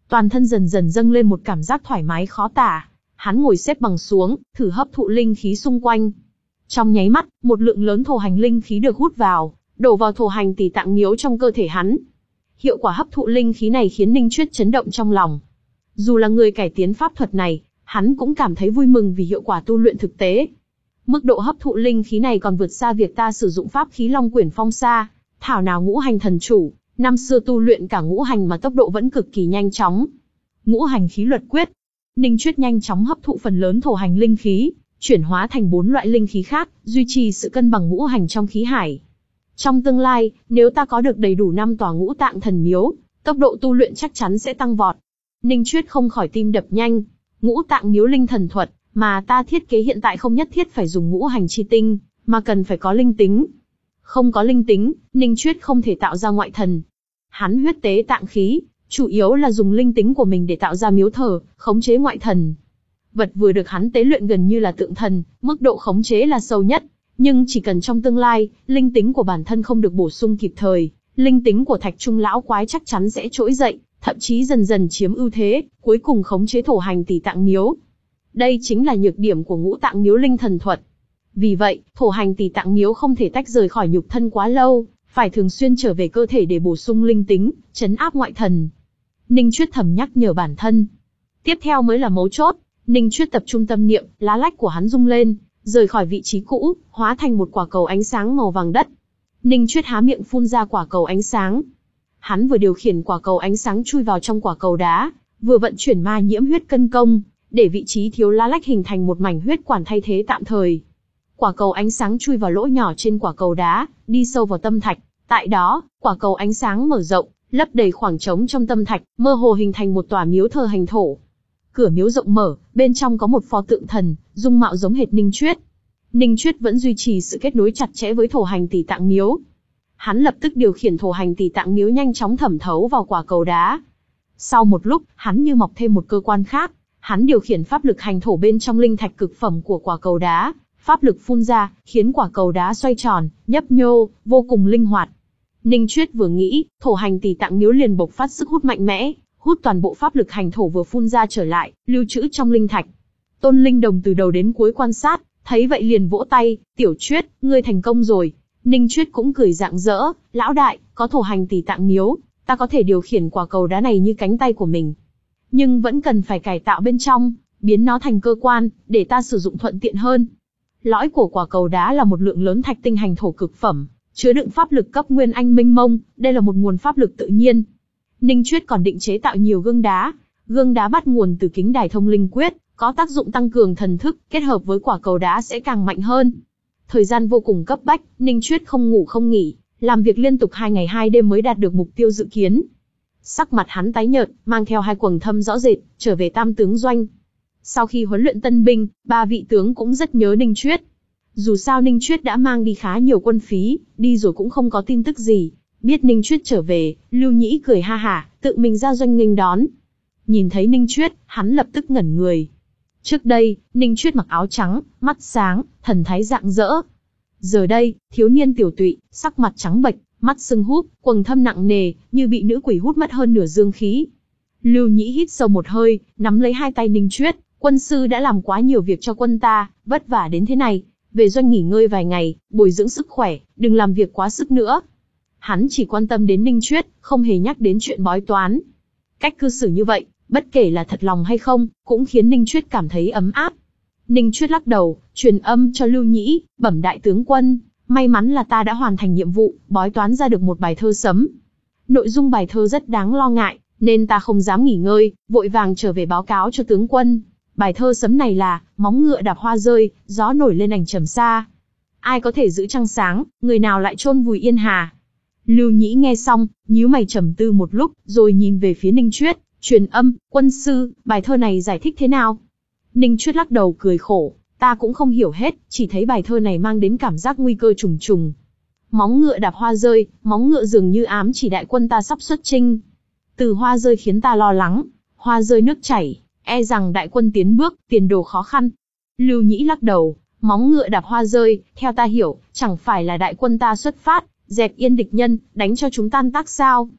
S1: Toàn thân dần dần dâng lên một cảm giác thoải mái khó tả. Hắn ngồi xếp bằng xuống, thử hấp thụ linh khí xung quanh. Trong nháy mắt, một lượng lớn thổ hành linh khí được hút vào, đổ vào thổ hành tỷ tạng miếu trong cơ thể hắn. Hiệu quả hấp thụ linh khí này khiến Ninh Chuyết chấn động trong lòng. Dù là người cải tiến pháp thuật này, hắn cũng cảm thấy vui mừng vì hiệu quả tu luyện thực tế. Mức độ hấp thụ linh khí này còn vượt xa việc ta sử dụng pháp khí Long Quyển Phong Sa, thảo nào ngũ hành thần chủ, năm xưa tu luyện cả ngũ hành mà tốc độ vẫn cực kỳ nhanh chóng. Ngũ hành khí luật quyết. Ninh Chuyết nhanh chóng hấp thụ phần lớn thổ hành linh khí, chuyển hóa thành bốn loại linh khí khác, duy trì sự cân bằng ngũ hành trong khí hải. Trong tương lai, nếu ta có được đầy đủ năm tòa ngũ tạng thần miếu, tốc độ tu luyện chắc chắn sẽ tăng vọt. Ninh Chuyết không khỏi tim đập nhanh. Ngũ tạng miếu linh thần thuật mà ta thiết kế hiện tại không nhất thiết phải dùng ngũ hành chi tinh, mà cần phải có linh tính. Không có linh tính, Ninh Chuyết không thể tạo ra ngoại thần. Hắn huyết tế tạng khí, chủ yếu là dùng linh tính của mình để tạo ra miếu thờ, khống chế ngoại thần. Vật vừa được hắn tế luyện gần như là tượng thần, mức độ khống chế là sâu nhất. Nhưng chỉ cần trong tương lai, linh tính của bản thân không được bổ sung kịp thời, linh tính của Thạch Trung lão quái chắc chắn sẽ trỗi dậy, thậm chí dần dần chiếm ưu thế, cuối cùng khống chế thổ hành tỷ tạng miếu. Đây chính là nhược điểm của ngũ tạng miếu linh thần thuật. Vì vậy, thổ hành tỷ tạng miếu không thể tách rời khỏi nhục thân quá lâu, phải thường xuyên trở về cơ thể để bổ sung linh tính, trấn áp ngoại thần. Ninh Chuyết thầm nhắc nhở bản thân. Tiếp theo mới là mấu chốt. Ninh Chuyết tập trung tâm niệm, lá lách của hắn rung lên, rời khỏi vị trí cũ, hóa thành một quả cầu ánh sáng màu vàng đất. Ninh Chuyết há miệng phun ra quả cầu ánh sáng. Hắn vừa điều khiển quả cầu ánh sáng chui vào trong quả cầu đá, vừa vận chuyển ma nhiễm huyết cân công, để vị trí thiếu lá lách hình thành một mảnh huyết quản thay thế tạm thời. Quả cầu ánh sáng chui vào lỗ nhỏ trên quả cầu đá, đi sâu vào tâm thạch. Tại đó, quả cầu ánh sáng mở rộng, lấp đầy khoảng trống trong tâm thạch, mơ hồ hình thành một tòa miếu thờ hành thổ. Cửa miếu rộng mở, bên trong có một pho tượng thần, dung mạo giống hệt Ninh Chuyết. Ninh Chuyết vẫn duy trì sự kết nối chặt chẽ với thổ hành tỷ tạng miếu. Hắn lập tức điều khiển thổ hành tỷ tạng miếu nhanh chóng thẩm thấu vào quả cầu đá. Sau một lúc, hắn như mọc thêm một cơ quan khác. Hắn điều khiển pháp lực hành thổ bên trong linh thạch cực phẩm của quả cầu đá. Pháp lực phun ra, khiến quả cầu đá xoay tròn, nhấp nhô, vô cùng linh hoạt. Ninh Chuyết vừa nghĩ, thổ hành tỷ tạng miếu liền bộc phát sức hút mạnh mẽ, hút toàn bộ pháp lực hành thổ vừa phun ra trở lại, lưu trữ trong linh thạch. Tôn Linh Đồng từ đầu đến cuối quan sát, thấy vậy liền vỗ tay, "Tiểu Chuyết, ngươi thành công rồi." Ninh Chuyết cũng cười rạng rỡ, "Lão đại, có thổ hành tỷ tạng miếu, ta có thể điều khiển quả cầu đá này như cánh tay của mình. Nhưng vẫn cần phải cải tạo bên trong, biến nó thành cơ quan, để ta sử dụng thuận tiện hơn." Lõi của quả cầu đá là một lượng lớn thạch tinh hành thổ cực phẩm, chứa đựng pháp lực cấp nguyên anh minh mông, đây là một nguồn pháp lực tự nhiên. Ninh Chuyết còn định chế tạo nhiều gương đá, gương đá bắt nguồn từ kính đài thông linh quyết, có tác dụng tăng cường thần thức, kết hợp với quả cầu đá sẽ càng mạnh hơn. Thời gian vô cùng cấp bách, Ninh Chuyết không ngủ không nghỉ, làm việc liên tục hai ngày hai đêm mới đạt được mục tiêu dự kiến. Sắc mặt hắn tái nhợt, mang theo hai quầng thâm rõ rệt, trở về Tam tướng doanh. Sau khi huấn luyện tân binh, ba vị tướng cũng rất nhớ Ninh Chuyết. Dù sao Ninh Chuyết đã mang đi khá nhiều quân phí, đi rồi cũng không có tin tức gì. Biết Ninh Chuyết trở về, Lưu Nhĩ cười ha hả, tự mình ra doanh nghênh đón. Nhìn thấy Ninh Chuyết, hắn lập tức ngẩn người. Trước đây, Ninh Chuyết mặc áo trắng, mắt sáng, thần thái rạng rỡ. Giờ đây, thiếu niên tiểu tụy, sắc mặt trắng bệch, mắt sưng húp, quầng thâm nặng nề, như bị nữ quỷ hút mất hơn nửa dương khí. Lưu Nhĩ hít sâu một hơi, nắm lấy hai tay Ninh Chuyết, "Quân sư đã làm quá nhiều việc cho quân ta, vất vả đến thế này, về doanh nghỉ ngơi vài ngày, bồi dưỡng sức khỏe, đừng làm việc quá sức nữa." Hắn chỉ quan tâm đến Ninh Chuyết, không hề nhắc đến chuyện bói toán. Cách cư xử như vậy, bất kể là thật lòng hay không, cũng khiến Ninh Chuyết cảm thấy ấm áp. Ninh Chuyết lắc đầu, truyền âm cho Lưu Nhĩ, "Bẩm đại tướng quân, may mắn là ta đã hoàn thành nhiệm vụ, bói toán ra được một bài thơ sấm. Nội dung bài thơ rất đáng lo ngại, nên ta không dám nghỉ ngơi, vội vàng trở về báo cáo cho tướng quân. Bài thơ sấm này là, móng ngựa đạp hoa rơi, gió nổi lên ảnh trầm xa. Ai có thể giữ trăng sáng, người nào lại chôn vùi yên hà." Lưu Nhĩ nghe xong, nhíu mày trầm tư một lúc, rồi nhìn về phía Ninh Chuyết, truyền âm, "Quân sư, bài thơ này giải thích thế nào?" Ninh Chuyết lắc đầu cười khổ, "Ta cũng không hiểu hết, chỉ thấy bài thơ này mang đến cảm giác nguy cơ trùng trùng. Móng ngựa đạp hoa rơi, móng ngựa dường như ám chỉ đại quân ta sắp xuất chinh. Từ hoa rơi khiến ta lo lắng, hoa rơi nước chảy, e rằng đại quân tiến bước, tiền đồ khó khăn." Lưu Nhĩ lắc đầu, "Móng ngựa đạp hoa rơi, theo ta hiểu, chẳng phải là đại quân ta xuất phát, dẹp yên địch nhân, đánh cho chúng tan tác sao?"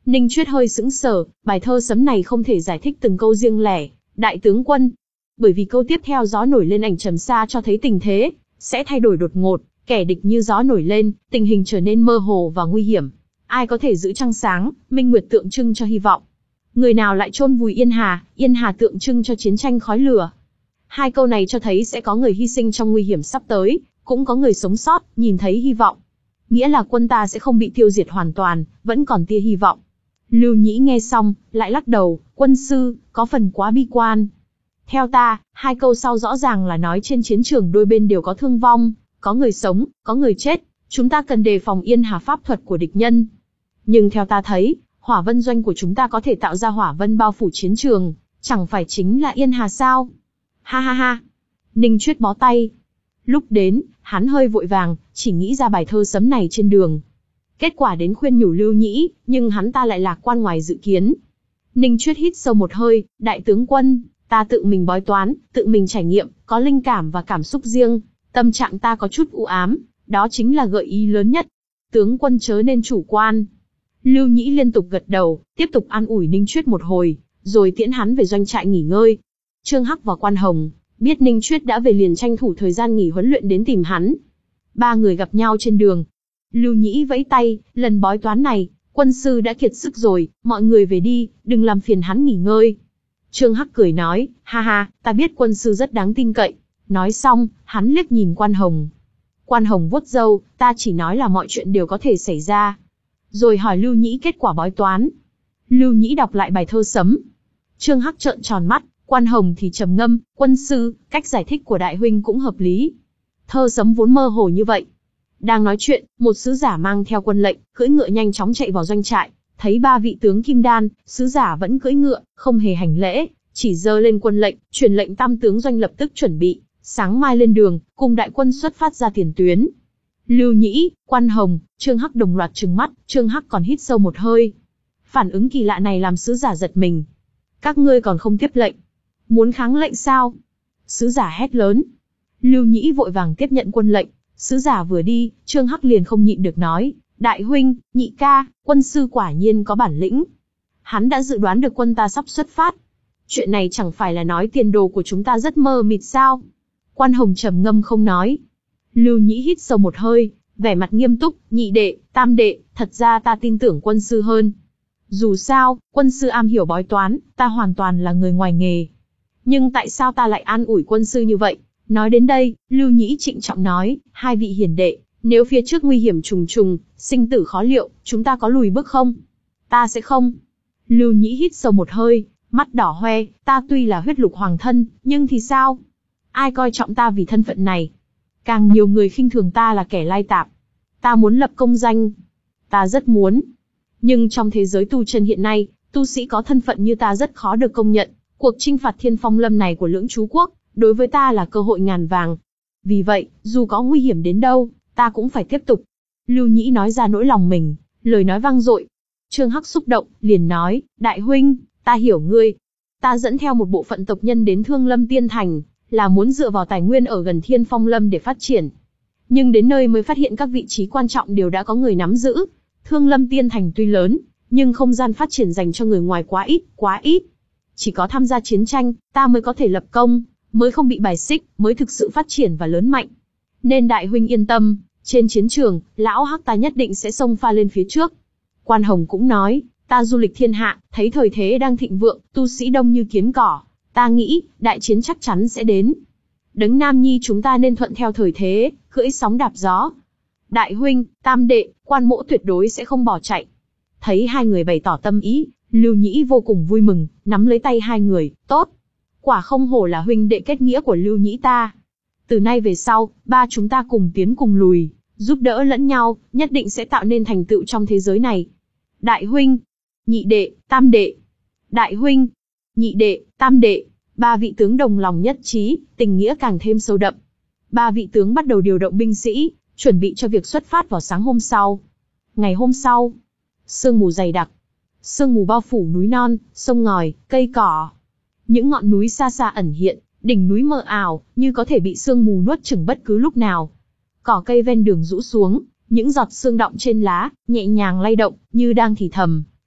S1: Ninh Chuyết hơi sững sờ, bài thơ sấm này không thể giải thích từng câu riêng lẻ, đại tướng quân. Bởi vì câu tiếp theo gió nổi lên ảnh trầm xa cho thấy tình thế sẽ thay đổi đột ngột, kẻ địch như gió nổi lên, tình hình trở nên mơ hồ và nguy hiểm. Ai có thể giữ trăng sáng, minh nguyệt tượng trưng cho hy vọng. Người nào lại chôn vùi Yên Hà, Yên Hà tượng trưng cho chiến tranh khói lửa. Hai câu này cho thấy sẽ có người hy sinh trong nguy hiểm sắp tới, cũng có người sống sót, nhìn thấy hy vọng. Nghĩa là quân ta sẽ không bị tiêu diệt hoàn toàn, vẫn còn tia hy vọng. Lưu Nhĩ nghe xong, lại lắc đầu, quân sư, có phần quá bi quan. Theo ta, hai câu sau rõ ràng là nói trên chiến trường đôi bên đều có thương vong, có người sống, có người chết, chúng ta cần đề phòng Yên Hà pháp thuật của địch nhân. Nhưng theo ta thấy, hỏa vân doanh của chúng ta có thể tạo ra hỏa vân bao phủ chiến trường, chẳng phải chính là Yên Hà sao? Ha ha ha. Ninh Chuyết bó tay. Lúc đến, hắn hơi vội vàng, chỉ nghĩ ra bài thơ sấm này trên đường. Kết quả đến khuyên nhủ Lưu Nhĩ, nhưng hắn ta lại lạc quan ngoài dự kiến. Ninh Chuyết hít sâu một hơi, đại tướng quân, ta tự mình bói toán, tự mình trải nghiệm, có linh cảm và cảm xúc riêng, tâm trạng ta có chút u ám, đó chính là gợi ý lớn nhất. Tướng quân chớ nên chủ quan. Lưu Nhĩ liên tục gật đầu, tiếp tục an ủi Ninh Chuyết một hồi, rồi tiễn hắn về doanh trại nghỉ ngơi. Trương Hắc và Quan Hồng biết Ninh Chuyết đã về liền tranh thủ thời gian nghỉ huấn luyện đến tìm hắn. Ba người gặp nhau trên đường. Lưu Nhĩ vẫy tay, lần bói toán này, quân sư đã kiệt sức rồi, mọi người về đi, đừng làm phiền hắn nghỉ ngơi. Trương Hắc cười nói, ha ha, ta biết quân sư rất đáng tin cậy. Nói xong, hắn liếc nhìn Quan Hồng. Quan Hồng vuốt râu, ta chỉ nói là mọi chuyện đều có thể xảy ra. Rồi hỏi Lưu Nhĩ kết quả bói toán. Lưu Nhĩ đọc lại bài thơ sấm. Trương Hắc trợn tròn mắt, Quan Hồng thì trầm ngâm, quân sư, cách giải thích của đại huynh cũng hợp lý. Thơ sấm vốn mơ hồ như vậy. Đang nói chuyện, một sứ giả mang theo quân lệnh, cưỡi ngựa nhanh chóng chạy vào doanh trại, thấy ba vị tướng kim đan, sứ giả vẫn cưỡi ngựa, không hề hành lễ, chỉ giơ lên quân lệnh, truyền lệnh tam tướng doanh lập tức chuẩn bị, sáng mai lên đường, cùng đại quân xuất phát ra tiền tuyến. Lưu Nhĩ, Quan Hồng, Trương Hắc đồng loạt trừng mắt, Trương Hắc còn hít sâu một hơi. Phản ứng kỳ lạ này làm sứ giả giật mình. Các ngươi còn không tiếp lệnh, muốn kháng lệnh sao? Sứ giả hét lớn. Lưu Nhĩ vội vàng tiếp nhận quân lệnh. Sứ giả vừa đi, Trương Hắc liền không nhịn được nói, đại huynh, nhị ca, quân sư quả nhiên có bản lĩnh. Hắn đã dự đoán được quân ta sắp xuất phát. Chuyện này chẳng phải là nói tiền đồ của chúng ta rất mơ mịt sao? Quan Hồng trầm ngâm không nói. Lưu Nhĩ hít sâu một hơi, vẻ mặt nghiêm túc, nhị đệ, tam đệ, thật ra ta tin tưởng quân sư hơn. Dù sao, quân sư am hiểu bói toán, ta hoàn toàn là người ngoài nghề. Nhưng tại sao ta lại an ủi quân sư như vậy? Nói đến đây, Lưu Nhĩ trịnh trọng nói, hai vị hiền đệ, nếu phía trước nguy hiểm trùng trùng, sinh tử khó liệu, chúng ta có lùi bước không? Ta sẽ không. Lưu Nhĩ hít sâu một hơi, mắt đỏ hoe, ta tuy là huyết lục hoàng thân, nhưng thì sao? Ai coi trọng ta vì thân phận này? Càng nhiều người khinh thường ta là kẻ lai tạp. Ta muốn lập công danh. Ta rất muốn. Nhưng trong thế giới tu chân hiện nay, tu sĩ có thân phận như ta rất khó được công nhận. Cuộc chinh phạt Thiên Phong Lâm này của Lưỡng Chú Quốc, đối với ta là cơ hội ngàn vàng. Vì vậy, dù có nguy hiểm đến đâu, ta cũng phải tiếp tục. Lưu Nhĩ nói ra nỗi lòng mình, lời nói vang dội. Trương Hắc xúc động, liền nói, đại huynh, ta hiểu ngươi. Ta dẫn theo một bộ phận tộc nhân đến Thương Lâm Tiên Thành, là muốn dựa vào tài nguyên ở gần Thiên Phong Lâm để phát triển. Nhưng đến nơi mới phát hiện các vị trí quan trọng đều đã có người nắm giữ. Thương Lâm Tiên Thành tuy lớn, nhưng không gian phát triển dành cho người ngoài quá ít, quá ít. Chỉ có tham gia chiến tranh, ta mới có thể lập công, mới không bị bài xích, mới thực sự phát triển và lớn mạnh. Nên đại huynh yên tâm, trên chiến trường, lão Hắc ta nhất định sẽ xông pha lên phía trước. Quan Hồng cũng nói, ta du lịch thiên hạ, thấy thời thế đang thịnh vượng, tu sĩ đông như kiến cỏ. Ta nghĩ, đại chiến chắc chắn sẽ đến. Đấng Nam Nhi chúng ta nên thuận theo thời thế, cưỡi sóng đạp gió. Đại huynh, tam đệ, Quan mỗ tuyệt đối sẽ không bỏ chạy. Thấy hai người bày tỏ tâm ý, Lưu Nhĩ vô cùng vui mừng, nắm lấy tay hai người, tốt. Quả không hổ là huynh đệ kết nghĩa của Lưu Nhĩ ta. Từ nay về sau, ba chúng ta cùng tiến cùng lùi, giúp đỡ lẫn nhau, nhất định sẽ tạo nên thành tựu trong thế giới này. Đại huynh, nhị đệ, tam đệ. Đại huynh, nhị đệ, tam đệ. Ba vị tướng đồng lòng nhất trí, tình nghĩa càng thêm sâu đậm. Ba vị tướng bắt đầu điều động binh sĩ, chuẩn bị cho việc xuất phát vào sáng hôm sau. Ngày hôm sau, sương mù dày đặc. Sương mù bao phủ núi non, sông ngòi, cây cỏ. Những ngọn núi xa xa ẩn hiện, đỉnh núi mờ ảo, như có thể bị sương mù nuốt chửng bất cứ lúc nào. Cỏ cây ven đường rũ xuống, những giọt sương đọng trên lá, nhẹ nhàng lay động, như đang thì thầm.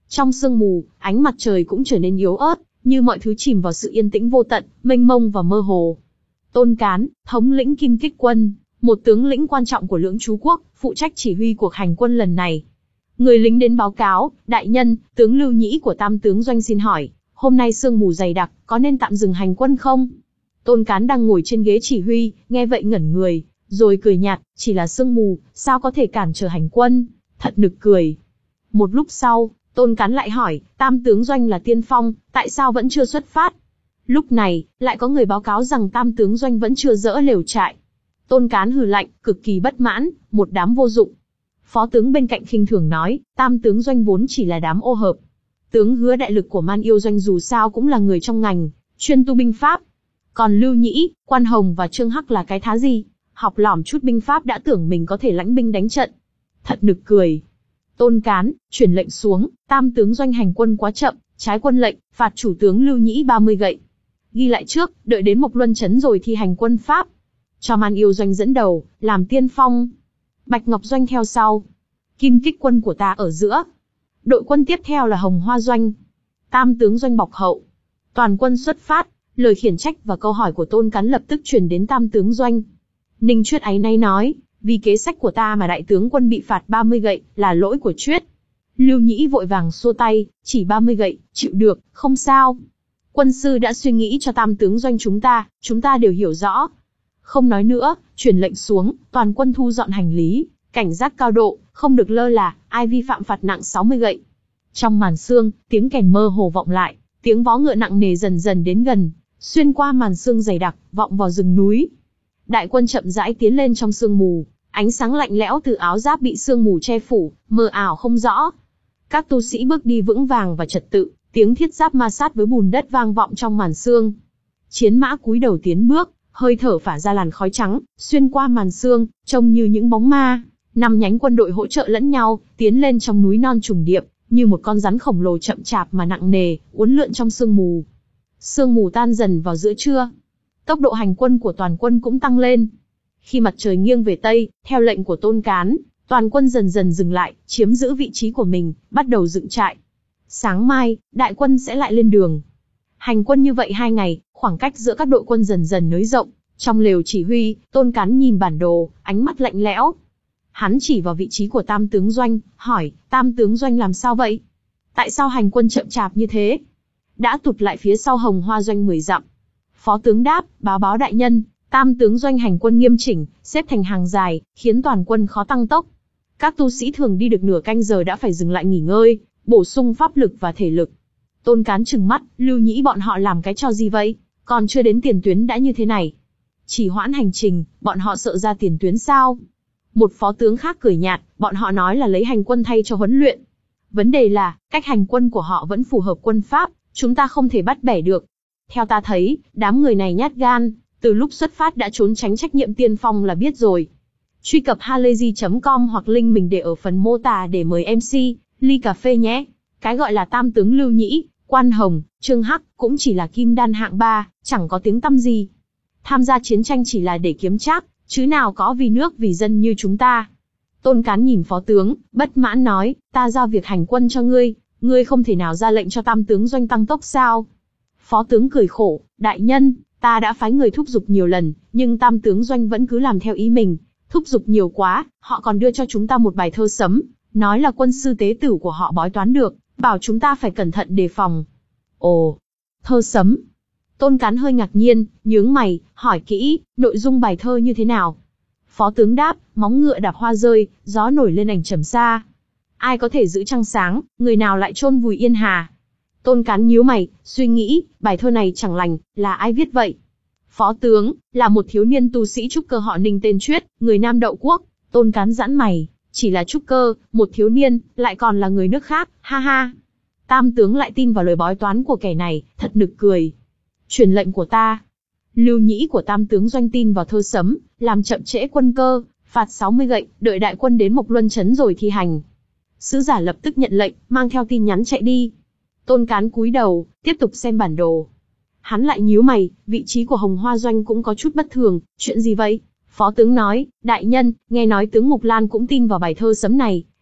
S1: Trong sương mù, ánh mặt trời cũng trở nên yếu ớt, như mọi thứ chìm vào sự yên tĩnh vô tận, mênh mông và mơ hồ. Tôn Cán, thống lĩnh Kim Kích quân, một tướng lĩnh quan trọng của Lưỡng Chú quốc, phụ trách chỉ huy cuộc hành quân lần này. Người lính đến báo cáo, đại nhân, tướng Lưu Nhĩ của Tam tướng doanh xin hỏi, hôm nay sương mù dày đặc, có nên tạm dừng hành quân không? Tôn Cán đang ngồi trên ghế chỉ huy, nghe vậy ngẩn người, rồi cười nhạt, chỉ là sương mù, sao có thể cản trở hành quân, thật nực cười. Một lúc sau, Tôn Cán lại hỏi, Tam tướng doanh là tiên phong, tại sao vẫn chưa xuất phát? Lúc này, lại có người báo cáo rằng Tam tướng doanh vẫn chưa dỡ lều trại. Tôn Cán hừ lạnh, cực kỳ bất mãn, một đám vô dụng. Phó tướng bên cạnh khinh thường nói, Tam tướng doanh vốn chỉ là đám ô hợp. Tướng Hứa đại lực của Man Yêu doanh dù sao cũng là người trong ngành, chuyên tu binh pháp. Còn Lưu Nhĩ, Quan Hồng và Trương Hắc là cái thá gì? Học lỏm chút binh pháp đã tưởng mình có thể lãnh binh đánh trận. Thật nực cười. Tôn Cán, truyền lệnh xuống, Tam tướng doanh hành quân quá chậm, trái quân lệnh, phạt chủ tướng Lưu Nhĩ ba mươi gậy. Ghi lại trước, đợi đến Mộc Luân trấn rồi thi hành quân pháp. Cho Man Yêu doanh dẫn đầu, làm tiên phong. Bạch Ngọc doanh theo sau. Kim Kích quân của ta ở giữa. Đội quân tiếp theo là Hồng Hoa doanh. Tam tướng doanh bọc hậu. Toàn quân xuất phát. Lời khiển trách và câu hỏi của Tôn Cán lập tức truyền đến Tam tướng doanh. Ninh Chuyết áy náy nói, vì kế sách của ta mà đại tướng quân bị phạt ba mươi gậy, là lỗi của Chuyết. Lưu Nhĩ vội vàng xua tay, chỉ ba mươi gậy, chịu được, không sao. Quân sư đã suy nghĩ cho Tam tướng doanh chúng ta, chúng ta đều hiểu rõ. Không nói nữa, truyền lệnh xuống, toàn quân thu dọn hành lý, cảnh giác cao độ, không được lơ là, ai vi phạm phạt nặng sáu mươi gậy. Trong màn sương, tiếng kèn mơ hồ vọng lại, tiếng vó ngựa nặng nề dần dần đến gần, xuyên qua màn sương dày đặc, vọng vào rừng núi. Đại quân chậm rãi tiến lên trong sương mù, ánh sáng lạnh lẽo từ áo giáp bị sương mù che phủ, mờ ảo không rõ. Các tu sĩ bước đi vững vàng và trật tự, tiếng thiết giáp ma sát với bùn đất vang vọng trong màn sương. Chiến mã cúi đầu tiến bước, hơi thở phả ra làn khói trắng, xuyên qua màn sương, trông như những bóng ma. Năm nhánh quân đội hỗ trợ lẫn nhau, tiến lên trong núi non trùng điệp, như một con rắn khổng lồ chậm chạp mà nặng nề, uốn lượn trong sương mù. Sương mù tan dần vào giữa trưa. Tốc độ hành quân của toàn quân cũng tăng lên. Khi mặt trời nghiêng về Tây, theo lệnh của Tôn Cán, toàn quân dần dần dừng lại, chiếm giữ vị trí của mình, bắt đầu dựng trại. Sáng mai, đại quân sẽ lại lên đường. Hành quân như vậy hai ngày, khoảng cách giữa các đội quân dần dần nới rộng. Trong lều chỉ huy, Tôn Cán nhìn bản đồ, ánh mắt lạnh lẽo. Hắn chỉ vào vị trí của Tam tướng doanh, hỏi, Tam tướng doanh làm sao vậy? Tại sao hành quân chậm chạp như thế? Đã tụt lại phía sau Hồng Hoa doanh mười dặm. Phó tướng đáp, báo báo đại nhân, Tam tướng doanh hành quân nghiêm chỉnh, xếp thành hàng dài, khiến toàn quân khó tăng tốc. Các tu sĩ thường đi được nửa canh giờ đã phải dừng lại nghỉ ngơi, bổ sung pháp lực và thể lực. Tôn Cán trừng mắt, Lưu Nhĩ bọn họ làm cái trò gì vậy? Còn chưa đến tiền tuyến đã như thế này. Chỉ hoãn hành trình, bọn họ sợ ra tiền tuyến sao? Một phó tướng khác cười nhạt, bọn họ nói là lấy hành quân thay cho huấn luyện. Vấn đề là, cách hành quân của họ vẫn phù hợp quân pháp, chúng ta không thể bắt bẻ được. Theo ta thấy, đám người này nhát gan, từ lúc xuất phát đã trốn tránh trách nhiệm tiên phong là biết rồi. Truy cập halayzi chấm com hoặc link mình để ở phần mô tả để mời em xê, ly cà phê nhé. Cái gọi là Tam tướng Lưu Nhĩ, Quan Hồng, Trương Hắc cũng chỉ là kim đan hạng ba, chẳng có tiếng tăm gì. Tham gia chiến tranh chỉ là để kiếm trác, chứ nào có vì nước vì dân như chúng ta. Tôn Cán nhìn phó tướng, bất mãn nói, ta giao việc hành quân cho ngươi, ngươi không thể nào ra lệnh cho Tam tướng doanh tăng tốc sao? Phó tướng cười khổ, đại nhân, ta đã phái người thúc giục nhiều lần, nhưng Tam tướng doanh vẫn cứ làm theo ý mình, thúc giục nhiều quá, họ còn đưa cho chúng ta một bài thơ sấm, nói là quân sư tế tử của họ bói toán được, bảo chúng ta phải cẩn thận đề phòng. Ồ, thơ sấm. Tôn Cán hơi ngạc nhiên, nhướng mày, hỏi kỹ, nội dung bài thơ như thế nào? Phó tướng đáp, móng ngựa đạp hoa rơi, gió nổi lên ảnh trầm xa. Ai có thể giữ trăng sáng, người nào lại chôn vùi yên hà. Tôn Cán nhíu mày, suy nghĩ, bài thơ này chẳng lành, là ai viết vậy? Phó tướng, là một thiếu niên tu sĩ trúc cơ họ Ninh tên Chuyết, người Nam Đậu Quốc. Tôn Cán giãn mày, chỉ là trúc cơ, một thiếu niên, lại còn là người nước khác, ha ha. Tam tướng lại tin vào lời bói toán của kẻ này, thật nực cười. Truyền lệnh của ta. Lưu Nhĩ của Tam tướng doanh tin vào thơ sấm, làm chậm trễ quân cơ, phạt sáu mươi gậy, đợi đại quân đến Mộc Luân trấn rồi thi hành. Sứ giả lập tức nhận lệnh, mang theo tin nhắn chạy đi. Tôn Cán cúi đầu, tiếp tục xem bản đồ. Hắn lại nhíu mày, vị trí của Hồng Hoa doanh cũng có chút bất thường, chuyện gì vậy? Phó tướng nói, đại nhân, nghe nói tướng Mục Lan cũng tin vào bài thơ sấm này,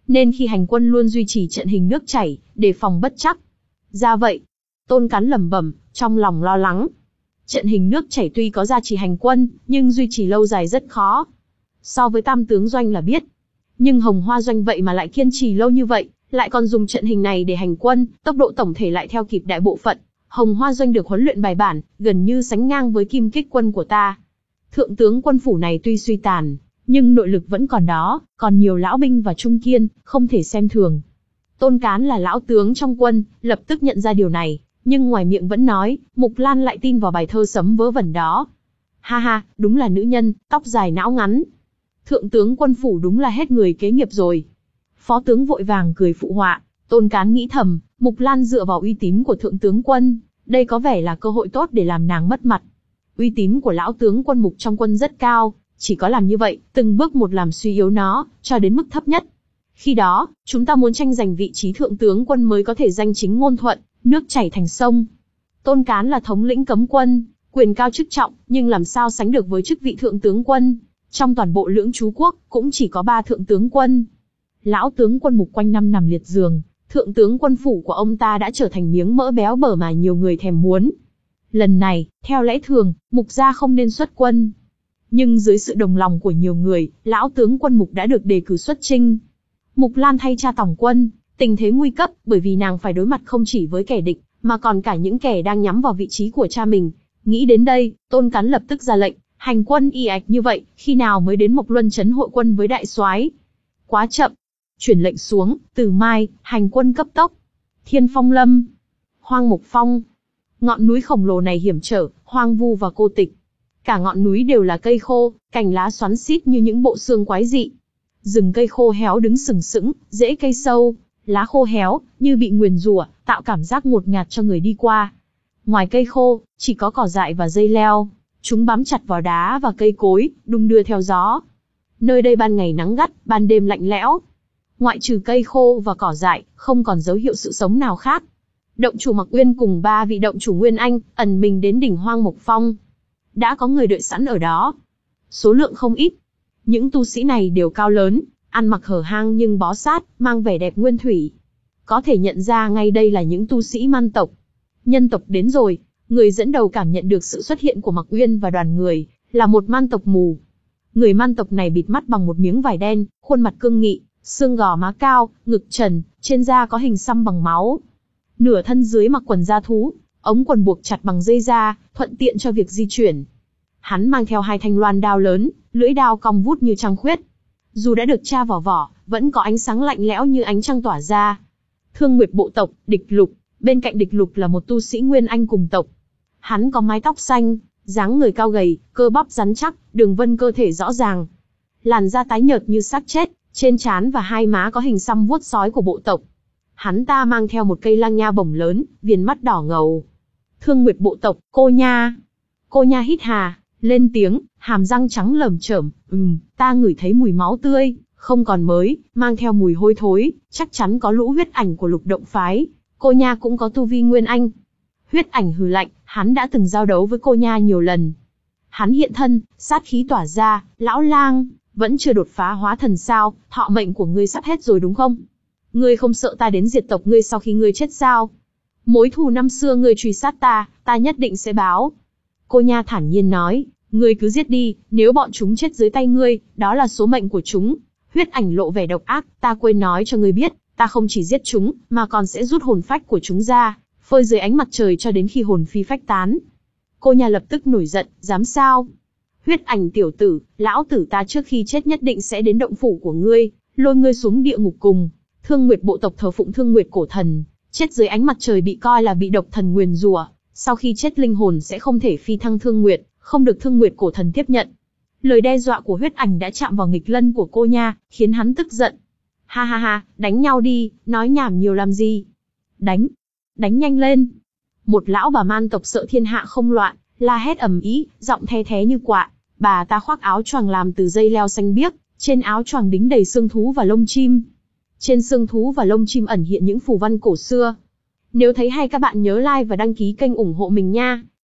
S1: nên khi hành quân luôn duy trì trận hình nước chảy, đề phòng bất trắc. Ra vậy, Tôn Cán lẩm bẩm, trong lòng lo lắng. Trận hình nước chảy tuy có gia trì hành quân, nhưng duy trì lâu dài rất khó. So với Tam tướng doanh là biết. Nhưng Hồng Hoa doanh vậy mà lại kiên trì lâu như vậy, lại còn dùng trận hình này để hành quân, tốc độ tổng thể lại theo kịp đại bộ phận. Hồng Hoa doanh được huấn luyện bài bản, gần như sánh ngang với Kim Kích quân của ta. Thượng tướng quân phủ này tuy suy tàn, nhưng nội lực vẫn còn đó, còn nhiều lão binh và trung kiên, không thể xem thường. Tôn Cán là lão tướng trong quân, lập tức nhận ra điều này, nhưng ngoài miệng vẫn nói, Mục Lan lại tin vào bài thơ sấm vớ vẩn đó. Ha ha, đúng là nữ nhân, tóc dài não ngắn. Thượng tướng quân phủ đúng là hết người kế nghiệp rồi. Phó tướng vội vàng cười phụ họa, Tôn Cán nghĩ thầm, Mục Lan dựa vào uy tín của thượng tướng quân, đây có vẻ là cơ hội tốt để làm nàng mất mặt. Uy tín của lão tướng quân Mục trong quân rất cao, chỉ có làm như vậy, từng bước một làm suy yếu nó, cho đến mức thấp nhất. Khi đó, chúng ta muốn tranh giành vị trí thượng tướng quân mới có thể danh chính ngôn thuận, nước chảy thành sông. Tôn Cán là thống lĩnh cấm quân, quyền cao chức trọng, nhưng làm sao sánh được với chức vị thượng tướng quân. Trong toàn bộ Lưỡng Trú quốc, cũng chỉ có ba thượng tướng quân. Lão tướng quân Mục quanh năm nằm liệt giường, thượng tướng quân phủ của ông ta đã trở thành miếng mỡ béo bở mà nhiều người thèm muốn. Lần này, theo lẽ thường, Mục gia không nên xuất quân. Nhưng dưới sự đồng lòng của nhiều người, lão tướng quân Mục đã được đề cử xuất chinh. Mục Lan thay cha tổng quân, tình thế nguy cấp, bởi vì nàng phải đối mặt không chỉ với kẻ địch, mà còn cả những kẻ đang nhắm vào vị trí của cha mình. Nghĩ đến đây, Tôn Cán lập tức ra lệnh, hành quân y ạch như vậy, khi nào mới đến Mộc Luân trấn hội quân với đại soái? Quá chậm. Chuyển lệnh xuống, từ mai, hành quân cấp tốc. Thiên Phong Lâm, Hoang Mục Phong. Ngọn núi khổng lồ này hiểm trở, hoang vu và cô tịch. Cả ngọn núi đều là cây khô, cành lá xoắn xít như những bộ xương quái dị. Rừng cây khô héo đứng sừng sững, rễ cây sâu, lá khô héo, như bị nguyền rủa, tạo cảm giác ngột ngạt cho người đi qua. Ngoài cây khô, chỉ có cỏ dại và dây leo. Chúng bám chặt vào đá và cây cối, đung đưa theo gió. Nơi đây ban ngày nắng gắt, ban đêm lạnh lẽo. Ngoại trừ cây khô và cỏ dại, không còn dấu hiệu sự sống nào khác. Động chủ Mặc Uyên cùng ba vị động chủ Nguyên Anh, ẩn mình đến đỉnh Hoang Mục Phong. Đã có người đợi sẵn ở đó. Số lượng không ít. Những tu sĩ này đều cao lớn, ăn mặc hở hang nhưng bó sát, mang vẻ đẹp nguyên thủy. Có thể nhận ra ngay đây là những tu sĩ man tộc. Nhân tộc đến rồi, người dẫn đầu cảm nhận được sự xuất hiện của Mặc Uyên và đoàn người, là một man tộc mù. Người man tộc này bịt mắt bằng một miếng vải đen, khuôn mặt cương nghị, xương gò má cao, ngực trần, trên da có hình xăm bằng máu. Nửa thân dưới mặc quần da thú, ống quần buộc chặt bằng dây da, thuận tiện cho việc di chuyển. Hắn mang theo hai thanh loan đao lớn, lưỡi đao cong vút như trăng khuyết. Dù đã được tra vào vỏ, vẫn có ánh sáng lạnh lẽo như ánh trăng tỏa ra. Thương Nguyệt bộ tộc, Địch Lục, bên cạnh Địch Lục là một tu sĩ Nguyên Anh cùng tộc. Hắn có mái tóc xanh, dáng người cao gầy, cơ bắp rắn chắc, đường vân cơ thể rõ ràng. Làn da tái nhợt như xác chết, trên trán và hai má có hình xăm vuốt sói của bộ tộc. Hắn ta mang theo một cây lang nha bổng lớn, viền mắt đỏ ngầu. Thương Nguyệt bộ tộc, Cô Nha. Cô Nha hít hà, lên tiếng, hàm răng trắng lởm chởm, ừm, ta ngửi thấy mùi máu tươi, không còn mới, mang theo mùi hôi thối, chắc chắn có lũ huyết ảnh của Lục động phái. Cô Nha cũng có tu vi Nguyên Anh. Huyết ảnh hừ lạnh, hắn đã từng giao đấu với Cô Nha nhiều lần. Hắn hiện thân, sát khí tỏa ra, lão lang, vẫn chưa đột phá hóa thần sao, thọ mệnh của ngươi sắp hết rồi đúng không? Ngươi không sợ ta đến diệt tộc ngươi sau khi ngươi chết sao? Mối thù năm xưa ngươi truy sát ta, ta nhất định sẽ báo. Cô Nha thản nhiên nói, ngươi cứ giết đi, nếu bọn chúng chết dưới tay ngươi, đó là số mệnh của chúng. Huyết ảnh lộ vẻ độc ác, ta quên nói cho ngươi biết, ta không chỉ giết chúng, mà còn sẽ rút hồn phách của chúng ra, phơi dưới ánh mặt trời cho đến khi hồn phi phách tán. Cô Nha lập tức nổi giận, dám sao? Huyết ảnh tiểu tử, lão tử ta trước khi chết nhất định sẽ đến động phủ của ngươi, lôi ngươi xuống địa ngục cùng. Thương Nguyệt bộ tộc thờ phụng Thương Nguyệt cổ thần, chết dưới ánh mặt trời bị coi là bị độc thần nguyền rủa, sau khi chết linh hồn sẽ không thể phi thăng Thương Nguyệt, không được Thương Nguyệt cổ thần tiếp nhận. Lời đe dọa của huyết ảnh đã chạm vào nghịch lân của Cô Nha, khiến hắn tức giận. Ha ha ha, đánh nhau đi, nói nhảm nhiều làm gì? Đánh, đánh nhanh lên. Một lão bà man tộc sợ thiên hạ không loạn, la hét ầm ĩ, giọng the thé như quạ. Bà ta khoác áo choàng làm từ dây leo xanh biếc, trên áo choàng đính đầy xương thú và lông chim. Trên xương thú và lông chim ẩn hiện những phù văn cổ xưa. Nếu thấy hay các bạn nhớ like và đăng ký kênh ủng hộ mình nha.